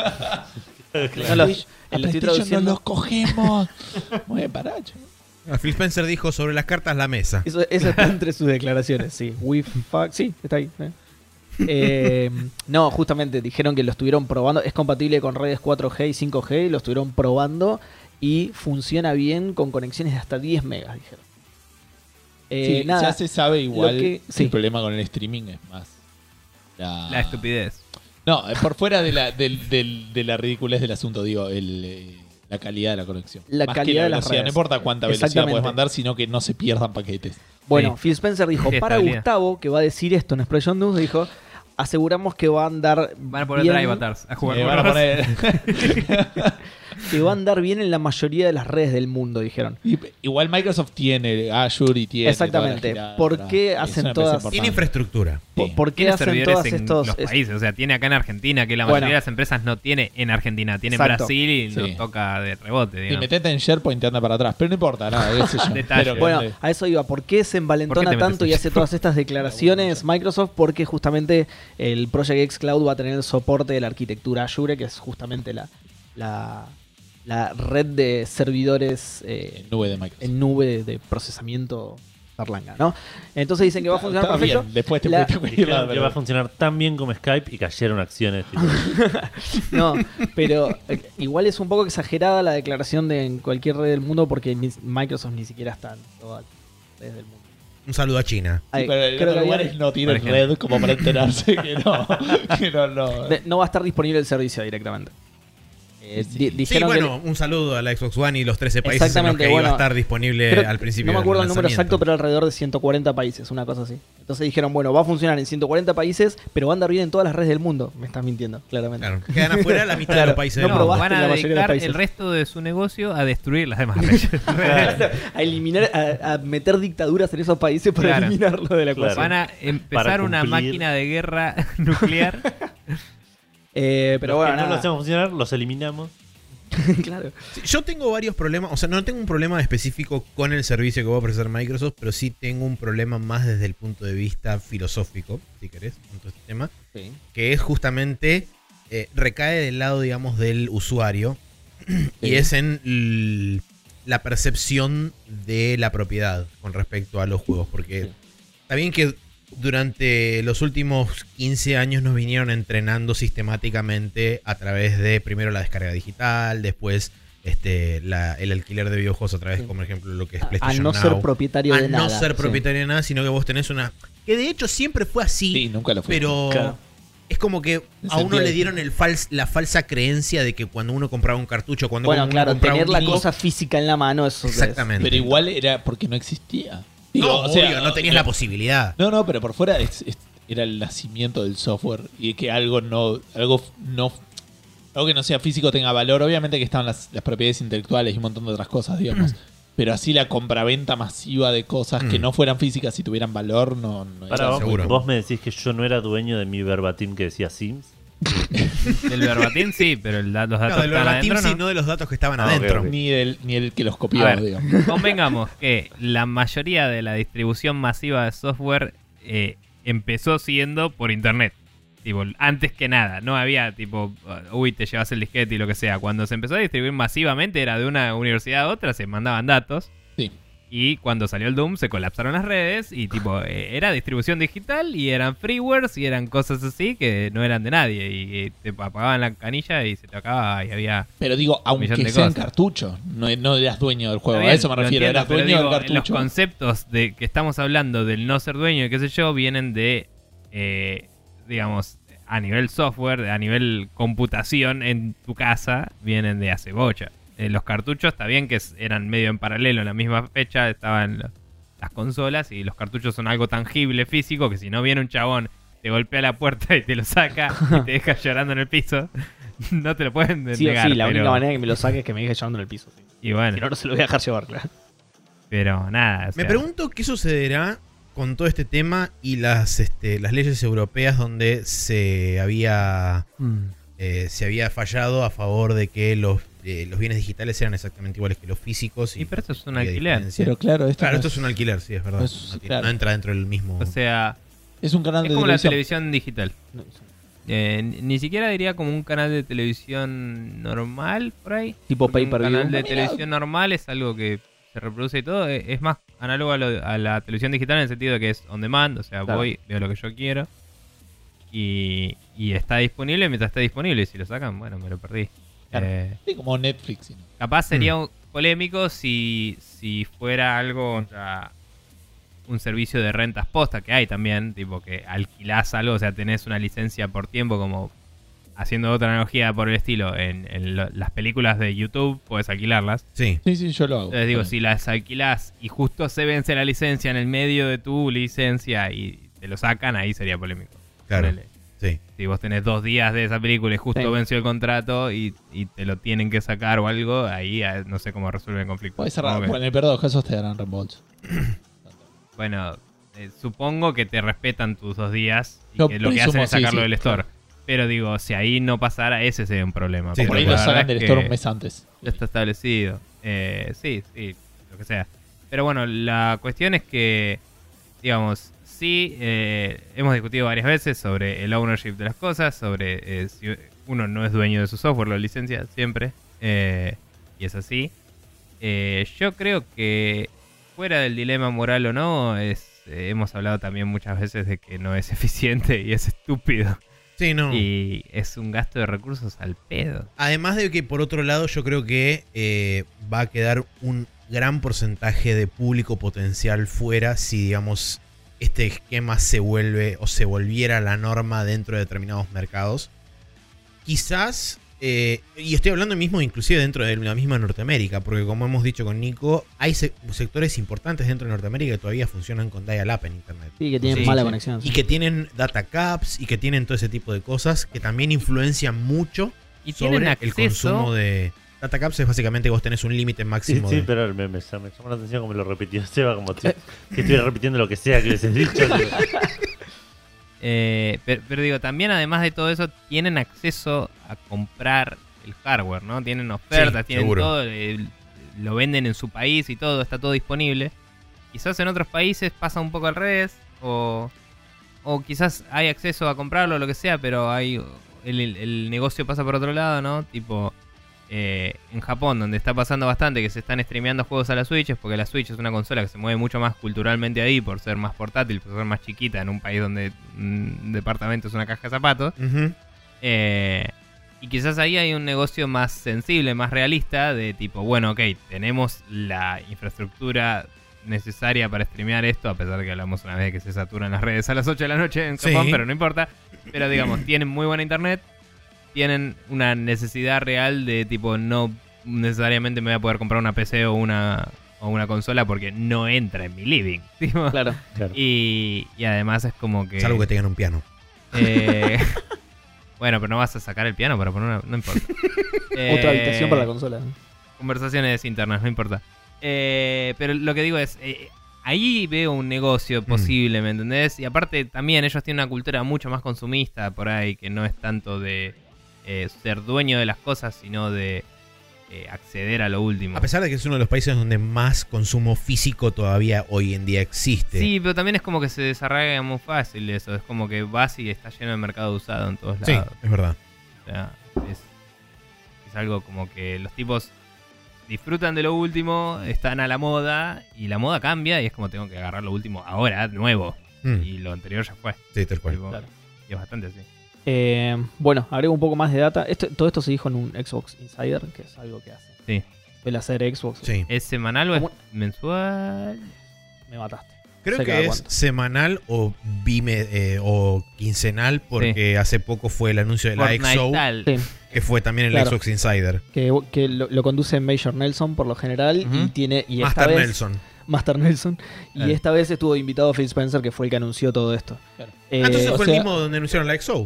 E: no lo-
C: A
E: lo estoy
C: PlayStation
E: traduciendo.
C: no los cogemos. Muy bien, pará, che.
A: Phil Spencer dijo sobre las cartas la mesa.
E: Eso está entre sus declaraciones, sí. We fuck. Sí, está ahí. No, justamente dijeron que lo estuvieron probando. Es compatible con redes 4G y 5G. Lo estuvieron probando y funciona bien con conexiones de hasta 10 megas, dijeron.
C: Sí,
E: Nada,
C: ya se sabe igual
E: lo que- sí.
C: el problema con el streaming es más
B: La estupidez.
C: No, por fuera de la ridiculez del asunto, digo, la calidad de la conexión.
E: La
C: Más
E: calidad
C: que
E: de
C: la
E: las
C: velocidad,
E: redes.
C: no importa cuánta velocidad
E: Exactamente.
C: puedes mandar, sino que no se pierdan paquetes.
E: Bueno,
B: Sí.
E: Phil Spencer dijo,
B: Sí,
E: para
B: estabilidad.
E: Gustavo, que va a decir esto en Explosion News, dijo, aseguramos que va a andar
B: Van a poner
E: bien,
B: Drive Avatars a jugar
C: Me
B: con
C: van a
B: los-
C: poner-
E: que va a andar bien en la mayoría de las redes del mundo, dijeron.
C: Igual Microsoft tiene Azure y tiene.
E: Exactamente.
C: toda la girada
E: ¿Por
C: atrás.
E: qué
C: Es
E: hacen
C: una empresa
E: todas-
C: importante.
A: Tiene infraestructura.
C: Sí.
E: ¿Por qué
B: Tiene
E: hacen
B: servidores
E: todas
B: en
E: estos...
B: los países. O sea, tiene acá en Argentina, que la
E: Bueno.
B: mayoría de las empresas no tiene en Argentina. Tiene en
E: Exacto.
B: Brasil y
C: Sí.
B: nos toca de rebote,
C: Y
B: digamos.
C: metete en SharePoint y anda para atrás. Pero no importa, nada, qué sé yo.
B: Detalle.
C: Pero que
E: Bueno,
C: ande.
E: a eso iba. ¿Por qué se
B: ¿Por
E: envalentona
B: qué te metes
E: tanto y
B: en
E: hace todas estas declaraciones Microsoft? Porque justamente el Project X Cloud va a tener el soporte de la arquitectura Azure, que es justamente la red de servidores
C: En nube de Microsoft.
E: en nube de procesamiento charlanga, ¿no? Entonces dicen que va a funcionar
C: Está
E: perfecto.
C: bien, después te
E: La-
C: fuiste a cualquier
D: Dijeron
C: lado,
D: que
C: pero-
D: va a funcionar tan bien como Skype y cayeron acciones. Tipo,
E: No, pero igual es un poco exagerada la declaración de en cualquier red del mundo porque Microsoft ni siquiera está en todas las redes del mundo.
A: Un saludo a China.
C: Sí,
E: Ay,
C: pero en
E: creo
C: otros
E: que había-
C: lugares no tienen
B: por ejemplo.
C: red como para enterarse que no. Que no.
E: no va a estar disponible el servicio directamente.
C: Sí.
A: Sí,
E: Dijeron
A: bueno, un saludo a la Xbox One y los 13 países en los
E: Exactamente,
A: que iba
E: bueno,
A: a estar disponible
E: creo-
A: al principio.
E: no me acuerdo el
A: del
E: número exacto,
A: lanzamiento.
E: pero alrededor de 140 países, una cosa así. Entonces dijeron, bueno, va a funcionar en 140 países, pero va a andar bien en todas las redes del mundo. Me estás mintiendo, claramente.
A: Claro, quedan afuera la mitad de
E: Claro,
A: los países
E: no
A: del
B: No,
A: mundo.
E: probaste
B: van a
E: la mayoría de los
B: dedicar
E: países.
B: el resto de su negocio a destruir las demás redes.
E: Claro, a eliminar, a meter dictaduras en esos países para
B: Claro.
E: eliminarlo de la
D: Claro.
E: ecuación.
B: Van a empezar
D: Para
B: una
D: cumplir.
B: máquina de guerra nuclear.
E: Pero
D: los
E: bueno,
D: que no lo
E: nada.
D: hacemos funcionar, los eliminamos.
E: Claro.
A: Sí, yo tengo varios problemas, o sea, no tengo un problema específico con el servicio que va a ofrecer Microsoft, pero sí tengo un problema más desde el punto de vista filosófico, si querés, con todo este tema, que es justamente, recae del lado, digamos, del usuario, y es en la percepción de la propiedad con respecto a los juegos, porque
E: Sí.
A: está bien que durante los últimos 15 años nos vinieron entrenando sistemáticamente a través de primero la descarga digital, después el alquiler de videojuegos a través,
E: Sí.
A: como ejemplo lo que es
E: A
A: PlayStation
E: no
A: Now.
E: ser propietario
A: A
E: de
A: no
E: nada.
A: ser
E: sí.
A: propietario de nada, sino que vos tenés una... Que de hecho siempre fue así,
C: Sí, nunca lo fue.
A: pero
E: Claro.
A: es como que a uno
C: sentido
A: le
C: de-
A: dieron la falsa creencia de que cuando uno compraba un cartucho, cuando
E: Bueno,
A: uno
E: claro,
A: compraba
E: tener
A: un
E: la
A: disco,
E: cosa física en la mano, eso es-
A: exactamente.
C: Pero igual era porque no existía.
A: No,
C: Digo, o sea,
A: obvio, no tenías la posibilidad.
C: No, pero por fuera era el nacimiento del software y que algo que no sea físico tenga valor. Obviamente que estaban las propiedades intelectuales y un montón de otras cosas, digamos. Pero así la compraventa masiva de cosas que no fueran físicas y tuvieran valor, no
D: Para
C: era
D: vos,
A: seguro.
D: vos me decís que yo no era dueño de mi verbatim que decía Sims.
B: Del verbatim sí, pero los datos
A: No,
B: que
A: del
B: están
A: verbatim
B: adentro
A: sí,
B: no.
A: no de los datos que estaban
D: Ah, ok,
A: adentro.
D: ok.
C: ni el que los copió,
B: A ver.
C: digamos.
B: Convengamos que la mayoría de la distribución masiva de software empezó siendo por internet. Tipo, antes que nada, no había tipo, uy, te llevas el disquete y lo que sea. Cuando se empezó a distribuir masivamente era de una universidad a otra, se mandaban datos.
C: Sí.
B: Y cuando salió el Doom se colapsaron las redes y tipo, era distribución digital y eran freewares y eran cosas así que no eran de nadie. Y te apagaban la canilla y se te acababa y había...
C: Pero digo,
B: millón
C: aunque
B: de
C: sean
B: cosas.
C: cartuchos, no eras dueño del juego.
B: Está bien,
C: A eso me
B: lo
C: refiero,
B: entiendo,
C: eras
B: pero
C: dueño
B: digo,
C: del
B: los
C: cartucho.
B: conceptos de que estamos hablando del no ser dueño y qué sé yo, vienen de, digamos, a nivel software, a nivel computación en tu casa, vienen de hace bocha. Los cartuchos, está bien que eran medio en paralelo, en la misma fecha estaban las consolas y los cartuchos son algo tangible, físico, que si no viene un chabón, te golpea la puerta y te lo saca y te deja llorando en el piso, no te lo pueden
E: Sí o
B: negar.
E: sí, la
B: pero-
E: única manera que me lo saque es que me deje llevando en el piso. Sí.
B: Y bueno,
E: Si no, no se lo voy a dejar llevar, claro.
B: pero nada. o
A: Me
B: sea,
A: pregunto qué sucederá con todo este tema y las leyes europeas donde se había fallado a favor de que los bienes digitales eran exactamente iguales que los físicos.
B: Y pero esto es un
A: había
B: alquiler.
A: diferencia.
C: Pero claro, esto,
A: Claro,
C: no
A: esto es un alquiler, sí, es verdad.
C: es-
A: No tiene-
C: claro.
A: no entra dentro del mismo...
B: O sea,
C: es un canal
B: es
C: de
B: como la
C: televisión.
B: televisión digital.
E: No,
B: Ni siquiera diría como un canal de televisión normal por ahí.
E: tipo
B: Porque un
E: pay-per-view.
B: canal de
C: Mira.
B: televisión normal es algo que se reproduce y todo. Es más análogo a la televisión digital en el sentido de que es on demand. O sea,
E: Claro.
B: voy, veo lo que yo quiero. Y está disponible mientras está disponible. Y si lo sacan, bueno, me lo perdí.
C: Claro.
B: Eh,
C: Sí, como Netflix. ¿no?
B: Capaz sería polémico si fuera algo contra un servicio de rentas posta que hay también, tipo que alquilás algo, o sea, tenés una licencia por tiempo, como haciendo otra analogía por el estilo, en las películas de YouTube puedes alquilarlas.
A: Sí.
C: Sí, yo lo hago.
B: Entonces digo, si las alquilás y justo se vence la licencia en el medio de tu licencia y te lo sacan, ahí sería polémico.
A: Claro.
B: Ponele.
A: Sí.
B: Si vos tenés 2 días de esa película y justo
E: Sí.
B: venció el contrato y te lo tienen que sacar o algo, ahí no sé cómo resuelven el conflicto.
C: Puede ser
B: Supongo
C: raro.
B: que-
C: Bueno, en el peor de los casos te darán reembolso.
B: Bueno, supongo que te respetan tus 2 días y
C: Yo
B: que lo que hacen
C: presumo,
B: es sacarlo
C: sí,
B: del store. Pero digo, si ahí no pasara, ese sería un problema.
A: Sí,
C: Por ahí
B: Porque
C: lo
B: la
C: sacan
B: verdad
C: del
B: es
C: store
B: que
C: un mes antes.
B: ya está establecido. Sí, lo que sea. Pero bueno, la cuestión es que, digamos, sí, hemos discutido varias veces sobre el ownership de las cosas, sobre si uno no es dueño de su software, lo licencia siempre, y es así. Yo creo que fuera del dilema moral o no, hemos hablado también muchas veces de que no es eficiente y es estúpido.
A: Sí, no.
B: Y es un gasto de recursos al pedo.
A: Además de que, por otro lado, yo creo que va a quedar un gran porcentaje de público potencial fuera si, digamos, este esquema se vuelve o se volviera la norma dentro de determinados mercados. Quizás, y estoy hablando mismo inclusive dentro de la misma Norteamérica, porque como hemos dicho con Nico, hay sectores importantes dentro de Norteamérica que todavía funcionan con dial-up en internet.
E: Sí, que tienen
B: Sí,
E: mala
B: sí.
E: conexión.
A: Y que tienen data caps y que tienen todo ese tipo de cosas que también influencian mucho
B: Y tienen
A: sobre el
B: acceso.
A: consumo de... Data caps es básicamente que vos tenés un límite
D: Sí,
A: máximo
D: sí,
A: de...
D: pero me llamó la atención como lo repitió Seba, como si estuviera repitiendo lo que sea que les dicho.
B: Pero digo, también además de todo eso, tienen acceso a comprar el hardware, ¿no? Tienen ofertas,
A: Sí,
B: tienen
A: seguro.
B: todo, lo venden en su país y todo, está todo disponible. Quizás en otros países pasa un poco al revés, o quizás hay acceso a comprarlo o lo que sea, pero hay el negocio pasa por otro lado, ¿no? Tipo, en Japón, donde está pasando bastante que se están streameando juegos a la Switch, es porque la Switch es una consola que se mueve mucho más culturalmente ahí por ser más portátil, por ser más chiquita en un país donde un departamento es una caja de zapatos.
A: Ujú.
B: Y quizás ahí hay un negocio más sensible, más realista, de tipo, bueno, ok, tenemos la infraestructura necesaria para streamear esto, a pesar de que hablamos una vez de que se saturan las redes a las 8 de la noche en Japón,
A: Sí.
B: pero no importa. Pero digamos, tienen muy buena internet, tienen una necesidad real de tipo, no necesariamente me voy a poder comprar una PC o una consola porque no entra en mi living. Tipo.
E: Claro.
D: Claro.
B: Y además es como que...
A: Salvo que tengan un piano.
B: Bueno, pero no vas a sacar el piano para poner una... No importa.
E: Otra habitación para la consola.
B: Conversaciones internas, no importa. Pero lo que digo es... ahí veo un negocio posible, ¿me entendés? Y aparte también ellos tienen una cultura mucho más consumista por ahí, que no es tanto de ser dueño de las cosas, sino de acceder a lo último.
A: A pesar de que es uno de los países donde más consumo físico todavía hoy en día existe.
B: Sí, pero también es como que se desarraiga muy fácil eso. Es como que vas y está lleno de mercado usado en todos
A: Sí,
B: lados.
A: es verdad.
B: O sea, es algo como que los tipos disfrutan de lo último, están a la moda y la moda cambia y es como tengo que agarrar lo último ahora, nuevo.
A: Mm,
B: Y lo anterior ya fue.
A: sí, tal cual.
B: Tipo,
E: Claro.
B: y es bastante así.
E: Bueno, agrego un poco más de data. Todo esto se dijo en un Xbox Insider, que es algo que hace.
B: Sí.
E: Suele hacer Xbox.
A: Sí.
B: ¿Es semanal o es
E: ¿Cómo?
B: mensual?
E: Me mataste.
A: Creo
E: sé
A: que
E: cada
A: es
E: cuánto.
A: semanal o o quincenal, porque hace poco fue el anuncio de la
B: Fortnite
A: XO,
B: tal.
E: Sí,
A: que fue también el
E: Claro.
A: Xbox Insider.
E: que lo conduce Major Nelson por lo general
B: Ujú.
E: y esta
A: Master
E: vez
A: Nelson.
E: Master Nelson y
B: Claro.
E: esta vez estuvo invitado Phil Spencer, que fue el que anunció todo esto.
C: Claro.
A: Entonces
E: o
A: fue
E: sea,
A: el mismo donde anunciaron la XO.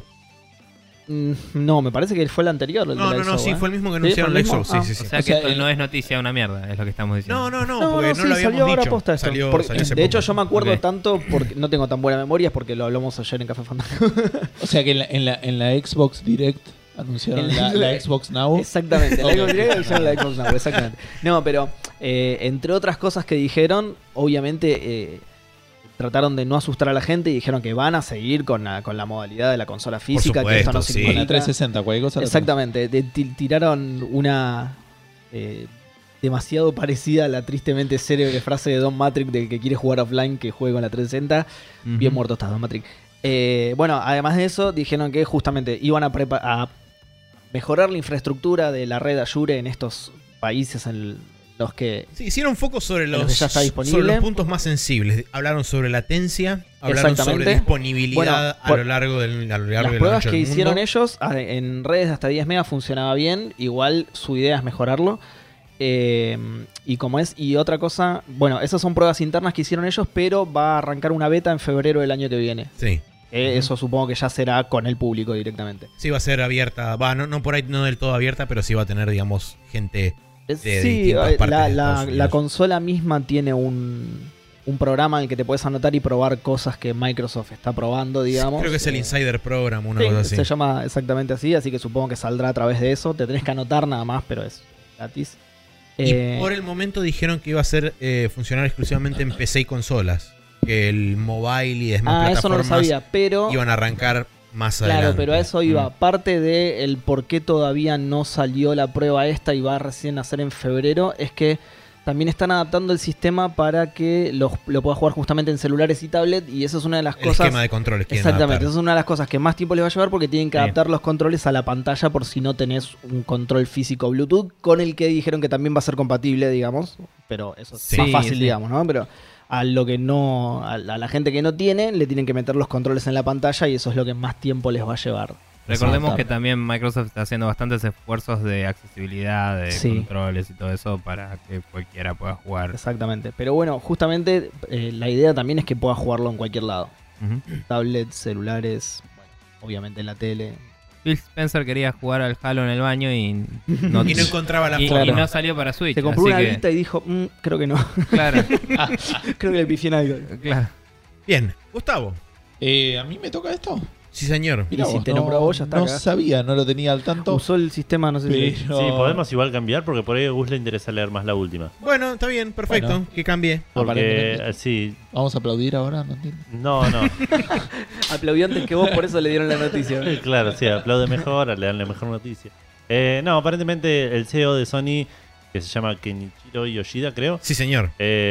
E: No, me parece que fue el anterior. el de
A: No,
E: la
A: no, no,
E: XO,
A: sí,
E: ¿eh?
A: fue el mismo que
E: ¿Sí?
A: anunciaron
E: ¿Fue
A: la
E: el mismo?
A: XO. Sí,
E: Ah.
A: sí,
B: O
A: sí.
B: sea
C: O
B: que
C: sea,
B: esto no es noticia una mierda, es lo que estamos diciendo.
A: No,
E: No,
A: porque no
E: sí,
A: lo
E: salió
A: habíamos
E: ahora
A: dicho.
E: posta esto.
A: Salió
E: Porque,
A: hace
E: de hecho,
A: poco.
E: yo me acuerdo
B: Ok.
E: tanto porque no tengo tan buena memoria, porque lo hablamos ayer en Café Fandango.
C: O sea que en la Xbox Direct anunciaron la Xbox Now.
E: Exactamente, la
C: Ok.
E: Xbox Direct anunciaron la Xbox Now, exactamente. No, pero entre otras cosas que dijeron, obviamente trataron de no asustar a la gente y dijeron que van a seguir con la modalidad de la consola física, que esto no
A: supuesto, sí.
C: Con la
E: significa...
C: 360, cualquier cosa. la
E: Exactamente, tiraron una demasiado parecida a la tristemente célebre frase de Don Matrix del que quiere jugar offline que juegue con la 360.
B: Ujú.
E: Bien muerto estás, Don Matrix. Bueno, además de eso, dijeron que justamente iban a mejorar la infraestructura de la red Azure en estos países en los que...
A: Sí, hicieron foco sobre
E: Lo
A: los,
E: que ya está disponible.
A: sobre los puntos más sensibles. Hablaron sobre latencia, hablaron
E: Exactamente.
A: sobre disponibilidad
E: Bueno,
A: a lo largo del
E: Las
A: del
E: pruebas
A: ancho
E: que
A: del
E: hicieron
A: mundo.
E: ellos en redes de hasta 10 megas funcionaba bien. Igual su idea es mejorarlo. Y otra cosa, bueno, esas son pruebas internas que hicieron ellos, pero va a arrancar una beta en febrero del año que viene.
A: Sí.
E: Eso supongo que ya será con el público directamente.
A: Sí, va a ser abierta. Va, no por ahí, no del todo abierta, pero sí va a tener, digamos, gente. De
E: Sí,
A: distintas partes de Estados
E: la
A: Unidos.
E: consola misma tiene un programa en el que te puedes anotar y probar cosas que Microsoft está probando, digamos.
A: Creo que es el Insider Program, una
E: Sí,
A: cosa así.
E: se llama exactamente así que supongo que saldrá a través de eso. Te tenés que anotar nada más, pero es gratis.
A: Y por el momento dijeron que iba a ser funcionar exclusivamente en PC y consolas. Que el mobile y demás
E: eso no lo
A: plataformas
E: sabía, pero...
A: iban a arrancar más
E: Claro,
A: adelante.
E: pero a eso iba.
B: Mm.
E: Parte de el por qué todavía no salió la prueba esta y va recién a ser en febrero es que También están adaptando el sistema para que lo puedas jugar justamente en celulares y tablet, y eso es una de las
A: El
E: cosas...
A: esquema de controles quieren
E: Exactamente,
A: adaptar.
E: esa es una de las cosas que más tiempo les va a llevar porque tienen que
B: Sí.
E: adaptar los controles a la pantalla por si no tenés un control físico Bluetooth, con el que dijeron que también va a ser compatible, digamos, pero eso es
B: Sí,
E: más fácil,
B: sí.
E: digamos, ¿no? Pero a lo que no, a la gente que no tiene, le tienen que meter los controles en la pantalla y eso es lo que más tiempo les va a llevar.
B: Recordemos
E: Adaptar.
B: que también Microsoft está haciendo bastantes esfuerzos de accesibilidad, de
E: Sí.
B: controles y todo eso para que cualquiera pueda jugar.
E: Exactamente. Pero bueno, justamente la idea también es que puedas jugarlo en cualquier lado.
B: Ujú.
E: Tablets, celulares, bueno, obviamente en la tele.
B: Phil Spencer quería jugar al Halo en el baño y no,
A: Y no encontraba la
B: y
A: forma.
B: no salió para Switch.
E: Se compró
B: así
E: una
B: que,
E: Vita y dijo, creo que no.
B: Claro,
E: Creo que le pifié en algo.
B: claro.
A: Bien, Gustavo.
C: ¿A mí me toca esto?
A: Sí, señor.
C: Mirá
E: Y si
C: vos,
E: te nombró a vos, ya está,
C: No
E: cagaste.
C: sabía, no lo tenía al tanto.
E: Usó el sistema, no sé si...
C: Pero...
D: Sí, podemos igual cambiar porque por ahí a Gus le interesa leer más la última.
A: Bueno, está bien, perfecto.
C: Bueno.
A: Que cambie.
D: Porque
C: Aparentemente.
D: sí,
C: Vamos a aplaudir ahora, no entiendo.
D: no.
E: Aplaudió antes que vos, por eso le dieron la noticia.
D: Claro, sí, aplaude mejor, le dan la mejor noticia. No, aparentemente el CEO de Sony, que se llama Kenichiro Yoshida, creo.
A: Sí, señor.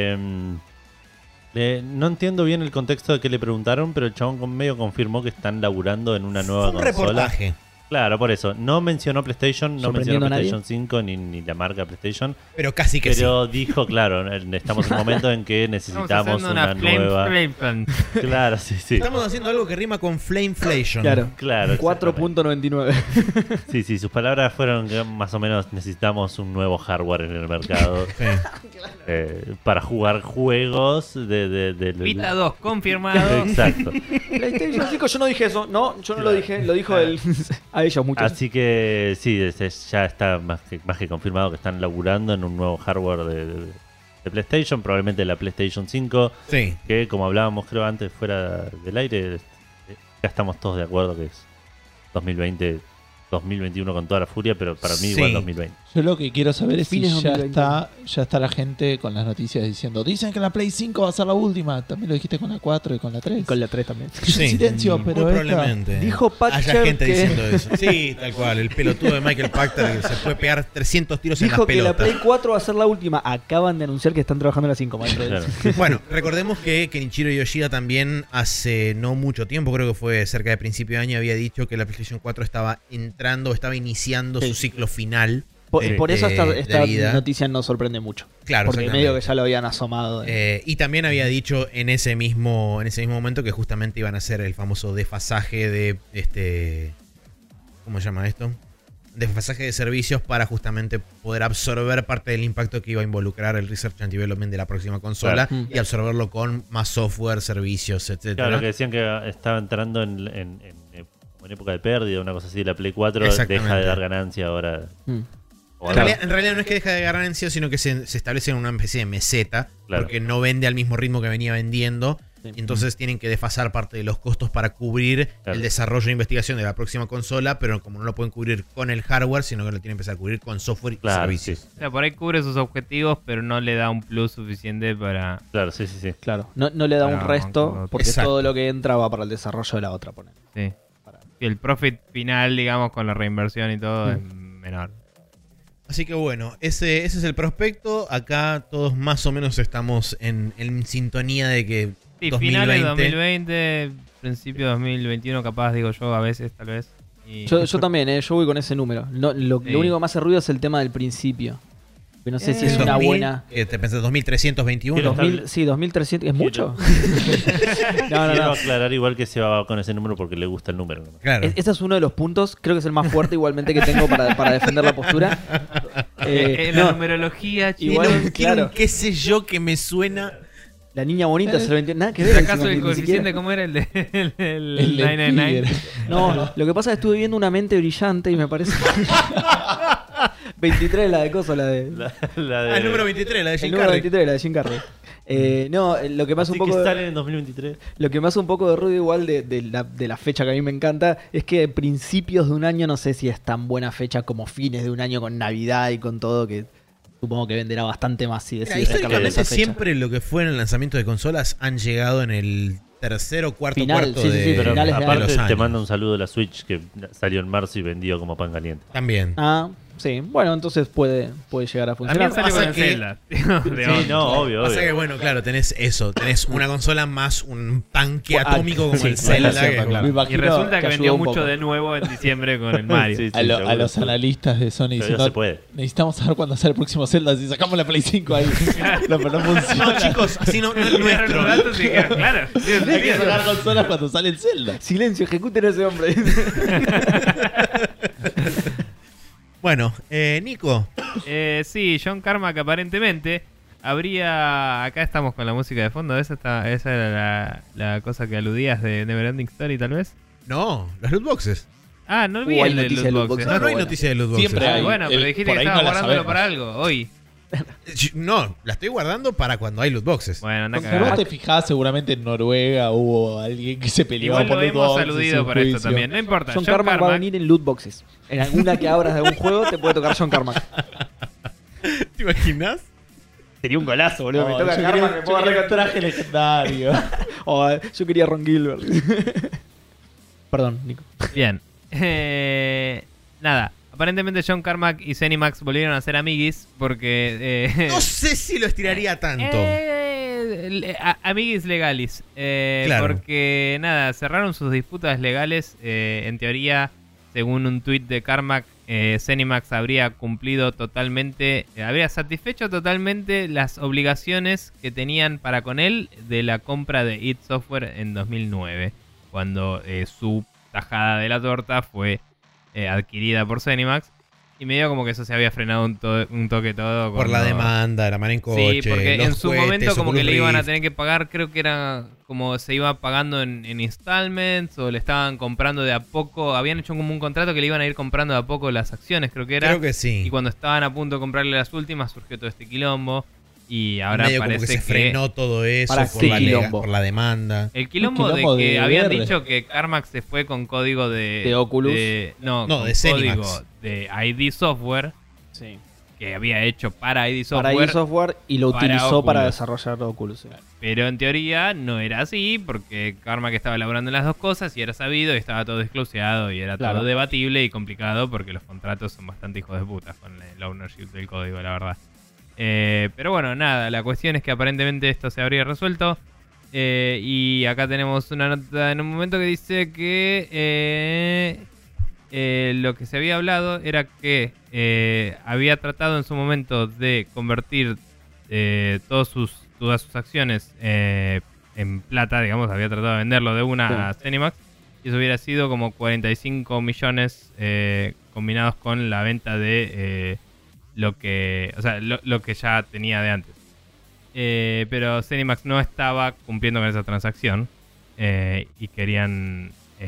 D: No entiendo bien el contexto de que le preguntaron, pero el chabón medio confirmó que están laburando en una nueva
A: Un
D: consola.
A: reportaje.
D: Claro, por eso. No mencionó PlayStation, no mencionó
E: ¿Sorprendiendo a nadie?
D: PlayStation 5 ni la marca PlayStation.
A: Pero casi que
D: Pero dijo, claro, estamos en un momento en que
B: Estamos
D: necesitamos
B: haciendo
D: una nueva.
B: flame plan.
D: Claro, sí, sí.
A: Estamos haciendo algo que rima con Flameflation.
E: Claro.
D: Claro. exactamente.
E: 4.99.
D: Sí, sus palabras fueron que más o menos necesitamos un nuevo hardware en el mercado
A: Sí.
D: para jugar juegos de
B: Vita 2 confirmado.
D: Exacto.
E: PlayStation 5, yo no dije eso. No, yo no lo dije. Lo dijo él. A ellos, muchachos.
D: Así que sí, ya está más que confirmado que están laburando en un nuevo hardware de PlayStation, probablemente la PlayStation 5,
A: Sí.
D: que como hablábamos creo antes fuera del aire, ya estamos todos de acuerdo que es 2020, 2021 con toda la furia, pero para mí
A: Sí.
D: igual 2020.
C: Yo lo que quiero saber es si
E: Fines
C: ya
E: 2020.
C: está la gente con las noticias diciendo, dicen que la Play 5 va a ser la última. También lo dijiste con la 4 y con la 3.
E: Con la 3 también.
A: Sí.
C: Silencio,
A: Muy
C: pero esta...
A: probablemente.
E: Dijo Patcher
A: Haya gente
E: que-
A: diciendo eso. Sí, tal cual. El pelotudo de Michael Pachter que se puede pegar 300 tiros en
E: Dijo
A: las
E: que la
A: pelotas.
E: Play 4 va a ser la última. Acaban de anunciar que están trabajando en la 5, maestro.
D: Claro.
A: Bueno, recordemos que Kenichiro Yoshida también hace no mucho tiempo, creo que fue cerca de principio de año, había dicho que la PlayStation 4 estaba iniciando
E: Sí.
A: su ciclo final.
E: Por eso esta
A: de vida.
E: noticia nos sorprende mucho.
A: Claro,
E: Porque
A: exactamente.
E: medio que ya lo habían asomado.
A: Y también había dicho en ese mismo momento que justamente iban a hacer el famoso desfasaje de ¿cómo se llama esto? Desfasaje de servicios para justamente poder absorber parte del impacto que iba a involucrar el Research and Development de la próxima consola
E: Claro.
A: y absorberlo con más software, servicios, etcétera.
D: Claro, que decían que estaba entrando en época de pérdida, una cosa así, la Play 4
A: Exactamente.
D: deja de dar ganancia ahora.
E: Mm.
D: O
A: En,
D: algo.
A: realidad no es que deja de ganancia, sino que se establece en una especie de meseta,
D: Claro.
A: porque no vende al mismo ritmo que venía vendiendo.
E: Sí.
A: Y entonces tienen que desfasar parte de los costos para cubrir
D: Claro.
A: el desarrollo e investigación de la próxima consola, pero como no lo pueden cubrir con el hardware, sino que lo tienen que empezar a cubrir con software y
D: Claro,
A: servicios.
D: sí.
B: O sea, por ahí cubre sus objetivos, pero no le da un plus suficiente para...
D: Claro, sí, sí, sí.
E: Claro, no le da un
B: Para
E: resto
B: bancar.
E: porque
A: Exacto.
E: todo lo que entra va para el desarrollo de la otra. Poner.
B: Sí.
E: Para-
B: Y el profit final, digamos, con la reinversión y todo, es menor.
A: Así que bueno, ese es el prospecto. Acá todos más o menos estamos en sintonía de que
B: Sí,
A: 2020.
B: finales 2020, principio 2021, capaz, digo yo, a veces, tal vez. Y-
E: Yo también, yo voy con ese número. No, lo
B: Sí.
E: único que me hace ruido es el tema del principio. Que no sé si es
A: 2000,
E: una buena.
A: ¿Te pensás 2321?
D: Quiero-
E: 2300, ¿es mucho? no,
D: Quiero
E: no.
D: aclarar igual que se va con ese número porque le gusta el número. ¿no?
A: Claro.
E: Ese es uno de los puntos, creo que es el más fuerte igualmente que tengo para defender la postura.
B: la
E: No,
B: numerología, chino.
E: Igual-
A: Tiene un
E: claro.
A: qué sé yo que me suena.
E: la niña bonita es el 21. Nada que ver.
B: ¿Acaso
E: encima,
B: el
E: ni
B: coeficiente
E: siquiera.
B: cómo era el de el
C: El de
B: 999?
C: Tiger.
E: No, lo que pasa es que estuve viendo una mente brillante y me parece. 23 la de coso, la de.
D: La de,
A: Ah, el número 23, la de
E: El
A: Jim
E: número
A: Carrey.
E: 23, la de Jim Carrey. No, lo que me hace
D: Así
E: un poco.
D: que sale en 2023.
E: Lo que me hace un poco de ruido igual de la fecha que a mí me encanta es que principios de un año no sé si es tan buena fecha como fines de un año con Navidad y con todo, que supongo que venderá bastante más si
A: Mira,
E: decís sacarlo de esa
A: históricamente
E: fecha.
A: siempre lo que fue en el lanzamiento de consolas han llegado en el tercer o cuarto
E: Final,
A: cuarto
E: sí, sí,
A: de,
E: sí,
D: Pero
E: finales de
A: de
D: aparte
A: los
D: te
A: años.
D: manda un saludo de la Switch que salió en marzo y vendió como pan caliente.
A: También.
E: Ah, Sí, bueno, entonces puede llegar a funcionar.
B: También salió
A: pasa
B: con el
A: que-
B: Zelda.
D: Sí, no, obvio,
A: Pasa que,
D: obvio.
A: bueno, claro, tenés eso. Tenés una consola más un tanque atómico como
C: sí,
A: el
C: sí,
A: Zelda.
C: es cierto,
A: que-
C: claro. Me
B: Y
C: imagino
B: resulta que
E: que
B: vendió
E: ayudó un
B: mucho
E: poco.
B: de nuevo en diciembre con el Mario.
D: Sí, sí,
C: A,
D: seguro.
C: a los analistas de Sony
D: Pero ya
C: diciendo,
D: se puede.
C: necesitamos saber cuándo sale el próximo Zelda. Si sacamos la Play 5 ahí, no, pero no funciona.
A: No, chicos, así no es
B: Miraron los
A: nuestro.
B: datos y dijeron, claro.
C: Hay que sacar consolas cuando sale el Zelda.
E: Silencio, ejecuten a ese hombre.
A: Bueno, Nico.
B: Sí, John Carmack aparentemente habría... Acá estamos con la música de fondo. Esa era la cosa que aludías de Neverending Story, tal vez.
A: No, los loot boxes.
B: Ah, no
E: Hay
B: olvides de
E: noticia de
B: loot
E: loot
B: boxes.
A: No,
E: boxes.
A: no hay
E: bueno.
A: noticia de loot boxes.
C: Siempre hay.
B: Bueno, pero dijiste
C: por
B: que
C: ahí
B: estabas
C: no la
B: guardándolo
C: sabemos.
B: para algo. Hoy.
A: No, la estoy guardando para cuando hay loot boxes.
B: Bueno, anda a
C: Si vos
B: cagar.
C: te fijás, seguramente en Noruega hubo alguien que se peleó
B: Igual
C: por
B: lo
C: loot
B: hemos
C: boxes,
B: aludido
C: un
B: para esto
C: juicio.
B: también. No importa.
E: John Carmack va a venir en loot boxes. En alguna que abras de algún juego te puede tocar John Carmack.
A: ¿Te imaginas?
E: Sería un golazo, boludo.
C: No,
E: me toca
C: yo
E: Carmack,
C: quería-
E: me puedo
C: yo quería
E: arreglar.
C: un traje legendario.
E: Yo quería Ron Gilbert. Perdón, Nico.
B: Bien. Nada. Aparentemente John Carmack y Zenimax volvieron a ser amiguis porque...
A: No sé si lo estiraría tanto.
B: Amiguis legalis.
A: Claro.
B: Porque, nada, cerraron sus disputas legales. En teoría, según un tuit de Carmack, Zenimax habría cumplido totalmente, habría satisfecho totalmente las obligaciones que tenían para con él de la compra de id Software en 2009, cuando su tajada de la torta fue adquirida por Zenimax. Y medio como que eso se había frenado un toque todo.
A: Por la
B: cuando-
A: demanda, la mano en coche.
B: Sí, porque
A: los
B: en su
A: cohetes,
B: momento como que
A: Oculus
B: le iban a
A: Rift.
B: tener que pagar, creo que era como se iba pagando en installments o le estaban comprando de a poco, habían hecho como un contrato que le iban a ir comprando de a poco las acciones, creo que era.
A: Creo que sí.
B: Y cuando estaban a punto de comprarle las últimas surgió todo este quilombo y ahora
A: Medio como
B: parece
A: que se frenó todo eso
E: Para
A: por
E: qué
A: la,
E: quilombo.
A: por la demanda.
B: el quilombo,
C: Un quilombo
B: de que
C: de
B: habían
C: verde.
B: dicho que Carmack se fue con código
E: ¿De Oculus?
B: No,
A: No,
B: con
A: de Zenimax.
B: código de ID Software
E: Sí.
B: que había hecho para ID
E: Para
B: Software.
E: ID Software y lo
B: para
E: utilizó para
B: Oculus.
E: desarrollar Oculus. Sí.
B: Pero en teoría no era así, porque Carmack estaba elaborando las dos cosas y era sabido y estaba todo descloseado y era
E: Claro.
B: todo debatible y complicado porque los contratos son bastante hijos de puta con el ownership del código, la verdad. Pero bueno, nada, la cuestión es que aparentemente esto se habría resuelto. Y acá tenemos una nota en un momento que dice que lo que se había hablado era que había tratado en su momento de convertir todas sus acciones en plata, digamos, había tratado de venderlo de una a Zenimax y eso hubiera sido como 45 millones combinados con la venta de lo que ya tenía de antes. Pero Zenimax no estaba cumpliendo con esa transacción y querían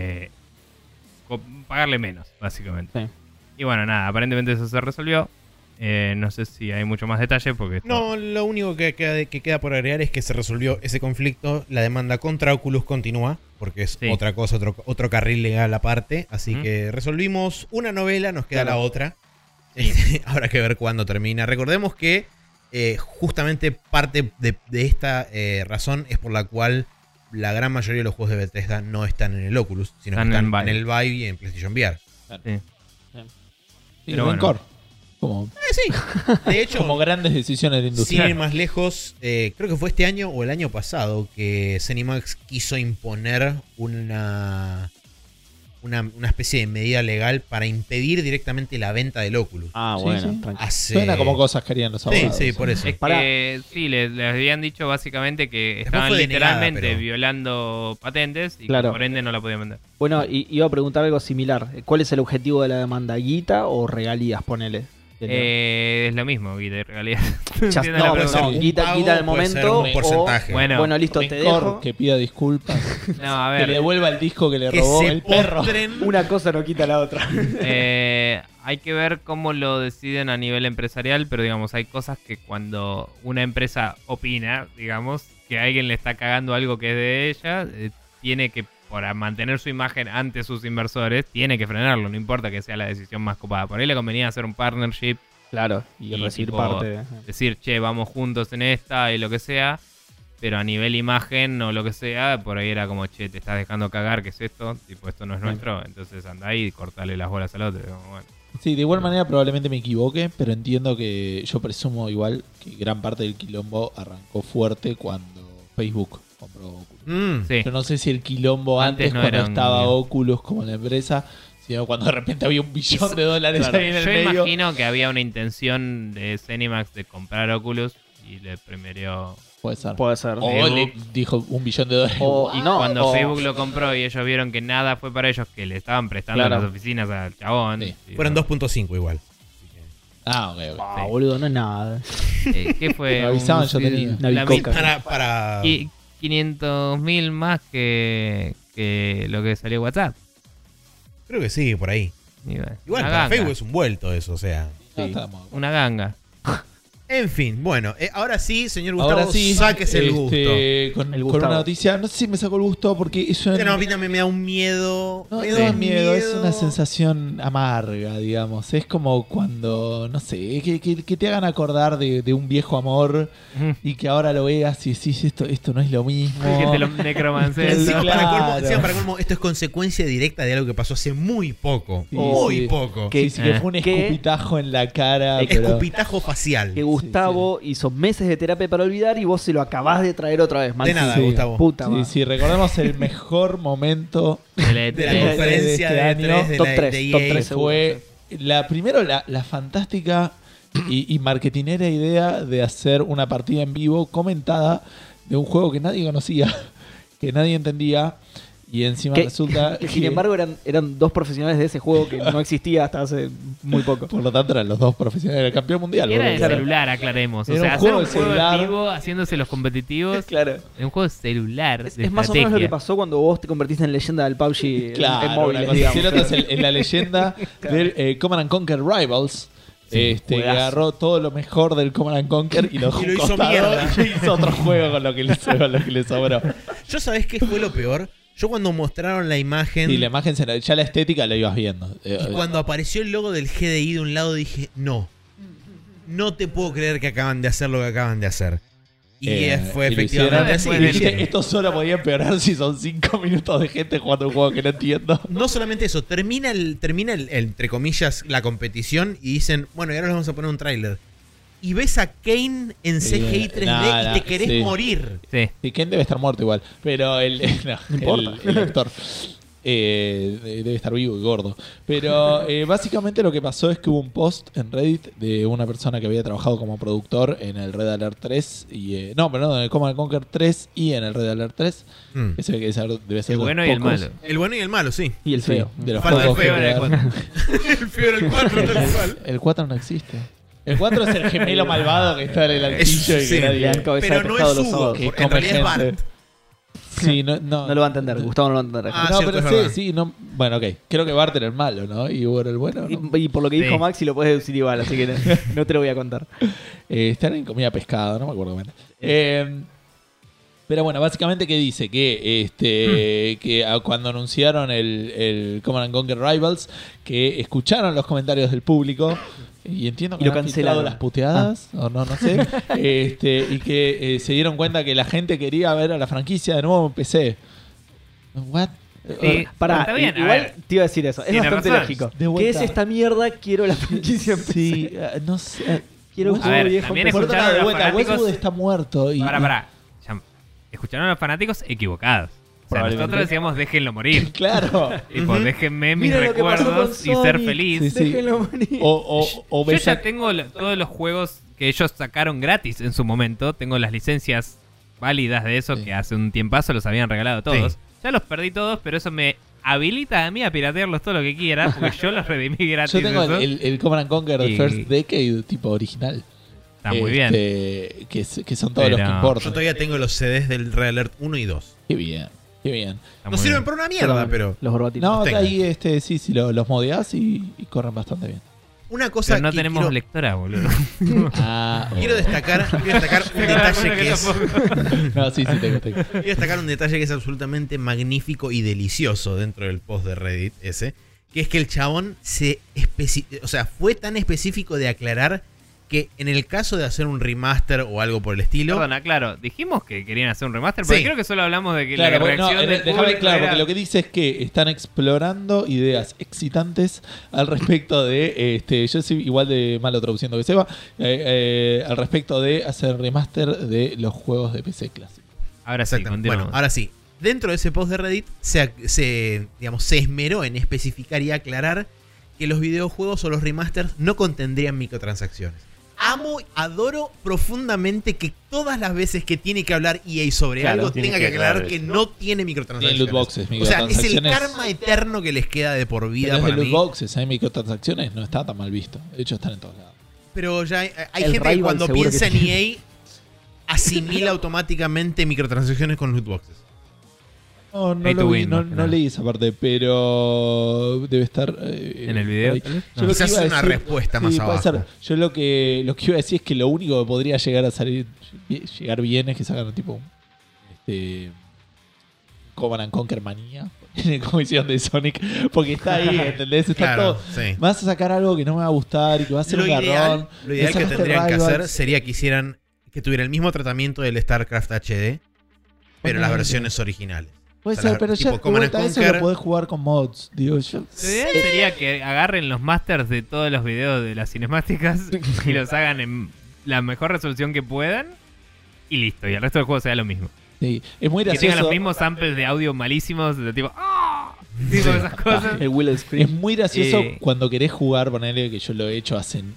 B: pagarle menos, básicamente.
E: Sí.
B: Y bueno, nada, aparentemente eso se resolvió. No sé si hay mucho más detalle porque...
A: No, lo único que queda por agregar es que se resolvió ese conflicto. La demanda contra Oculus continúa, porque es
B: Sí.
A: otra cosa, otro carril legal aparte. Así
B: Ujú.
A: que resolvimos una novela, nos queda
E: Claro.
A: la otra. Habrá que ver cuándo termina. Recordemos que justamente parte de esta razón es por la cual la gran mayoría de los juegos de Bethesda no están en el Oculus, sino
B: Están
A: que
B: en
A: están
B: Vive.
A: en el Vive y en PlayStation VR.
B: Sí.
C: Y
B: Pero bueno.
C: Rencor. Como,
A: Sí, de hecho,
C: como grandes decisiones de
A: sin
C: industria.
A: ir más lejos, creo que fue este año o el año pasado que Zenimax quiso imponer una especie de medida legal para impedir directamente la venta del Oculus.
E: Ah,
C: Sí,
E: bueno,
C: sí.
E: tranquilo.
A: Hace-
C: Suena como cosas que harían los
A: Sí,
C: abogados.
A: sí, por eso.
B: Es
E: Pará.
B: que sí, les habían dicho básicamente que estaban
A: fue denegada,
B: literalmente
A: pero-
B: violando patentes y
E: Claro.
B: que por ende no la podían vender.
E: Bueno, iba a preguntar algo similar. ¿Cuál es el objetivo de la demanda? ¿Guita o regalías, ponele?
B: Es lo mismo, Guita, en realidad.
E: Ya-
B: Entiendo
E: no,
B: la
E: pues
B: pregunta.
E: no,
A: un
E: guita
A: pago,
E: del
A: puede ser
E: momento
A: un porcentaje.
B: Bueno,
E: Bueno, listo, te
C: Rencor,
E: dejo.
C: que pida disculpas.
B: No, a
C: Que le
B: ver,
C: devuelva el disco que le
A: Que
C: robó
A: se
C: el perro.
A: postren.
E: Una cosa no quita la otra.
B: hay que ver cómo lo deciden a nivel empresarial, pero digamos, hay cosas que cuando una empresa opina, digamos, que alguien le está cagando algo que es de ella, tiene que, para mantener su imagen ante sus inversores, tiene que frenarlo, no importa que sea la decisión más copada. Por ahí le convenía hacer un partnership,
E: Claro, y
B: Y
E: recibir
B: tipo,
E: parte.
B: decir, che, vamos juntos en esta y lo que sea, pero a nivel imagen o lo que sea, por ahí era como, che, te estás dejando cagar, ¿qué es esto? Tipo, esto no es
E: Sí.
B: nuestro, entonces anda ahí y cortale las bolas al otro. Y como, bueno.
C: Sí, de igual manera probablemente me equivoque, pero entiendo que yo presumo igual que gran parte del quilombo arrancó fuerte cuando Facebook compró Oculus.
B: Sí.
C: Yo no sé si el quilombo
B: Antes
C: antes
B: no
C: cuando
B: era un
C: estaba
B: lío.
C: Oculus como la empresa, sino cuando de repente había $1 billón
E: Claro.
C: ahí en el
B: Yo
C: medio.
B: imagino que había una intención de Zenimax de comprar Oculus y le primero.
C: Puede ser.
E: Puede ser.
C: O
B: Facebook.
C: le dijo $1 billón.
E: O-
B: Y
E: no,
B: cuando
E: o-
B: Facebook lo compró y ellos vieron que nada fue para ellos, que le estaban prestando
E: Claro.
B: las oficinas al chabón.
C: Sí.
B: y
A: Fueron
B: bueno,
A: 2.5 igual.
C: Ah, ok.
E: Ah, boludo, no es nada.
B: ¿Qué fue?
C: Me avisaban,
B: Un-
C: yo tenía.
E: Una
B: la
E: bicoca.
A: Para...
B: Y 500.000 más que lo que salió WhatsApp.
A: Creo que sí, por ahí.
B: Y bueno,
A: Igual
B: una
A: para
B: ganga.
A: Facebook es un vuelto eso, o sea.
C: No, estábamos.
B: Una ganga.
A: En fin, bueno, ahora sí, señor Gustavo,
C: Ahora sí,
A: sáquese el gusto.
C: Con,
E: El
C: con
E: Gustavo.
C: una noticia, no sé si me sacó el gusto porque eso
A: Pero no, a mí también me da un miedo.
C: no,
A: me
C: no
A: da
C: es
A: un
C: miedo, es una sensación amarga, digamos. Es como cuando, no sé, que te hagan acordar de un viejo amor y que ahora lo veas y decís, esto no es lo mismo.
B: Que te lo necromancen.
A: Encima,
C: Claro.
A: para colmo, esto es consecuencia directa de algo que pasó hace muy poco.
C: Sí,
A: muy
C: sí.
A: poco.
E: Que-
C: Sí, sí, que fue un
E: que-
C: escupitajo en la cara. pero-
A: Escupitajo facial.
E: Que Gustavo hizo meses de terapia para olvidar y vos se lo acabás de traer otra vez, man.
A: De nada,
C: Sí.
A: Gustavo.
E: Puta
C: Sí,
E: madre.
C: sí, recordemos el mejor momento
B: De la
A: De la
B: E3.
A: conferencia
C: de
A: de
C: este
A: E3
C: año.
A: de
E: Top
A: la
E: 3,
A: de
E: top
A: EA.
E: 3.
C: fue la fantástica y marketinera idea de hacer una partida en vivo comentada de un juego que nadie conocía, que nadie entendía, y encima
E: Que-
C: resulta
E: que sin embargo eran dos profesionales de ese juego que no existía hasta hace muy poco.
C: por lo tanto eran los dos profesionales del campeón mundial.
B: Era de
C: boludo.
B: celular, aclaremos. O
C: Era
B: sea,
C: un
B: hacer
C: juego
B: un
C: de
B: juego
C: celular.
B: en vivo haciéndose los competitivos.
E: Claro.
B: En un juego de celular.
E: Es
B: de
E: más o menos lo que
B: estrategia.
E: pasó cuando vos te convertiste en leyenda del PUBG
C: Claro,
E: en móviles,
C: una cosa
E: digamos.
C: así. El otro es en la leyenda del Command and Conquer Rivals. Que
E: juegazo.
C: agarró todo lo mejor del Command and Conquer y lo dejó
A: Y lo hizo
C: costado
A: mierda.
C: y hizo otro juego con lo que le sobró.
A: Yo, ¿sabés qué fue lo peor? Yo cuando mostraron la imagen
C: Y la imagen, ya la estética la ibas viendo.
A: y cuando apareció el logo del GDI de un lado dije, no te puedo creer que acaban de hacer lo que acaban de hacer. Y fue
C: y lo
A: efectivamente así.
B: hicieron.
C: dijiste, esto solo podía empeorar si son 5 minutos de gente jugando un juego que no entiendo.
A: No solamente eso, termina el, entre comillas, la competición y dicen, bueno, y ahora les vamos a poner un tráiler. Y ves a Kane en CGI 3D
C: nada,
A: y te querés
C: sí.
A: morir.
B: Sí.
C: Y Ken debe estar muerto igual. Pero no
E: importa.
C: el actor debe estar vivo y gordo. Pero básicamente lo que pasó es que hubo un post en Reddit de una persona que había trabajado como productor en el Red Alert 3. En el Command and Conquer 3 y en el Red Alert 3.
A: Mm.
C: Que se ve que debe ser
B: El
C: de
B: bueno
C: los
B: y el
C: pocos.
B: malo.
A: El bueno y el malo, sí.
E: Y el
C: Sí,
E: feo.
C: de los
A: Falta el
C: pocos
A: feo
C: que
B: en el
C: quedaron.
A: El feo era el 4, tal cual.
C: El 4 no existe. El 4 es el gemelo malvado que está en el altillo y
A: sí,
C: que nadie...
E: le han cabeza
A: Pero
E: de
A: no
E: pescado
A: es
E: los
A: Hugo,
E: sábados.
C: que
A: en
C: come
A: realidad es
C: gente.
A: Bart.
C: Sí, no
E: No lo va a entender, Gustavo no lo va a entender.
A: Ah,
C: no,
A: cierto,
C: pero
A: es
C: sí,
A: verdad.
C: sí, no. Bueno, ok. Creo que Bart era el malo, ¿no? Y Hugo era el bueno. ¿no?
E: Y por lo que dijo
B: Sí.
E: Maxi lo puedes decir igual, así que no te lo voy a contar.
C: Están en comida pescado, no me acuerdo bien. Pero bueno, básicamente que dice que cuando anunciaron el Command and Conquer Rivals, que escucharon los comentarios del público y entiendo que
E: Y lo
C: han filtrado
E: cancelaron.
C: las puteadas, o no sé, y que se dieron cuenta que la gente quería ver a la franquicia de nuevo en PC. ¿What?
B: Sí.
E: Pará,
B: Está bien, a
E: igual
B: ver.
E: te iba a decir eso. Es
B: Tiene
E: bastante
B: razón.
E: lógico.
C: De
E: ¿Qué
C: vuelta.
E: es esta mierda? Quiero la franquicia en PC.
C: Sí, no sé.
E: Quiero un
B: A
E: juego
B: ver,
E: viejo.
B: también
E: en PC.
B: escucharon
C: de
B: los
C: vuelta,
B: fanáticos-
C: Westwood está muerto. Y,
B: Pará. Ya, escucharon a los fanáticos equivocados. O sea,
C: Probablemente.
B: nosotros decíamos déjenlo morir.
C: Claro.
B: Y pues déjenme mis
E: Mira lo que pasó
B: recuerdos
E: con
B: y ser
E: Sonic.
B: feliz.
C: Sí, sí.
E: Déjenlo morir.
C: O
B: Yo
C: ves
B: ya
C: a-
B: tengo todos los juegos que ellos sacaron gratis en su momento. Tengo las licencias válidas de eso
C: Sí.
B: que hace un tiempazo los habían regalado todos.
A: Sí.
B: Ya los perdí todos, pero eso me habilita a mí a piratearlos todo lo que quiera porque yo los redimí gratis.
C: Yo tengo
B: esos.
C: el Command and Conquer The
B: Y-
C: First Decade tipo original.
B: Está muy bien.
C: Que son todos los que
B: Pero-
A: Yo
C: importan.
A: todavía tengo los CDs del Red Alert 1 y 2.
C: Qué bien, qué bien.
B: Está
A: No
B: muy
A: sirven
B: bien.
A: para una mierda, pero...
E: Los borbatitos.
C: No,
A: tengo.
C: ahí sí, los modeás y corren bastante bien.
A: Una cosa
B: Pero no
A: que
B: tenemos
A: quiero,
B: lectora, boludo.
A: quiero destacar un detalle que es...
C: No, sí, tengo.
A: Quiero destacar un detalle que es absolutamente magnífico y delicioso dentro del post de Reddit ese, que es que el chabón fue tan específico de aclarar que en el caso de hacer un remaster o algo por el estilo...
B: Perdona, claro, dijimos que querían hacer un remaster, pero
A: Sí.
B: creo que solo hablamos de que
C: Claro,
B: la
C: porque no,
B: reacción del
C: déjame
B: público
C: claro,
B: era-
C: porque lo que dice es que están explorando ideas excitantes al respecto de, yo soy igual de malo traduciendo que Seba, al respecto de hacer remaster de los juegos de PC clásicos.
B: Ahora sí,
A: Exactamente.
B: continuamos.
A: Bueno, ahora sí. Dentro de ese post de Reddit se esmeró en especificar y aclarar que los videojuegos o los remasters no contendrían microtransacciones. Amo, adoro profundamente que todas las veces que tiene que hablar EA sobre
D: Claro,
A: algo
D: tiene
A: tenga
D: que
A: que aclarar
D: aclarar
A: que
D: eso.
A: no tiene
C: Tienen
A: microtransacciones.
C: loot boxes,
A: O sea, es el
C: microtransacciones.
A: karma eterno que les queda de por vida
C: Pero es de
A: para
C: loot
A: mí.
C: boxes, hay microtransacciones, no está tan mal visto. De hecho, están en todos lados.
A: Pero ya hay
E: El
A: gente que
E: rival
A: cuando
E: seguro
A: piensa
E: que
A: en EA asimila automáticamente microtransacciones con loot boxes.
C: No,
B: Pay to
C: lo vi,
B: win,
C: no,
B: más que
C: no
B: nada.
C: leí esa parte, pero debe estar
B: ¿En el video,
C: ahí.
B: tal vez?
C: Yo
B: No.
C: lo que
A: Quizás
C: iba a
A: una
C: decir-
A: respuesta más
C: sí, puede
A: abajo.
C: ser. Yo lo que iba a decir es que lo único que podría llegar a salir, llegar bien es que sacan tipo Command and Conquer manía, como hicieron de Sonic, porque está ahí, ¿entendés? Está
A: Claro,
C: todo.
A: sí.
C: Me vas a sacar algo que no me va a gustar y que va a ser
A: Lo
C: un
A: ideal,
C: garrón.
A: lo ideal
C: Me
A: que
C: sacaste
A: tendrían que
C: Rivals.
A: hacer sería que tuviera el mismo tratamiento del StarCraft HD, pero las
C: Ponele.
A: versiones originales.
C: Puede
A: O sea,
C: ser, pero
A: tipo
C: ya de
A: Command and
C: vuelta eso
A: Conquer.
C: lo podés jugar con mods. Digo, yo.
B: Lo ideal sería que agarren los masters de todos los videos de las cinemáticas y los hagan en la mejor resolución que puedan y listo. Y el resto del juego sea lo mismo.
C: Sí, es muy
B: Que tengan
C: gracioso.
B: los mismos samples de audio malísimos, de tipo ¡ah! Tipo esas cosas.
E: El Will
C: Es
E: Scream.
C: muy gracioso
B: Eh.
C: cuando querés jugar, ponele, que yo lo he hecho hace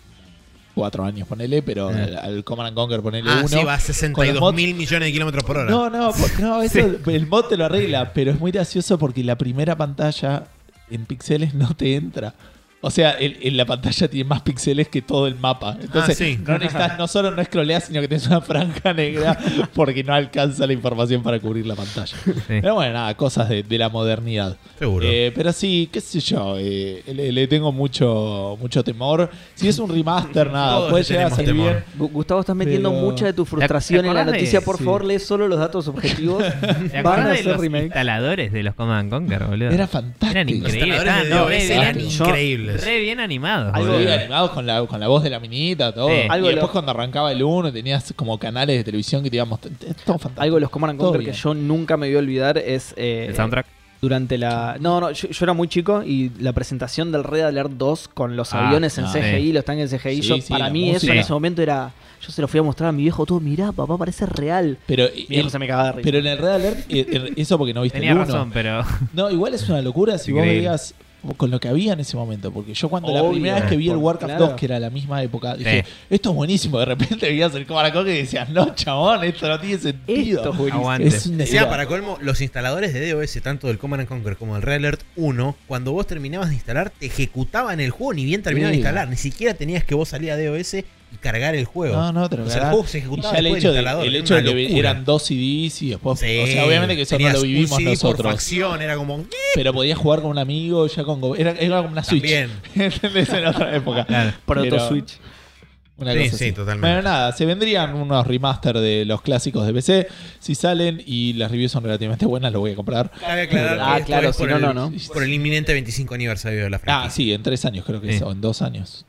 C: 4 años, ponele, pero al Command and Conquer, ponele
A: Ah,
C: uno.
A: sí, va a
C: con
A: 62
C: los mods.
A: mil millones de kilómetros por hora.
C: No, eso el mod te lo arregla, pero es muy gracioso porque la primera pantalla en píxeles no te entra. O sea, en la pantalla tiene más píxeles que todo el mapa. Entonces,
A: sí.
C: no solo no scrolleas, sino que tienes una franja negra porque no alcanza la información para cubrir la pantalla. Pero bueno, nada, cosas de la modernidad.
A: Seguro.
C: Pero sí, qué sé yo, le tengo mucho temor. Si es un remaster, nada,
A: Todos
C: puede
A: le
C: llegar a
A: tenemos
C: salir
A: temor.
C: bien.
E: Gustavo, estás metiendo
C: Pero-
E: mucha de tu frustración
B: ¿Te
E: en la
B: acordás de-
E: noticia. Por
C: sí.
E: favor, lee solo los datos objetivos.
B: ¿Te
E: Van
B: acordás
E: a
B: de
E: hacer
B: los
E: remake.
B: instaladores de los Command Conquer, boludo?
C: Era fantástico.
B: Eran increíbles.
A: Los
B: Estaban
A: instaladores de
B: eran
A: DOS eran increíbles.
B: re bien animados.
E: Algo-
B: boludo.
C: Sí, animados con la voz de la minita, todo.
B: Sí.
C: Y
E: Algo
C: después
E: lo-
C: cuando arrancaba el 1 tenías como canales de televisión que te iban mostrando. Es todo fantástico.
E: Algo de los Command and
C: Todo
E: Conquer que
C: bien.
E: yo nunca me voy a olvidar es
B: El soundtrack.
E: durante la... No, yo era muy chico y la presentación del Red Alert 2 con los
B: Ah,
E: aviones en
C: no,
E: CGI,
B: sí.
E: los tanques en CGI,
C: Sí,
E: yo,
C: sí,
E: para
C: la
E: mí eso
C: música.
E: en ese momento era... Yo se lo fui a mostrar a mi viejo todo, mirá, papá, parece real.
C: Pero,
E: Mi viejo se me cagaba de risa.
C: pero en el Red Alert, eso porque no viste
B: Tenía
C: el 1.
B: razón, pero.
C: No, igual es una locura si vos
B: Increíble.
C: veías con lo que había en ese momento. Porque yo cuando la
E: Obvio,
C: primera vez que vi el Warcraft
E: claro.
C: 2, que era la misma época, dije,
B: Sí.
C: esto es buenísimo. De repente veías el Command and Conquer y decías, no, chabón, esto no tiene sentido.
E: Esto es buenísimo.
B: Aguante.
C: Es una
A: Encima,
C: idea.
A: para colmo, los instaladores de DOS, tanto del Command and Conquer como del Red Alert 1, cuando vos terminabas de instalar, te ejecutaban el juego ni bien terminabas de
C: Sí.
A: instalar. Ni siquiera tenías que vos salir a DOS y cargar el juego.
C: No, te lo
A: O sea, el
C: cargás.
A: juego se
C: Y
A: ejecutaba
C: ya el
A: después
C: hecho,
A: del instalador.
C: el
A: era
C: hecho de
A: una
C: que
A: locura.
C: eran 2 CDs y después.
A: Sí,
C: o sea, obviamente que eso no
A: tenías
C: lo
A: un
C: vivimos
A: CD por
C: nosotros.
A: facción, era como...
C: Pero podías jugar con un amigo ya con. Era como una Switch.
A: También.
C: ¿Entendés? En otra época.
B: Claro.
E: Proto
C: Pero-
E: Switch.
C: Una
A: Sí,
C: cosa
A: sí,
C: así.
A: totalmente.
C: Bueno, nada, se vendrían unos remaster de los clásicos de PC. Si salen y las reviews son relativamente buenas, lo voy a comprar.
A: Cabe aclarar
E: Ah,
A: que esto
E: claro,
A: es
E: si
A: por
E: no,
A: el-
E: no.
A: Por el inminente 25 aniversario de la franquicia.
C: Ah, sí, en 3 años creo que
B: Sí.
C: es, o en 2 años.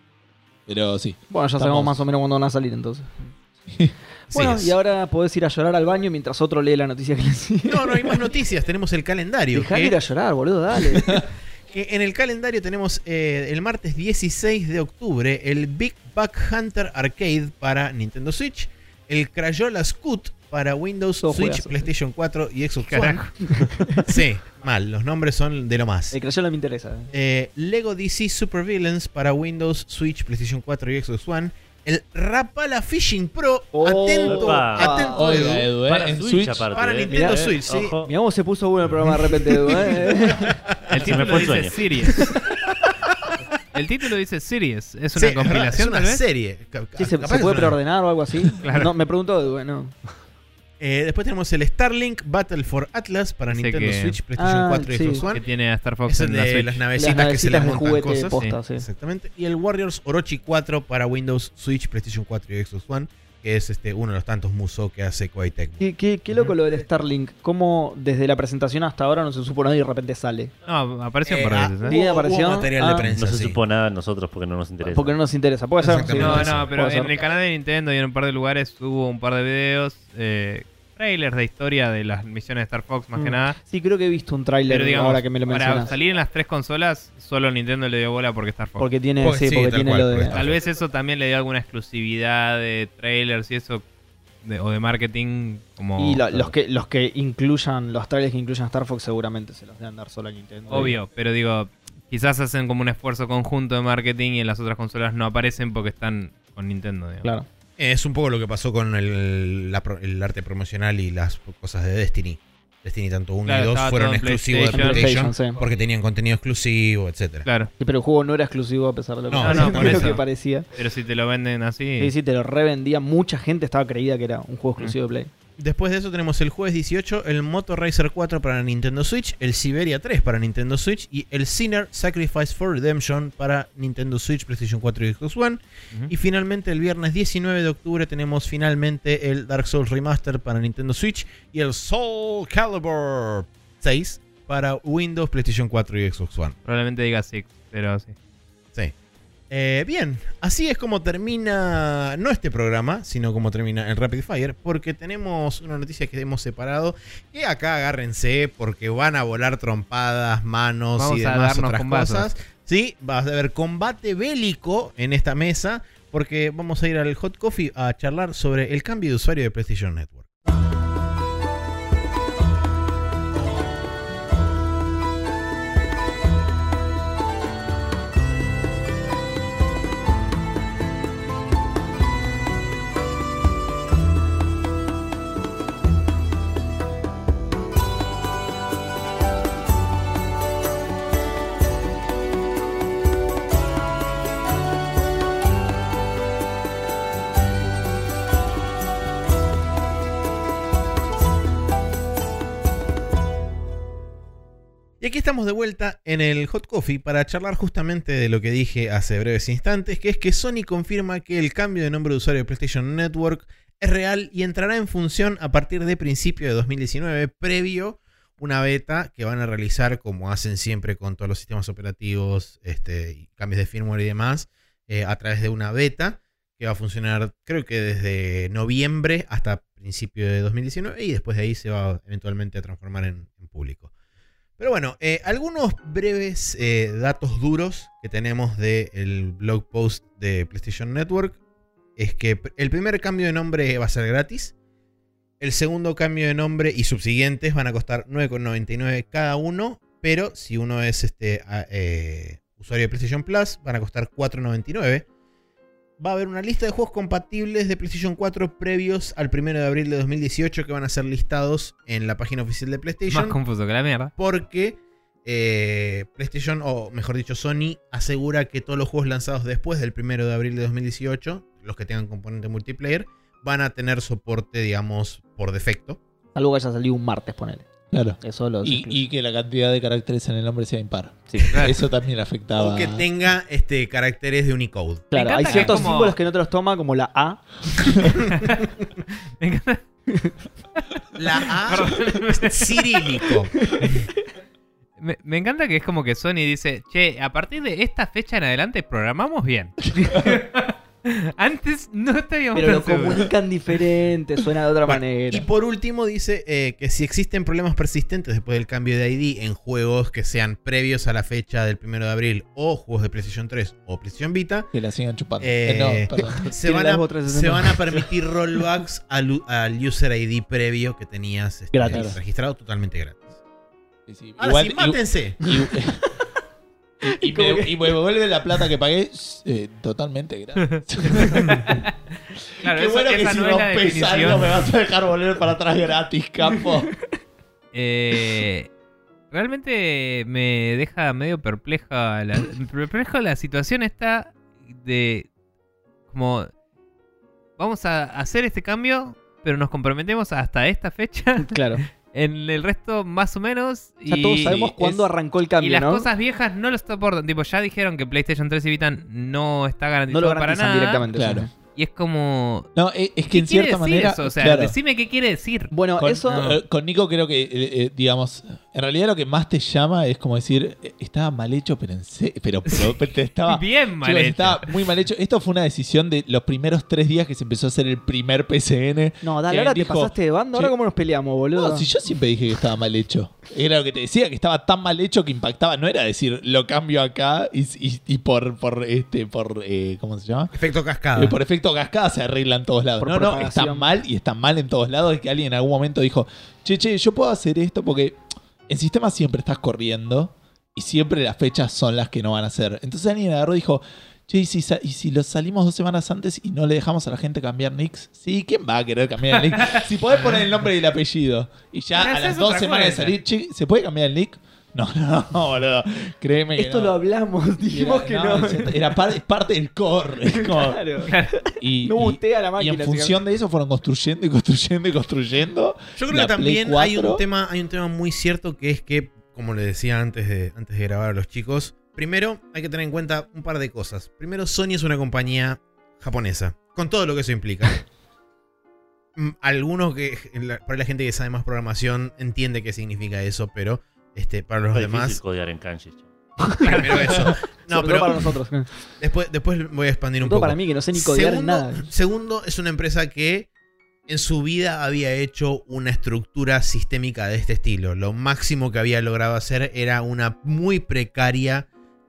C: Pero sí.
E: Bueno, ya
C: Estamos-
E: sabemos más o menos cuándo van a salir entonces. Bueno,
A: Sí,
E: y ahora podés ir a llorar al baño mientras otro lee la noticia que le sigue.
A: No, no hay más noticias. Tenemos el calendario.
E: Dejá de ir
A: Que,
E: a llorar, boludo, dale.
A: que en el calendario tenemos el martes 16 de octubre el Big Buck Hunter Arcade para Nintendo Switch, el Crayola Scoot para Windows,
E: Todo
A: Switch,
E: juegazo.
A: PlayStation 4 y Xbox
B: Carajo.
A: One. Sí, mal. Los nombres son de lo más.
E: El Crayola me interesa.
A: Lego DC Super Villains para Windows, Switch, PlayStation 4 y Xbox One. El Rapala Fishing Pro.
E: Oh.
A: atento,
D: Opa.
A: atento,
C: Oiga,
A: Edu.
C: Edu,
D: Para
C: en
D: Switch,
C: Switch.
D: aparte.
A: Para Nintendo
E: Mirá,
A: Switch, sí.
D: Ojo.
E: Mirá cómo se puso bueno el programa de repente, Edu,
B: El título
D: me fue el
B: dice
D: sueño.
B: Series. El título dice Series. ¿Es una
A: Sí,
B: compilación
A: es una
B: tal vez?
A: serie.
E: Sí, ¿se
A: Capaz
E: puede
A: es una-
E: preordenar o algo así?
B: Claro.
E: No, me preguntó Edu, no.
A: Después tenemos el Starlink Battle for Atlas para
B: Ese
A: Nintendo
B: que-
A: Switch, PlayStation 4 y
E: sí.
A: Xbox
B: Que
A: One.
B: tiene a Star Fox
A: Es el
B: en la
A: de
B: Switch.
A: las
E: Las
A: navecitas que se le
E: navecitas de
A: montan
E: juguete
A: cosas.
E: posta, sí.
A: Exactamente. Y el Warriors Orochi 4 para Windows, Switch, PlayStation 4 y Xbox One. que es uno de los tantos Musou que hace Koei Tecmo.
E: Qué loco lo del Starlink. Cómo desde la presentación hasta ahora no se supo nada y de repente sale.
B: No, apareció un par de veces, ¿eh?
E: Bien, apareció.
A: Hubo material de
E: Ah.
A: prensa,
D: No se
A: sí.
D: supo nada a nosotros porque no nos interesa.
E: Porque no nos interesa. Puede ser.
A: Exactamente.
B: No,
A: eso.
B: no, pero
E: Puede
B: en
E: ser.
B: el canal de Nintendo y en un par de lugares hubo un par de videos, trailers de historia de las misiones de Star Fox, más que nada.
E: Sí, creo que he visto un tráiler
B: Pero digamos,
E: ahora que me lo
B: para
E: mencionas.
B: salir en las tres consolas, solo Nintendo le dio bola porque Star Fox.
E: Porque tiene,
A: Porque sí,
E: porque
A: tal
E: tiene
A: cual,
E: lo de.
A: porque está-
B: Tal vez eso también le dio alguna exclusividad de trailers y eso, o de marketing, como...
E: Y los que incluyan, los trailers que incluyan Star Fox seguramente se los deben dar solo a Nintendo.
B: Obvio, pero digo, quizás hacen como un esfuerzo conjunto de marketing y en las otras consolas no aparecen porque están con Nintendo, digamos.
E: Claro.
A: Es un poco lo que pasó con el arte promocional y las cosas de Destiny. Destiny tanto 1
B: Claro,
A: y 2
B: estaba
A: fueron
B: todo en
A: exclusivos de
B: PlayStation.
A: PlayStation
E: PlayStation, sí.
A: porque tenían contenido exclusivo, etcétera.
B: Claro,
E: Sí, pero el juego no era exclusivo a pesar de lo que,
A: No,
B: no, por
E: de lo
B: eso.
E: que parecía.
B: pero si te lo venden así...
E: Sí, te lo revendía. Mucha gente estaba creída que era un juego exclusivo de Play.
A: Después de eso tenemos el jueves 18 el Moto Racer 4 para Nintendo Switch, el Siberia 3 para Nintendo Switch y el Sinner Sacrifice for Redemption para Nintendo Switch, PlayStation 4 y Xbox One.
B: Ujú.
A: Y finalmente el viernes 19 de octubre tenemos finalmente el Dark Souls Remaster para Nintendo Switch y el Soul Calibur 6 para Windows, PlayStation 4 y Xbox One.
B: Probablemente diga Six, pero sí.
A: Sí. Bien, así es como termina, no este programa, sino como termina el Rapid Fire, porque tenemos una noticia que hemos separado, que acá agárrense porque van a volar trompadas, manos
B: Vamos
A: y
B: a
A: demás
B: darnos
A: otras
B: combazos.
A: cosas. Sí, va a haber combate bélico en esta mesa, porque vamos a ir al Hot Coffee a charlar sobre el cambio de usuario de PlayStation Network. Y aquí estamos de vuelta en el Hot Coffee para charlar justamente de lo que dije hace breves instantes, que es que Sony confirma que el cambio de nombre de usuario de PlayStation Network es real y entrará en función a partir de principio de 2019, previo una beta que van a realizar como hacen siempre con todos los sistemas operativos, y cambios de firmware y demás, a través de una beta que va a funcionar creo que desde noviembre hasta principio de 2019 y después de ahí se va eventualmente a transformar en público. Pero bueno, algunos breves datos duros que tenemos del blog post de PlayStation Network es que el primer cambio de nombre va a ser gratis. El segundo cambio de nombre y subsiguientes van a costar $9,99 cada uno. Pero si uno es usuario de PlayStation Plus, van a costar $4,99. Va a haber una lista de juegos compatibles de PlayStation 4 previos al 1 de abril de 2018 que van a ser listados en la página oficial de PlayStation.
B: Más confuso que la mierda.
A: Porque PlayStation, o mejor dicho Sony, asegura que todos los juegos lanzados después del 1 de abril de 2018, los que tengan componente multiplayer, van a tener soporte, digamos, por defecto.
E: Algo que haya salido un martes, ponele.
C: Claro.
E: Eso lo
C: Y que la cantidad de caracteres en el nombre sea impar.
E: Sí.
C: Eso también afectaba.
A: O que tenga caracteres de Unicode.
E: Claro,
B: encanta
E: hay
B: que
E: ciertos
B: es como-
E: símbolos que no te los toma, como la A.
B: Me encanta.
A: La A es cirílico.
B: Me encanta que es como que Sony dice, che, a partir de esta fecha en adelante programamos bien. Antes no estaríamos
E: Pero lo
B: tan seguros.
E: comunican diferente, suena de otra
A: Bueno,
E: manera.
A: y por último dice que si existen problemas persistentes después del cambio de ID en juegos que sean previos a la fecha del 1 de abril o juegos de PlayStation 3 o PlayStation Vita,
C: Que la sigan chupando.
A: Eh,
C: No, perdón.
A: se
E: Tiene
A: van,
E: la
A: a,
E: Xbox 360.
A: se van a permitir rollbacks al user ID previo que tenías
E: Gratis.
A: registrado totalmente gratis.
C: Sí, sí.
A: Ahora
C: Igual-
A: sí, mátense.
C: y me vuelve la plata que pagué totalmente gratis.
B: Claro,
C: Qué
B: eso-
C: bueno que
B: esa
C: si
B: no es la
C: rompes
B: definición.
C: algo me vas a dejar volver para atrás gratis, campo.
B: Realmente me deja medio perpleja la situación esta de como vamos a hacer este cambio, pero nos comprometemos hasta esta fecha.
E: Claro.
B: En el resto más o menos.
E: Ya todos sabemos cuándo arrancó el cambio,
B: Y las
E: ¿no?
B: cosas viejas no lo soportan. Tipo, ya dijeron que PlayStation 3 y Vita no está
E: No
B: garantizado
E: lo
B: para
E: garantizan
B: nada.
E: directamente.
C: Claro.
E: sí.
B: Y es como...
C: No, es que
B: ¿qué
C: en cierta
B: quiere decir
C: manera.
B: eso? O sea,
C: claro.
B: decime qué quiere decir.
E: Bueno,
C: Con,
E: eso...
C: con Nico creo que, digamos, en realidad lo que más te llama es como decir, estaba mal hecho, pero estaba
B: Bien mal
C: chicos,
B: hecho.
C: estaba muy mal hecho. Esto fue una decisión de los primeros 3 días que se empezó a hacer el primer PCN.
E: No, dale,
C: que
E: ahora te
C: dijo,
E: pasaste de banda. ¿Ahora
C: "Che,
E: cómo nos peleamos, boludo?
C: no, si yo siempre dije que estaba mal hecho. Era lo que te decía, que estaba tan mal hecho que impactaba. No era decir, lo cambio acá y por ¿cómo se llama?
A: Efecto cascada.
C: Por efecto cascada se arregla en todos lados.
E: Por
C: No,
E: propagación.
C: están mal y están mal en todos lados. Es que alguien en algún momento dijo, che, yo puedo hacer esto porque en sistema siempre estás corriendo y siempre las fechas son las que no van a ser. Entonces alguien agarró y dijo, che, ¿y si los salimos 2 semanas antes y no le dejamos a la gente cambiar nicks? Sí, ¿quién va a querer cambiar el nick? Si podés poner el nombre y el apellido y ya
B: Pero
C: a
B: esa
C: las
B: es
C: 2
B: otra
C: semanas de
B: cosa.
C: salir, che, ¿se puede cambiar el nick? No, boludo. Créeme que
E: Esto
C: no.
E: lo hablamos, dijimos que no.
C: Es parte del core. Es como-
E: Claro.
C: y,
E: No
C: y-
E: butea la
C: y
E: máquina.
C: en función de eso fueron construyendo y construyendo y construyendo.
A: Yo creo
C: la
A: que también
C: Play
A: hay
C: 4.
A: un tema muy cierto que es que, como le decía antes de grabar a los chicos, primero hay que tener en cuenta un par de cosas. Primero, Sony es una compañía japonesa, con todo lo que eso implica. Algunos para la gente que sabe más programación entiende qué significa eso, pero para los
D: Es
A: demás,
D: difícil codear en kanji.
A: primero eso. No,
E: Sobre todo
A: pero
E: para nosotros.
A: después voy a expandir un
E: Todo
A: poco.
E: para mí, que no sé ni codear nada.
A: Segundo, es una empresa que en su vida había hecho una estructura sistémica de este estilo. Lo máximo que había logrado hacer era una muy precaria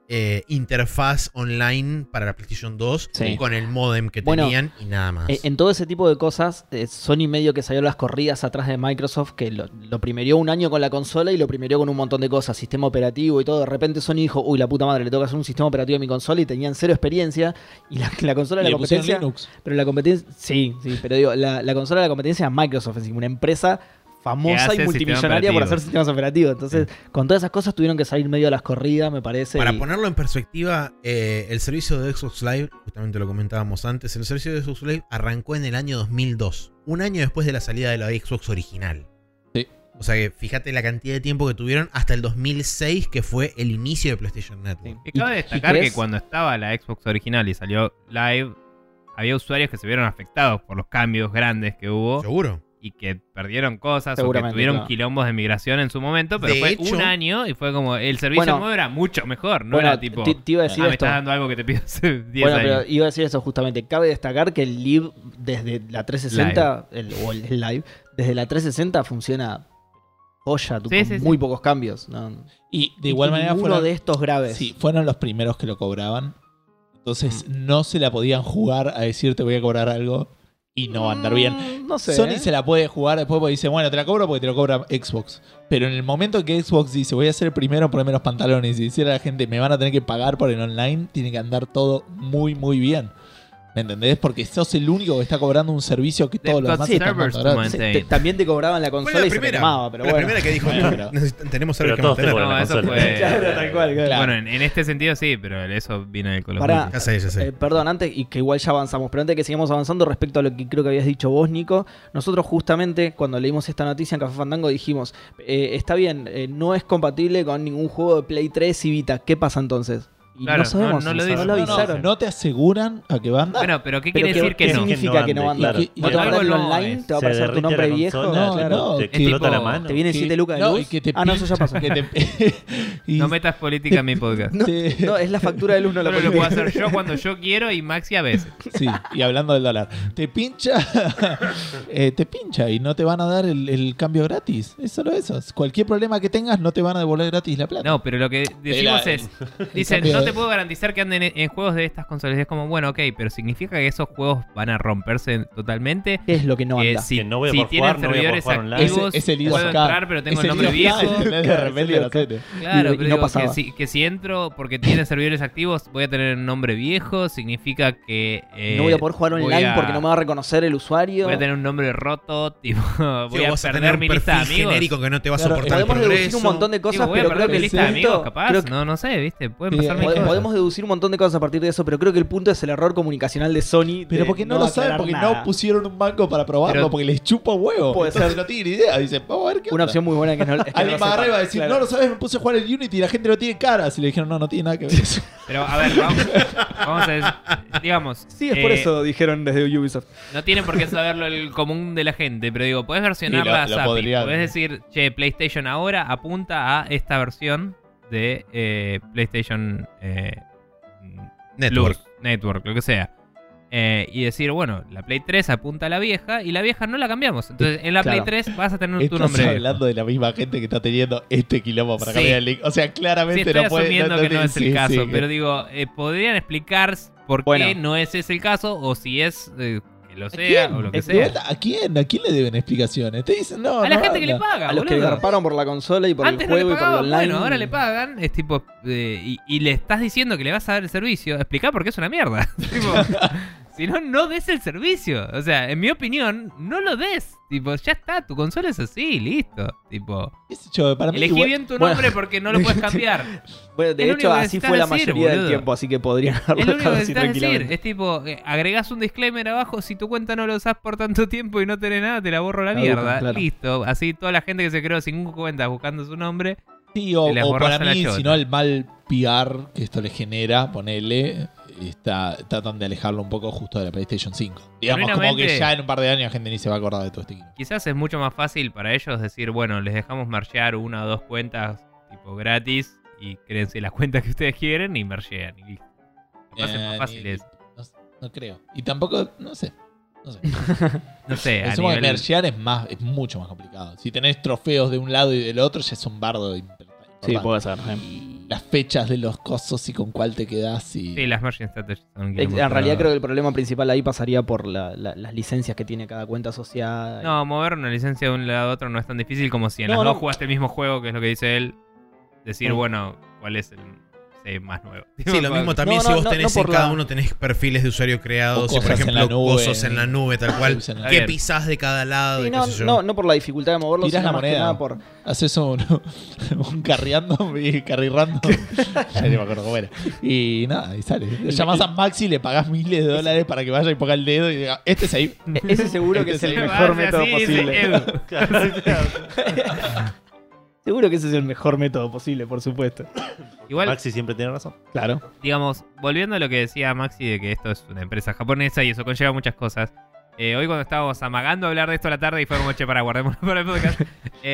A: interfaz online para la PlayStation 2
E: Sí.
A: con el modem que
E: Bueno,
A: tenían y nada más.
E: En todo ese tipo de cosas, Sony medio que salió las corridas atrás de Microsoft, que lo primerió un año con la consola y lo primerió con un montón de cosas, sistema operativo y todo. De repente Sony dijo, uy, la puta madre, le tengo que hacer un sistema operativo a mi consola y tenían 0 experiencia. Y la consola de
C: Y
E: la
C: le pusieron
E: competencia...
C: Linux.
E: Pero la competencia... Sí, pero digo, la consola de la competencia es Microsoft, es decir, una empresa
B: Que
E: famosa
B: hace
E: y multimillonaria por
B: sistemas
E: hacer sistemas operativos. Entonces, con todas esas cosas tuvieron que salir medio a las corridas, me parece.
A: Para
E: y-
A: ponerlo en perspectiva, el servicio de Xbox Live, justamente lo comentábamos antes, el servicio de Xbox Live arrancó en el año 2002, un año después de la salida de la Xbox original.
C: Sí.
A: O sea que fíjate la cantidad de tiempo que tuvieron hasta el 2006, que fue el inicio de PlayStation Network.
B: Y cabe
E: ¿Y
B: destacar
E: crees?
B: que cuando estaba la Xbox original y salió Live, había usuarios que se vieron afectados por los cambios grandes que hubo
A: ¿Seguro?
B: y que perdieron cosas o que
E: Seguramente,
B: tuvieron
E: claro.
B: quilombos de migración en su momento, pero
A: De
B: fue
A: hecho-
B: un año y fue como el servicio
E: Bueno,
B: nuevo era mucho mejor, no
E: bueno,
B: era tipo,
E: te iba a decir
B: me
E: esto.
B: estás dando algo que te pido hace 10
E: Bueno,
B: años.
E: pero iba a decir eso justamente. Cabe destacar que el Live desde la 360, o el Live, desde la 360 funciona joya,
B: Sí,
E: con
B: sí, sí.
E: muy pocos cambios. ¿no?
C: Y de igual manera
E: ninguno
C: fueron,
E: de estos graves.
C: sí, fueron los primeros que lo cobraban. Entonces no se la podían jugar a decir te voy a cobrar algo y no va a andar bien.
E: No sé.
C: Sony se la puede jugar después porque dice, bueno, te la cobro porque te lo cobra Xbox. Pero en el momento que Xbox dice, voy a ser el primero en ponerme los pantalones y decirle a la gente, me van a tener que pagar por el online, tiene que andar todo muy, muy bien. ¿Me entendés? Porque sos el único que está cobrando un servicio que todos los
B: got
C: demás están
B: servers
C: dando
B: to
C: gratis.
B: maintain.
E: También te cobraban la
A: Fue
E: consola
A: la
E: y se te
A: primera,
E: quemaba, pero
A: fue
E: bueno.
A: la primera que dijo,
C: Bueno, pero-
A: tenemos
D: Pero
A: servers que
D: todos te
A: mantener.
D: cobran
B: No,
D: la
B: eso
D: consola.
B: fue...
E: Claro, tal cual, claro.
B: Bueno, en este sentido sí, pero eso vino del Call of
E: Pará.
B: Duty.
A: Ya sé, ya sé.
E: Perdón, antes, y que igual ya avanzamos, pero antes que sigamos avanzando respecto a lo que creo que habías dicho vos, Nico, nosotros justamente cuando leímos esta noticia en Café Fandango dijimos, está bien, no es compatible con ningún juego de Play 3 y Vita, ¿qué pasa entonces? Y
B: Claro,
E: no sabemos,
B: no lo
E: no
B: dicen.
E: lo
B: No,
E: avisaron.
C: No te aseguran a que va a andar.
B: Bueno, pero ¿qué
E: Pero
B: quiere decir que
E: ¿qué
B: no?
E: significa que no va a andar?
D: claro.
E: ¿No te va a
B: Algo
E: andar
B: no
E: online?
B: es.
E: ¿Te va a
D: Se
E: aparecer tu
D: derrite
E: nombre
D: la
E: viejo?
D: consola,
C: No,
E: Claro.
C: no,
D: te
C: que-
D: explota la
B: tipo-
D: mano.
E: ¿Te vienen
C: Que-
E: 7 lucas de
C: no,
E: luz?
C: y que te
E: Ah, no, eso ya pasó.
C: que te- y-
B: No metas política en mi podcast.
E: No,
C: te-
E: no, es la factura de luz, no la
B: Solo lo puedo
E: política.
B: hacer yo cuando yo quiero y Maxi a veces.
C: Sí, y hablando del dólar. Te pincha te pincha y no te van a dar el cambio gratis. Es solo eso. Cualquier problema que tengas no te van a devolver gratis la plata.
B: No, pero lo que decimos
C: El-
B: es, dicen,
C: cambio
B: no
C: de-
B: te puedo garantizar que anden en juegos de estas consolas. Es como, bueno, ok, pero significa que esos juegos van a romperse totalmente.
E: ¿Qué es lo que no
B: Que
E: anda?
B: si,
D: Que no voy a
B: si
D: poder
B: tienen
D: jugar, no voy a poder
B: servidores
D: jugar online.
B: activos,
C: Ese IDOS
B: puedo
C: K.
B: entrar, pero tengo
C: Ese
B: el nombre
C: IDOS K,
B: viejo.
C: de repente lo sé.
B: Claro,
E: Y
B: pero
E: no
B: digo
E: pasaba.
B: que si entro porque tiene servidores activos, voy a tener un nombre viejo, significa que...
E: No voy a poder jugar
B: voy
E: online
B: a-
E: porque no me va a reconocer el usuario.
B: Voy a tener un nombre roto, tipo, voy
A: Sí,
B: a
A: vas a tener
B: perder
A: un
B: mi lista de
A: perfil
B: amigos.
A: genérico que no te va a
C: Claro,
A: soportar el
E: Podemos deducir
A: progreso.
E: un montón de
B: Digo,
E: cosas,
B: voy a
E: pero
B: perder
E: creo que
B: mi
E: el
B: lista de amigos,
E: punto-
B: capaz.
E: creo que-
B: No sé, viste, pueden
C: Sí,
B: pasar mil
E: Podemos deducir un montón de cosas a partir de eso, pero creo que el punto es el error comunicacional de Sony.
C: Pero
E: de
C: porque no lo saben,
E: aclarar
C: porque
E: nada.
C: no pusieron un banco para probarlo,
B: Pero-
C: porque les chupa huevo.
E: Puede
C: Entonces
E: ser.
C: no tienen idea. Dicen, vamos a ver qué
E: Una
C: onda.
E: opción muy buena que no. Es que
C: Alguien
E: no
C: va
E: sepa.
C: arriba a decir,
E: Claro.
C: no lo sabes, me puse a jugar el Unity y la gente no tiene caras. Y le dijeron, no tiene nada que ver eso.
B: Pero a ver, vamos a decir, digamos.
E: Sí, es por eso dijeron desde Ubisoft.
B: No tienen por qué saberlo el común de la gente, pero digo, podés versionarla
C: Sí, lo
B: a SAPI.
C: podrían.
B: Podés decir, che, PlayStation ahora apunta a esta versión de PlayStation
A: Network.
B: Plus, Network, lo que sea. Y decir, bueno, la Play 3 apunta a la vieja y la vieja no la cambiamos. Entonces, en la
E: Claro.
B: Play 3 vas a tener tu
C: Estás
B: nombre.
C: hablando de la misma gente que está teniendo este quilombo para
B: Sí.
C: cambiar el link. O sea,
B: Sí,
C: claramente
B: estoy
C: no puede...
B: asumiendo que no es el
C: sí,
B: caso,
C: sí.
B: pero digo, podrían explicar por
E: Bueno.
B: qué no es ese el caso o si es que lo
C: ¿A
B: sea
C: quién?
B: o lo que
C: De
B: sea.
C: vuelta, ¿A quién? ¿A quién le deben explicaciones? Te dicen, no,
B: A la
C: no
B: gente que le
C: anda.
B: paga,
E: A los que
B: boludo.
E: garparon por la consola y por
B: Antes
E: el
B: no le
E: juego y por el
B: pagaban,
E: online.
B: bueno, ahora le pagan, es tipo, y le estás diciendo que le vas a dar el servicio, explica por qué es una mierda. Tipo, si no, no des el servicio. O sea, en mi opinión, no lo des. Tipo, ya está, tu consola es así, listo. Tipo,
C: ¿Qué sé yo? Para mí
B: elegí
C: igual-
B: bien tu
E: bueno.
B: nombre porque no lo puedes cambiar.
E: Bueno, de
B: Es lo
E: hecho,
B: único que
E: así
B: necesitas
E: fue la
B: decir,
E: mayoría del
B: boludo.
E: tiempo, así que podrían
B: Es
E: haberlo
B: lo único
E: dejado
B: que
E: así
B: necesitas decir.
E: tranquilamente.
B: Es tipo, agregás un disclaimer abajo, si tu cuenta no lo usás por tanto tiempo y no tenés nada, te la borro a la
E: Caduca,
B: mierda.
E: claro.
B: Listo. Así toda la gente que se creó sin cuenta buscando su nombre.
C: Sí, o
B: Se les
C: para
B: borras a la
C: mí,
B: chota.
C: si no, el mal PR que esto le genera, ponele, tratan de alejarlo un poco justo de la PlayStation 5. Digamos, como que
B: Genuinamente-
C: ya en un par de años la gente ni se va a acordar de todo este equipo.
B: Quizás es mucho más fácil para ellos decir, bueno, les dejamos mergear una o dos cuentas tipo gratis y créense las cuentas que ustedes quieren y mergean. Y listo. Capaz es más fácil eso.
C: No creo. Y tampoco, no sé. No sé.
B: No sé, a
C: Pensemos que
B: nivel...
C: mergear es mucho más complicado. Si tenés trofeos de un lado y del otro, ya es un bardo importante.
E: Sí, puede ser.
C: Y las fechas de los cosos y con cuál te quedás y...
B: Sí, las merging strategies son un
E: En
B: quilombo,
E: realidad
B: pero-
E: creo que el problema principal ahí pasaría por las licencias que tiene cada cuenta asociada.
B: No, mover una licencia de un lado a otro no es tan difícil como si en
E: No,
B: las dos
E: no.
B: jugaste el mismo juego, que es lo que dice él. Decir,
E: No.
B: bueno, ¿cuál es el más nuevo?
A: Sí, lo mismo también
E: No,
A: si
E: no,
A: vos
E: no,
A: tenés
E: no
A: en
E: por
A: cada
E: la-
A: uno tenés perfiles de usuario
C: O
A: creados, y por
C: cosas en
A: ejemplo,
C: la nube.
A: cosas en la nube, tal cual.
C: Usan
B: A
A: ¿Qué
B: ver.
A: pisás de cada lado?
E: Sí,
A: y
E: no,
A: qué sé yo.
E: no por la dificultad de moverlo,
C: Tirás
E: sino
C: la
E: más que
C: moneda.
E: nada por...
C: Haces un carriando y carrirrando. Ya ni me acuerdo cómo era. Y nada, y sale. Le llamás a Maxi y le pagás miles de dólares para que vaya y ponga el dedo y diga, este es ahí.
E: Ese seguro que es el
C: Este
E: mejor
B: Hace
E: método
B: así, dice,
E: posible.
B: "Ew".
E: Seguro que ese es el mejor método posible, por supuesto.
B: Igual,
D: Maxi siempre tiene razón.
E: Claro.
B: digamos, volviendo a lo que decía Maxi de que esto es una empresa japonesa y eso conlleva muchas cosas. Hoy cuando estábamos amagando a hablar de esto a la tarde y fue como, che, para guardémoslo para el podcast.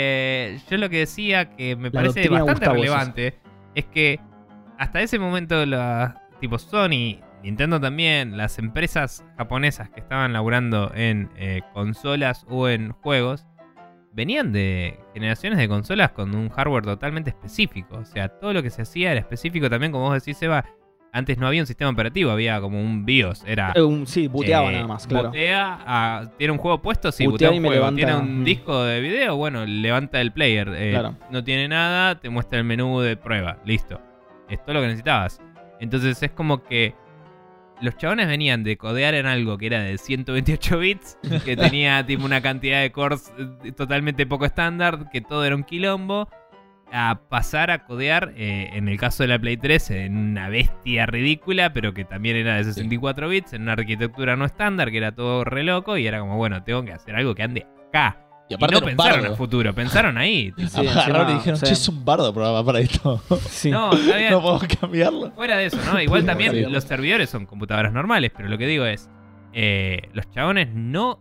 B: Yo lo que decía que me
E: La
B: parece
E: doctrina
B: bastante
E: Gustavo,
B: relevante es que hasta ese momento tipo Sony, Nintendo también, las empresas japonesas que estaban laburando en consolas o en juegos, venían de generaciones de consolas con un hardware totalmente específico. O sea, todo lo que se hacía era específico también, como vos decís, Seba. Antes no había un sistema operativo, había como un BIOS. Era
E: Sí, buteaba nada más, claro.
B: Botea, tiene un juego puesto, sí,
E: Butea
B: botea
E: y
B: un
E: me
B: juego.
E: levanta.
B: Tiene un disco de video, bueno, levanta el player.
E: Claro.
B: No tiene nada, te muestra el menú de prueba. Listo. Es todo lo que necesitabas. Entonces es como que los chabones venían de codear en algo que era de 128 bits, que tenía tipo una cantidad de cores totalmente poco estándar, que todo era un quilombo, a pasar a codear, en el caso de la Play 3, en una bestia ridícula, pero que también era de 64 bits, en una arquitectura no estándar, que era todo re loco, y era como, bueno, tengo que hacer algo que ande acá.
C: Y
B: Y
C: aparte
B: no
C: era un
B: pensaron
C: bardo.
B: en futuro, pensaron ahí. tipo.
E: Sí,
C: Agarraron y
E: encima,
C: dijeron,
E: sí.
C: che, es un bardo programa para esto.
E: Sí.
B: No, está bien.
C: No podemos cambiarlo.
B: Fuera de eso, ¿no? Igual también
C: Sí.
B: los servidores son computadoras normales, pero lo que digo es, los chabones no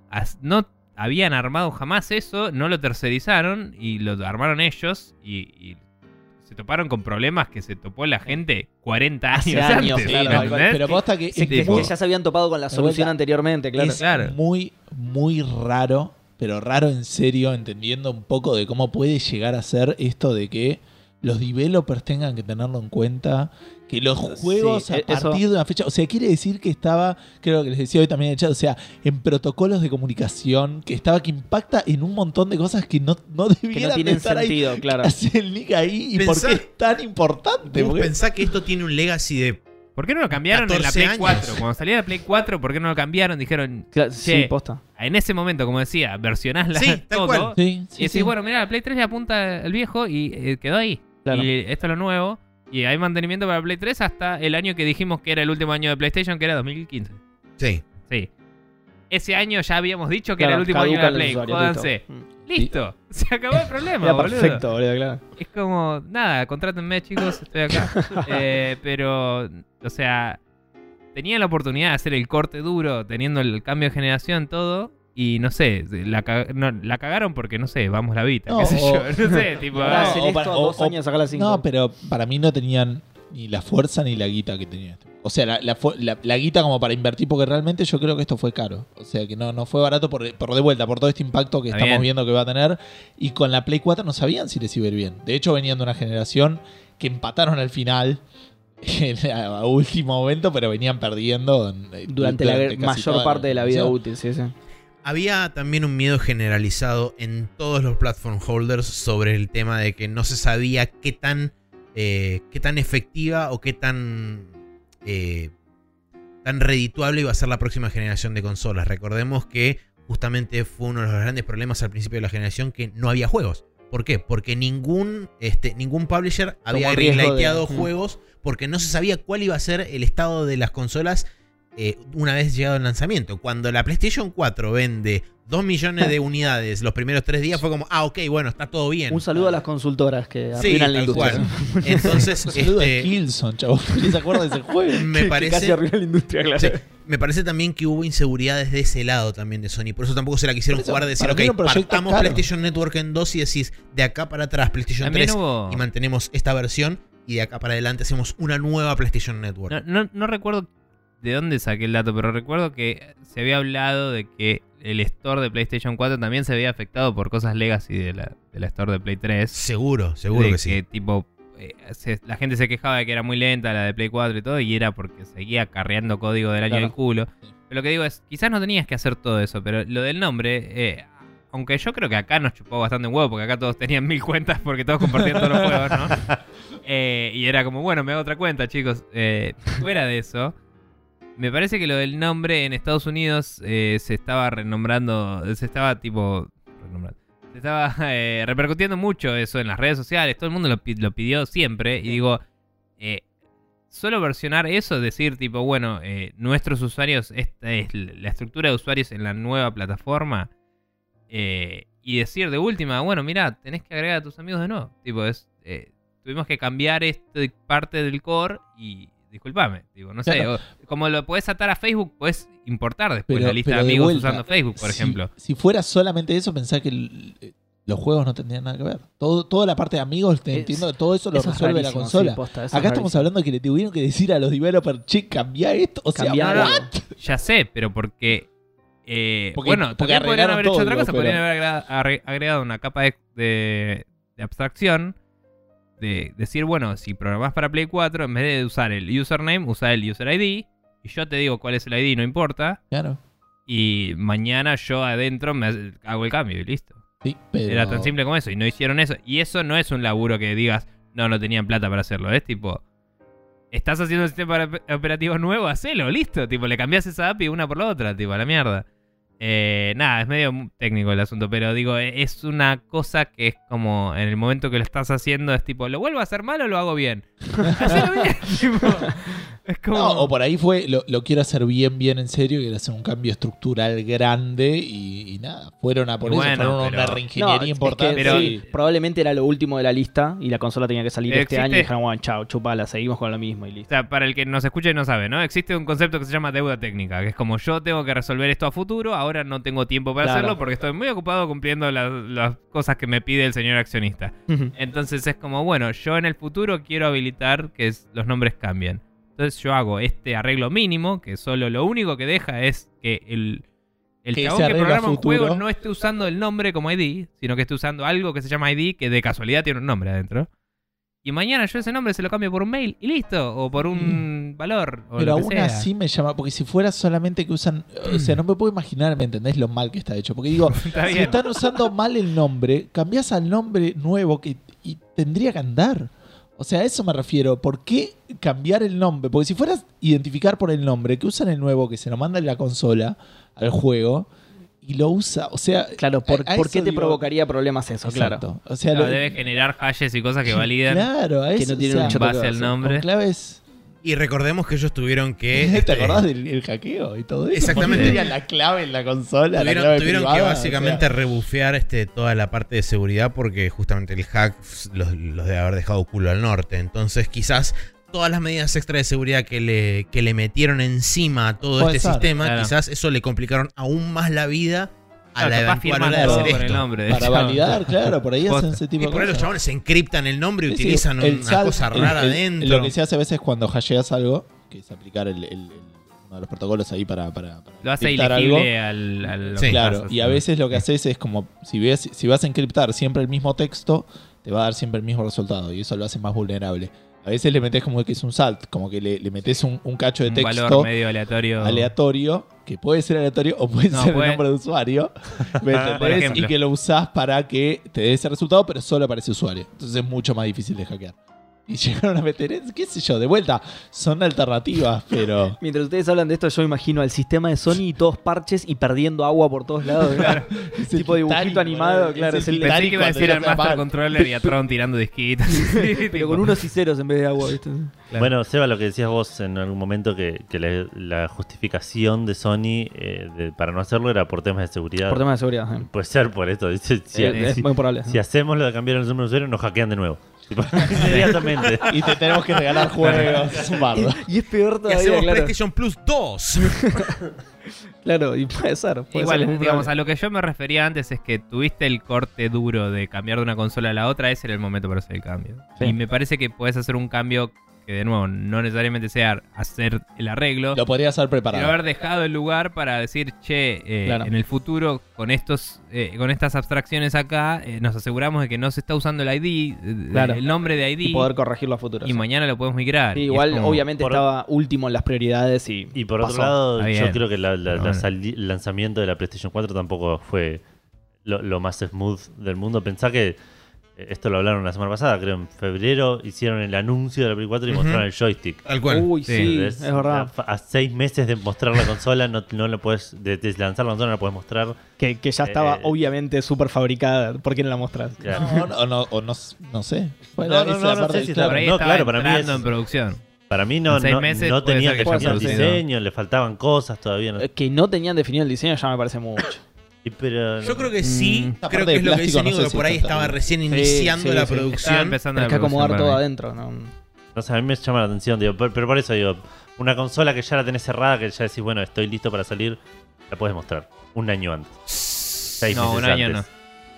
B: habían armado jamás eso, no lo tercerizaron y lo armaron ellos y se toparon con problemas que se topó la gente 40 años,
E: Hace años,
B: antes.
E: claro,
C: tal
B: ¿entendés?
C: cual. Pero posta que
E: Sí,
C: es
E: que
C: muy-
E: ya se habían topado con la solución
C: vuelta,
E: anteriormente, claro.
C: es
B: Claro.
C: muy, muy raro, pero raro en serio, entendiendo un poco de cómo puede llegar a ser esto de que los developers tengan que tenerlo en cuenta, que los juegos
E: Sí,
C: a
E: eso-
C: partir de una fecha, o sea, quiere decir que estaba, creo que les decía hoy también en el chat, o sea, en protocolos de comunicación, que impacta en un montón de cosas que no
E: Que
C: debieran
E: no tienen
C: de estar
E: sentido,
C: ahí.
E: claro.
C: Hace el link ahí y por
A: Pensá-
C: qué es tan importante.
A: Vos
C: Porque-
A: pensás que esto tiene un legacy de...
B: ¿Por qué no lo cambiaron en la
A: 14
B: Play
A: años.
B: 4? Cuando salía la Play 4, ¿por qué no lo cambiaron? Dijeron,
E: Sí,
B: Che,
E: posta.
B: en ese momento, como decía, versionás
A: Sí, tal
B: todo.
A: cual.
C: Sí,
B: Y
C: sí,
B: decís,
C: sí.
B: bueno, mira, la Play 3 le apunta el viejo y quedó ahí.
E: Claro.
B: Y esto es lo nuevo. Y hay mantenimiento para Play 3 hasta el año que dijimos que era el último año de PlayStation, que era 2015.
A: Sí.
B: Sí. Ese año ya habíamos dicho que
E: Claro,
B: era el último año de
E: caduca
B: la Play.
E: el usuario,
B: Jódanse. Listo. Se acabó el problema,
E: Era
B: boludo.
E: perfecto, boludo, claro.
B: Es como, nada, contrátenme, chicos, estoy acá. Pero, o sea, tenía la oportunidad de hacer el corte duro teniendo el cambio de generación, todo. Y no sé, la cagaron porque, no sé, vamos la Vita,
C: No,
B: qué sé
C: o-
B: yo. No sé, tipo.
E: Ahora
C: No,
E: hacen
C: o
E: esto
C: para-
E: a 2 años sacar la 5.
C: No, pero para mí no tenían ni la fuerza ni la guita que tenía este. O sea, la guita como para invertir, porque realmente yo creo que esto fue caro. O sea, que no fue barato por de vuelta, por todo este impacto que
B: Está
C: estamos
B: bien.
C: viendo que va a tener. Y con la Play 4 no sabían si les iba a ir bien. De hecho, venían de una generación que empataron al final, a último momento, pero venían perdiendo
E: Durante la
C: casi
E: mayor
C: toda
E: parte de la vida
C: generación.
E: útil, sí, sí.
A: Había también un miedo generalizado en todos los platform holders sobre el tema de que no se sabía qué tan efectiva o qué tan redituable iba a ser la próxima generación de consolas. Recordemos que justamente fue uno de los grandes problemas al principio de la generación, que no había juegos. ¿Por qué? Porque ningún publisher había
E: riesgo de-
A: greenlighteado juegos, porque no se sabía cuál iba a ser el estado de las consolas una vez llegado el lanzamiento. Cuando la PlayStation 4 vende 2 millones de unidades los primeros 3 días, fue como, ok, bueno, está todo bien.
E: Un saludo a las consultoras que
A: Sí,
E: arruinan la
A: tal
E: industria.
A: cual. Entonces,
C: Un saludo a Killzone, chavos. ¿Quién se acuerda de ese juego?
A: me
E: Que casi
A: parece...
E: arruina la industria, claro.
A: Sí, me parece también que hubo inseguridades de ese lado también de Sony. Por eso tampoco se la quisieron
C: Por eso,
A: jugar de decir,
C: para mí era un
A: ok,
C: proyecto
A: partamos
C: caro.
A: PlayStation Network en 2 y decís, de acá para atrás PlayStation
B: También
A: 3
B: hubo.
A: y mantenemos esta versión, y de acá para adelante hacemos una nueva PlayStation Network.
B: No recuerdo de dónde saqué el dato, pero recuerdo que se había hablado de que el store de PlayStation 4 también se había afectado por cosas legacy de la store de Play 3.
A: Seguro
B: De
A: que sí.
B: tipo, la gente se quejaba de que era muy lenta la de Play 4 y todo, y era porque seguía acarreando código del año
C: Claro.
B: del culo. Pero lo que digo es, quizás no tenías que hacer todo eso, pero lo del nombre, aunque yo creo que acá nos chupó bastante un huevo, porque acá todos tenían 1000 cuentas porque todos compartían todos los juegos, ¿no? Y era como, bueno, me hago otra cuenta, chicos. Fuera de eso, me parece que lo del nombre en Estados Unidos se estaba renombrando, se estaba repercutiendo mucho eso en las redes sociales, todo el mundo lo pidió siempre, y digo, solo versionar eso, decir tipo, bueno, nuestros usuarios, esta es la estructura de usuarios en la nueva plataforma, y decir de última, bueno, mira, tenés que agregar a tus amigos de nuevo, tipo, tuvimos que cambiar esta parte del core y... Disculpame, digo, no sé,
C: Claro.
B: como lo podés atar a Facebook, podés importar después
C: Pero-
B: la lista de
C: pero de
B: amigos
C: vuelta,
B: usando Facebook, por ejemplo.
C: Si fuera solamente eso, pensá que los juegos no tendrían nada que ver. Toda la parte de amigos, entiendo que todo eso lo
E: Eso es
C: resuelve la
E: rarísimo,
C: consola.
E: sí, posta, eso
C: Acá
E: es
C: estamos
E: rarísimo.
C: hablando de que le tuvieron que decir a los developers, che, cambia esto. O sea,
E: Cambiar
C: ¿what?
E: algo.
B: Ya sé, pero porque...
C: Porque
B: bueno, también podrían
C: arreglaron
B: haber hecho
C: todo,
B: otra cosa,
C: pero-
B: podrían haber agregado una capa de abstracción, de decir, bueno, si programás para Play 4, en vez de usar el username, usa el user ID, y yo te digo cuál es el ID, no importa,
C: Claro.
B: y mañana yo adentro hago el cambio y listo.
C: Sí, pero...
B: Era tan simple como eso, y no hicieron eso. Y eso no es un laburo que digas, no tenían plata para hacerlo. Es tipo, estás haciendo un sistema operativo nuevo, hacelo, listo. Tipo, le cambias esa API una por la otra, tipo, a la mierda. Nada, es medio técnico el asunto, pero digo, es una cosa que es como, en el momento que lo estás haciendo, es tipo, ¿lo vuelvo a hacer mal o lo hago bien? Hacelo bien, tipo, es como...
C: No, o por ahí fue, lo quiero hacer bien en serio, quiero hacer un cambio estructural grande y nada, fueron a por eso,
B: Bueno,
C: fueron a una
B: pero-
C: reingeniería
E: No, es
C: importante.
E: que
B: pero-
E: sí, probablemente era lo último de la lista y la consola tenía que salir este
B: Existe-
E: año y dijeron, bueno, chao, chupala, seguimos con lo mismo y
B: O
E: listo.
B: sea, para el que nos escucha y no sabe, ¿no? Existe un concepto que se llama deuda técnica, que es como yo tengo que resolver esto a futuro, ahora no tengo tiempo para
E: Claro.
B: hacerlo porque estoy muy ocupado cumpliendo las cosas que me pide el señor accionista. Entonces es como, bueno, yo en el futuro quiero habilitar que los nombres cambien. Entonces yo hago este arreglo mínimo, que solo lo único que deja es que el
C: Que
B: chabón
C: ese
B: que
C: arreglo a
B: programa un
C: futuro-
B: juego no esté usando el nombre como ID, sino que esté usando algo que se llama ID, que de casualidad tiene un nombre adentro. Y mañana yo ese nombre se lo cambio por un mail y listo, o por un valor, o
C: Pero
B: lo que
C: aún
B: sea.
C: así me llama, porque si fuera solamente que usan, o sea, no me puedo imaginar, ¿me entendés? Lo mal que está hecho. Porque digo,
B: Está
C: si
B: bien.
C: están usando mal el nombre, cambiás al nombre nuevo y tendría que andar. O sea, a eso me refiero. ¿Por qué cambiar el nombre? Porque si fueras identificar por el nombre, que usan el nuevo, que se lo manda en la consola al juego, y lo usa. O sea,
E: Claro, ¿por
C: a
E: qué
C: eso
E: te
C: digo-
E: provocaría problemas eso? Claro.
C: Exacto. O sea,
B: Claro, debe generar hashes y cosas que validan
C: Claro, a
E: Que
C: eso,
E: no tiene
C: o sea,
E: un
B: en
E: choto
B: base
E: que
B: al
E: hacer.
B: nombre.
C: con claves.
A: Y recordemos que ellos tuvieron que.
C: ¿Te
A: este,
C: acordás del hackeo y todo eso?
A: Exactamente.
C: Porque tenían la clave en la consola, la clave
A: Tuvieron que
C: privada,
A: básicamente
C: o sea,
A: rebufear toda la parte de seguridad porque justamente el hack los debe haber dejado culo al norte. Entonces quizás todas las medidas extra de seguridad que le metieron encima a todo
C: Puede
A: este
C: ser,
A: sistema,
B: claro.
A: quizás eso le complicaron aún más la vida a
B: Claro,
A: la
B: capaz
A: eventual
B: firman
A: hora de
B: todo
A: hacer
B: con el
A: esto.
B: nombre.
C: para validar, claro, por ahí
B: Posta.
C: hacen ese tipo
A: Y
C: de
A: por ahí los
C: cosas.
A: chabones se encriptan el nombre y
C: Sí, sí,
A: utilizan
C: el
A: una
C: sal-
A: cosa rara
C: el-
A: adentro.
C: Lo que se hace a veces cuando hasheas algo, que es aplicar uno de los protocolos ahí para
B: Lo hace
C: encriptar
B: ilegible al lo
A: Sí,
B: que
C: Claro,
B: pasa,
C: y a
B: sí.
C: veces lo que haces es como, si vas a encriptar siempre el mismo texto, te va a dar siempre el mismo resultado y eso lo hace más vulnerable. A veces le metes como que es un salt, como que le metes un cacho de
B: un
C: texto
B: valor medio aleatorio.
C: que puede ser aleatorio o puede
B: No,
C: ser
B: puede-
C: el nombre de usuario, ¿me entendés?
B: Por ejemplo.
C: Y que lo usás para que te dé ese resultado, pero solo para ese usuario. Entonces es mucho más difícil de hackear. Y llegaron a meter, qué sé yo, de vuelta, son alternativas, pero...
E: Mientras ustedes hablan de esto, yo imagino al sistema de Sony y todos parches y perdiendo agua por todos lados.
C: Es el
E: Tipo dibujito
C: Titanic,
E: animado,
C: boludo,
E: claro, es el
B: Pensé
C: Titanic
B: que iba a
C: cuando
B: decir
C: ya
B: al
C: se va
B: Master
C: mal.
B: Controller y a Tron tirando disquitos.
E: Pero con unos y ceros en vez de agua, ¿viste?
B: Claro.
D: Bueno, Seba, lo que decías vos en algún momento, que la justificación de Sony para no hacerlo era por temas de seguridad.
E: Por tema de seguridad.
D: Puede ser por esto. Dice,
E: Es muy probable.
D: si hacemos lo de cambiar el número de usuario, nos hackean de nuevo. Tipo, inmediatamente.
C: Y te tenemos que regalar juegos, es un bardo.
E: Y es peor
A: Y
E: todavía,
A: hacemos
E: claro.
A: PlayStation Plus 2.
E: Claro, y puede ser. Puede
B: Igual,
E: ser, es muy
B: digamos,
E: probable.
B: a lo que yo me refería antes es que tuviste el corte duro de cambiar de una consola a la otra, ese era el momento para hacer el cambio.
E: Sí.
B: Y me parece que puedes hacer un cambio que, de nuevo, no necesariamente sea hacer el arreglo,
C: Lo podrías haber
B: pero
C: preparado.
B: haber dejado el lugar para decir, che,
E: Claro.
B: en el futuro, con estas abstracciones acá, nos aseguramos de que no se está usando el ID,
E: Claro.
B: el nombre de ID,
E: Y poder corregirlo a futuro.
B: y
E: sí.
B: mañana lo podemos migrar.
E: Sí,
B: Y es
E: igual,
B: como-
E: obviamente
D: por-
E: estaba último en las prioridades y.
D: Y por
E: pasó.
D: otro lado,
B: Está
D: yo
B: bien.
D: creo que
B: Bueno.
D: el lanzamiento de la PlayStation 4 tampoco fue lo más smooth del mundo. Pensá que esto lo hablaron la semana pasada, creo en febrero hicieron el anuncio de la Play 4 y
A: Ujú.
D: mostraron el joystick.
A: Tal cual.
E: Uy,
B: Sí.
E: sí,
D: ¿Ves?
E: es verdad.
D: A 6 meses de mostrar la consola, no lo puedes, de lanzar la consola, no la puedes mostrar.
E: Que ya estaba
D: Eh,
E: obviamente súper fabricada. ¿Por qué no la mostras?
D: Claro.
C: No sé. Fue
D: No,
C: esa
D: no
C: parte
D: sé si
C: claro.
B: Por ahí
D: No,
B: estaba
D: claro, para mí
B: entrando
D: es-
B: en producción.
D: Para mí no,
B: En 6
D: no,
B: meses
D: no
B: puede
D: tenían
B: ser
D: que
B: que
D: cambiar el
E: ya
B: producido.
D: diseño, le faltaban cosas todavía. No,
E: Que no tenían definido el diseño ya me parece mucho.
D: pero,
A: Yo creo que sí.
C: Esta
A: Creo
C: parte
A: que es
C: de
A: lo que dice
C: plástico no
A: Nico,
C: sé
A: que
C: si
A: por ahí
C: está
A: estaba
C: bien.
A: recién
E: Sí,
A: iniciando
E: sí,
A: la
E: sí.
B: Estaba
A: producción.
B: empezando
E: Tenés
B: la
E: que acomodar
B: producción
E: todo
B: para mí.
E: adentro, ¿no?
D: no sé, a mí me llama la atención, digo, pero por eso digo, una consola que ya la tenés cerrada, que ya decís, bueno, estoy listo para salir, la puedes mostrar un año antes. 6
B: No,
D: meses
B: un año
D: antes.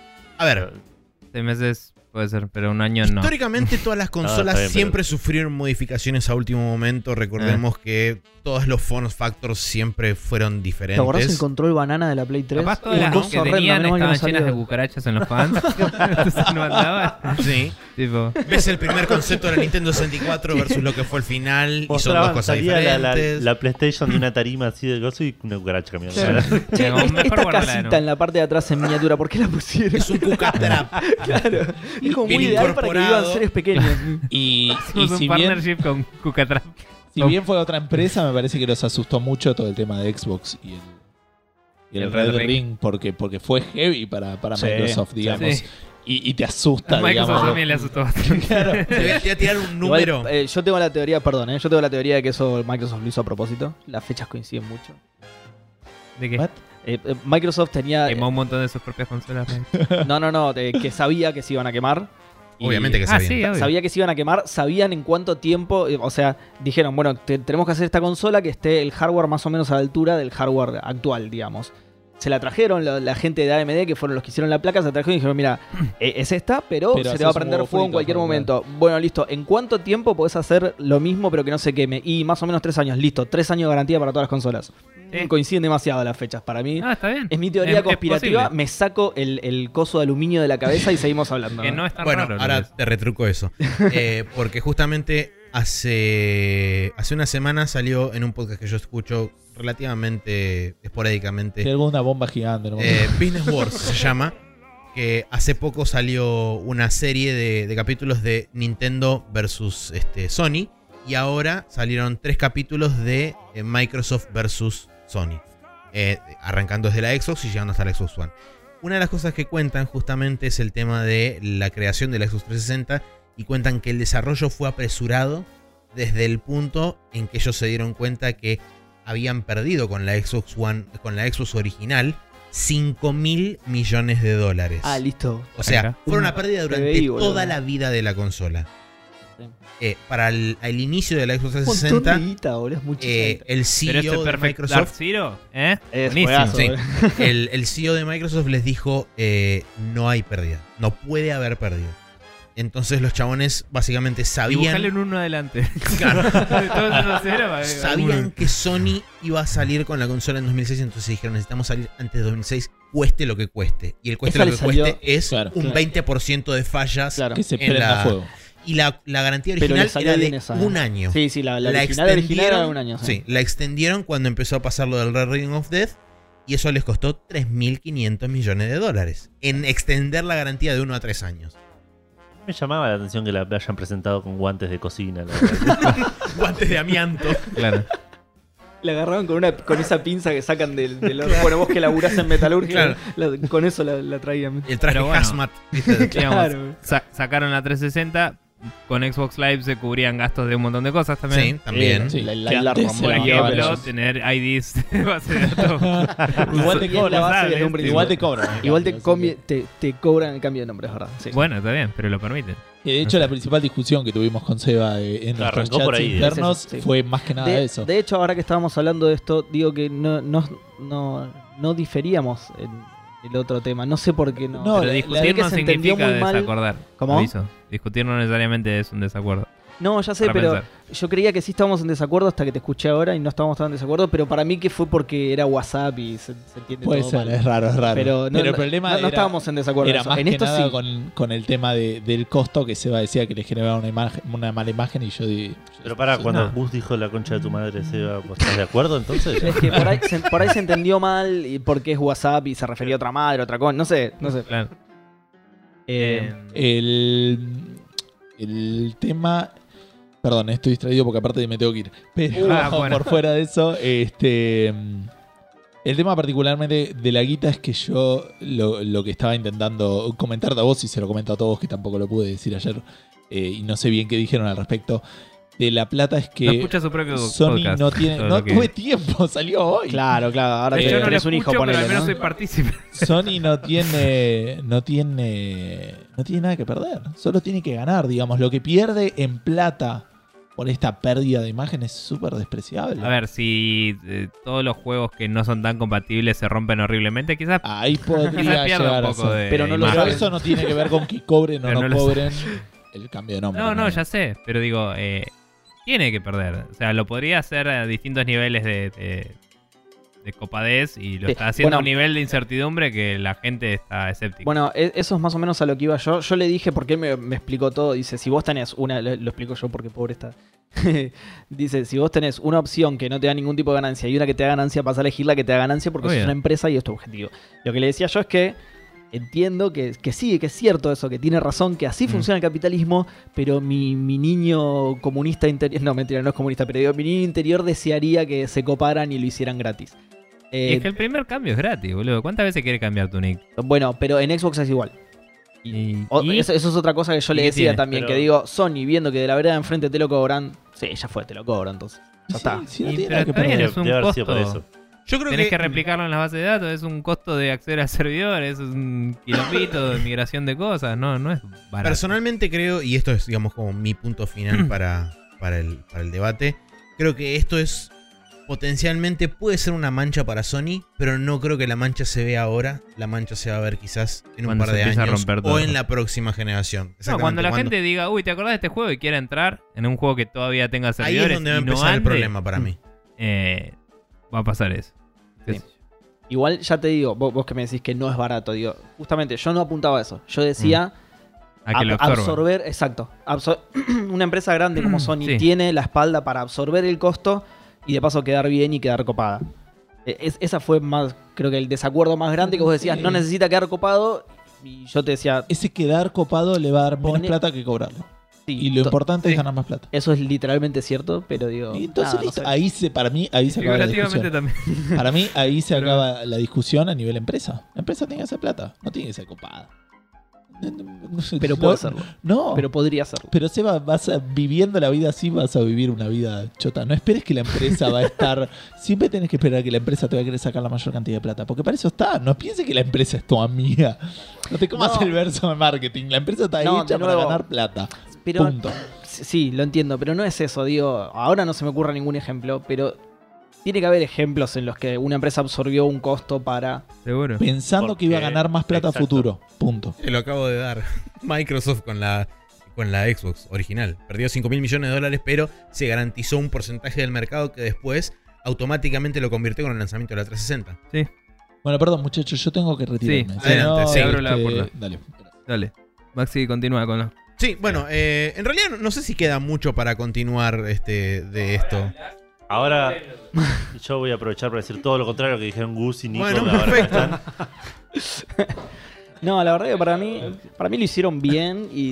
A: A ver,
B: 6 meses puede ser, pero un año no.
A: históricamente todas las consolas
D: está bien,
A: siempre sufrieron modificaciones a último momento. Recordemos que todos los form factors siempre fueron
E: ¿Te acordás el
A: diferentes.
E: control banana de la Play 3?
B: Capaz todas las
E: Cosa
B: que
E: horrenda,
B: tenían
E: menos mal que no
B: estaban llenas de
E: salió.
B: cucarachas en los fans. Entonces no andaban.
A: Sí.
B: Tipo,
A: Ves el primer concepto de la Nintendo 64 versus lo que fue el final y son dos
D: Mostraban,
A: cosas
D: salía
A: diferentes.
D: la PlayStation de una tarima así de gozo y una cucaracha caminando.
E: Claro. Che,
B: Digamos, mejor
E: esta
B: guardarla de
E: casita
B: nuevo.
E: en la parte de atrás en miniatura, ¿por qué la pusieron?
A: Es un cucatrap.
E: Claro. Es como
A: Bien
E: muy ideal para que
A: incorporado.
E: vivan seres pequeños.
C: Y
B: hicimos un
C: si bien,
B: partnership con Cucatrap.
C: si bien fue otra empresa, me parece que los asustó mucho todo el tema de Xbox y el Red Ring, porque fue heavy para
E: Sí,
C: Microsoft, digamos.
B: sí.
C: Y te asusta,
B: A Microsoft
C: digamos.
B: también le asustó bastante.
C: Claro.
A: Te voy a tirar un número.
E: Igual, yo tengo la teoría, perdón, yo tengo la teoría de que eso Microsoft lo hizo a propósito. Las fechas coinciden mucho.
B: ¿De qué?
C: What?
E: Microsoft tenía...
B: Quemó un montón de sus propias consolas. ¿no?
E: no, que sabía que se iban a quemar. Y
A: Obviamente que
B: Ah,
A: sabían.
B: sí, obvio.
E: sabía que se iban a quemar, sabían en cuánto tiempo, o sea, dijeron, bueno, tenemos que hacer esta consola que esté el hardware más o menos a la altura del hardware actual, digamos. Se la trajeron la gente de AMD, que fueron los que hicieron la placa, se la trajeron y dijeron, mira, es esta, pero se
C: haces
E: te va a
C: un
E: prender
C: huevo
E: fuego en
C: frito,
E: cualquier
C: claro.
E: momento. Bueno, listo, ¿en cuánto tiempo podés hacer lo mismo pero que no se queme? Y más o menos 3 años, listo, 3 años de garantía para todas las consolas.
B: Sí.
E: Coinciden demasiado las fechas, para mí.
B: Ah, está bien.
E: Es mi teoría
B: Es
E: conspirativa,
B: posible.
E: me saco el coso de aluminio de la cabeza y seguimos hablando.
B: Que no es tan
A: Bueno,
B: raro. lo
A: ahora
B: que es.
A: te retruco eso. Porque justamente hace una semana salió en un podcast que yo escucho relativamente esporádicamente.
C: Que alguna bomba gigante, ¿no?
A: Business Wars se llama. Que hace poco salió una serie de capítulos de Nintendo versus Sony. Y ahora salieron 3 capítulos de Microsoft versus Sony. arrancando desde la Xbox y llegando hasta la Xbox One. Una de las cosas que cuentan justamente es el tema de la creación de la Xbox 360 y cuentan que el desarrollo fue apresurado desde el punto en que ellos se dieron cuenta que habían perdido con la Xbox One, con la Xbox original, $5.000 millones.
E: Ah, listo.
A: O sea,
B: Acá.
A: fue una pérdida durante
E: PBI, boludo.
A: toda la vida de la consola.
E: Sí.
A: Para el inicio de la Xbox
E: Un montón de
A: 360,
E: guita, boludo. Es mucho
A: el
B: Pero
A: CEO
B: este
A: de
B: Perfect Dark
A: Microsoft,
B: Zero,
E: Es
B: Buenísimo.
E: juegazo,
A: sí,
E: boludo.
A: el CEO de Microsoft les dijo, no hay pérdida, no puede haber pérdida. Entonces los chabones básicamente
B: Dibujale
A: sabían,
B: un 1 adelante.
A: Claro.
B: Todo eso cero,
A: sabían que Sony iba a salir con la consola en 2006, entonces dijeron, necesitamos salir antes de 2006, cueste lo que cueste. Y el cueste
E: Esa
A: lo
E: le
A: que
E: salió-
A: cueste es
C: Claro.
A: un 20% de fallas.
E: Claro.
C: Que se
A: En
C: prenda
A: la-
C: fuego.
A: Y la garantía
E: Pero le
A: original
E: salió
A: era
E: bien
A: de
E: esa,
A: un año.
E: Sí, sí, la original
A: extendieron,
E: era un año.
A: sí, la extendieron cuando empezó a pasar lo del Red Ring of Death y eso les costó $3.500 millones en extender la garantía de 1 a 3 años.
D: Me llamaba la atención que la hayan presentado con guantes de cocina. La verdad.
A: Guantes de amianto.
B: Claro.
E: La agarraban con esa pinza que sacan del bueno, vos que laburás en metalurgia, con eso la traían.
A: El traje
B: Pero bueno.
A: hazmat. ¿viste?
B: Digamos,
E: Claro.
B: sacaron la 360. Con Xbox Live se cubrían gastos de un montón de cosas
A: Sí,
B: también.
A: también.
C: Sí,
E: La
C: que antes
E: rompió,
B: Por
C: era
E: pero-
B: ejemplo,
C: barato.
B: tener IDs de base de datos.
C: Igual te
E: Y es la
C: cobran.
E: base de
B: ¿sabes?
E: nombre.
C: Igual te cobran.
E: Igual te,
C: Así
E: te cobran el cambio de nombre, es verdad. Sí.
B: Bueno, está bien, pero lo permiten.
C: que, de hecho, la principal discusión que tuvimos con Seba en nuestros
D: Arrancó
C: chats
D: por ahí,
C: internos
E: sí.
C: fue más que nada eso.
E: De hecho, ahora que estábamos hablando de esto, digo que no diferíamos en el otro tema. No sé por qué no.
C: No,
B: Pero
C: la-
B: discutir
E: que
B: no
E: se entendió
B: significa
E: muy mal.
B: desacordar.
E: ¿Cómo?
B: Aviso. Discutir no necesariamente es un desacuerdo.
E: No, ya sé,
B: Para
E: pero
B: pensar.
E: yo creía que sí estábamos en desacuerdo hasta que te escuché ahora y no estábamos tan en desacuerdo, pero para mí que fue porque era WhatsApp y se entiende
C: Puede
E: todo
C: ser,
E: mal.
C: es raro, es raro.
E: Pero
C: el problema
E: no
C: era,
E: estábamos en desacuerdo.
C: era
E: en eso.
C: más
E: En
C: que
E: esto
C: nada
E: sí.
C: con el tema del costo que Seba decía que le generaba una mala imagen y yo di...
D: Pero para,
C: sí,
D: cuando
B: no.
D: Gus dijo la concha de tu madre, Seba, ¿vos estás de acuerdo entonces?
E: Es que por ahí se entendió mal y porque es WhatsApp y se refería a otra madre, otra cosa. No sé.
B: Claro.
C: El tema... Perdón, estoy distraído porque aparte me tengo que ir. Pero
B: Bueno.
C: por fuera de eso, el tema particularmente de la guita es que yo lo que estaba intentando comentarte a vos, y se lo comento a todos, que tampoco lo pude decir ayer, y no sé bien qué dijeron al respecto, de la plata es
B: No
C: que
B: escucha su propio
C: Sony
B: podcast.
C: no tiene...
B: Todo
C: No
B: lo que-
C: tuve tiempo, salió hoy.
E: Claro, ahora
B: Yo no lo
E: tenés un hijo,
B: escucho, pero
E: ponele,
B: al menos
E: ¿no?
B: soy partícipe.
C: Sony no tiene nada que perder, solo tiene que ganar, digamos. Lo que pierde en plata por esta pérdida de imagen es súper despreciable.
B: A ver, si todos los juegos que no son tan compatibles se rompen horriblemente, quizás
C: Ahí podría
B: quizás pierda
C: llegar
B: un
C: a
B: poco
C: ser.
B: de
E: Pero no lo
B: imagen.
C: Pero eso no tiene que ver con que cobren o
B: Pero
C: no
B: no lo
C: cobren el cambio de nombre.
B: No, ya sé, pero digo, tiene que perder. O sea, lo podría hacer a distintos niveles de copadez y lo
E: Sí,
B: está haciendo
E: bueno.
B: a un nivel de incertidumbre que la gente está escéptica.
E: Bueno, eso es más o menos a lo que iba yo. Yo le dije, porque él me explicó todo. Dice, si vos tenés una... Lo explico yo porque pobre está. Dice, si vos tenés una opción que no te da ningún tipo de ganancia y una que te da ganancia, vas a elegir la que te da ganancia porque
B: Obvio.
E: sos una empresa y es tu objetivo. Lo que le decía yo es que entiendo que sí, que es cierto eso, que tiene razón, que así funciona el capitalismo, pero mi niño comunista interior... No, mentira, no es comunista, pero digo, mi niño interior desearía que se coparan y lo hicieran gratis.
B: Y es que el primer cambio es gratis, boludo. ¿Cuántas veces quiere cambiar tu nick?
E: Bueno, pero en Xbox es igual.
B: Y-
E: Eso es otra cosa que yo
B: ¿Y
E: le
B: qué
E: decía
B: tiene?
E: también,
D: Pero-
E: que digo, Sony, viendo que de la vereda de enfrente te lo cobran, sí, ya fue, te lo cobran entonces. Ya está.
C: Sí, no
B: Y-
C: tiene
B: pero
C: nada que
B: está bien,
C: perder.
B: es un
D: Debe haber sido por
B: costo.
D: eso.
A: Yo creo
B: Tenés que replicarlo en las bases de datos, es un costo de acceder al servidor, es un kilombito de migración de cosas, no es barato.
A: Personalmente creo, y esto es digamos como mi punto final para el debate, creo que esto es potencialmente puede ser una mancha para Sony, pero no creo que la mancha se vea ahora, la mancha se va a ver quizás en un
B: Cuando
A: par
B: se
A: de
B: empieza a
A: años
B: romper
A: o
B: todo.
A: en la próxima generación.
B: No, cuando la
A: Exactamente,
B: gente diga, uy, ¿te acordás de este juego y quiera entrar en un juego que todavía tenga
A: ahí
B: servidores
A: es donde va a
B: y no
A: empezar el
B: ande,
A: problema para mí.
B: Va a pasar eso. ¿Qué
E: Sí.
B: sé yo?
E: Igual ya te digo, vos que me decís que no es barato, digo, justamente yo no apuntaba a eso. Yo decía
B: A que lo absorban.
E: absorber, exacto. Una empresa grande como Sony
B: Sí.
E: tiene la espalda para absorber el costo y de paso quedar bien y quedar copada. Esa fue más, creo que el desacuerdo más grande que vos decías,
C: Sí.
E: no necesita quedar copado y yo te decía,
C: Ese quedar copado le va a dar menos
E: Pone-
C: plata que cobrarlo. Y lo importante
B: sí.
C: es ganar más plata.
E: Eso es literalmente cierto, pero digo.
C: Y entonces,
E: nada, no
C: listo,
E: sé.
C: para mí, ahí se acaba la
B: Figurativamente
C: discusión.
B: también.
C: Para mí, ahí se
B: Pero-
C: acaba la discusión a nivel empresa. La empresa tiene que hacer plata, no tiene que ser copada.
E: Pero
C: No,
E: puede hacerlo.
C: No,
E: Pero podría hacerlo.
C: pero Seba, viviendo la vida así, vas a vivir una vida chota. No esperes que la empresa va a estar. Siempre tenés que esperar que la empresa te va a querer sacar la mayor cantidad de plata. Porque para eso está. No pienses que la empresa es tu amiga. No te comas
E: No.
C: el verso de marketing. La empresa está
E: No,
C: hecha
E: de
C: para
E: nuevo.
C: ganar plata.
E: Pero
C: Punto.
E: sí, lo entiendo, pero no es eso, digo, ahora no se me ocurre ningún ejemplo, pero tiene que haber ejemplos en los que una empresa absorbió un costo para...
B: Seguro.
C: Pensando que iba a
D: Porque-
C: ganar más plata a
D: exacto.
C: futuro. Punto.
A: Lo acabo de dar. Microsoft con la Xbox original. Perdió $5.000 millones, pero se garantizó un porcentaje del mercado que después automáticamente lo convirtió con el lanzamiento de la 360.
C: Bueno, perdón, muchachos, yo tengo que retirarme.
B: Sí,
C: Si
A: adelante,
C: no,
A: sí,
B: abro la puerta.
C: Dale.
B: Dale. Maxi, continúa con los...
A: Sí, bueno, en realidad no sé si queda mucho para continuar de esto.
D: Ahora yo voy a aprovechar para decir todo lo contrario que dijeron Gus y Nico.
A: Bueno,
D: que ahora no
A: perfecto.
D: están.
E: No, la verdad que para mí lo hicieron bien y...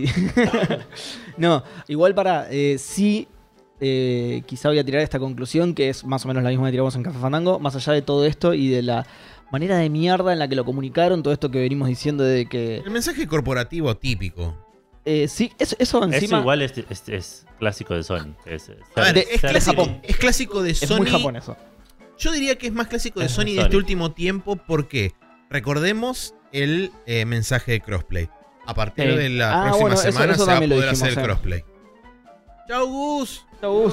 E: No, igual sí, quizá voy a tirar esta conclusión, que es más o menos la misma que tiramos en Café Fandango, más allá de todo esto y de la manera de mierda en la que lo comunicaron, todo esto que venimos diciendo de que...
A: El mensaje corporativo típico.
E: Sí, eso encima...
D: Eso igual es clásico de Sony.
A: A ver,
E: De-
A: es,
E: de
A: clásico,
E: Japón.
A: es clásico de
E: es
A: Sony.
E: muy japonés eso.
A: Yo diría que es más clásico de
D: Es
A: Sony
D: de
A: de este
D: Sony.
A: último tiempo porque recordemos el mensaje de crossplay. A partir
E: Sí.
A: de la
E: Ah,
A: próxima
E: bueno, eso
A: semana se va a
E: también lo
A: poder
E: dijimos,
A: hacer el crossplay. Chau, Gus.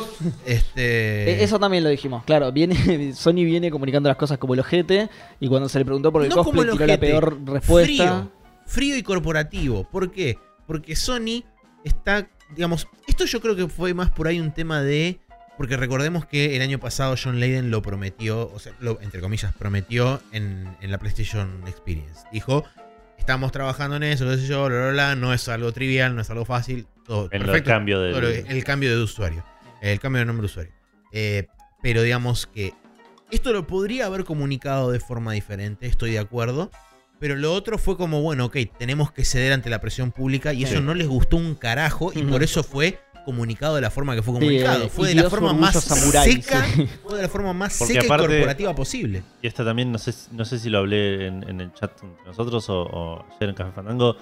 E: Eso también lo dijimos, claro, Sony viene comunicando las cosas como el ojete y cuando se le preguntó por el
A: No como
E: cosplay
A: el
E: tiró la
A: ojete,
E: peor respuesta.
A: Frío y corporativo. ¿Por qué? Porque Sony está, digamos, esto yo creo que fue más por ahí un tema de, porque recordemos que el año pasado John Layden lo prometió, o sea, entre comillas, prometió en la PlayStation Experience. Dijo, estamos trabajando en eso, qué sé yo, bla, bla, bla, no es algo trivial, no es algo fácil, todo
D: En
A: perfecto.
D: el cambio
A: Todo el cambio de usuario, el cambio de nombre de usuario. Pero digamos que esto lo podría haber comunicado de forma diferente, estoy de acuerdo. Pero lo otro fue como, bueno, ok, tenemos que ceder ante la presión pública y
E: Sí.
A: eso no les gustó un carajo y
E: Ujú.
A: por eso fue comunicado de la forma que fue
E: Sí,
A: comunicado. Fue de
E: y
A: la
E: dio su
A: forma más
E: orgullo samurái,
A: seca,
E: sí.
A: fue de la forma más
D: Porque
A: seca
D: aparte-
A: y corporativa posible.
D: Y esta también, no sé si lo hablé en el chat entre nosotros o ayer en Café Fandango.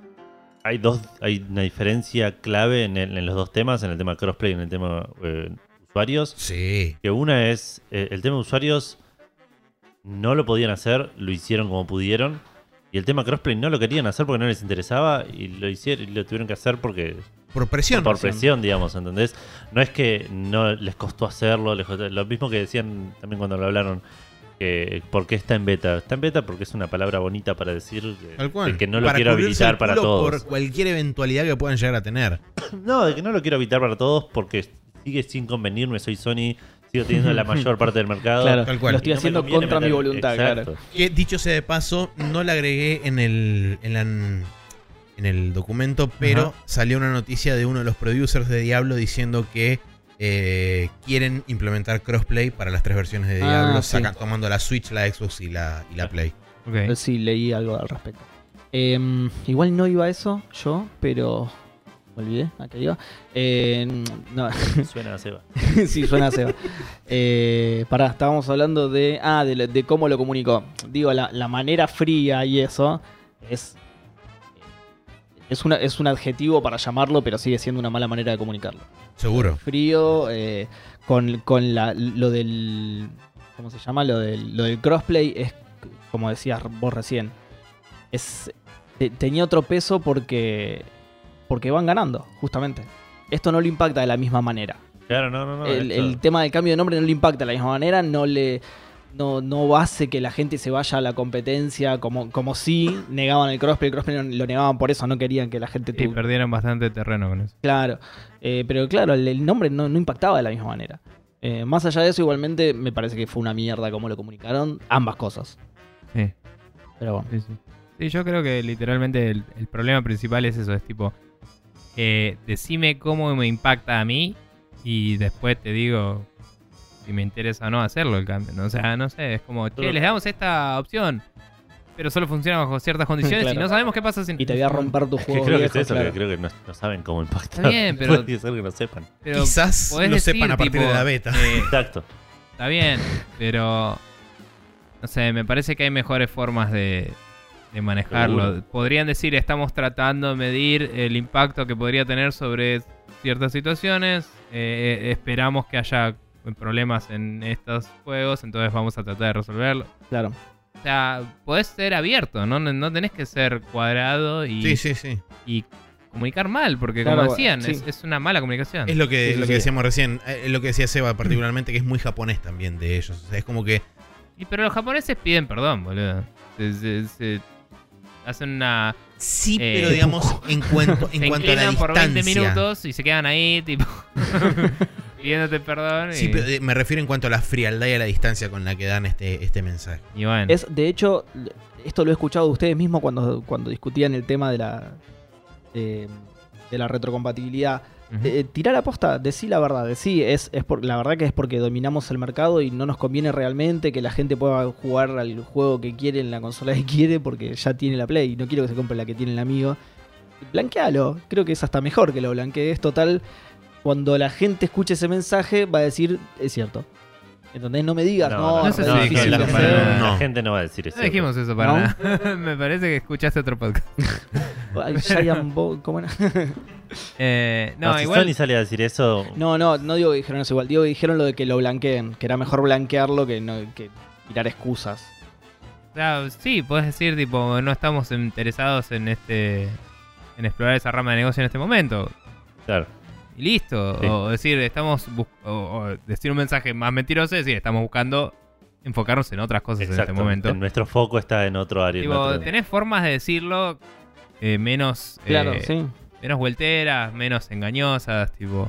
D: Hay una diferencia clave en los dos temas, en el tema crossplay y en el tema usuarios.
A: Sí.
D: Que una es, el tema usuarios no lo podían hacer, lo hicieron como pudieron. Y el tema crossplay no lo querían hacer porque no les interesaba y lo hicieron y lo tuvieron que hacer porque
A: Por presión.
D: por presión, digamos, ¿entendés? No es que no les costó hacerlo, lo mismo que decían también cuando lo hablaron, que ¿por qué está en beta? Está en beta porque es una palabra bonita para decir
A: Tal cual.
D: de que no lo
A: Para
D: quiero
A: cubrirse
D: habilitar
A: el
D: para
A: culo
D: todos.
A: Por cualquier eventualidad que puedan llegar a tener.
D: No, de que no lo quiero habilitar para todos porque sigue sin convenirme, soy Sony, sigo teniendo la mayor parte del mercado.
E: Claro,
A: Tal cual.
E: lo estoy
D: Y no me
E: haciendo
D: conviene
E: contra mi
D: meter-
E: voluntad,
D: Exacto.
E: claro.
A: Que dicho sea de paso, no la agregué en el documento, pero
D: Ajá.
A: salió una noticia de uno de los producers de Diablo diciendo que quieren implementar crossplay para las tres versiones de
E: Ah,
A: Diablo,
E: sí.
A: tomando la Switch, la Xbox y la Play.
B: Ok.
E: Sí, leí algo al respecto. Igual no iba a eso yo, pero me olvidé a qué iba. No,
D: Suena a Seba.
E: sí, suena a Seba. Pará, estábamos hablando de cómo lo comunicó. Digo, la manera fría y eso es un adjetivo para llamarlo, pero sigue siendo una mala manera de comunicarlo.
A: Seguro.
E: Frío, con lo del... ¿Cómo se llama? Lo del crossplay es, como decías vos recién, tenía otro peso porque van ganando, justamente. Esto no le impacta de la misma manera.
D: Claro, no.
E: El tema del cambio de nombre no le impacta de la misma manera, no hace que la gente se vaya a la competencia como si negaban el crossplay lo negaban por eso, no querían que la gente
B: Y perdieron bastante terreno con eso.
E: Claro, pero claro, el nombre no impactaba de la misma manera. Más allá de eso, igualmente me parece que fue una mierda como lo comunicaron, ambas cosas.
B: Sí,
E: Pero bueno.
B: sí, sí. Sí, yo creo que literalmente el problema principal es eso, es tipo, decime cómo me impacta a mí y después te digo si me interesa o no hacerlo el cambio, ¿no? O sea, no sé, es como, che, les damos esta opción. pero solo funciona bajo ciertas condiciones
E: Claro.
B: y no sabemos qué pasa si...
E: Y te voy a romper tu
D: Es que
E: juego.
D: creo que es
E: viejo,
D: eso,
E: claro.
D: que creo que no saben cómo impactar.
B: Está bien, pero-
D: Puede ser que no sepan.
B: Pero
A: Quizás
B: podés
A: lo
B: decir,
A: sepan a partir
B: tipo,
A: de la beta.
D: Exacto.
B: Está bien, pero... No sé, me parece que hay mejores formas de manejarlo.
D: Seguro.
B: Podrían decir, estamos tratando de medir el impacto que podría tener sobre ciertas situaciones. Esperamos que haya problemas en estos juegos, entonces vamos a tratar de resolverlo.
E: Claro.
B: O sea, podés ser abierto, no tenés que ser cuadrado y,
A: Sí, sí, sí.
B: y comunicar mal, porque
E: Claro,
B: como decían,
E: sí.
B: es una mala comunicación.
A: Es lo que,
E: Sí,
A: lo
E: sí,
A: que
E: sí.
A: decíamos recién, es lo que decía Seba particularmente, que es muy japonés también de ellos. O sea, es como que
B: Pero los japoneses piden perdón, boludo. Se hacen una...
A: sí,
B: Eh,
A: pero digamos, en cuanto
B: se
A: a la
B: inclinan por 20
A: distancia.
B: minutos y se quedan ahí, tipo, pidiéndote perdón.
A: Sí,
B: y,
A: pero me refiero en cuanto a la frialdad y a la distancia con la que dan este mensaje.
B: y bueno.
E: Es, de hecho, esto lo he escuchado de ustedes mismos cuando discutían el tema de la retrocompatibilidad.
B: Ujú.
E: Tirá la posta, decí la verdad, decí, la verdad que es porque dominamos el mercado y no nos conviene realmente que la gente pueda jugar al juego que quiere en la consola que quiere porque ya tiene la Play y no quiero que se compre la que tiene el amigo. Blanquealo, creo que es hasta mejor que lo blanquees, total. Cuando la gente escuche ese mensaje va a decir, es cierto. ¿Entendés? No me digas, no,
B: no
E: es
B: sé
E: re
B: si
E: difícil
B: dijimos
E: de
B: eso
E: hacer.
B: para nada.
D: La
A: No.
D: gente no va a decir eso.
B: No dijimos eso para
E: ¿No?
B: nada. Me parece que escuchaste otro podcast.
E: Ay, Giant Bo- ¿cómo era?
B: No,
D: si
B: igual...
D: Sony sale a decir eso,
E: No digo que dijeron eso igual, digo que dijeron lo de que lo blanqueen, que era mejor blanquearlo que tirar excusas.
B: O sea, sí, puedes decir, tipo, no estamos interesados en explorar esa rama de negocio en este momento.
D: claro.
B: Y listo.
D: Sí.
B: O decir, o decir un mensaje más mentiroso y decir, estamos buscando enfocarnos en otras cosas en
D: Exacto.
B: este momento.
D: Nuestro foco está en otro área. en
B: Tipo,
D: otro-
B: tenés formas de decirlo menos,
E: Claro, sí.
B: menos vuelteras, menos engañosas, tipo.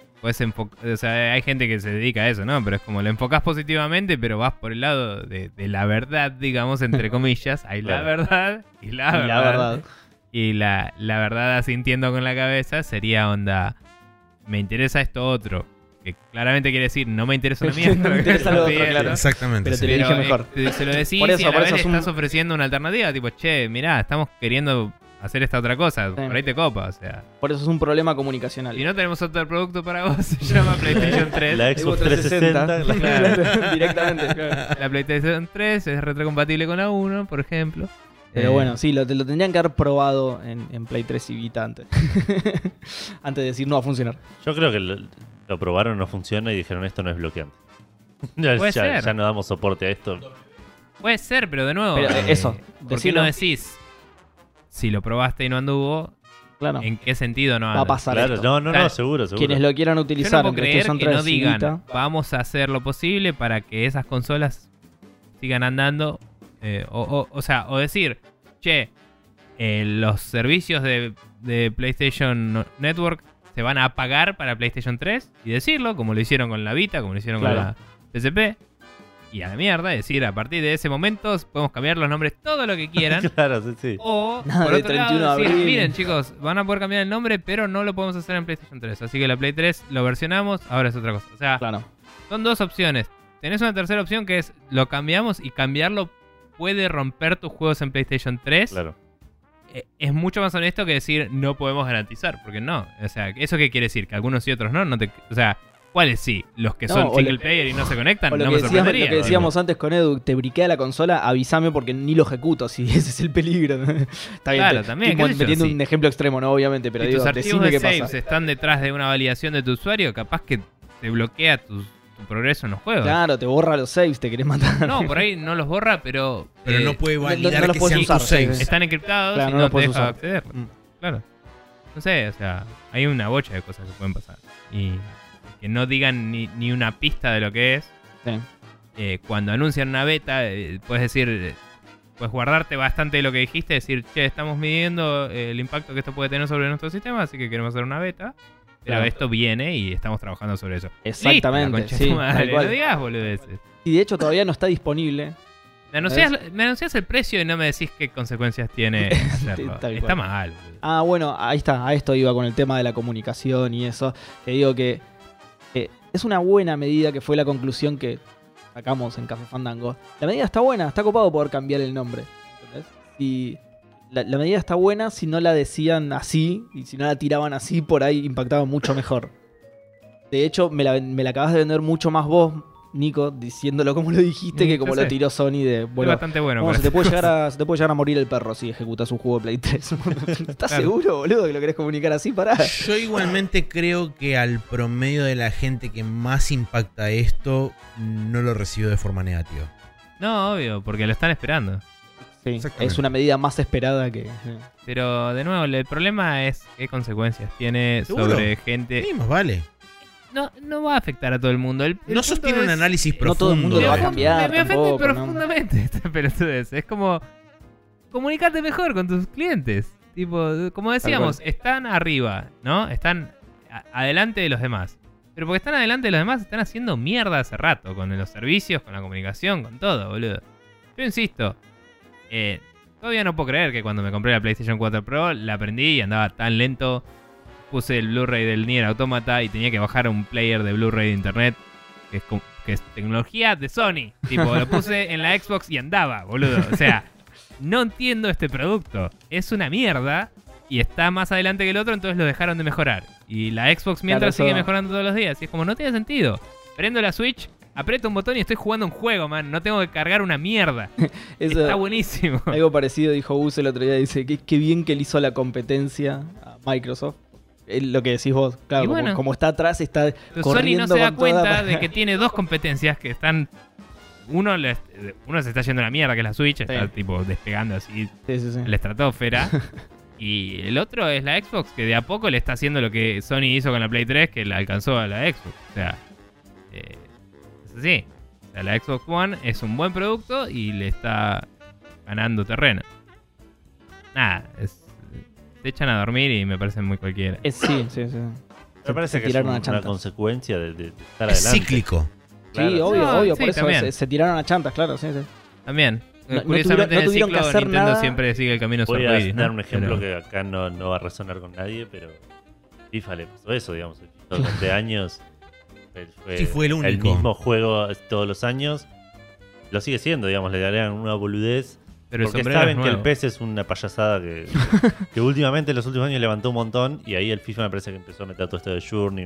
B: O sea, hay gente que se dedica a eso, ¿no? Pero es como lo enfocás positivamente, pero vas por el lado de la verdad, digamos, entre comillas. Hay la
D: Claro.
B: verdad y la
E: Y
B: verdad.
E: la verdad.
B: Y la verdad, asintiendo con la cabeza, sería onda. Me interesa esto otro. Que claramente quiere decir, no me interesa una mierda.
E: No me
B: lo que
E: interesa
B: estás
E: lo otro,
B: pidiendo.
E: claro.
A: Exactamente.
E: Pero
A: sí.
E: te lo dije mejor.
B: Se lo decís
E: Por eso-
B: y a la
E: por
B: vez
E: eso
B: le
E: es un-
B: estás ofreciendo una alternativa. Tipo, che, mirá, estamos queriendo hacer esta otra cosa. Por ahí te copa, o sea.
E: Por eso es un problema comunicacional.
B: Si no tenemos otro producto para vos, se llama PlayStation 3.
D: La Xbox 360.
E: Claro, directamente. claro.
B: La PlayStation 3 es retrocompatible con la 1, por ejemplo.
E: Pero bueno, sí, lo tendrían que haber probado en Play 3 y Vita antes. Antes de decir no va a funcionar.
D: Yo creo que lo probaron, no funciona y dijeron esto no es bloqueante.
B: Puede ser.
D: Ya no damos soporte a esto.
B: Puede ser, pero de nuevo.
E: Pero, eso,
B: ¿Por qué
E: decilo.
B: no decís? Si lo probaste y no anduvo,
E: Claro.
B: ¿en qué sentido no
E: Va
B: anda?
E: a pasar
D: Claro,
E: esto.
D: no,
B: Claro.
D: seguro.
E: Quienes lo quieran
B: Yo
E: utilizar
B: no
E: en
B: puedo creer
E: PlayStation
B: que
E: 3
B: no
E: y
B: digan,
E: Vita,
B: vamos a hacer lo posible para que esas consolas sigan andando. O sea, o decir, che, los servicios de PlayStation Network se van a pagar para PlayStation 3 y decirlo, como lo hicieron con la Vita, como lo hicieron
E: Claro.
B: con la PSP. Y a la mierda, decir, a partir de ese momento podemos cambiar los nombres todo lo que quieran.
D: Claro, sí, sí.
B: O,
E: Nada
B: por
E: de
B: otro
E: 31
B: lado,
E: de
B: decir,
E: abril.
B: miren chicos, van a poder cambiar el nombre, pero no lo podemos hacer en PlayStation 3. Así que la Play 3 lo versionamos, ahora es otra cosa. O sea,
E: claro.
B: son dos opciones. Tenés una tercera opción que es, lo cambiamos y cambiarlo puede romper tus juegos en PlayStation 3.
D: Claro.
B: Es mucho más honesto que decir, no podemos garantizar, porque no. O sea, ¿eso qué quiere decir? Que algunos y otros no. O sea, ¿cuáles sí? ¿Los que
E: No,
B: son
E: o
B: single
E: lo-
B: player y no se conectan?
E: O lo,
B: No
E: que
B: me
E: decíamos, lo
B: sorprendería.
E: que decíamos antes con Edu, te briquea la consola, avísame porque ni lo ejecuto, si ese es el peligro. Está bien,
B: Claro, también,
E: estoy
B: qué sé yo,
E: metiendo
B: sí.
E: un ejemplo extremo, ¿no? Obviamente, pero
B: Si
E: digo,
B: tus archivos
E: decime
B: de
E: qué
B: saves
E: pasa.
B: están detrás de una validación de tu usuario, capaz que te bloquea tu progreso en los juegos.
E: Claro, te borra los saves, te querés matar.
B: No, por ahí no los borra, pero
A: no puede
E: no-
A: validar
E: no los
A: que
E: puedes
A: sean
E: usar,
A: tus saves.
E: sí.
B: están encriptados
E: Claro,
B: y
E: no
B: no,
E: los
B: te
E: puedes
B: deja
E: usar.
B: acceder.
E: Mm.
B: Claro. No sé, o sea, hay una bocha de cosas que pueden pasar. Y que no digan ni una pista de lo que es.
E: Sí.
B: Cuando anuncian una beta, puedes decir, puedes guardarte bastante de lo que dijiste, decir, che, estamos midiendo el impacto que esto puede tener sobre nuestro sistema, así que queremos hacer una beta. Pero
E: Claro.
B: esto viene y estamos trabajando sobre eso.
E: Exactamente,
B: Listo, la concha de
E: sí,
B: tu madre,
E: tal cual.
B: no digas boludeces.
E: Y de hecho todavía no está disponible.
B: Me anunciás el precio y no me decís qué consecuencias tiene hacerlo.
E: Tal
B: Está
E: cual.
B: mal. boludo.
E: Ah, bueno, ahí está, a esto iba con el tema de la comunicación y eso. Te digo que es una buena medida que fue la conclusión que sacamos en Café Fandango. La medida está buena, está copado poder cambiar el nombre. ¿entendés? Si la medida está buena, si no la decían así y si no la tiraban así, por ahí impactaba mucho mejor. De hecho, me la acabas de vender mucho más vos, Nico, diciéndolo como lo dijiste, que como
B: Ya sé.
E: lo tiró Sony de...
B: Es
E: Bueno,
B: bastante bueno.
E: no,
B: pero-
E: se te puede llegar a morir el perro si ejecutas un juego de Play 3. ¿Estás
B: Claro.
E: seguro, boludo, que lo querés comunicar así? Pará.
A: Yo igualmente creo que al promedio de la gente que más impacta esto no lo recibió de forma negativa.
B: No, obvio, porque lo están esperando.
E: Sí,
A: Exactamente.
E: es una medida más esperada que...
B: Pero de nuevo, el problema es qué consecuencias tiene
A: ¿Seguro?
B: sobre gente.
A: Sí, más vale.
B: No va a afectar a todo el mundo. El
A: No
B: punto
A: sostiene un
B: es-
A: análisis
E: no
A: profundo.
E: todo el mundo lo va a
A: de-
E: cambiar.
B: Me ofende
E: tampoco, ¿no?
B: profundamente esta pelotudez. Es como. Comunicate mejor con tus clientes. Tipo, como decíamos, están arriba, ¿no? Están adelante de los demás. Pero porque están adelante de los demás, están haciendo mierda hace rato. Con los servicios, con la comunicación, con todo, boludo. Yo insisto. Todavía no puedo creer que cuando me compré la PlayStation 4 Pro la aprendí y andaba tan lento. Puse el Blu-ray del Nier Automata y tenía que bajar un player de Blu-ray de internet. Que es tecnología de Sony. Tipo, lo puse en la Xbox y andaba, boludo. O sea, no entiendo este producto. Es una mierda y está más adelante que el otro, entonces lo dejaron de mejorar. Y la Xbox mientras
E: Claro,
B: sigue
E: eso-
B: mejorando todos los días. Y es como, no tiene sentido. Prendo la Switch, aprieto un botón y estoy jugando un juego, man. No tengo que cargar una mierda.
E: Eso-
B: Está buenísimo.
E: Algo parecido dijo Gus el otro día. Dice, qué bien que le hizo la competencia a Microsoft. Es lo que decís vos. Claro,
B: Y bueno.
E: como está atrás, está
B: Pero Sony
E: corriendo
B: no se da
E: con toda
B: cuenta
E: para-
B: de que tiene dos competencias que están. Uno se está yendo a la mierda, que es la Switch, está tipo despegando así
E: Sí, sí, sí.
B: la estratosfera. Y el otro es la Xbox, que de a poco le está haciendo lo que Sony hizo con la Play 3, que la alcanzó a la Xbox. O sea, es así. O sea, la Xbox One es un buen producto y le está ganando terreno. Nada, se echan a dormir y me parecen muy cualquiera.
E: Sí, sí, sí.
D: Me parece
E: se
D: que es
E: tiraron a
D: una
E: chantas.
D: consecuencia de estar
A: Es
D: adelante.
A: cíclico.
D: Claro.
E: Sí, obvio,
B: No,
E: obvio.
B: sí,
E: Por eso
B: también.
E: se tiraron a chantas, claro. Sí, sí.
B: También.
E: No
B: Curiosamente
E: no
B: en el
E: tuvieron que
B: ciclo
E: hacer
B: Nintendo
E: nada.
B: siempre sigue el camino
D: Voy
B: su
D: a
B: arcoíris, ¿no?
D: dar un ejemplo
B: Pero-
D: que acá no va a resonar con nadie, pero FIFA le pasó eso, digamos. El FIFA durante años
A: Sí, fue el único.
D: mismo juego todos los años. Lo sigue siendo, digamos, le darían una boludez.
B: pero el
D: Porque
B: sombrero
D: saben
B: es
D: que el
B: nuevo.
D: PES es una payasada que últimamente en los últimos años levantó un montón y ahí el FIFA me parece que empezó a meter todo esto de Journey.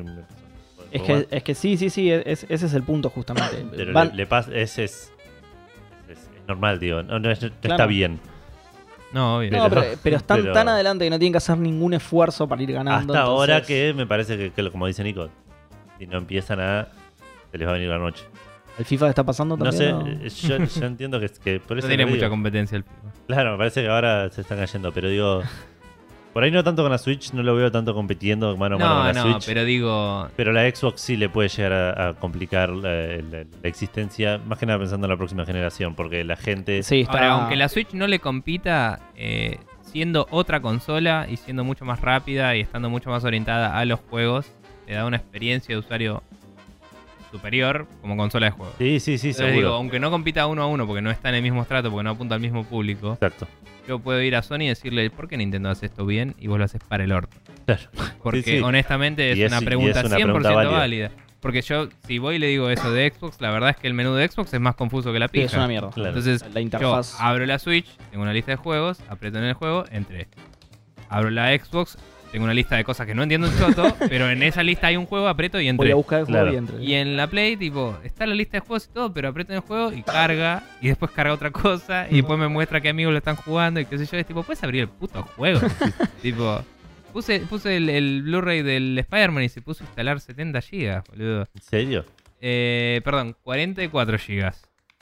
E: Es que sí, ese es el punto justamente.
D: Pero
E: Van-
D: le pasa, es normal, digo, no está
E: Claro.
D: bien.
B: No, obvio.
E: No,
D: pero-
E: pero están
D: pero-
E: tan adelante que no tienen que hacer ningún esfuerzo para ir ganando.
D: Hasta ahora
E: entonces,
D: que me parece que como dice Nico, si no empiezan se les va a venir la noche.
E: ¿El FIFA está pasando
D: No
E: también?
D: sé, yo entiendo que por
B: No
D: eso
B: tiene
D: lo
B: mucha
D: digo.
B: competencia el FIFA.
D: Claro, me parece que ahora se están cayendo, pero digo, por ahí no tanto con la Switch, no lo veo tanto compitiendo mano a mano
B: No,
D: con la
B: no,
D: Switch.
B: pero digo.
D: Pero la Xbox sí le puede llegar a complicar la existencia, más que nada pensando en la próxima generación, porque la gente...
E: Sí, está...
B: Ahora, aunque la Switch no le compita, siendo otra consola y siendo mucho más rápida y estando mucho más orientada a los juegos, te da una experiencia de usuario superior como consola de juegos.
D: Sí,
B: Entonces
D: seguro.
B: digo, aunque no compita uno a uno porque no está en el mismo estrato, porque no apunta al mismo público,
D: Exacto.
B: yo puedo ir a Sony y decirle, ¿por qué Nintendo hace esto bien y vos lo haces para el orto?
D: Claro.
B: Porque
D: Sí, sí.
B: honestamente es
D: Y
B: una
D: es- y
B: pregunta
D: es una
B: 100%
D: pregunta
B: válida. Porque yo, si voy y le digo eso de Xbox, la verdad es que el menú de Xbox es más confuso que la
E: Sí,
B: pija.
E: es una mierda.
D: Claro.
B: Entonces,
E: La
B: yo
E: interfaz...
B: abro la Switch, tengo una lista de juegos, aprieto en el juego, entré. Abro la Xbox, tengo una lista de cosas que no entiendo un choto, pero en esa lista hay un juego, aprieto y
E: Voy
B: entré.
E: a buscar el juego
D: Claro.
E: y entro.
B: Y en la Play, tipo, está la lista de juegos y todo, pero aprieto en el juego y carga, y después carga otra cosa, y después me muestra qué amigos lo están jugando, y qué sé yo, es tipo, ¿puedes abrir el puto juego? Tipo, puse el Blu-ray del Spider-Man y se puso a instalar 70 GB, boludo.
D: ¿En serio?
B: Perdón, 44 GB.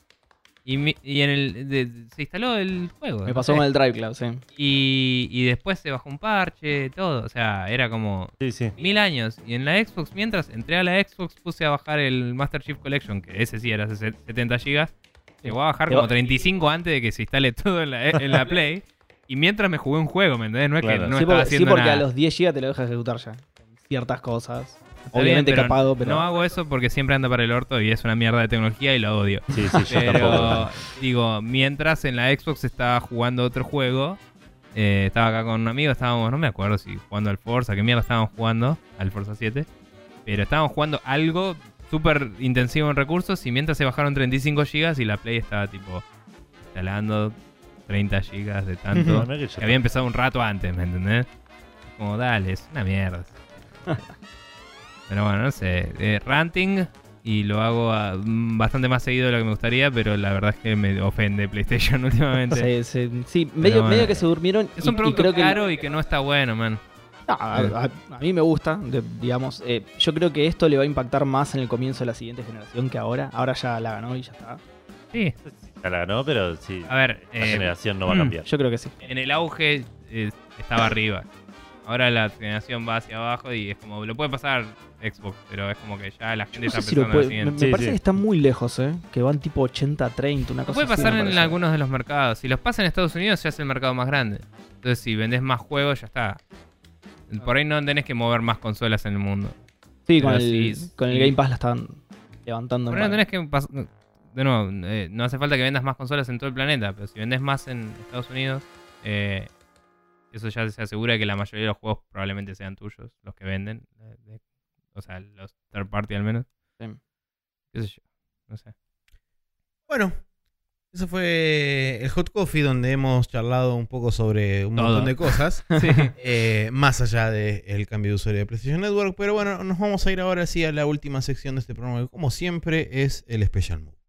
B: Y en se instaló el juego.
E: Me
B: no
E: pasó
B: sé.
E: con el Drive Club, sí.
B: Y después se bajó un parche, todo. O sea, era como
D: Sí, sí.
B: 1000 años. Y en la Xbox, mientras entré a la Xbox, puse a bajar el Master Chief Collection, que ese sí era 70 GB. Llegó a bajar
E: Te
B: como
E: va-
B: 35 antes de que se instale todo en la Play. Y mientras me jugué un juego, ¿me entendés? No es
D: Claro.
B: que no
E: sí,
B: estaba
E: porque, sí,
B: haciendo
E: porque
B: nada.
E: a los 10 GB te lo deja ejecutar ya. Ciertas cosas.
B: Está
E: Obviamente
B: bien,
E: capado, pero...
B: no hago eso porque siempre anda para el orto y es una mierda de tecnología y lo odio.
D: Sí, sí, yo
B: Pero,
D: tampoco.
B: digo, mientras en la Xbox estaba jugando otro juego, estaba acá con un amigo, estábamos, no me acuerdo si jugando al Forza, qué mierda estábamos jugando, al Forza 7, pero estábamos jugando algo súper intensivo en recursos y mientras se bajaron 35 GB y la Play estaba tipo instalando 30 gigas de tanto.
D: Mirá que yo-
B: Que había empezado un rato antes, ¿me entendés? Como, dale, es una mierda. Pero bueno, no sé. Ranting y lo hago bastante más seguido de lo que me gustaría, pero la verdad es que me ofende PlayStation últimamente.
E: Sí, medio
B: bueno.
E: que se durmieron.
B: Es un
E: y
B: producto
E: creo que
B: caro y que no está bueno, man.
E: No, a mí me gusta, digamos. Yo creo que esto le va a impactar más en el comienzo de la siguiente generación que ahora. Ahora ya la ganó y ya está.
B: Sí.
D: Ya la ganó, pero sí.
B: A ver,
D: La generación no va a cambiar.
E: Yo creo que sí.
B: en el auge estaba arriba. Ahora la generación va hacia abajo y es como, lo puede pasar Xbox, pero es como que ya la gente
E: No
B: está
E: sé si lo
B: pensando en la
E: puede. Me
B: siguiente.
D: Sí,
E: parece
D: sí.
E: que están muy lejos, que van tipo 80-30, una
B: Lo
E: cosa
B: puede
E: así,
B: pasar
E: me
B: en
E: parece.
B: algunos de los mercados. Si los pasa en Estados Unidos, ya es el mercado más grande. Entonces, si vendés más juegos, ya está. Por ahí no tenés que mover más consolas en el mundo.
E: Sí,
B: Pero
E: con
B: sí,
E: el
B: sí.
E: Game Pass la estaban levantando.
B: Por ahí no tenés que de nuevo, no hace falta que vendas más consolas en todo el planeta, pero si vendés más en Estados Unidos, eso ya se asegura que la mayoría de los juegos probablemente sean tuyos, los que venden. O sea, los third party al menos.
E: Sí.
B: ¿Qué sé yo? No sé.
A: Bueno, eso fue el Hot Coffee, donde hemos charlado un poco sobre un
B: Todo.
A: montón de cosas.
B: Sí.
A: Más allá del cambio de usuario de PlayStation Network. Pero bueno, nos vamos a ir ahora sí a la última sección de este programa, que como siempre es el Special Move.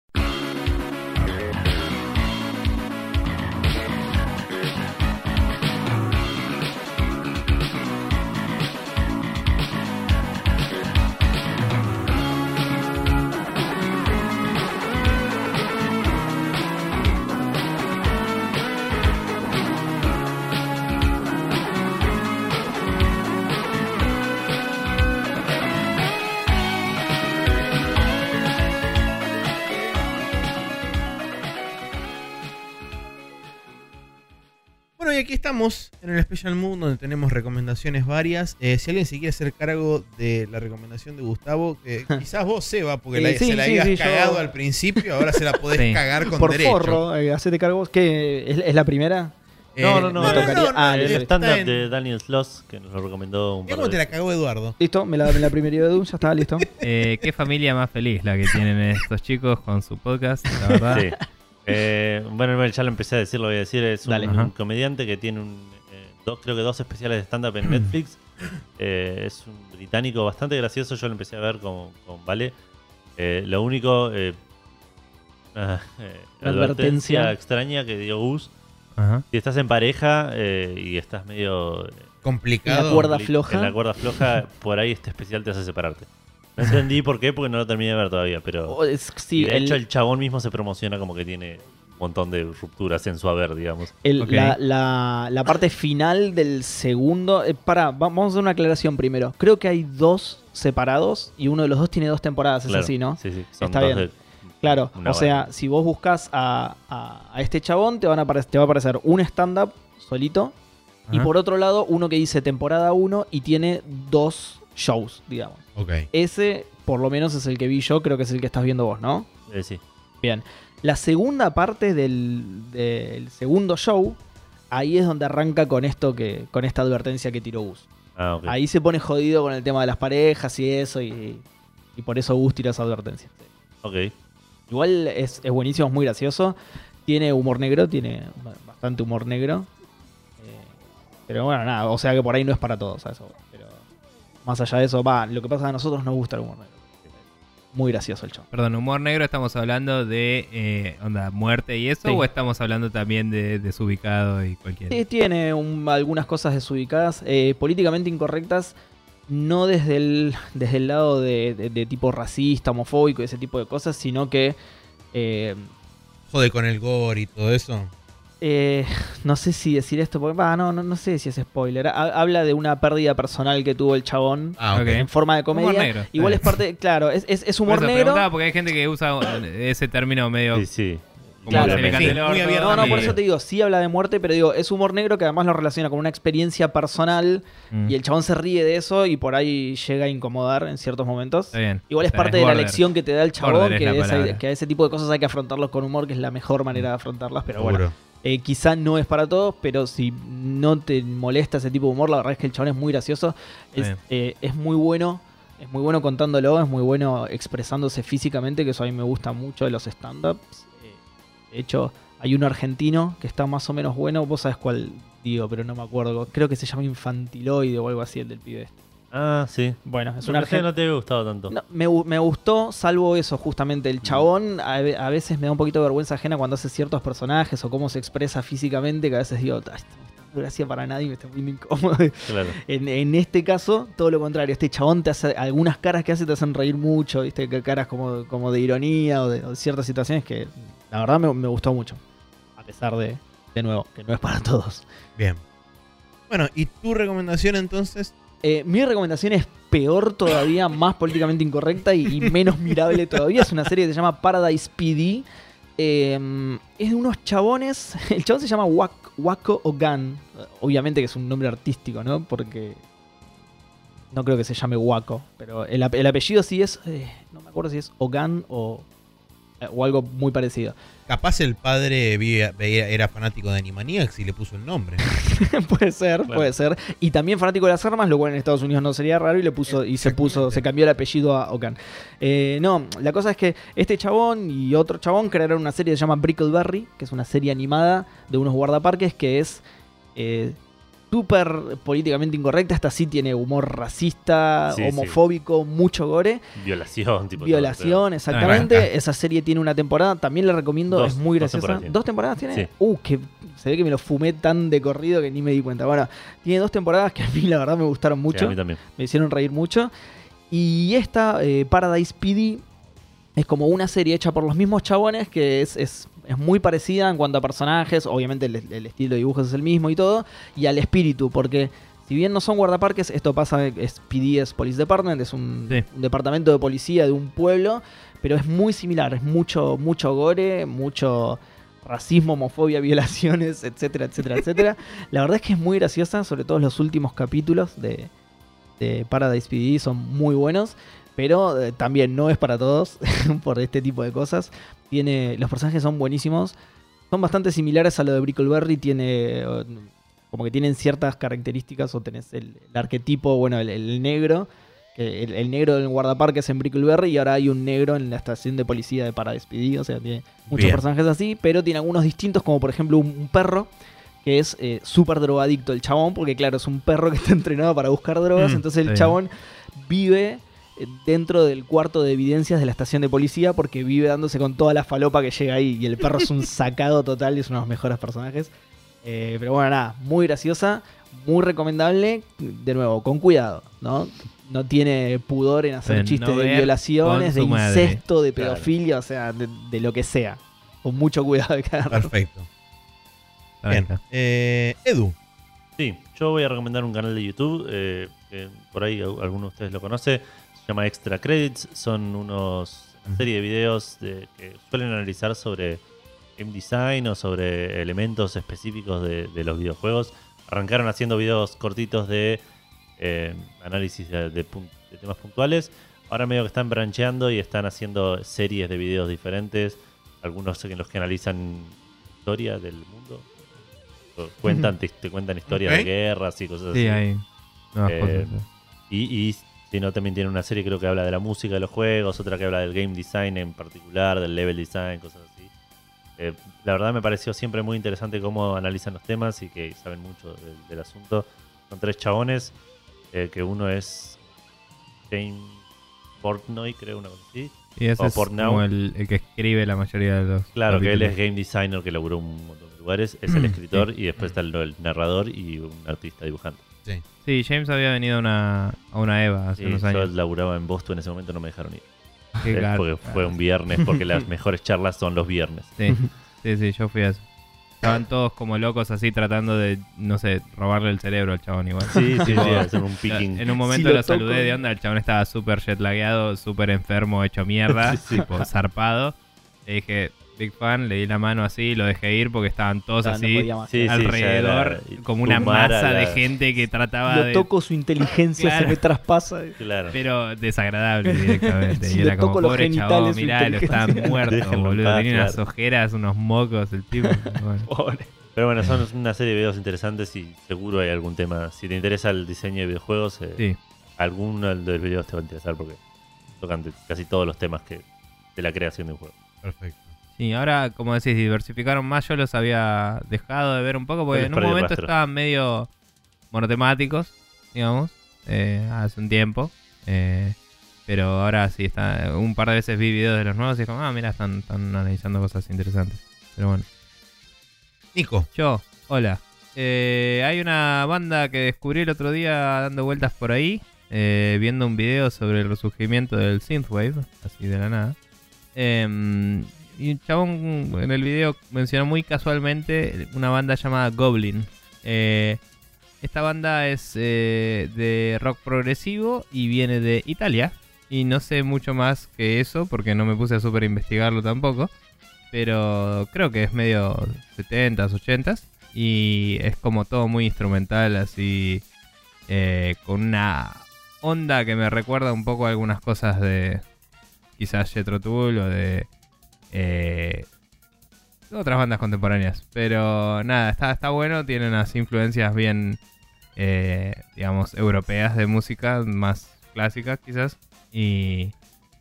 A: Bueno, y aquí estamos en el Special Mood, donde tenemos recomendaciones varias. Si alguien se quiere hacer cargo de la recomendación de Gustavo, quizás vos, Seba, porque
E: Sí,
A: se la
E: sí,
A: habías
E: sí,
A: cagado
E: yo-
A: al principio, ahora se la podés
B: Sí.
A: cagar con
E: Por
A: derecho.
E: forro, hacete cargo. ¿Qué? ¿Es la primera?
D: No,
E: me tocaría-
D: El
E: listo.
D: stand-up de Daniel Sloss, que nos lo recomendó un
A: Mira
D: par
A: cómo
D: de
A: te la
D: veces.
A: cagó Eduardo.
E: Listo, me la primera Edu, ya está, listo.
B: Qué familia más feliz la que tienen estos chicos con su podcast, la verdad.
D: Sí. Bueno, ya lo empecé a decir, lo voy a decir. Es
E: Dale.
D: un
B: Ajá.
D: comediante que tiene creo que dos especiales de stand-up en Netflix. Es un británico bastante gracioso. Yo lo empecé a ver con Vale. Lo único, advertencia extraña que dio Gus.
B: Ajá.
D: Si estás en pareja y estás medio
A: Complicado.
E: En la cuerda floja.
D: en la cuerda floja, por ahí este especial te hace separarte. No entendí por qué, porque no lo terminé de ver todavía, pero
E: Sí,
D: y de hecho el chabón mismo se promociona como que tiene un montón de rupturas en su haber, digamos.
B: Ok.
E: la parte final del segundo. Vamos a hacer una aclaración primero. Creo que hay dos separados y uno de los dos tiene 2 temporadas,
D: Claro.
E: es así, ¿no?
D: Sí, sí. Son
E: Está
D: dos
E: bien.
D: de
E: Claro,
D: una
E: o sea,
D: hora.
E: si vos buscas a este chabón, te va a aparecer un stand-up solito. Y
B: Ajá.
E: por otro lado, uno que dice temporada 1 y tiene 2 shows, digamos.
A: Ok.
E: Ese, por lo menos, es el que vi yo, creo que es el que estás viendo vos, ¿no?
D: Sí.
E: Bien. La segunda parte del segundo show, ahí es donde arranca con con esta advertencia que tiró Gus.
D: Ah, ok.
E: Ahí se pone jodido con el tema de las parejas y eso, y por eso Gus tiró esa advertencia.
D: Ok.
E: Igual es buenísimo, es muy gracioso. Tiene humor negro, tiene bastante humor negro. Pero bueno, nada, o sea que por ahí no es para todos, a eso. Pero más allá de eso, lo que pasa es que a nosotros nos gusta el humor negro. Muy gracioso el show.
B: Perdón, humor negro, ¿estamos hablando de onda muerte y eso?
E: Sí.
B: ¿O estamos hablando también de desubicado y cualquier?
E: Sí, tiene algunas cosas desubicadas, políticamente incorrectas, no desde el lado de tipo racista, homofóbico y ese tipo de cosas, sino que
A: Jode con el gore y todo eso.
E: no sé si decir esto, porque no sé si es spoiler. Habla de una pérdida personal que tuvo el chabón
A: Ah, ok.
B: Ok.
E: en forma de comedia.
B: Humor negro, está
E: Igual
B: bien.
E: es parte, claro, es
B: Por
E: humor
B: eso
E: negro.
B: preguntaba, porque hay gente que usa ese término medio
D: Sí, sí.
B: como
E: Claro,
B: se le canta
A: sí,
B: el
A: muy
B: orto.
A: abierto.
E: No, por
A: Sí.
E: eso te digo, sí habla de muerte, pero digo, es humor negro que además lo relaciona con una experiencia personal
B: Mm,
E: y el chabón se ríe de eso y por ahí llega a incomodar en ciertos momentos.
B: está bien.
E: Igual es
B: O sea,
E: parte de la
B: border.
E: lección que te da el chabón,
B: Border es
E: que,
B: la palabra.
E: que a ese tipo de cosas hay que afrontarlos con humor, que es la mejor manera de afrontarlas, pero bueno.
A: Seguro.
E: Quizá no es para todos, pero si no te molesta ese tipo de humor, la verdad es que el chabón es muy gracioso, es muy bueno contándolo, es muy bueno expresándose físicamente, que eso a mí me gusta mucho de los stand-ups. De hecho, Hay uno argentino que está más o menos bueno. Vos sabés cuál digo, pero no me acuerdo. Creo que se llama Infantiloide o algo así, el del pibe.
D: Ah, sí.
E: Bueno, es
D: No,
E: un argentino.
D: no te había gustado tanto.
E: No, me gustó, salvo eso, justamente. El chabón a veces me da un poquito de vergüenza ajena cuando hace ciertos personajes o cómo se expresa físicamente, que a veces digo, "Ay, esto no está dando gracia para nadie, me está poniendo incómodo".
D: Claro.
E: En este caso, todo lo contrario. Este chabón te hace algunas caras que hace te hacen reír mucho, ¿viste? Caras como de ironía o de ciertas situaciones que la verdad me gustó mucho. A pesar de nuevo, que no es para todos.
A: Bien. Bueno, ¿y tu recomendación entonces?
E: Mi recomendación es peor todavía, más políticamente incorrecta y menos mirable todavía. Es una serie que se llama Paradise PD. Es de unos chabones. El chabón se llama Wako Ogan. Obviamente que es un nombre artístico, ¿no? Porque no creo que se llame Wako. Pero el apellido sí es. No me acuerdo si es Ogan o algo muy parecido.
A: Capaz el padre era fanático de Animaniacs y le puso el nombre.
E: Puede ser,
D: Claro.
E: puede ser. Y también fanático de las armas, lo cual en Estados Unidos no sería raro, se cambió el apellido a Okan. No, la cosa es que este chabón y otro chabón crearon una serie que se llama Brickleberry, que es una serie animada de unos guardaparques que es súper políticamente incorrecta. Esta sí tiene humor racista,
D: Sí,
E: homofóbico, mucho gore.
D: Violación, tipo.
E: Violación, exactamente.
B: Arranca.
E: Esa serie tiene una temporada, también la recomiendo,
D: Dos-
E: es muy
D: dos
E: graciosa.
D: temporadas tiene.
E: ¿Dos temporadas tiene?
D: Sí.
E: Que se ve que me lo fumé tan de corrido que ni me di cuenta. Bueno, tiene 2 temporadas que a mí la verdad me gustaron
D: Sí,
E: mucho,
D: a mí también.
E: me hicieron reír mucho. Y esta, Paradise PD, es como una serie hecha por los mismos chabones que es muy parecida en cuanto a personajes. Obviamente el estilo de dibujos es el mismo y todo. Y al espíritu, porque si bien no son guardaparques, esto pasa, PD es Police Department, es un departamento de policía de un pueblo, pero es muy similar, es mucho gore, mucho racismo, homofobia, violaciones, etcétera, etcétera, etcétera. La verdad es que es muy graciosa, sobre todo los últimos capítulos de Paradise PD son muy buenos, pero también no es para todos por este tipo de cosas. Los personajes son buenísimos, son bastante similares a lo de Brickleberry, como que tienen ciertas características, o tenés el arquetipo, bueno, el negro, que el negro del guardaparques en Brickleberry, y ahora hay un negro en la estación de policía de Paradise PD, o sea, tiene muchos
A: Bien.
E: personajes así, pero tiene algunos distintos, como por ejemplo un perro, que es súper drogadicto el chabón, porque claro, es un perro que está entrenado para buscar drogas, entonces el
B: está bien.
E: chabón vive dentro del cuarto de evidencias de la estación de policía, porque vive dándose con toda la falopa que llega ahí, y el perro es un sacado total y es uno de los mejores personajes. Pero bueno, nada, muy graciosa, muy recomendable, de nuevo, con cuidado, ¿no? No tiene pudor en hacer
B: De
E: chistes
B: no
E: de
B: ver
E: violaciones, de
B: con su madre.
E: incesto, de
D: Claro.
E: pedofilia, o sea, de lo que sea. Con mucho cuidado de cada rato.
A: Perfecto. Bien. Edu.
D: Sí, yo voy a recomendar un canal de YouTube, que por ahí alguno de ustedes lo conoce, se llama Extra Credits, son una serie de videos que suelen analizar sobre game design o sobre elementos específicos de los videojuegos. Arrancaron haciendo videos cortitos de análisis de temas puntuales, ahora medio que están brancheando y están haciendo series de videos diferentes, algunos en los que analizan historia del mundo. Te cuentan historias
A: Ok.
D: de guerras y cosas
B: Sí,
D: así.
B: hay nuevas
D: Eh,
B: cosas.
D: Y si no, también tiene una serie creo que habla de la música de los juegos, otra que habla del game design en particular, del level design, cosas así. La verdad me pareció siempre muy interesante cómo analizan los temas y que saben mucho del asunto. Son 3 chabones, que uno es James Portnoy, creo, una cosa así.
B: Y ese
D: o
B: es
D: Portnow.
B: como el que escribe la mayoría de los.
D: Claro, que él es
B: capítulos.
D: game designer que laburó un montón de lugares, es el escritor y después está el narrador y un artista dibujante.
B: Sí, James había venido a una EVA hace
D: Sí,
B: unos
D: yo
B: años.
D: laburaba en Boston en ese momento, no me dejaron ir.
B: Qué gar-
D: Porque fue un viernes, porque las mejores charlas son los viernes.
B: Sí, yo fui a eso. Estaban todos como locos así tratando de, no sé, robarle el cerebro al chabón igual.
D: Sí,
B: Tipo,
D: hacen un picking.
B: En un momento
E: Si lo
B: lo saludé
E: toco.
B: de onda, el chabón estaba súper jetlagueado, súper enfermo, hecho mierda,
D: Sí.
B: tipo zarpado. Le dije, big fan, le di la mano así, lo dejé ir porque estaban todos
E: No, no
B: así
E: podía más.
D: Sí,
B: alrededor,
D: ya era
B: como una
D: tumbar a
B: masa
D: la-
B: de gente que trataba
E: Lo
B: de...
E: toco, su inteligencia
B: Claro.
E: se me traspasa.
D: Claro.
B: Pero desagradable directamente.
E: Si
B: y
E: le
B: era como,
E: toco los
B: pobre
E: genitales,
B: chabón,
E: su
B: mirá, lo estaban
E: inteligencia.
B: muerto,
D: Déjenlo en
B: boludo.
D: paz,
B: Tenía unas
D: claro.
B: ojeras, unos mocos, el tipo. Bueno.
E: Pobre.
D: Pero bueno, son una serie de videos interesantes y seguro hay algún tema. Si te interesa el diseño de videojuegos,
B: Sí.
D: alguno de los videos te va a interesar porque tocan casi todos los temas de la creación de un juego.
A: Perfecto.
B: Sí, ahora, como decís, diversificaron más. Yo los había dejado de ver un poco porque
D: Les
B: en un
D: perdí el
B: momento
D: rastro.
B: estaban medio monotemáticos, digamos, hace un tiempo. Pero ahora sí, un par de veces vi videos de los nuevos y es como, mira, están analizando cosas interesantes. Pero bueno.
A: Nico,
B: Hola. Hay una banda que descubrí el otro día dando vueltas por ahí, viendo un video sobre el resurgimiento del synthwave, así de la nada. Y un chabón en el video mencionó muy casualmente una banda llamada Goblin. Esta banda es de rock progresivo y viene de Italia. Y no sé mucho más que eso porque no me puse a super investigarlo tampoco. Pero creo que es medio 70s, 80s. Y es como todo muy instrumental, así con una onda que me recuerda un poco a algunas cosas de quizás Jethro Tull o de otras bandas contemporáneas. Pero nada, está bueno, tiene unas influencias bien, digamos, europeas de música, más clásicas quizás. Y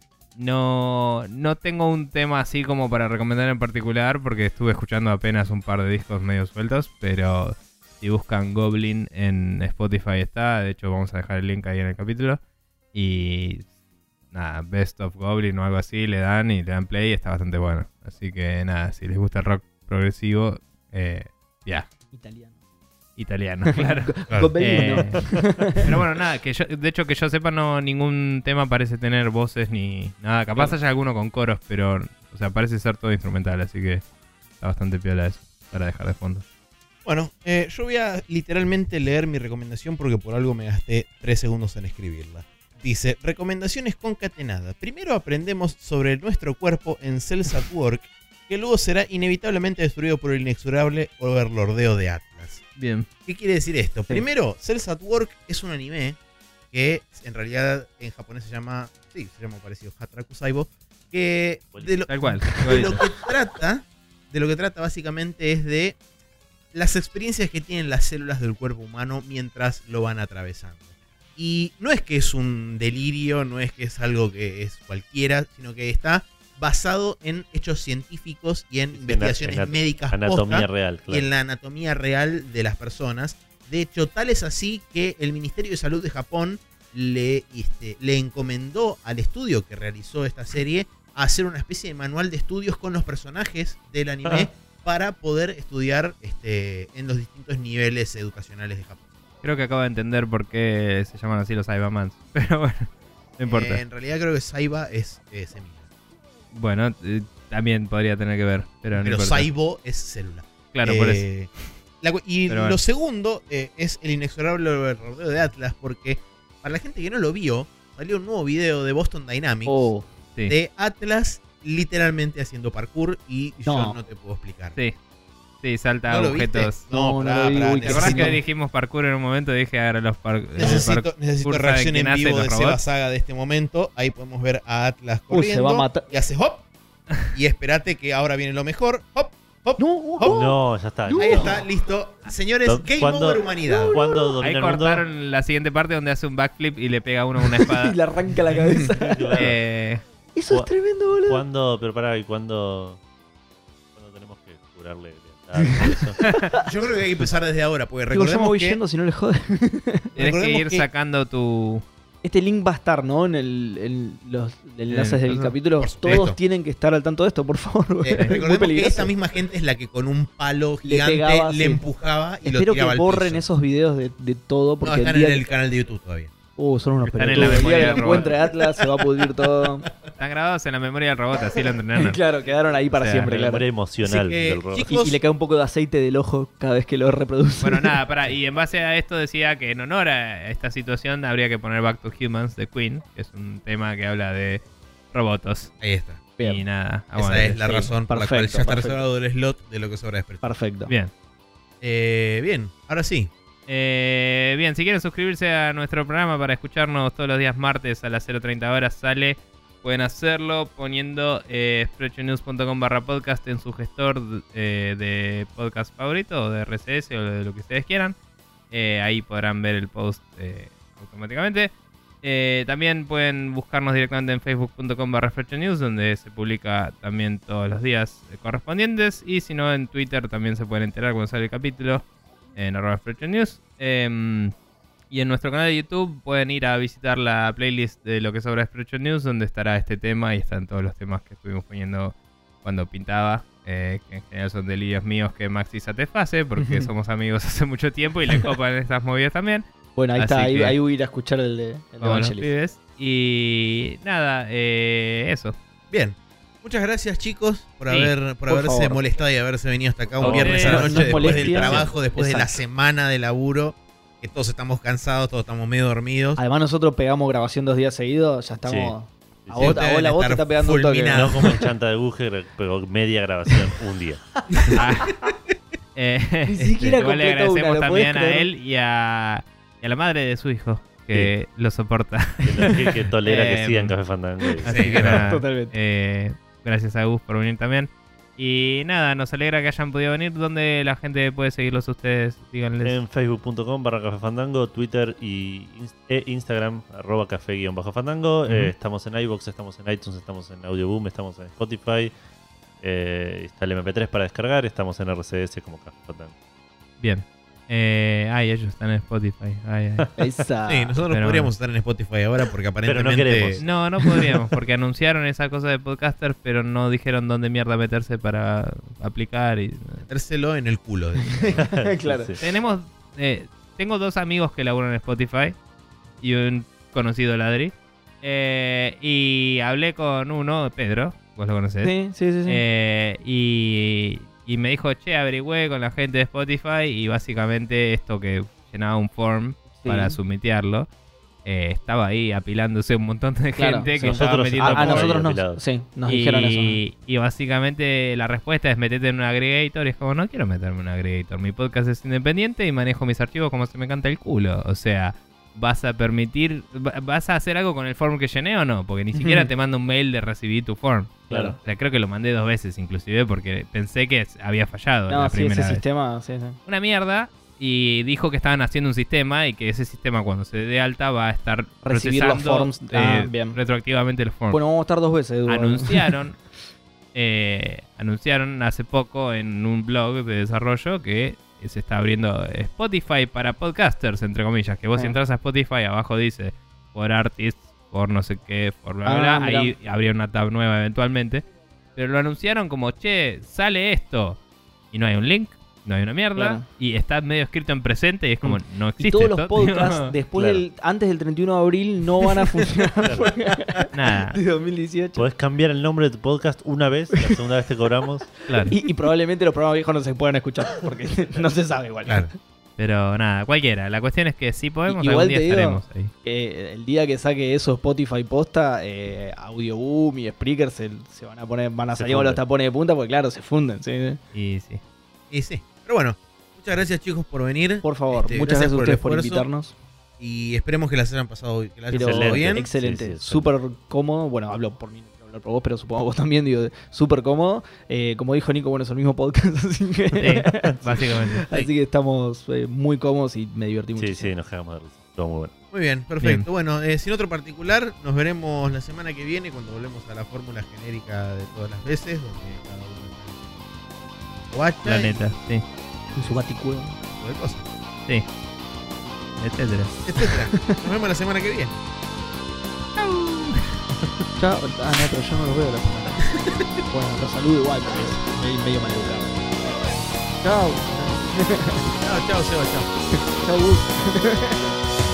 B: no tengo un tema así como para recomendar en particular porque estuve escuchando apenas un par de discos medio sueltos, pero si buscan Goblin en Spotify está, de hecho vamos a dejar el link ahí en el capítulo y nada, Best of Goblin o algo así le dan play y está bastante bueno, así que nada, si les gusta el rock progresivo, ya. Italiano, claro.
E: Gobelino.
B: Pero bueno, nada, de hecho que yo sepa, ningún tema parece tener voces ni nada. Capaz haya alguno con coros, pero o sea, parece ser todo instrumental, así que está bastante piola eso para dejar de fondo.
A: bueno, yo voy a literalmente leer mi recomendación porque por algo me gasté 3 segundos en escribirla. Dice, recomendaciones concatenadas. Primero aprendemos sobre nuestro cuerpo en Cells at Work, que luego será inevitablemente destruido por el inexorable overlordeo de Atlas.
B: Bien.
A: ¿Qué quiere decir esto?
E: Sí.
A: Primero, Cells at Work es un anime que en realidad en japonés se llama parecido Hatraku Saibo, que
B: Tal cual.
A: de lo que trata básicamente es de las experiencias que tienen las células del cuerpo humano mientras lo van atravesando. Y no es que es un delirio, no es que es algo que es cualquiera, sino que está basado en hechos científicos y en investigaciones médicas
D: Anatomía
A: posta,
D: real,
A: y
D: claro.
A: en la anatomía real de las personas. De hecho, tal es así que el Ministerio de Salud de Japón le encomendó al estudio que realizó esta serie a hacer una especie de manual de estudios con los personajes del anime para poder estudiar en los distintos niveles educacionales de Japón.
B: Creo que acabo de entender por qué se llaman así los Saibamans. Pero bueno, no importa.
A: En realidad creo que Saiba es semilla.
B: Bueno, también podría tener que ver, pero no
A: Pero
B: importa.
A: Saibo es célula.
B: Claro, por eso.
A: Y
B: Pero
A: lo
B: bueno.
A: segundo es el inexorable rodeo de Atlas, porque para la gente que no lo vio, salió un nuevo video de Boston Dynamics
E: Oh,
B: Sí.
A: de Atlas literalmente haciendo parkour y yo
E: No.
A: no te puedo explicar.
B: Sí, salta
A: ¿No lo viste?
B: objetos.
E: No, no lo vi, uy,
B: ¿Te acordás
E: necesito-
B: que dijimos parkour en un momento? Dije ahora los
A: Necesito
B: parkour
A: reacción
B: sabe
A: en
B: quién hace
A: vivo
B: los
A: de
B: robots.
A: Seba Saga de este momento. Ahí podemos ver a Atlas
E: se
A: corriendo.
E: va a matar.
A: Y hace hop. Y espérate que ahora viene lo mejor. Hop, hop.
E: No,
A: hop.
D: No, ya está.
A: Ahí está, listo. Señores, Game
D: ¿Cuándo-
A: Over Humanidad.
D: ¿Cuándo
B: Ahí
D: domina el mundo?
B: cortaron la siguiente parte donde hace un backflip y le pega a uno con una espada.
E: y le arranca la cabeza.
D: Claro.
E: Eso es
D: Cu-
E: tremendo, boludo.
D: ¿Cuándo? Pero pará, ¿y cuándo tenemos que jurarle lealtad y eso?
A: Yo creo que hay que empezar desde ahora, porque
E: Digo, yo me
A: recordemos
E: voy
A: que
E: yendo si no le jode.
B: Tienes que
A: recordemos
B: ir
A: que-
B: sacando tu...
E: Este link va a estar, ¿no? En los enlaces del
B: Entonces,
E: capítulo.
A: por supuesto.
E: Todos tienen que estar al tanto de esto, por favor. Muy
A: recordemos que
E: peligroso.
A: esta misma gente es la que con un palo
E: Le
A: gigante le,
E: pegaba, sí.
A: empujaba y
E: Espero
A: lo
E: que
A: tiraba al
E: borren
A: piso.
E: esos videos de todo.
A: No,
E: Porque
A: están
E: el día
A: en el canal de YouTube todavía.
E: son unos
B: Están en
E: pelotudos.
B: la
E: El día
B: memoria
E: que
B: del
E: lo encuentre Atlas se va a pudrir todo.
B: Están grabados en la memoria del robot, así lo entrenaron.
E: Claro, quedaron ahí para
B: O sea,
E: siempre,
D: La
E: claro.
D: memoria emocional
A: Así que,
D: del robot.
A: chicos,
E: Y le cae un poco de aceite del ojo cada vez que lo reproduce.
B: Bueno, nada, pará. Y en base a esto decía que en honor a esta situación habría que poner Back to Humans de Queen, que es un tema que habla de robots.
A: ahí está.
E: Bien.
B: Y nada,
A: Esa
B: aguante.
A: es la
E: sí,
A: razón por la
E: perfecto,
A: cual ya está
E: perfecto.
A: reservado el slot de lo que sobra despertar.
E: Perfecto.
B: Bien.
A: Bien, ahora sí.
B: Bien, si quieren suscribirse a nuestro programa para escucharnos todos los días martes a las 0:30 horas sale, pueden hacerlo poniendo sprechonews.com/podcast en su gestor de podcast favorito o de RSS o de lo que ustedes quieran. Ahí podrán ver el post automáticamente. También pueden buscarnos directamente en facebook.com/FrechoNews, donde se publica también todos los días correspondientes. Y si no, en Twitter también se pueden enterar cuando sale el capítulo en @FrechoNews. Y en nuestro canal de YouTube pueden ir a visitar la playlist de lo que sobra de Frecho News, donde estará este tema y están todos los temas que estuvimos poniendo cuando pintaba, que en general son delirios míos que Maxi satisface, porque somos amigos hace mucho tiempo y le copan estas movidas también.
E: Bueno, ahí
B: Así
E: está,
B: que
E: ahí voy a ir a escuchar el de
B: Vamos los
E: Evangelis.
B: pibes. Y nada, eso.
A: Bien. Muchas gracias, chicos, por
B: Sí,
A: haberse
E: favor.
A: molestado y haberse venido hasta acá un
B: Por
A: viernes a
B: favor.
A: la noche,
E: No es
A: después del
E: molestia.
A: trabajo, después de la
E: Exacto.
A: semana de laburo, que todos estamos cansados, todos estamos medio dormidos.
E: Además, nosotros pegamos grabación 2 días seguidos, ya estamos.
D: Sí,
E: A
D: sí.
E: vos,
A: Deben
E: a vos te
A: estar
E: está pegando un toque.
A: fulminados.
D: No como en Chanta de Buje, pero media grabación un día.
E: Ni siquiera
B: igual le
E: completó una,
B: agradecemos
E: ¿lo
B: también
E: podés
B: a
E: creer?
B: él y a la madre de su hijo, que lo soporta.
D: Que tolera que
B: Em,
D: sigan Café Fandango.
B: Así que
A: claro.
B: nada,
E: Totalmente.
B: gracias a Gus por venir también. Y nada, nos alegra que hayan podido venir. ¿Dónde la gente puede seguirlos ustedes? Díganles.
D: En facebook.com/Café Fandango, Twitter e Instagram @café_fandango. Estamos en iVoox, estamos en iTunes, estamos en Audioboom, estamos en Spotify. Está el MP3 para descargar. Estamos en RCS como Café Fandango.
B: Bien. Ellos están en Spotify.
E: Esa.
A: Sí, nosotros
B: Pero
A: podríamos estar en Spotify ahora porque aparentemente...
D: queremos.
B: No podríamos, porque anunciaron esa cosa de podcaster, pero no dijeron dónde mierda meterse para aplicar. Y
A: metérselo en el culo.
E: Claro.
D: Sí, sí.
B: tengo 2 amigos que laburan en Spotify y un conocido ladri. Y hablé con uno, Pedro, vos lo conocés.
E: Sí.
B: Y me dijo, che, averigüé con la gente de Spotify y básicamente esto que llenaba un form
E: Sí.
B: para submitearlo, estaba ahí apilándose un montón de
E: Claro,
B: gente
E: sí.
B: que estaba
D: Nosotros-
B: metiendo
E: A
B: form.
E: nosotros
D: apilado.
E: nos, sí, nos dijeron eso.
B: Y básicamente la respuesta es metete en un aggregator. Y es como, no quiero meterme en un aggregator. Mi podcast es independiente y manejo mis archivos como se me canta el culo. O sea, ¿vas a permitir, vas a hacer algo con el form que llené o no? Porque ni siquiera te manda un mail de recibir tu form.
D: Claro.
B: O sea, creo que lo mandé 2 veces inclusive porque pensé que había fallado
E: No,
B: la
E: sí,
B: primera
E: ese
B: vez.
E: sistema, sí.
B: Una mierda. Y dijo que estaban haciendo un sistema y que ese sistema cuando se dé alta va a estar
E: Recibir los
B: procesando
E: forms. Bien.
B: retroactivamente los forms.
E: Bueno, vamos a estar 2 veces, Edu.
B: Anunciaron hace poco en un blog de desarrollo que se está abriendo Spotify para podcasters, entre comillas. Que vos si entras a Spotify, abajo dice for artists, por no sé qué, por bla bla.
E: mirá.
B: Ahí habría una tab nueva eventualmente. Pero lo anunciaron como, che, sale esto. Y no hay un link, no hay una mierda.
E: Claro.
B: Y está medio escrito en presente y es como, no existe
E: Y todos los
B: esto.
E: podcasts después
D: Claro.
E: antes del 31 de abril no van a funcionar
B: Nada,
E: de 2018.
D: Podés cambiar el nombre de tu podcast una vez, la segunda vez te cobramos.
B: claro.
E: Y probablemente los programas viejos no se puedan escuchar porque no se sabe igual.
A: Claro.
B: Pero nada, cualquiera. La cuestión es que si podemos,
E: Igual
B: algún día
E: te digo,
B: estaremos ahí.
E: El día que saque eso Spotify posta, Audioboom y Spreaker se van a poner, van a
D: Se
E: salir con los
D: funden.
E: tapones de punta porque claro, se funden. Sí.
B: Y sí.
A: Y sí. Pero bueno, muchas gracias, chicos, por venir.
E: Por favor, muchas gracias a
A: el
E: ustedes por
A: esfuerzo.
E: invitarnos.
A: Y esperemos que las hayan pasado, que las hayan
E: Pero
A: pasado bien.
E: excelente,
D: Sí, sí,
E: súper cómodo. Bueno, hablo por mí, no quiero hablar por vos, pero supongo vos también, digo, súper cómodo. Como dijo Nico, bueno, es el mismo podcast, así que,
B: Sí, básicamente.
E: así que estamos muy cómodos y me divertí
D: Sí,
E: muchísimo.
D: sí, nos cagamos de risa. Estuvo muy bueno.
A: Muy bien, perfecto.
B: Bien.
A: Bueno, sin otro particular, nos veremos la semana que viene cuando volvemos a la fórmula genérica de todas las veces, donde cada uno está en guacha
B: La
A: y
B: neta, sí.
E: En su baticuevo.
A: tipo de cosas,
B: Sí. Etcétera.
A: etcétera. Nos vemos la semana que viene.
E: Chao. Ah, no, pero yo no los veo la semana. Bueno, los saludo igual porque es medio mal educado. Chao.
A: Chao, chao, Seba, chao.
E: Chao, Gus.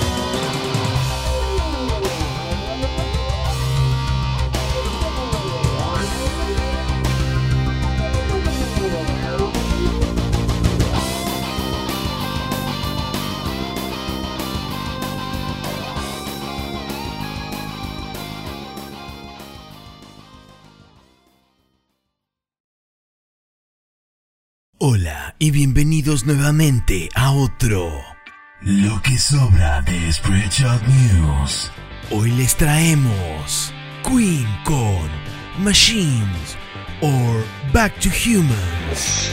F: Hola y bienvenidos nuevamente a otro Lo que sobra de Spreadshot News. Hoy les traemos Queen con Machines or Back to Humans.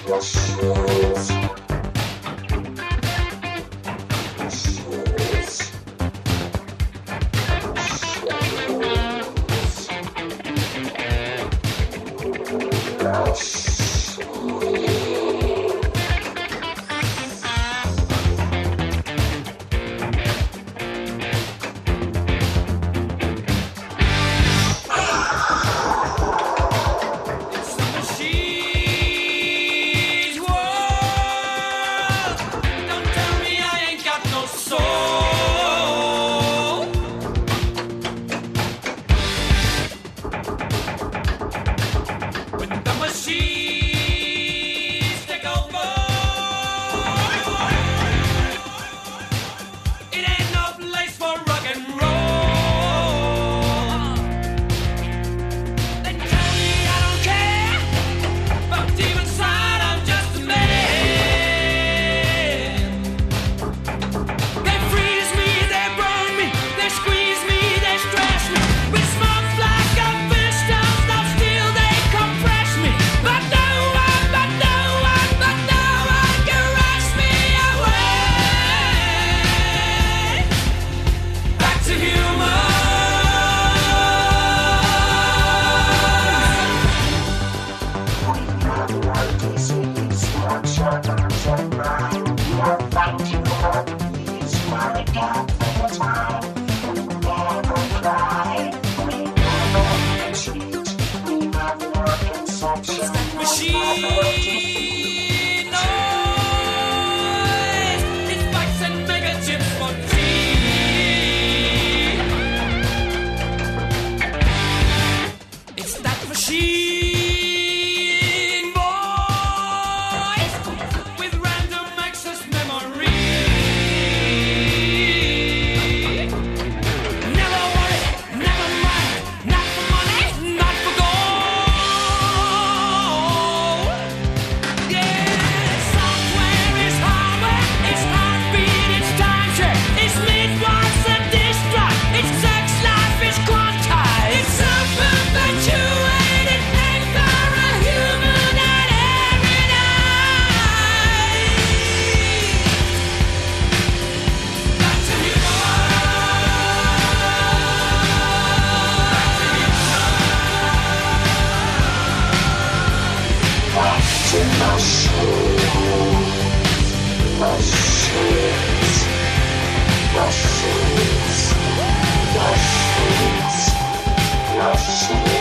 G: Machines.